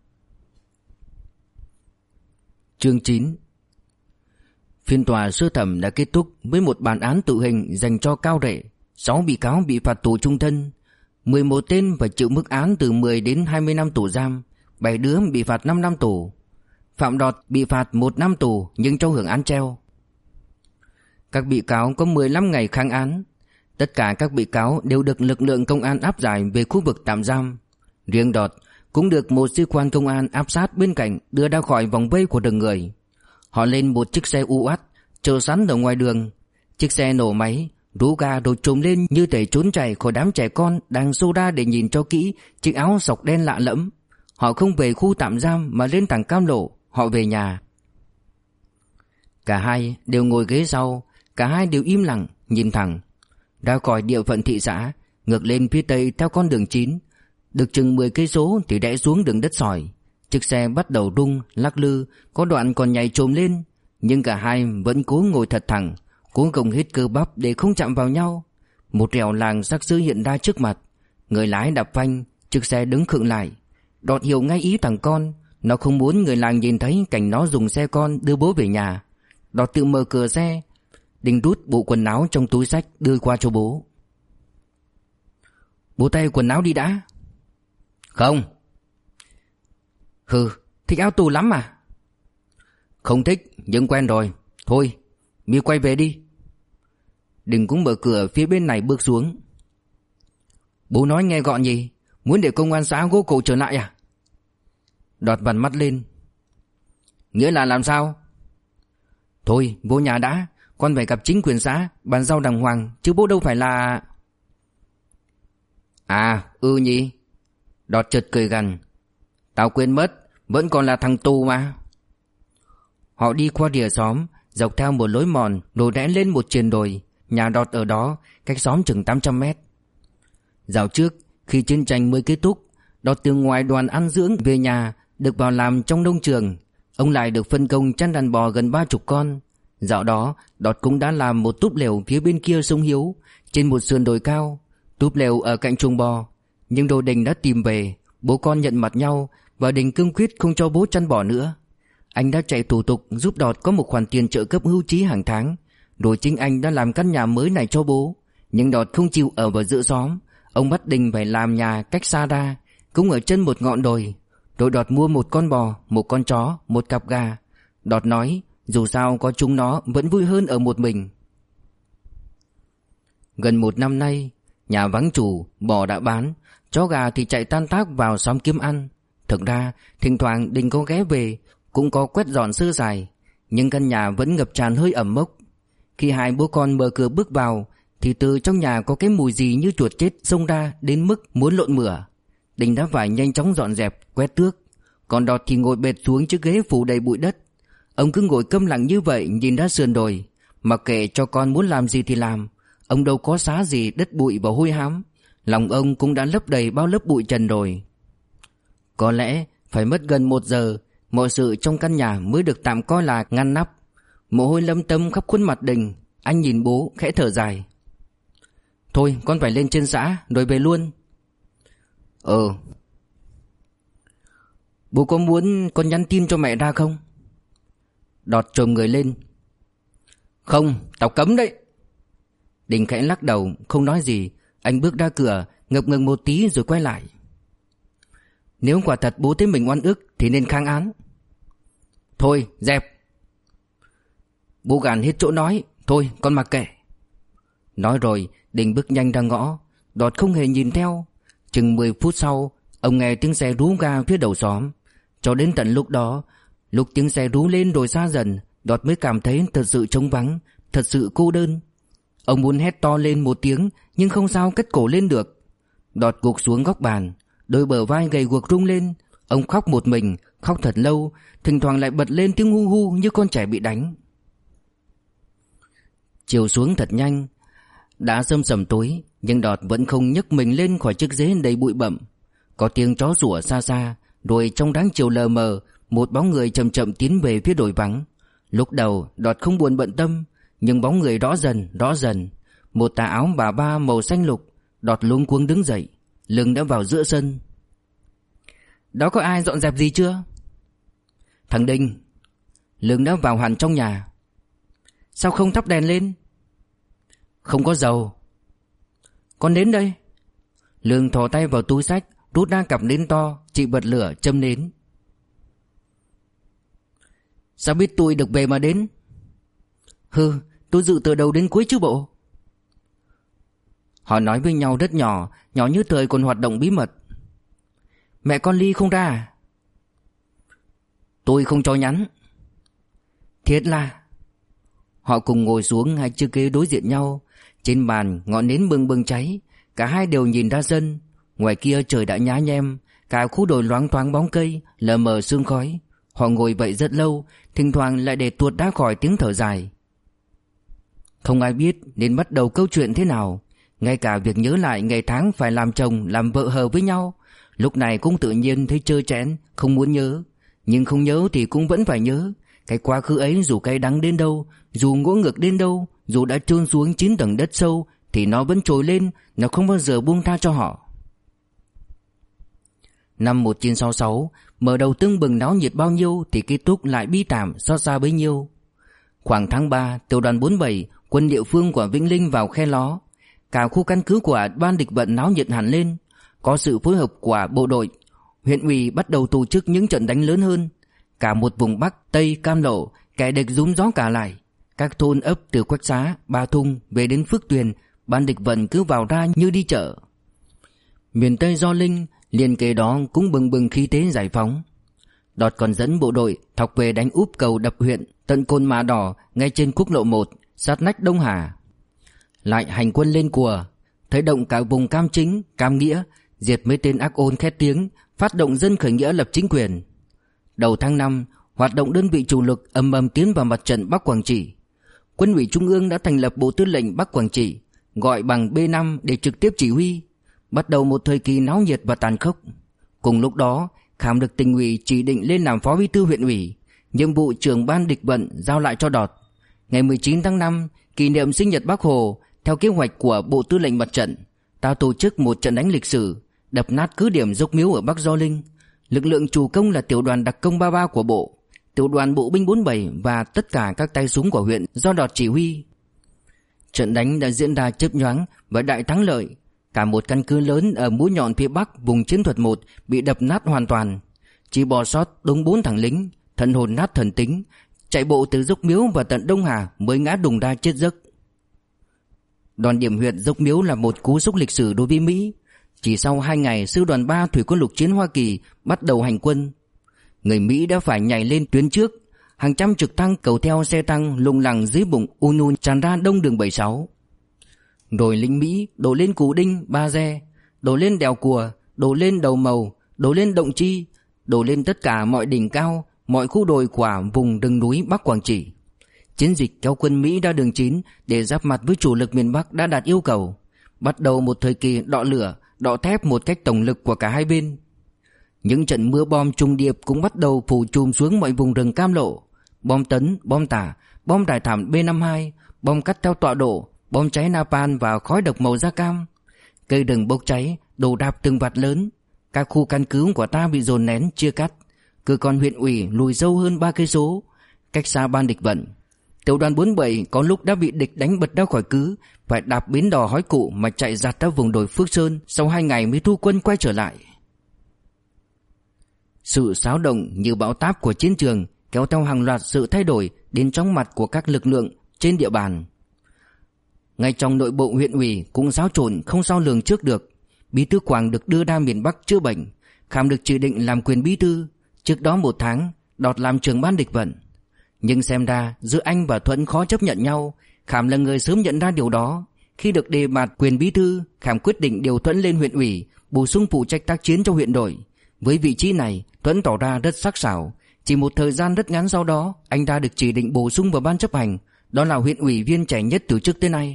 Chương 9. Phiên tòa sơ thẩm đã kết thúc với một bản án tử hình dành cho Cao Rệ. 6 bị cáo bị phạt tù chung thân, 11 tên phải chịu mức án từ 10 đến 20 năm tù giam, 7 đứa bị phạt 5 năm tù. Phạm Đọt bị phạt 1 năm tù nhưng cho hưởng án treo. Các bị cáo có 15 ngày kháng án. Tất cả các bị cáo đều được lực lượng công an áp giải về khu vực tạm giam. Riêng Đọt cũng được một sĩ quan công an áp sát bên cạnh đưa ra khỏi vòng vây của rừng người. Họ lên một chiếc xe UAT chờ sẵn ở ngoài đường. Chiếc xe nổ máy, rú ga rồi trồm lên như thể trốn chạy khỏi đám trẻ con đang xô ra để nhìn cho kỹ chiếc áo sọc đen lạ lẫm. Họ không về khu tạm giam mà lên thẳng cam lộ, họ về nhà. Cả hai đều ngồi ghế sau, cả hai đều im lặng, nhìn thẳng. Ra khỏi địa phận thị xã, ngược lên phía tây theo con đường 9, được chừng 10 cây số thì rẽ xuống đường đất sỏi. Chiếc xe bắt đầu rung, lắc lư, có đoạn còn nhảy trồm lên, nhưng cả hai vẫn cố ngồi thật thẳng, cố gồng hết cơ bắp để không chạm vào nhau. Một rèo làng sắc sứ hiện ra trước mặt. Người lái đạp phanh, chiếc xe đứng khựng lại. Đọt hiểu ngay ý thằng con, nó không muốn người làng nhìn thấy cảnh nó dùng xe con đưa bố về nhà. Đọt tự mở cửa xe, định rút bộ quần áo trong túi xách đưa qua cho bố. Bố tay quần áo đi đã. Không. Hừ, thích áo tù lắm à? Không thích, nhưng quen rồi. Thôi, mi quay về đi. Đình cũng mở cửa phía bên này bước xuống. Bố nói nghe gọn gì? Muốn để công an xã gô cổ trở lại à? Đọt vằn mắt lên. Nghĩa là làm sao? Thôi, vô nhà đã. Con phải gặp chính quyền xã, bàn giao đàng hoàng, chứ bố đâu phải là... À, nhỉ? Đọt chợt cười gằn. Tao quên mất, vẫn còn là thằng tù mà. Họ đi qua rìa xóm, dọc theo một lối mòn rồi rẽ lên một triền đồi. Nhà Đọt ở đó, cách xóm chừng 800 mét. Dạo trước, khi chiến tranh mới kết thúc, Đọt từ ngoài đoàn ăn dưỡng về nhà, được vào làm trong nông trường. Ông lại được phân công chăn đàn bò gần 30 con. Dạo đó Đọt cũng đã làm một túp lều phía bên kia sông Hiếu, trên một sườn đồi cao. Túp lều ở cạnh chuồng bò. Nhưng đồ Đình đã tìm về, bố con nhận mặt nhau và Đình cương quyết không cho bố chăn bò nữa. Anh đã chạy thủ tục giúp Đọt có một khoản tiền trợ cấp hưu trí hàng tháng. Rồi chính anh đã làm căn nhà mới này cho bố. Nhưng Đọt không chịu ở vào giữa xóm. Ông bắt Đình phải làm nhà cách xa ra, cũng ở chân một ngọn đồi. Rồi Đọt mua một con bò, một con chó, một cặp gà. Đọt nói dù sao có chúng nó vẫn vui hơn ở một mình. Gần 1 năm nay, nhà vắng chủ, bò đã bán, chó gà thì chạy tan tác vào xóm kiếm ăn. Thực ra thỉnh thoảng Đình có ghé về, cũng có quét dọn sơ sài, nhưng căn nhà vẫn ngập tràn hơi ẩm mốc. Khi hai bố con mở cửa bước vào thì từ trong nhà có cái mùi gì như chuột chết xông ra đến mức muốn lộn mửa. Đình đã phải nhanh chóng dọn dẹp, quét tước. Còn Đọt thì ngồi bệt xuống chiếc ghế phủ đầy bụi đất. Ông cứ ngồi câm lặng như vậy nhìn ra sườn đồi, mặc kệ cho con muốn làm gì thì làm. Ông đâu có xá gì đất bụi và hôi hám. Lòng ông cũng đã lấp đầy bao lớp bụi trần rồi. Có lẽ phải mất gần 1 giờ mọi sự trong căn nhà mới được tạm coi là ngăn nắp. Mồ hôi lấm tấm khắp khuôn mặt Đình. Anh nhìn bố khẽ thở dài. Thôi con phải lên trên xã rồi về luôn. Bố có muốn con nhắn tin cho mẹ ra không? Đọt chồm người lên. Không, tao cấm đấy. Đình khẽ lắc đầu, không nói gì. Anh bước ra cửa, ngập ngừng một tí rồi quay lại. Nếu quả thật bố thấy mình oan ức thì nên kháng án. Thôi, dẹp. Bố gàn hết chỗ nói. Thôi, con mặc kệ. Nói rồi, Đình bước nhanh ra ngõ. Đọt không hề nhìn theo. Chừng 10 phút sau, ông nghe tiếng xe rú ga phía đầu xóm. Cho đến tận lúc đó, lúc tiếng xe rú lên rồi xa dần, Đọt mới cảm thấy thật sự trống vắng, thật sự cô đơn. Ông muốn hét to lên một tiếng nhưng không sao cất cổ lên được. Đọt gục xuống góc bàn, đôi bờ vai gầy guộc rung lên. Ông khóc một mình, khóc thật lâu, thỉnh thoảng lại bật lên tiếng hu hu như con trẻ bị đánh. Chiều xuống thật nhanh, đã sầm sầm tối, nhưng Đọt vẫn không nhấc mình lên khỏi chiếc ghế đầy bụi bặm. Có tiếng chó sủa xa xa, rồi trong dáng chiều lờ mờ, một bóng người chậm chậm tiến về phía đồi vắng. Lúc đầu Đọt không buồn bận tâm, nhưng bóng người rõ dần. Một tà áo bà ba màu xanh lục. Đọt luống cuống đứng dậy, lưng đã vào giữa sân. Đó có ai dọn dẹp gì chưa? Thằng Đình. Lưng đã vào hẳn trong nhà. Sao không thắp đèn lên? Không có dầu. Con nến đây. Lương thò tay vào túi xách, rút ra cặp nến to, chỉ bật lửa châm nến. Sao biết tôi được về mà đến? Hừ, tôi dự từ đầu đến cuối chứ bộ. Họ nói với nhau rất nhỏ, nhỏ như thời còn hoạt động bí mật. Mẹ con Ly không ra à? Tôi không cho nhắn. Thiệt là. Họ cùng ngồi xuống hai chiếc ghế đối diện nhau. Trên bàn ngọn nến bừng bừng cháy. Cả hai đều nhìn ra sân. Ngoài kia trời đã nhá nhem, cả khu đồi loáng thoáng bóng cây, lờ mờ sương khói. Họ ngồi vậy rất lâu, thỉnh thoảng lại để tuột ra khỏi tiếng thở dài. Không ai biết nên bắt đầu câu chuyện thế nào. Ngay cả việc nhớ lại ngày tháng phải làm chồng làm vợ hờ với nhau, lúc này cũng tự nhiên thấy trơ trẽn, không muốn nhớ. Nhưng không nhớ thì cũng vẫn phải nhớ. Cái quá khứ ấy dù cay đắng đến đâu, dù ngỗ ngược đến đâu, dù đã chôn xuống 9 tầng đất sâu, thì nó vẫn trồi lên, nó không bao giờ buông tha cho họ. Năm 1966, mở đầu tưng bừng náo nhiệt bao nhiêu thì kết thúc lại bi thảm xót xa bấy nhiêu. Khoảng tháng 3, tiểu đoàn 47, quân địa phương của Vĩnh Linh vào Khe Ló. Cả khu căn cứ của ban địch vận náo nhiệt hẳn lên. Có sự phối hợp của bộ đội, huyện ủy bắt đầu tổ chức những trận đánh lớn hơn. Cả một vùng Bắc, Tây, Cam Lộ, kẻ địch rúm gió cả lại. Các thôn ấp từ Quách Xá, Ba Thung về đến Phước Tuyền, ban địch vận cứ vào ra như đi chợ. Miền Tây Gio Linh liền kề đó cũng bừng bừng khí thế giải phóng. Đọt còn dẫn bộ đội thọc về đánh úp cầu đập huyện tận Cồn Mã Đỏ ngay trên quốc lộ 1, sát nách Đông Hà. Lại hành quân lên Cùa, thấy động cả vùng Cam Chính, Cam Nghĩa, diệt mấy tên ác ôn khét tiếng, phát động dân khởi nghĩa lập chính quyền. Đầu tháng 5, hoạt động đơn vị chủ lực ầm ầm tiến vào mặt trận Bắc Quảng Trị. Quân ủy Trung ương đã thành lập Bộ Tư lệnh Bắc Quảng Trị, gọi bằng B5 để trực tiếp chỉ huy. Bắt đầu một thời kỳ náo nhiệt và tàn khốc. Cùng lúc đó, Khảm được tỉnh ủy chỉ định lên làm phó bí thư huyện ủy. Nhiệm vụ trưởng ban địch vận giao lại cho Đọt. Ngày 19 tháng 5, kỷ niệm sinh nhật Bác Hồ, theo kế hoạch của Bộ Tư lệnh Mặt trận, ta tổ chức một trận đánh lịch sử, đập nát cứ điểm Dốc Miếu ở Bắc Gio Linh. Lực lượng chủ công là tiểu đoàn đặc công 33 của Bộ, tiểu đoàn bộ binh 47 và tất cả các tay súng của huyện do Đọt chỉ huy. Trận đánh đã diễn ra chớp nhoáng và đại thắng lợi. Cả một căn cứ lớn ở mũi nhọn phía Bắc vùng chiến thuật 1 bị đập nát hoàn toàn. Chỉ bỏ sót đúng 4 thằng lính, thần hồn nát thần tính, chạy bộ từ Dốc Miếu và tận Đông Hà mới ngã đùng ra chết giấc. Đòn điểm huyệt Dốc Miếu là một cú sốc lịch sử đối với Mỹ. Chỉ sau 2 ngày, sư đoàn 3 Thủy quân lục chiến Hoa Kỳ bắt đầu hành quân. Người Mỹ đã phải nhảy lên tuyến trước. Hàng trăm trực thăng cầu theo xe tăng lùng lẳng dưới bụng Unu tràn ra đông đường 76. Rồi lính Mỹ đổ lên Cù Đinh, Ba Re, đổ lên đèo Cùa, đổ lên Đầu Mầu, đổ lên Động Chi, đổ lên tất cả mọi đỉnh cao, mọi khu đồi của vùng rừng núi Bắc Quảng Trị. Chiến dịch kéo quân Mỹ ra đường 9 để giáp mặt với chủ lực miền Bắc đã đạt yêu cầu. Bắt đầu một thời kỳ đọ lửa, đọ thép một cách tổng lực của cả hai bên. Những trận mưa bom trùng điệp cũng bắt đầu phủ trùm xuống mọi vùng rừng cam lộ. Bom tấn, bom tả, bom rải thảm B-52, bom cắt theo tọa độ, bom cháy napalm và khói độc màu da cam. Cây rừng bốc cháy, đổ đạp từng vạt lớn. Các khu căn cứ của ta bị dồn nén chia cắt. Cơ quan huyện ủy lùi sâu hơn 3 cây số, cách xa ban địch vận. Tiểu đoàn 47 có lúc đã bị địch đánh bật ra khỏi cứ, phải đạp bến đò Hói Cụ mà chạy giạt ra vùng đồi Phước Sơn, sau 2 ngày mới thu quân quay trở lại. Sự xáo động như bão táp của chiến trường kéo theo hàng loạt sự thay đổi đến chóng mặt của các lực lượng trên địa bàn. Ngay trong nội bộ huyện ủy cũng xáo trộn không sao lường trước được. Bí thư Quảng được đưa ra miền Bắc chữa bệnh, Khảm được chỉ định làm quyền bí thư. Trước đó 1 tháng, Đọt làm trưởng ban địch vận. Nhưng xem ra giữa anh và Thuận khó chấp nhận nhau. Khảm là người sớm nhận ra điều đó. Khi được đề bạt quyền bí thư, Khảm quyết định điều Thuận lên huyện ủy, bổ sung phụ trách tác chiến cho huyện đội. Với vị trí này, Thuận tỏ ra rất sắc sảo. Chỉ một thời gian rất ngắn sau đó, anh ta được chỉ định bổ sung vào ban chấp hành. Đó là huyện ủy viên trẻ nhất từ trước tới nay.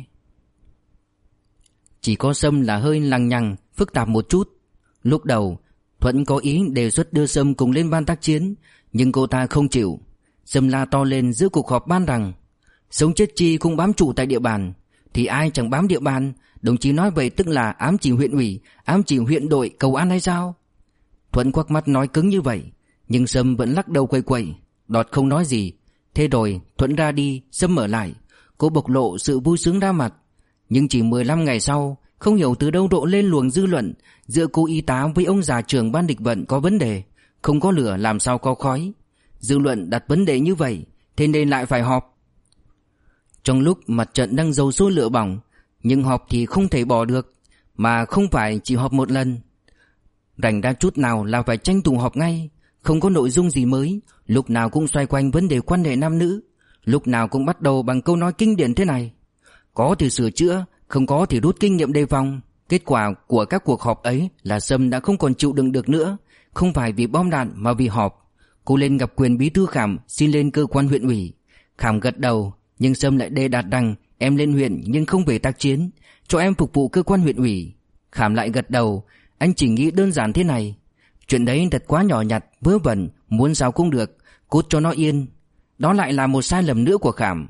Chỉ có Sâm là hơi lằng nhằng, phức tạp một chút. Lúc đầu, Thuận có ý đề xuất đưa Sâm cùng lên ban tác chiến, nhưng cô ta không chịu. Sâm la to lên giữa cuộc họp ban rằng sống chết chi cũng bám trụ tại địa bàn. Thì ai chẳng bám địa bàn. Đồng chí nói vậy tức là ám chỉ huyện ủy, ám chỉ huyện đội cầu an hay sao? Thuận quắc mắt nói cứng như vậy, nhưng Sâm vẫn lắc đầu quậy quậy. Đọt không nói gì. Thế rồi Thuận ra đi, Sâm ở lại. Cô bộc lộ sự vui sướng ra mặt. Nhưng chỉ 15 ngày sau, không hiểu từ đâu rộ lên luồng dư luận giữa cô y tá với ông già trưởng ban địch vận có vấn đề. Không có lửa làm sao có khói. Dư luận đặt vấn đề như vậy, thế nên lại phải họp. Trong lúc mặt trận đang dầu sôi lửa bỏng, nhưng họp thì không thể bỏ được, mà không phải chỉ họp một lần. Rảnh ra chút nào là phải tranh thủ họp ngay. Không có nội dung gì mới, lúc nào cũng xoay quanh vấn đề quan hệ nam nữ, lúc nào cũng bắt đầu bằng câu nói kinh điển thế này: có thì sửa chữa, không có thì rút kinh nghiệm đề phòng. Kết quả của các cuộc họp ấy là Sâm đã không còn chịu đựng được nữa, không phải vì bom đạn mà vì họp. Cô lên gặp quyền bí thư Khảm xin lên cơ quan huyện ủy. Khảm gật đầu, nhưng Sâm lại đề đạt rằng em lên huyện nhưng không về tác chiến, cho em phục vụ cơ quan huyện ủy. Khảm lại gật đầu, anh chỉ nghĩ đơn giản thế này: chuyện đấy thật quá nhỏ nhặt, vớ vẩn, muốn sao cũng được, cốt cho nó yên. Đó lại là một sai lầm nữa của Khảm.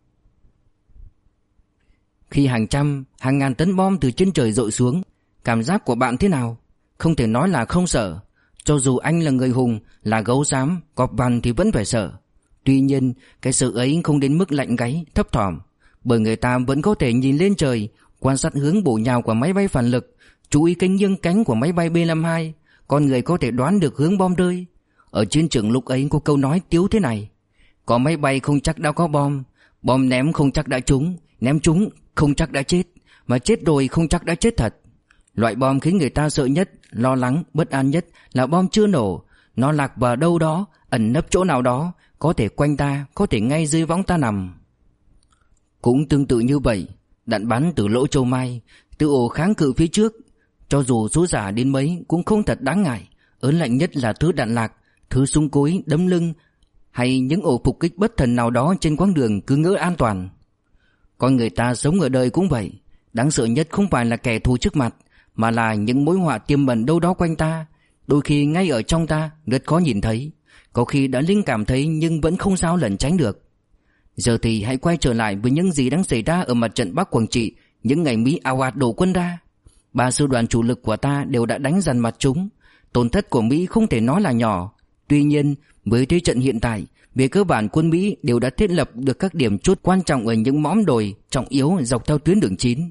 Khi hàng trăm, hàng ngàn tấn bom từ trên trời dội xuống, cảm giác của bạn thế nào? Không thể nói là không sợ. Cho dù anh là người hùng, là gấu xám, cọp vằn thì vẫn phải sợ. Tuy nhiên, cái sợ ấy không đến mức lạnh gáy, thấp thỏm, bởi người ta vẫn có thể nhìn lên trời, quan sát hướng bổ nhào của máy bay phản lực, chú ý kênh nghiêng cánh của máy bay B-52. Con người có thể đoán được hướng bom rơi. Ở chiến trường lúc ấy có câu nói tiếu thế này: có máy bay không chắc đã có bom, bom ném không chắc đã trúng, ném trúng không chắc đã chết, mà chết rồi không chắc đã chết thật. Loại bom khiến người ta sợ nhất, lo lắng, bất an nhất là bom chưa nổ. Nó lạc vào đâu đó, ẩn nấp chỗ nào đó, có thể quanh ta, có thể ngay dưới võng ta nằm. Cũng tương tự như vậy, đạn bắn từ lỗ châu mai, từ ổ kháng cự phía trước, cho dù số giả đến mấy cũng không thật đáng ngại. Ớn lạnh nhất là thứ đạn lạc, thứ súng cối, đấm lưng, hay những ổ phục kích bất thần nào đó trên quãng đường cứ ngỡ an toàn. Con người ta sống ở đời cũng vậy. Đáng sợ nhất không phải là kẻ thù trước mặt, mà là những mối họa tiềm ẩn đâu đó quanh ta. Đôi khi ngay ở trong ta rất khó nhìn thấy, có khi đã linh cảm thấy nhưng vẫn không sao lẩn tránh được. Giờ thì hãy quay trở lại với những gì đang xảy ra ở mặt trận Bắc Quảng Trị những ngày Mỹ ào ạt đổ quân ra. 3 sư đoàn chủ lực của ta đều đã đánh dằn mặt chúng. Tổn thất của Mỹ không thể nói là nhỏ. Tuy nhiên, với thế trận hiện tại, về cơ bản quân Mỹ đều đã thiết lập được các điểm chốt quan trọng ở những móm đồi trọng yếu dọc theo tuyến đường 9.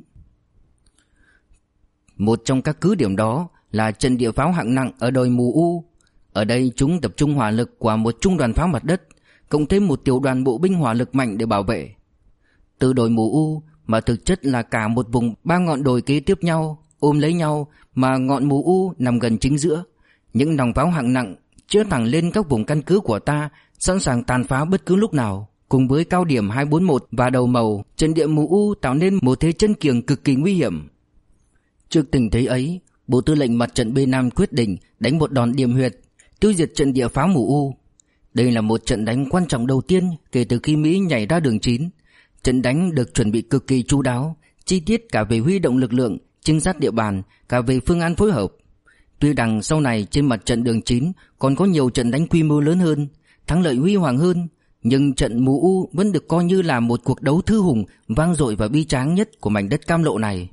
Một trong các cứ điểm đó là trận địa pháo hạng nặng ở đồi Mù U. Ở đây chúng tập trung hỏa lực của một trung đoàn pháo mặt đất, cộng thêm một tiểu đoàn bộ binh hỏa lực mạnh để bảo vệ. Từ đồi Mù U mà thực chất là cả một vùng 3 ngọn đồi kế tiếp nhau, ôm lấy nhau, mà ngọn Mù U nằm gần chính giữa. Những nòng pháo hạng nặng chĩa thẳng lên các vùng căn cứ của ta, sẵn sàng tàn phá bất cứ lúc nào. Cùng với cao điểm 241 và đầu màu, trận địa Mù U tạo nên một thế chân kiềng cực kỳ nguy hiểm. Trước tình thế ấy, Bộ Tư lệnh Mặt trận B5 quyết định đánh một đòn điểm huyệt, tiêu diệt trận địa pháo Mù U. Đây là một trận đánh quan trọng đầu tiên kể từ khi Mỹ nhảy ra đường 9. Trận đánh được chuẩn bị cực kỳ chu đáo, chi tiết cả về huy động lực lượng, trinh sát địa bàn, cả về phương án phối hợp. Tuy rằng sau này trên mặt trận đường 9 còn có nhiều trận đánh quy mô lớn hơn, thắng lợi huy hoàng hơn, nhưng trận Mù U vẫn được coi như là một cuộc đấu thư hùng, vang dội và bi tráng nhất của mảnh đất cam lộ này.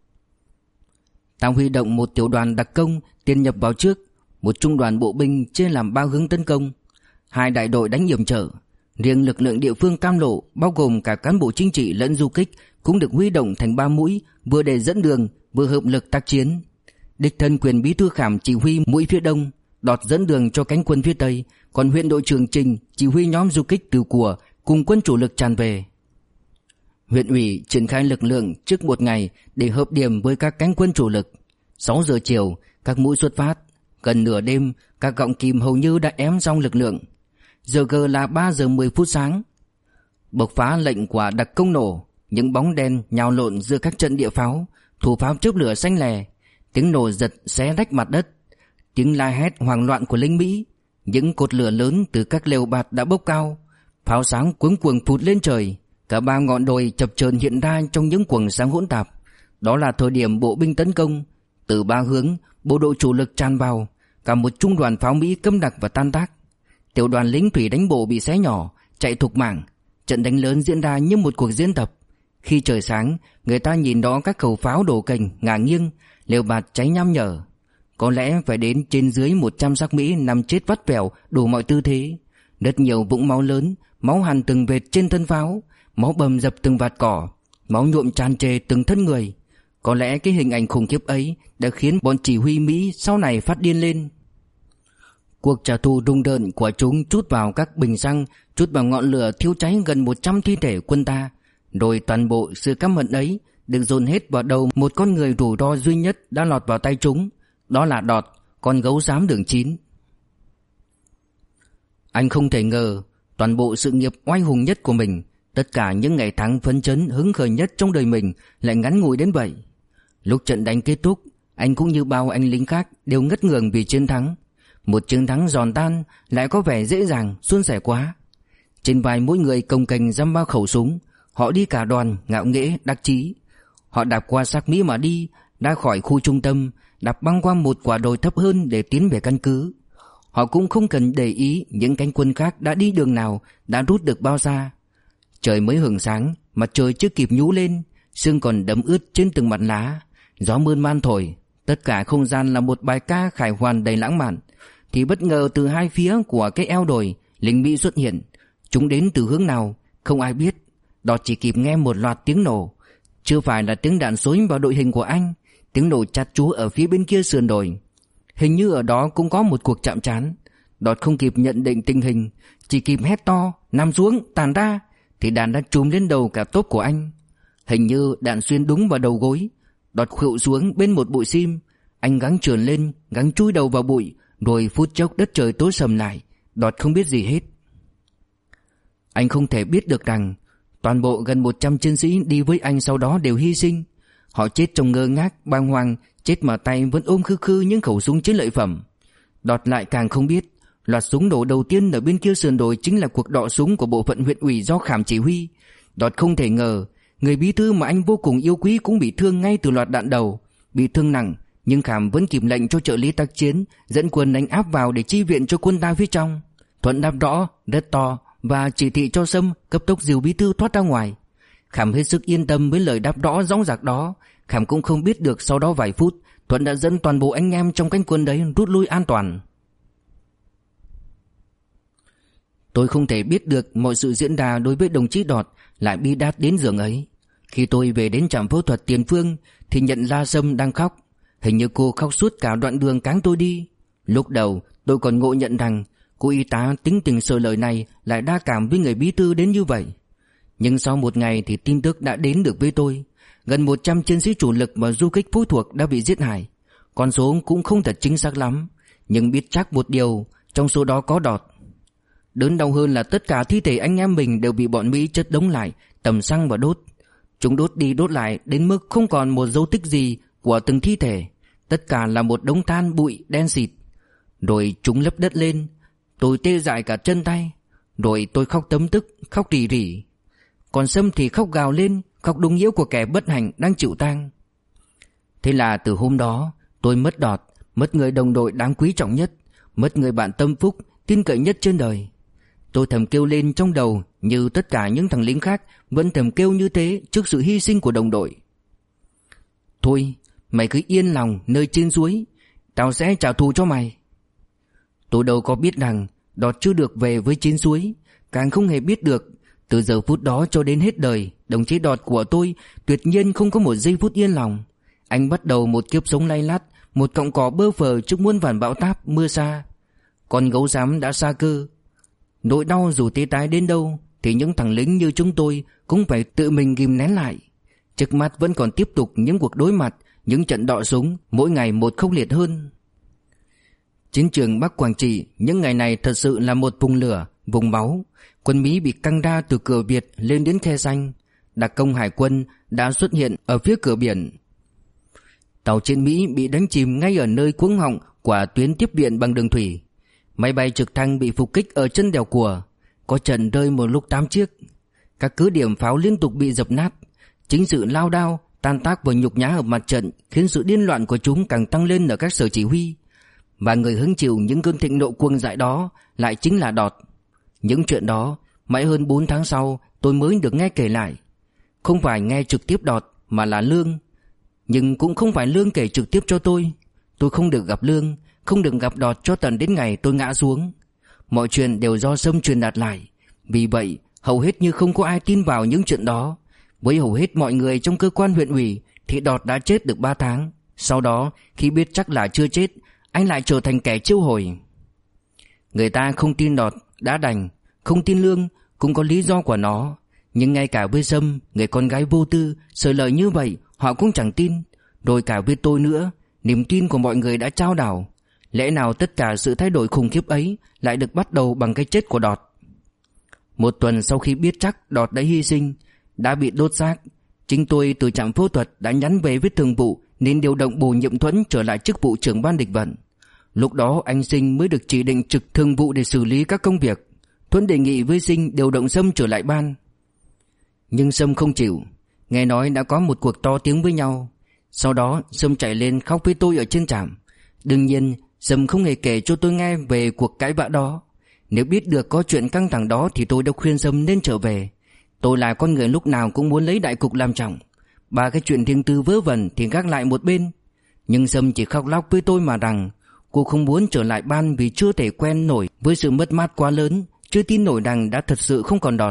Ta huy động một tiểu đoàn đặc công tiến nhập vào trước, một trung đoàn bộ binh chia làm 3 hướng tấn công, 2 đại đội đánh yểm trở. Riêng lực lượng địa phương cam lộ bao gồm cả cán bộ chính trị lẫn du kích cũng được huy động thành 3 mũi, vừa để dẫn đường vừa hợp lực tác chiến. Đích thân quyền bí thư Khảm chỉ huy mũi phía đông, Đọt dẫn đường cho cánh quân phía tây, còn huyện đội trưởng Trình chỉ huy nhóm du kích từ của cùng quân chủ lực tràn về. Huyện ủy triển khai lực lượng trước một ngày để hợp điểm với các cánh quân chủ lực. 6 giờ chiều, các mũi xuất phát. Gần nửa đêm, các gọng kìm hầu như đã ém xong lực lượng. Giờ gờ là 3 giờ 10 phút sáng. Bộc phá lệnh của đặc công nổ, những bóng đen nhào lộn giữa các trận địa pháo, thủ pháo chớp lửa xanh lè, tiếng nổ giật xé rách mặt đất, tiếng la hét hoảng loạn của lính Mỹ. Những cột lửa lớn từ các lều bạt đã bốc cao, pháo sáng cuống cuồng phụt lên trời. Cả 3 ngọn đồi chập chờn hiện ra trong những quầng sáng hỗn tạp. Đó là thời điểm bộ binh tấn công. Từ 3 hướng, bộ đội chủ lực tràn vào, cả một trung đoàn pháo Mỹ câm đặc và tan tác. Tiểu đoàn lính thủy đánh bộ bị xé nhỏ, chạy thục mạng. Trận đánh lớn diễn ra như một cuộc diễn tập. Khi trời sáng, người ta nhìn đó các khẩu pháo đổ cành ngả nghiêng, lều bạt cháy nham nhở. Có lẽ phải đến trên dưới 100 xác Mỹ nằm chết vắt vẻo đủ mọi tư thế. Rất nhiều vũng máu lớn, máu hằn từng vệt trên thân pháo, máu bầm dập từng vạt cỏ, máu nhuộm tràn trề từng thân người. Có lẽ cái hình ảnh khủng khiếp ấy đã khiến bọn chỉ huy Mỹ sau này phát điên lên. Cuộc trả thù rùng rợn của chúng trút vào các bình xăng, trút vào ngọn lửa thiêu cháy gần 100 thi thể quân ta. Rồi toàn bộ sự căm hận ấy được dồn hết vào đầu một con người rủi ro duy nhất đã lọt vào tay chúng. Đó là Đọt, con gấu xám đường 9. Anh không thể ngờ toàn bộ sự nghiệp oai hùng nhất của mình, tất cả những ngày tháng phấn chấn hứng khởi nhất trong đời mình lại ngắn ngủi đến vậy. Lúc trận đánh kết thúc, anh cũng như bao anh lính khác đều ngất ngường vì chiến thắng. Một chiến thắng giòn tan lại có vẻ dễ dàng, suôn sẻ quá. Trên vai mỗi người cồng kềnh dăm bao khẩu súng, họ đi cả đoàn ngạo nghễ đắc chí. Họ đạp qua xác Mỹ mà đi, ra khỏi khu trung tâm, đạp băng qua một quả đồi thấp hơn để tiến về căn cứ. Họ cũng không cần để ý những cánh quân khác đã đi đường nào, đã rút được bao xa. Trời mới hửng sáng, mặt trời chưa kịp nhú lên, sương còn đẫm ướt trên từng mặt lá. Gió mơn man thổi, tất cả không gian là một bài ca khải hoàn đầy lãng mạn. Thì bất ngờ từ hai phía của cái eo đồi, lính Mỹ xuất hiện. Chúng đến từ hướng nào, không ai biết. Đọt chỉ kịp nghe một loạt tiếng nổ. Chưa phải là tiếng đạn xối vào đội hình của anh, tiếng nổ chát chúa ở phía bên kia sườn đồi. Hình như ở đó cũng có một cuộc chạm trán. Đọt không kịp nhận định tình hình, chỉ kịp hét to, nằm xuống, tàn ra, thì đạn đã trùm lên đầu cả tốp của anh. Hình như đạn xuyên đúng vào đầu gối. Đọt khuỵu xuống bên một bụi sim. Anh gắng trườn lên, gắng chui đầu vào bụi. Rồi phút chốc đất trời tối sầm lại. Đọt không biết gì hết. Anh không thể biết được rằng toàn bộ gần 100 chiến sĩ đi với anh sau đó đều hy sinh. Họ chết trong ngơ ngác, bàng hoàng, chết mà tay vẫn ôm khư khư những khẩu súng chiến lợi phẩm. Đọt lại càng không biết loạt súng nổ đầu tiên ở bên kia sườn đồi chính là cuộc đọ súng của bộ phận huyện ủy do Khảm chỉ huy. Đọt không thể ngờ người bí thư mà anh vô cùng yêu quý cũng bị thương ngay từ loạt đạn đầu, bị thương nặng, Nhưng Khảm vẫn kịp lệnh cho trợ lý tác chiến dẫn quân đánh áp vào để chi viện cho quân ta phía trong. Thuận đáp rõ rất to và chỉ thị cho Sâm cấp tốc dìu bí thư thoát ra ngoài. Khảm hết sức yên tâm với lời đáp rõ dõng dạc đó. Khảm cũng không biết được sau đó vài phút Thuận đã dẫn toàn bộ anh em trong cánh quân đấy rút lui an toàn. Tôi không thể biết được mọi sự diễn ra đối với đồng chí Đọt lại bi đát đến giường ấy. Khi tôi về đến trạm phẫu thuật Tiền Phương thì nhận ra Sâm đang khóc. Hình như cô khóc suốt cả đoạn đường cáng tôi đi. Lúc đầu tôi còn ngộ nhận rằng cô y tá tính tình sờ lời này lại đa cảm với người bí thư đến như vậy. Nhưng sau một ngày thì tin tức đã đến được với tôi. Gần 100 chiến sĩ chủ lực và du kích phối thuộc đã bị giết hại. Con số cũng không thật chính xác lắm, nhưng biết chắc một điều, trong số đó có Đọt. Đớn đau hơn là tất cả thi thể anh em mình đều bị bọn Mỹ chất đống lại, tầm xăng và đốt. Chúng đốt đi đốt lại đến mức không còn một dấu tích gì của từng thi thể. Tất cả là một đống than bụi đen xịt. Rồi chúng lấp đất lên. Tôi tê dại cả chân tay. Rồi tôi khóc tấm tức, khóc rỉ rỉ. Còn Sâm thì khóc gào lên, khóc đúng nghĩa của kẻ bất hạnh đang chịu tang. Thế là từ hôm đó tôi mất Đọt, mất người đồng đội đáng quý trọng nhất, mất người bạn tâm phúc, tin cậy nhất trên đời. Tôi thầm kêu lên trong đầu như tất cả những thằng lính khác vẫn thầm kêu như thế trước sự hy sinh của đồng đội. Thôi, mày cứ yên lòng nơi trên suối, tao sẽ trả thù cho mày. Tôi đâu có biết rằng Đọt chưa được về với trên suối, càng không hề biết được từ giờ phút đó cho đến hết đời, đồng chí Đọt của tôi tuyệt nhiên không có một giây phút yên lòng. Anh bắt đầu một kiếp sống lay lắt, một cọng cỏ bơ phờ trước muôn vàn bão táp mưa xa. Con gấu xám đã xa cơ. Nỗi đau dù tê tái đến đâu thì những thằng lính như chúng tôi cũng phải tự mình ghim nén lại. Trước mắt vẫn còn tiếp tục những cuộc đối mặt, những trận đọ súng, mỗi ngày một khốc liệt hơn. Chiến trường Bắc Quảng Trị những ngày này thật sự là một vùng lửa, vùng máu. Quân Mỹ bị căng ra từ cửa Việt lên đến khe xanh. Đặc công hải quân đã xuất hiện ở phía cửa biển. Tàu chiến Mỹ bị đánh chìm ngay ở nơi cuống họng của tuyến tiếp viện bằng đường thủy. Máy bay trực thăng bị phục kích ở chân đèo Cùa. Có trận rơi một lúc 8 chiếc. Các cứ điểm pháo liên tục bị dập nát. Chính sự lao đao, tan tác và nhục nhã ở mặt trận khiến sự điên loạn của chúng càng tăng lên ở các sở chỉ huy. Và người hứng chịu những cơn thịnh nộ cuồng dại đó lại chính là Đọt. Những chuyện đó mãi hơn 4 tháng sau tôi mới được nghe kể lại. Không phải nghe trực tiếp Đọt mà là Lương. Nhưng cũng không phải Lương kể trực tiếp cho tôi. Tôi không được gặp Lương, không được gặp Đọt cho tận đến ngày tôi ngã xuống. Mọi chuyện đều do Sâm truyền đạt lại. Vì vậy hầu hết như không có ai tin vào những chuyện đó. Với hầu hết mọi người trong cơ quan huyện ủy thì Đọt đã chết được 3 tháng. Sau đó khi biết chắc là chưa chết, anh lại trở thành kẻ chiêu hồi. Người ta không tin Đọt đã đành, không tin Lương cũng có lý do của nó. Nhưng ngay cả với Sâm, người con gái vô tư, sợi lời như vậy họ cũng chẳng tin. Rồi cả với tôi nữa, niềm tin của mọi người đã chao đảo. Lẽ nào tất cả sự thay đổi khủng khiếp ấy lại được bắt đầu bằng cái chết của Đọt? Một tuần sau khi biết chắc Đọt đã hy sinh, đã bị đốt xác, chính tôi từ trạm phẫu thuật đã nhắn về với thường vụ nên điều động Bùi Nhiệm Thuẫn trở lại chức vụ trưởng ban địch vận. Lúc đó anh Sinh mới được chỉ định trực thường vụ để xử lý các công việc. Thuẫn đề nghị với Sinh điều động Sâm trở lại ban. Nhưng Sâm không chịu. Nghe nói đã có một cuộc to tiếng với nhau. Sau đó Sâm chạy lên khóc với tôi ở trên trạm. Đương nhiên Sâm không hề kể cho tôi nghe về cuộc cãi vã đó. Nếu biết được có chuyện căng thẳng đó thì tôi đã khuyên Sâm nên trở về. Tôi là con người lúc nào cũng muốn lấy đại cục làm trọng. Ba cái chuyện riêng tư vớ vẩn thì gác lại một bên. Nhưng Sâm chỉ khóc lóc với tôi mà rằng cô không muốn trở lại ban vì chưa thể quen nổi với sự mất mát quá lớn, chưa tin nổi rằng đã thật sự không còn Đọt.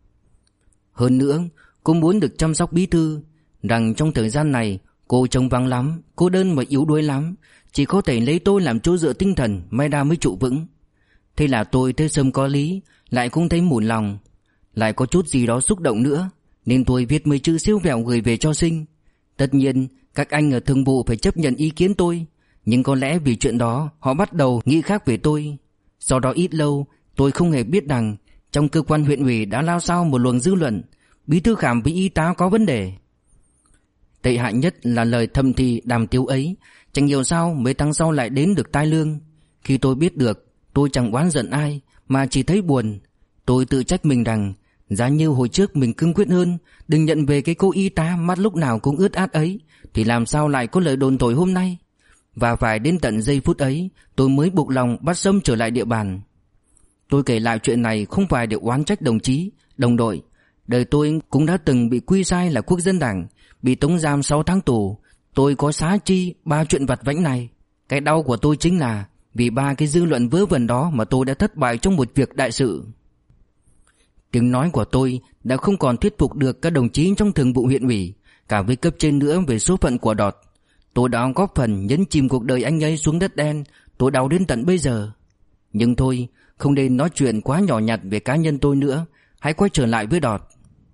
Hơn nữa cô muốn được chăm sóc bí thư, rằng trong thời gian này cô trông vắng lắm, cô đơn và yếu đuối lắm, chỉ có thể lấy tôi làm chỗ dựa tinh thần may ra mới trụ vững. Thế là tôi thấy Sâm có lý, lại cũng thấy mủn lòng, lại có chút gì đó xúc động nữa, nên tôi viết mấy chữ siêu vẹo gửi về cho Sinh. Tất nhiên các anh ở thường vụ phải chấp nhận ý kiến tôi, nhưng có lẽ vì chuyện đó họ bắt đầu nghĩ khác về tôi. Sau đó ít lâu tôi không hề biết rằng trong cơ quan huyện ủy đã lao xao một luồng dư luận bí thư Khảm với y tá có vấn đề. Tệ hại nhất là lời thầm thì đàm tiếu ấy chẳng hiểu sao mấy tháng sau lại đến được tai Lương. Khi tôi biết được, tôi chẳng oán giận ai mà chỉ thấy buồn. Tôi tự trách mình rằng giá như hồi trước mình cương quyết hơn, đừng nhận về cái cô y tá mắt lúc nào cũng ướt át ấy, thì làm sao lại có lời đồn thổi hôm nay. Và phải đến tận giây phút ấy tôi mới buộc lòng bắt Sâm trở lại địa bàn. Tôi kể lại chuyện này không phải để oán trách đồng chí, đồng đội. Đời tôi cũng đã từng bị quy sai là quốc dân đảng, bị tống giam 6 tháng tù. Tôi có xá chi 3 chuyện vặt vãnh này. Cái đau của tôi chính là vì 3 cái dư luận vớ vẩn đó mà tôi đã thất bại trong một việc đại sự. Tiếng nói của tôi đã không còn thuyết phục được các đồng chí trong thường vụ huyện ủy, cả với cấp trên nữa về số phận của Đọt. Tôi đã góp phần nhấn chìm cuộc đời anh ấy xuống đất đen. Tôi đau đến tận bây giờ. Nhưng thôi, không nên nói chuyện quá nhỏ nhặt về cá nhân tôi nữa. Hãy quay trở lại với Đọt.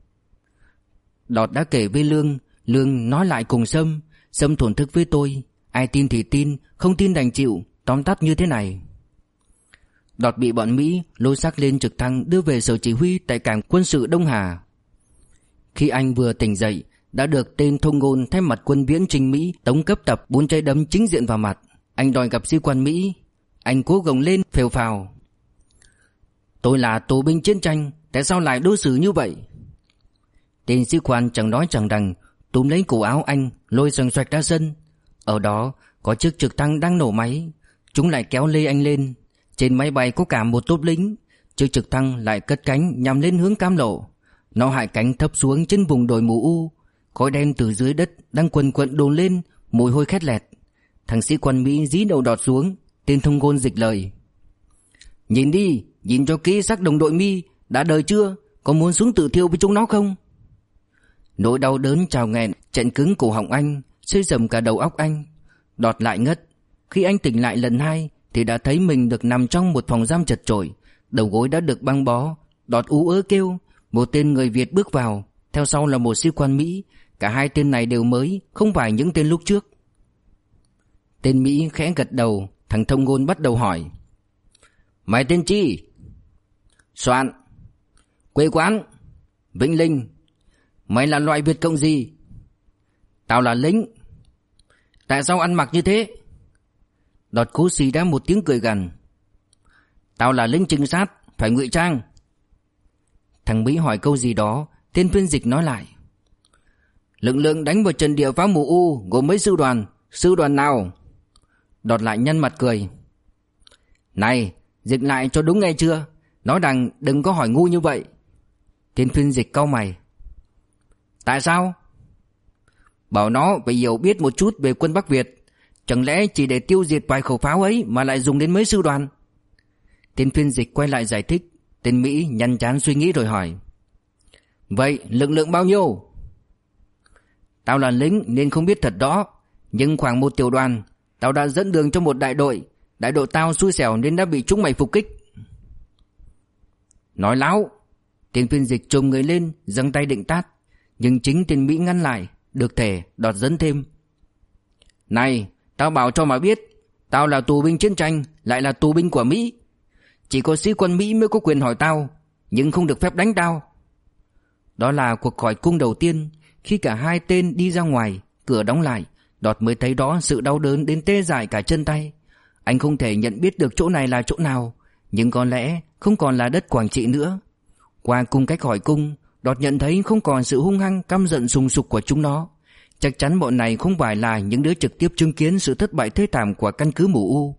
Đọt đã kể với Lương, Lương nói lại cùng Sâm. Sâm thổn thức với tôi. Ai tin thì tin, không tin đành chịu. Tóm tắt như thế này: Đọt bị bọn Mỹ lôi xác lên trực thăng đưa về sở chỉ huy tại cảng quân sự Đông Hà. Khi anh vừa tỉnh dậy, đã được tên thông ngôn thay mặt quân viễn chinh Mỹ tống cấp tập 4 trái đấm chính diện vào mặt. Anh đòi gặp sĩ quan Mỹ. Anh cố gồng lên phèo phào: Tôi là tù binh chiến tranh, tại sao lại đối xử như vậy? Tên sĩ quan chẳng nói chẳng rằng túm lấy cổ áo anh, lôi xoành xoạch ra sân. Ở đó có chiếc trực thăng đang nổ máy. Chúng lại kéo lê anh lên. Trên máy bay có cả một tốp lính. Chiếc trực thăng lại cất cánh nhằm lên hướng Cam Lộ. Nó hạ cánh thấp xuống trên vùng đồi mù u. Khói đen từ dưới đất đang quần quận đồn lên, mùi hôi khét lẹt. Thằng sĩ quan Mỹ dí đầu Đọt xuống. Tên thông ngôn dịch lời: Nhìn đi, nhìn cho kỹ xác đồng đội Mi. Đã đời chưa? Có muốn xuống tự thiêu với chúng nó không? Nỗi đau đớn trào nghẹn chặn cứng cổ họng anh, xây sầm cả đầu óc anh. Đọt lại ngất. Khi anh tỉnh lại lần 2 thì đã thấy mình được nằm trong một phòng giam chật chội. Đầu gối đã được băng bó. Đọt ú ớ kêu. Một tên người Việt bước vào, theo sau là một sĩ quan Mỹ. Cả 2 tên này đều mới, không phải những tên lúc trước. Tên Mỹ khẽ gật đầu. Thằng thông ngôn bắt đầu hỏi: Mày tên chi? Soạn. Quê quán? Vĩnh Linh. Mày là loại Việt Cộng gì? Tao là lính. Tại sao ăn mặc như thế? Đọt cố xì ra một tiếng cười gằn: Tao là lính trinh sát, phải ngụy trang. Thằng Mỹ hỏi câu gì đó. Tên phiên dịch nói lại: Lực lượng đánh vào trận địa phá mù u gồm mấy sư đoàn? Sư đoàn nào? Đọt lại nhăn mặt cười: Này, dịch lại cho đúng nghe chưa? Nói rằng đừng có hỏi ngu như vậy. Tên phiên dịch cau mày: Tại sao? Bảo nó phải hiểu biết một chút về quân Bắc Việt. Chẳng lẽ chỉ để tiêu diệt vài khẩu pháo ấy mà lại dùng đến mấy sư đoàn? Tên phiên dịch quay lại giải thích. Tên Mỹ nhăn trán suy nghĩ rồi hỏi: Vậy lực lượng bao nhiêu? Tao là lính nên không biết thật đó. Nhưng khoảng 1 tiểu đoàn. Tao đã dẫn đường cho một đại đội. Đại đội tao xui xẻo nên đã bị chúng mày phục kích. Nói láo. Tên phiên dịch trồm người lên, giằng tay định tát. Nhưng chính tên Mỹ ngăn lại. Được thể, Đọt dẫn thêm: Này, tao bảo cho mà biết. Tao là tù binh chiến tranh, lại là tù binh của Mỹ. Chỉ có sĩ quan Mỹ mới có quyền hỏi tao, nhưng không được phép đánh tao. Đó là cuộc hỏi cung đầu tiên. Khi cả 2 tên đi ra ngoài, cửa đóng lại, Đọt mới thấy đó sự đau đớn đến tê dại cả chân tay. Anh không thể nhận biết được chỗ này là chỗ nào, nhưng có lẽ không còn là đất Quảng Trị nữa. Qua cung cách hỏi cung, Đọt nhận thấy không còn sự hung hăng căm giận sùng sục của chúng nó. Chắc chắn bọn này không phải là những đứa trực tiếp chứng kiến sự thất bại thê thảm của căn cứ mù u.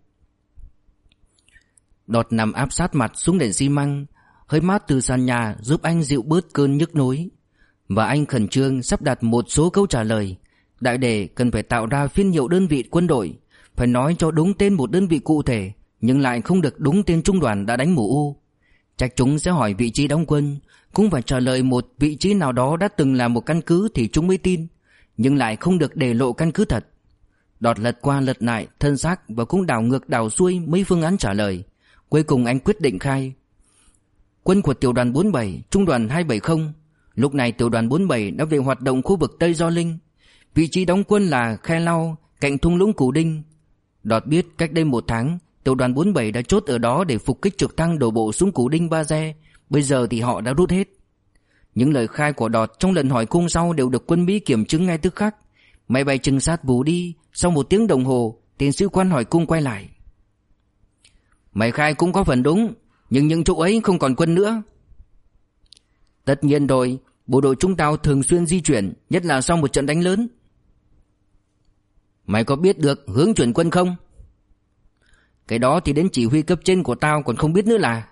Đọt nằm áp sát mặt xuống nền xi măng. Hơi mát từ sàn nhà giúp anh dịu bớt cơn nhức nhối. Và anh khẩn trương sắp đặt một số câu trả lời. Đại đề cần phải tạo ra phiên hiệu đơn vị quân đội, phải nói cho đúng tên một đơn vị cụ thể, nhưng lại không được đúng tên trung đoàn đã đánh mù u. Chắc chúng sẽ hỏi vị trí đóng quân, cũng phải trả lời một vị trí nào đó đã từng là một căn cứ thì chúng mới tin, nhưng lại không được để lộ căn cứ thật. Đọt lật qua lật lại thân xác và cũng đảo ngược đảo xuôi mấy phương án trả lời. Cuối cùng anh quyết định khai: Quân của tiểu đoàn 47, trung đoàn 270. Lúc này tiểu đoàn 47 đã về hoạt động khu vực Tây Gio Linh. Vị trí đóng quân là Khe Lau, cạnh thung lũng Cù Đinh. Đọt biết cách đây 1 tháng, tiểu đoàn 47 đã chốt ở đó để phục kích trực thăng đổ bộ xuống Cù Đinh Ba Re. Bây giờ thì họ đã rút hết. Những lời khai của Đọt trong lần hỏi cung sau đều được quân Mỹ kiểm chứng ngay tức khắc. Máy bay trinh sát vù đi. Sau 1 tiếng đồng hồ, tên sĩ quan hỏi cung quay lại: Mày khai cũng có phần đúng, nhưng những chỗ ấy không còn quân nữa. Tất nhiên rồi, bộ đội chúng tao thường xuyên di chuyển, nhất là sau một trận đánh lớn. Mày có biết được hướng chuyển quân không? Cái đó thì đến chỉ huy cấp trên của tao còn không biết nữa là.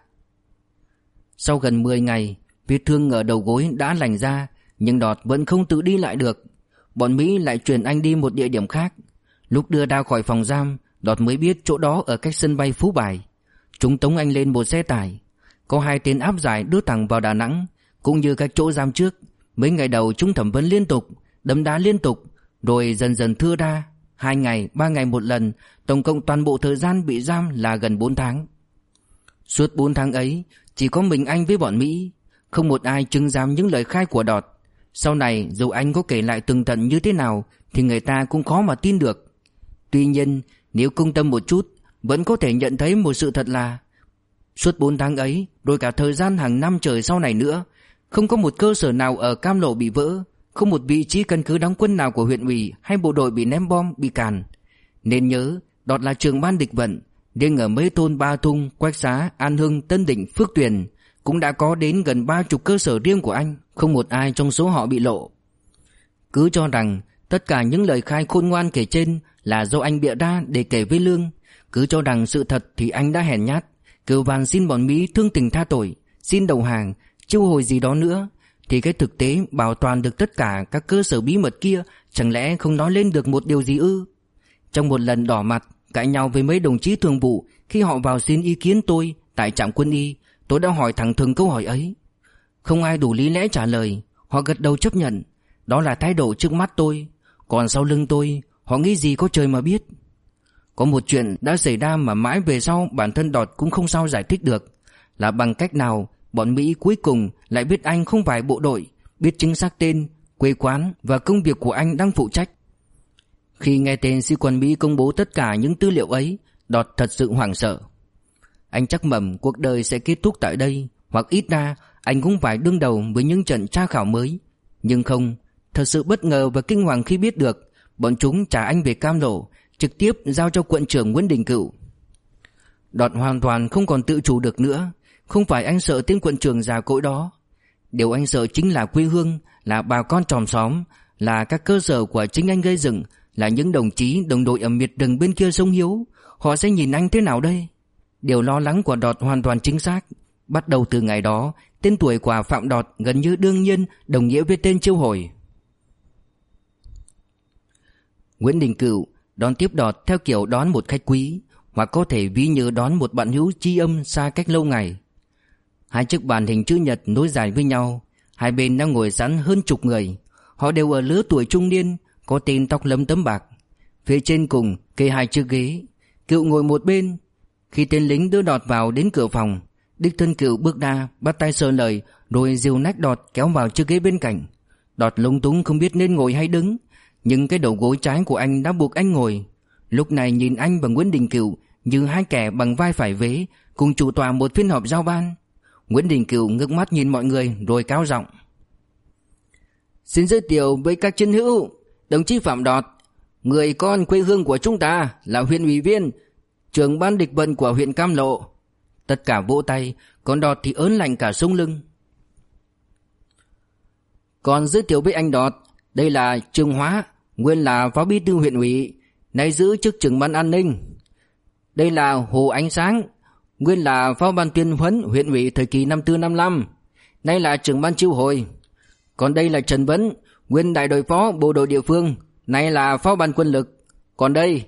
Sau gần 10 ngày, vết thương ở đầu gối đã lành ra, nhưng Đọt vẫn không tự đi lại được. Bọn Mỹ lại chuyển anh đi một địa điểm khác. Lúc đưa ra khỏi phòng giam, Đọt mới biết chỗ đó ở cách sân bay Phú Bài. Chúng tống anh lên một xe tải. Có 2 tên áp giải đưa thẳng vào Đà Nẵng. Cũng như các chỗ giam trước, mấy ngày đầu chúng thẩm vấn liên tục, đấm đá liên tục, rồi dần dần thưa ra 2 ngày, 3 ngày một lần. Tổng cộng toàn bộ thời gian bị giam là gần 4 tháng. Suốt 4 tháng ấy, chỉ có mình anh với bọn Mỹ, không một ai chứng giám những lời khai của Đọt. Sau này dù anh có kể lại tường tận như thế nào thì người ta cũng khó mà tin được. Tuy nhiên, nếu công tâm một chút, vẫn có thể nhận thấy một sự thật là suốt 4 tháng ấy, rồi cả thời gian hàng năm trời sau này nữa, không có một cơ sở nào ở Cam Lộ bị vỡ, không một vị trí căn cứ đóng quân nào của huyện ủy hay bộ đội bị ném bom, bị càn. Nên nhớ, Đọt là trưởng ban địch vận, riêng ở mấy thôn Ba Thung, Quách Xá, An Hưng, Tân Định, Phước Tuyền cũng đã có đến gần 30 cơ sở riêng của anh, không một ai trong số họ bị lộ. Cứ cho rằng tất cả những lời khai khôn ngoan kể trên là do anh bịa ra để kể với Lương, cứ cho rằng sự thật thì anh đã hèn nhát, kêu van xin bọn Mỹ thương tình tha tội, xin đầu hàng, chiêu hồi gì đó nữa, thì cái thực tế bảo toàn được tất cả các cơ sở bí mật kia chẳng lẽ không nói lên được một điều gì ư? Trong một lần đỏ mặt cãi nhau với mấy đồng chí thường vụ khi họ vào xin ý kiến tôi tại trạm quân y, tôi đã hỏi thẳng thừng câu hỏi ấy. Không ai đủ lý lẽ trả lời, họ gật đầu chấp nhận. Đó là thái độ trước mắt tôi, còn sau lưng tôi họ nghĩ gì có trời mà biết. Có một chuyện đã xảy ra mà mãi về sau bản thân Đọt cũng không sao giải thích được, là bằng cách nào bọn Mỹ cuối cùng lại biết anh không phải bộ đội, biết chính xác tên, quê quán và công việc của anh đang phụ trách. Khi nghe tên sĩ quan Mỹ công bố tất cả những tư liệu ấy, Đọt thật sự hoảng sợ. Anh chắc mẩm cuộc đời sẽ kết thúc tại đây, hoặc ít ra anh cũng phải đương đầu với những trận tra khảo mới. Nhưng không, thật sự bất ngờ và kinh hoàng khi biết được bọn chúng trả anh về Cam Lộ, trực tiếp giao cho quận trưởng Nguyễn Đình Cựu. Đọt hoàn toàn không còn tự chủ được nữa. Không phải anh sợ tên quận trưởng già cỗi đó, điều anh sợ chính là quê hương, là bà con chòm xóm, là các cơ sở của chính anh gây dựng, là những đồng chí đồng đội ở miệt rừng bên kia sông Hiếu. Họ sẽ nhìn anh thế nào đây? Điều lo lắng của Đọt hoàn toàn chính xác. Bắt đầu từ ngày đó, tên tuổi của Phạm Đọt gần như đương nhiên đồng nghĩa với tên Chiêu Hồi. Nguyễn Đình Cựu đón tiếp Đọt theo kiểu đón một khách quý, hoặc có thể ví như đón một bạn hữu tri âm xa cách lâu ngày. 2 chiếc bàn hình chữ nhật nối dài với nhau, hai bên đang ngồi sẵn hơn chục người. Họ đều ở lứa tuổi trung niên, có tên tóc lấm tấm bạc. Phía trên cùng kê 2 chiếc ghế, Cựu ngồi một bên. Khi tên lính đưa Đọt vào đến cửa phòng, đích thân Cựu bước ra, bắt tay sờ lời, rồi dìu nách Đọt kéo vào chiếc ghế bên cạnh. Đọt lúng túng không biết nên ngồi hay đứng, nhưng cái đầu gối trái của anh đã buộc anh ngồi. Lúc này nhìn anh và Nguyễn Đình Cựu như 2 kẻ bằng vai phải vế, cùng chủ tọa một phiên họp giao ban. Nguyễn Đình Cựu ngước mắt nhìn mọi người rồi cao giọng: Xin giới thiệu với các chiến hữu, đồng chí Phạm Đọt, người con quê hương của chúng ta, là huyện ủy viên, trưởng ban địch vận của huyện Cam Lộ. Tất cả vỗ tay, còn Đọt thì ớn lạnh cả sống lưng. Còn giới thiệu với anh Đọt, đây là Trương Hóa, nguyên là phó bí thư huyện ủy, nay giữ chức trưởng ban an ninh. Đây là Hồ Ánh Sáng, nguyên là phó ban tuyên huấn huyện ủy thời kỳ 54-55, nay là trưởng ban chiêu hồi. Còn đây là Trần Vấn, nguyên đại đội phó bộ đội địa phương, nay là phó ban quân lực. Còn đây...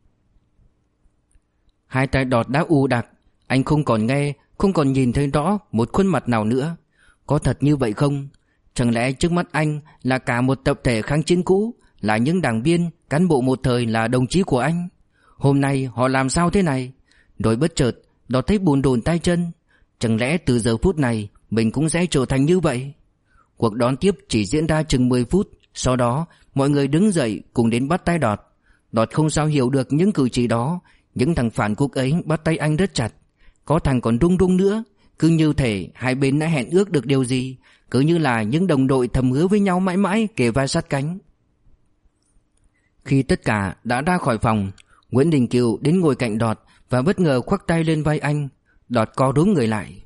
Hai tay Đọt đã u đặc, anh không còn nghe, không còn nhìn thấy rõ một khuôn mặt nào nữa. Có thật như vậy không? Chẳng lẽ trước mắt anh là cả một tập thể kháng chiến cũ, là những đảng viên, cán bộ một thời là đồng chí của anh? Hôm nay họ làm sao thế này? Rồi bất chợt Đọt thấy bùn rùn tay chân. Chẳng lẽ từ giờ phút này mình cũng sẽ trở thành như vậy? Cuộc đón tiếp chỉ diễn ra chừng 10 phút. Sau đó mọi người đứng dậy cùng đến bắt tay Đọt. Đọt không sao hiểu được những cử chỉ đó. Những thằng phản quốc ấy bắt tay anh rất chặt, có thằng còn rung rung nữa, cứ như thể hai bên đã hẹn ước được điều gì, cứ như là những đồng đội thầm hứa với nhau mãi mãi kề vai sát cánh. Khi tất cả đã ra khỏi phòng, Nguyễn Đình Cựu đến ngồi cạnh Đọt và bất ngờ khoác tay lên vai anh. Đọt co rúm người lại.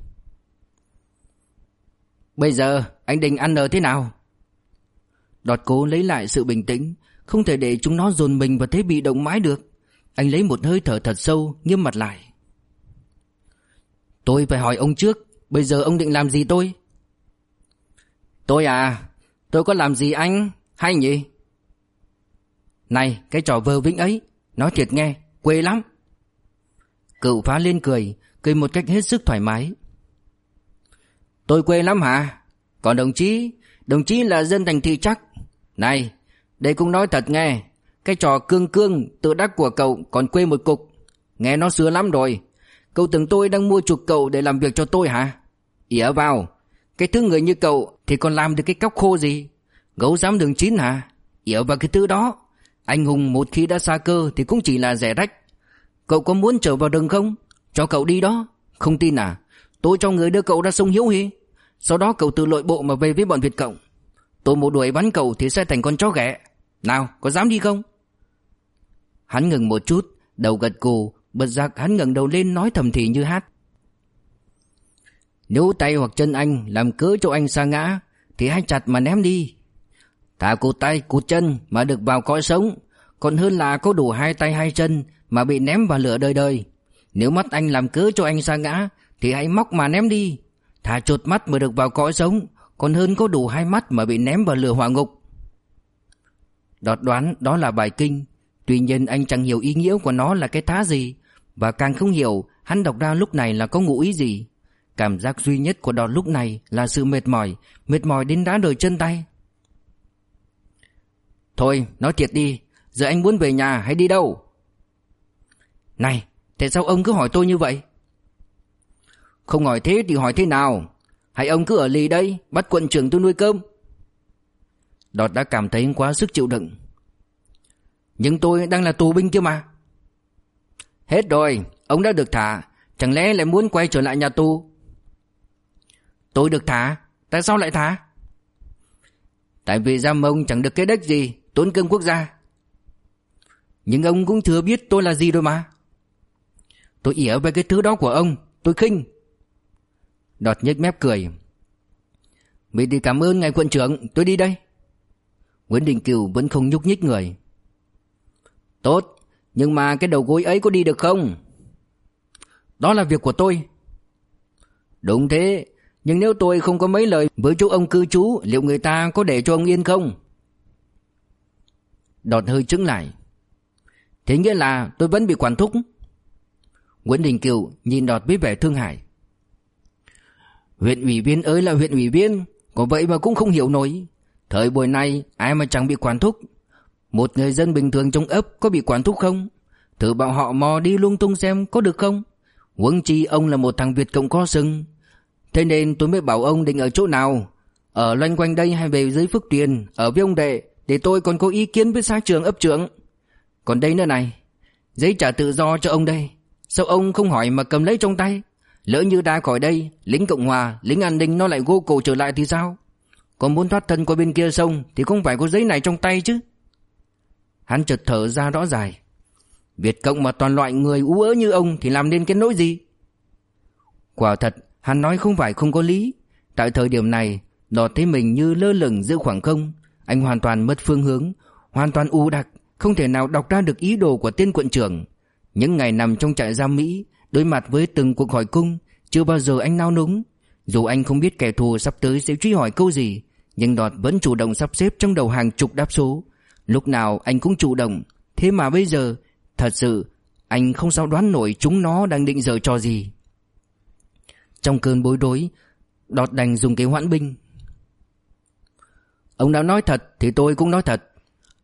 Bây giờ anh định ăn ở thế nào? Đọt cố lấy lại sự bình tĩnh, Không thể để chúng nó dồn mình vào thế bị động mãi được. Anh lấy một hơi thở thật sâu, nghiêm mặt lại. Tôi phải hỏi ông trước, bây giờ ông định làm gì tôi? Tôi à? Tôi có làm gì anh? Hay nhỉ? Này, cái trò vờ vĩnh ấy, nói thiệt nghe, quê lắm. Cựu phá lên cười, cười một cách hết sức thoải mái. Tôi quê lắm hả? Còn đồng chí là dân thành thị chắc. Này, đây cũng nói thật nghe, cái trò cương cương tự đắc của cậu còn quê một cục. Nghe nó xưa lắm rồi. Cậu tưởng tôi đang mua chuộc cậu để làm việc cho tôi hả? Ỉa vào, cái thứ người như cậu thì còn làm được cái cóc khô gì? Gấu giám đường 9 hả? Ỉa vào cái thứ đó. Anh hùng một khi đã xa cơ thì cũng chỉ là rẻ rách. Cậu có muốn trở vào rừng không? Cho cậu đi đó. Không tin à? Tôi cho người đưa cậu ra sông Hiếu Hi. Sau đó cậu tự lội bộ mà về với bọn Việt Cộng. Tôi một đuổi bắn cậu thì sẽ thành con chó ghẻ. Nào, có dám đi không? Hắn ngừng một chút, đầu gật gù, bật giác hắn ngẩng đầu lên nói thầm thì như hát. Nếu tay hoặc chân anh làm cớ cho anh sa ngã thì hãy chặt mà ném đi. Thà cụt tay cụt chân mà được vào cõi sống, còn hơn là có đủ hai tay hai chân mà bị ném vào lửa đời đời. Nếu mắt anh làm cớ cho anh sa ngã thì hãy móc mà ném đi. Thà chột mắt mà được vào cõi sống, còn hơn có đủ hai mắt mà bị ném vào lửa hỏa ngục. Đọt đoán đó là bài kinh. Tuy nhiên anh chẳng hiểu ý nghĩa của nó là cái thá gì, và càng không hiểu hắn đọc ra lúc này là có ngụ ý gì. Cảm giác duy nhất của Đọt lúc này là sự mệt mỏi đến đá rời chân tay. Thôi, nói thiệt đi, giờ anh muốn về nhà hay đi đâu? Này, tại sao ông cứ hỏi tôi như vậy? Không hỏi thế thì hỏi thế nào? Hay ông cứ ở lì đây, bắt quận trưởng tôi nuôi cơm? Đọt đã cảm thấy quá sức chịu đựng. Nhưng tôi đang là tù binh kia mà. Hết rồi, ông đã được thả, chẳng lẽ lại muốn quay trở lại nhà tù? Tôi được thả? Tại sao lại thả? Tại vì giam ông chẳng được cái đếch gì, tốn cơm quốc gia. Nhưng ông cũng chưa biết tôi là gì rồi mà. Tôi ỉa về cái thứ đó của ông, tôi khinh. Đọt nhếch mép cười. Vậy thì cảm ơn ngài quận trưởng, tôi đi đây. Nguyễn Đình Cửu vẫn không nhúc nhích người. Tốt, nhưng mà cái đầu gối ấy có đi được không? Đó là việc của tôi. Đúng thế, nhưng nếu tôi không có mấy lời với chỗ ông cư trú, liệu người ta có để cho ông yên không? Đọt hơi chững lại. Thế nghĩa là tôi vẫn bị quản thúc? Nguyễn Đình Cửu nhìn Đọt với vẻ thương hại. Huyện ủy viên ơi là huyện ủy viên, có vậy mà cũng không hiểu nổi. Thời buổi này ai mà chẳng bị quản thúc. Một người dân bình thường trong ấp có bị quản thúc không? Thử bảo họ mò đi lung tung xem có được không? Huống chi ông là một thằng Việt Cộng có sừng. Thế nên tôi mới bảo ông định ở chỗ nào, ở loanh quanh đây hay về dưới Phước Tuyền, ở với ông Đệ, để tôi còn có ý kiến với xã trưởng ấp trưởng. Còn đây nữa này, giấy trả tự do cho ông đây. Sao ông không hỏi mà cầm lấy trong tay? Lỡ như ra khỏi đây, lính Cộng Hòa, lính an ninh nó lại gô cổ trở lại thì sao? Còn muốn thoát thân qua bên kia sông thì không phải có giấy này trong tay chứ. Hắn chợt thở ra rõ dài. Việt Cộng mà toàn loại người ú ớ như ông thì làm nên cái nỗi gì? Quả thật, hắn nói không phải không có lý. Tại thời điểm này, Đọt thấy mình như lơ lửng giữa khoảng không. Anh hoàn toàn mất phương hướng, hoàn toàn u đặc, không thể nào đọc ra được ý đồ của tên quận trưởng. Những ngày nằm trong trại giam Mỹ, đối mặt với từng cuộc hỏi cung, chưa bao giờ anh nao núng. Dù anh không biết kẻ thù sắp tới sẽ truy hỏi câu gì, nhưng Đọt vẫn chủ động sắp xếp trong đầu hàng chục đáp số. Lúc nào anh cũng chủ động. Thế mà bây giờ, thật sự, anh không sao đoán nổi chúng nó đang định giở trò gì. Trong cơn bối rối, Đọt đành dùng cái hoãn binh. Ông đã nói thật thì tôi cũng nói thật.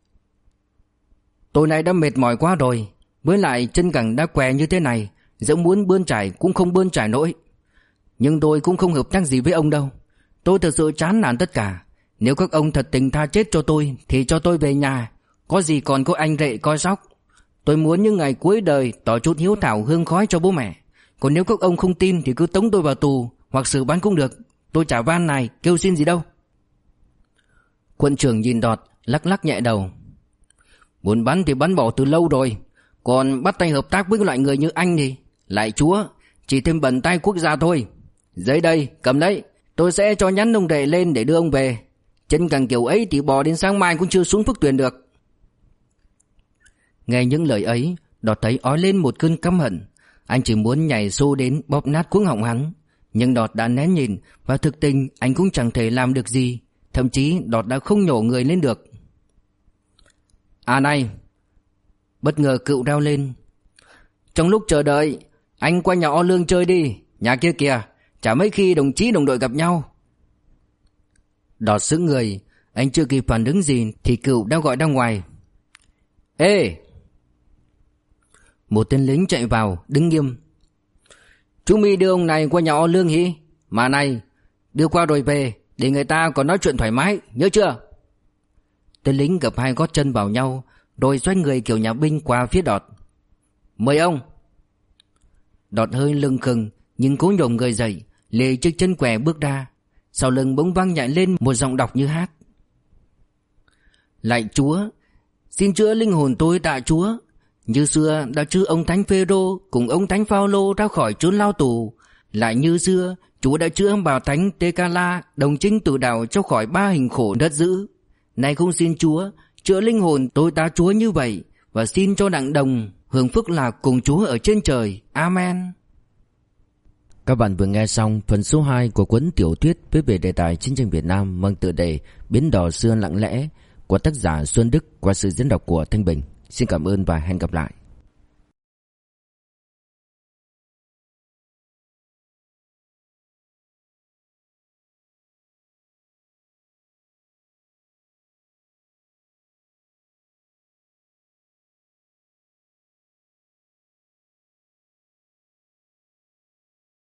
Tôi này đã mệt mỏi quá rồi. Với lại chân cẳng đã què như thế này, dẫu muốn bươn trải cũng không bươn trải nổi. Nhưng tôi cũng không hợp tác gì với ông đâu. Tôi thật sự chán nản tất cả. Nếu các ông thật tình tha chết cho tôi thì cho tôi về nhà, có gì còn có anh Rệ coi sóc. Tôi muốn những ngày cuối đời tỏ chút hiếu thảo hương khói cho bố mẹ. Còn nếu các ông không tin thì cứ tống tôi vào tù, hoặc xử bắn cũng được. Tôi chả van này kêu xin gì đâu. Quận trưởng nhìn Đọt, lắc lắc nhẹ đầu. Muốn bắn thì bắn bỏ từ lâu rồi. Còn bắt tay hợp tác với loại người như anh thì lại chúa, chỉ thêm bẩn tay quốc gia thôi. Giấy đây, cầm lấy. Tôi sẽ cho nhắn ông Đệ lên để đưa ông về. Chân càng kiểu ấy thì bò đến sáng mai cũng chưa xuống Phước Tuyền được. Nghe những lời ấy, Đọt thấy ói lên một cơn căm hận. Anh chỉ muốn nhảy xô đến bóp nát cuống họng hắn. Nhưng Đọt đã né nhìn, và thực tình anh cũng chẳng thể làm được gì. Thậm chí Đọt đã không nhổ người lên được. À này! Bất ngờ Cựu reo lên. Trong lúc chờ đợi, anh qua nhà O Lương chơi đi. Nhà kia kìa, chả mấy khi đồng chí đồng đội gặp nhau. Đọt sững người. Anh chưa kịp phản ứng gì thì Cựu đã gọi ra ngoài. Ê! Một tên lính chạy vào, đứng nghiêm. Chú My đưa ông này qua nhà O Lương hỉ? Mà này, đưa qua rồi về, để người ta còn nói chuyện thoải mái, nhớ chưa? Tên lính gập hai gót chân vào nhau, rồi xoay người kiểu nhà binh qua phía Đọt. Mời ông! Đọt hơi lưng khừng, nhưng cố nhổm người dậy, lê chiếc chân què bước ra. Sau lưng bỗng vang nhại lên một giọng đọc như hát. Lạy Chúa, xin chữa linh hồn tôi tạ Chúa. Như xưa đã chữa ông Thánh Phêrô cùng ông Thánh Phaolô ra khỏi chốn lao tù. Lại như xưa, Chúa đã chữa bà Thánh Tê-ca-la, đồng trinh tử đạo cho khỏi 3 hình khổ đất dữ. Nay không xin Chúa chữa linh hồn tôi tạ Chúa như vậy, và xin cho đặng đồng hưởng phước lạc cùng Chúa ở trên trời. Amen. Các bạn vừa nghe xong phần số 2 của cuốn tiểu thuyết viết về đề tài chiến tranh Việt Nam mang tựa đề Bến đò xưa lặng lẽ của tác giả Xuân Đức qua sự diễn đọc của Thanh Bình. Xin cảm ơn và hẹn gặp lại.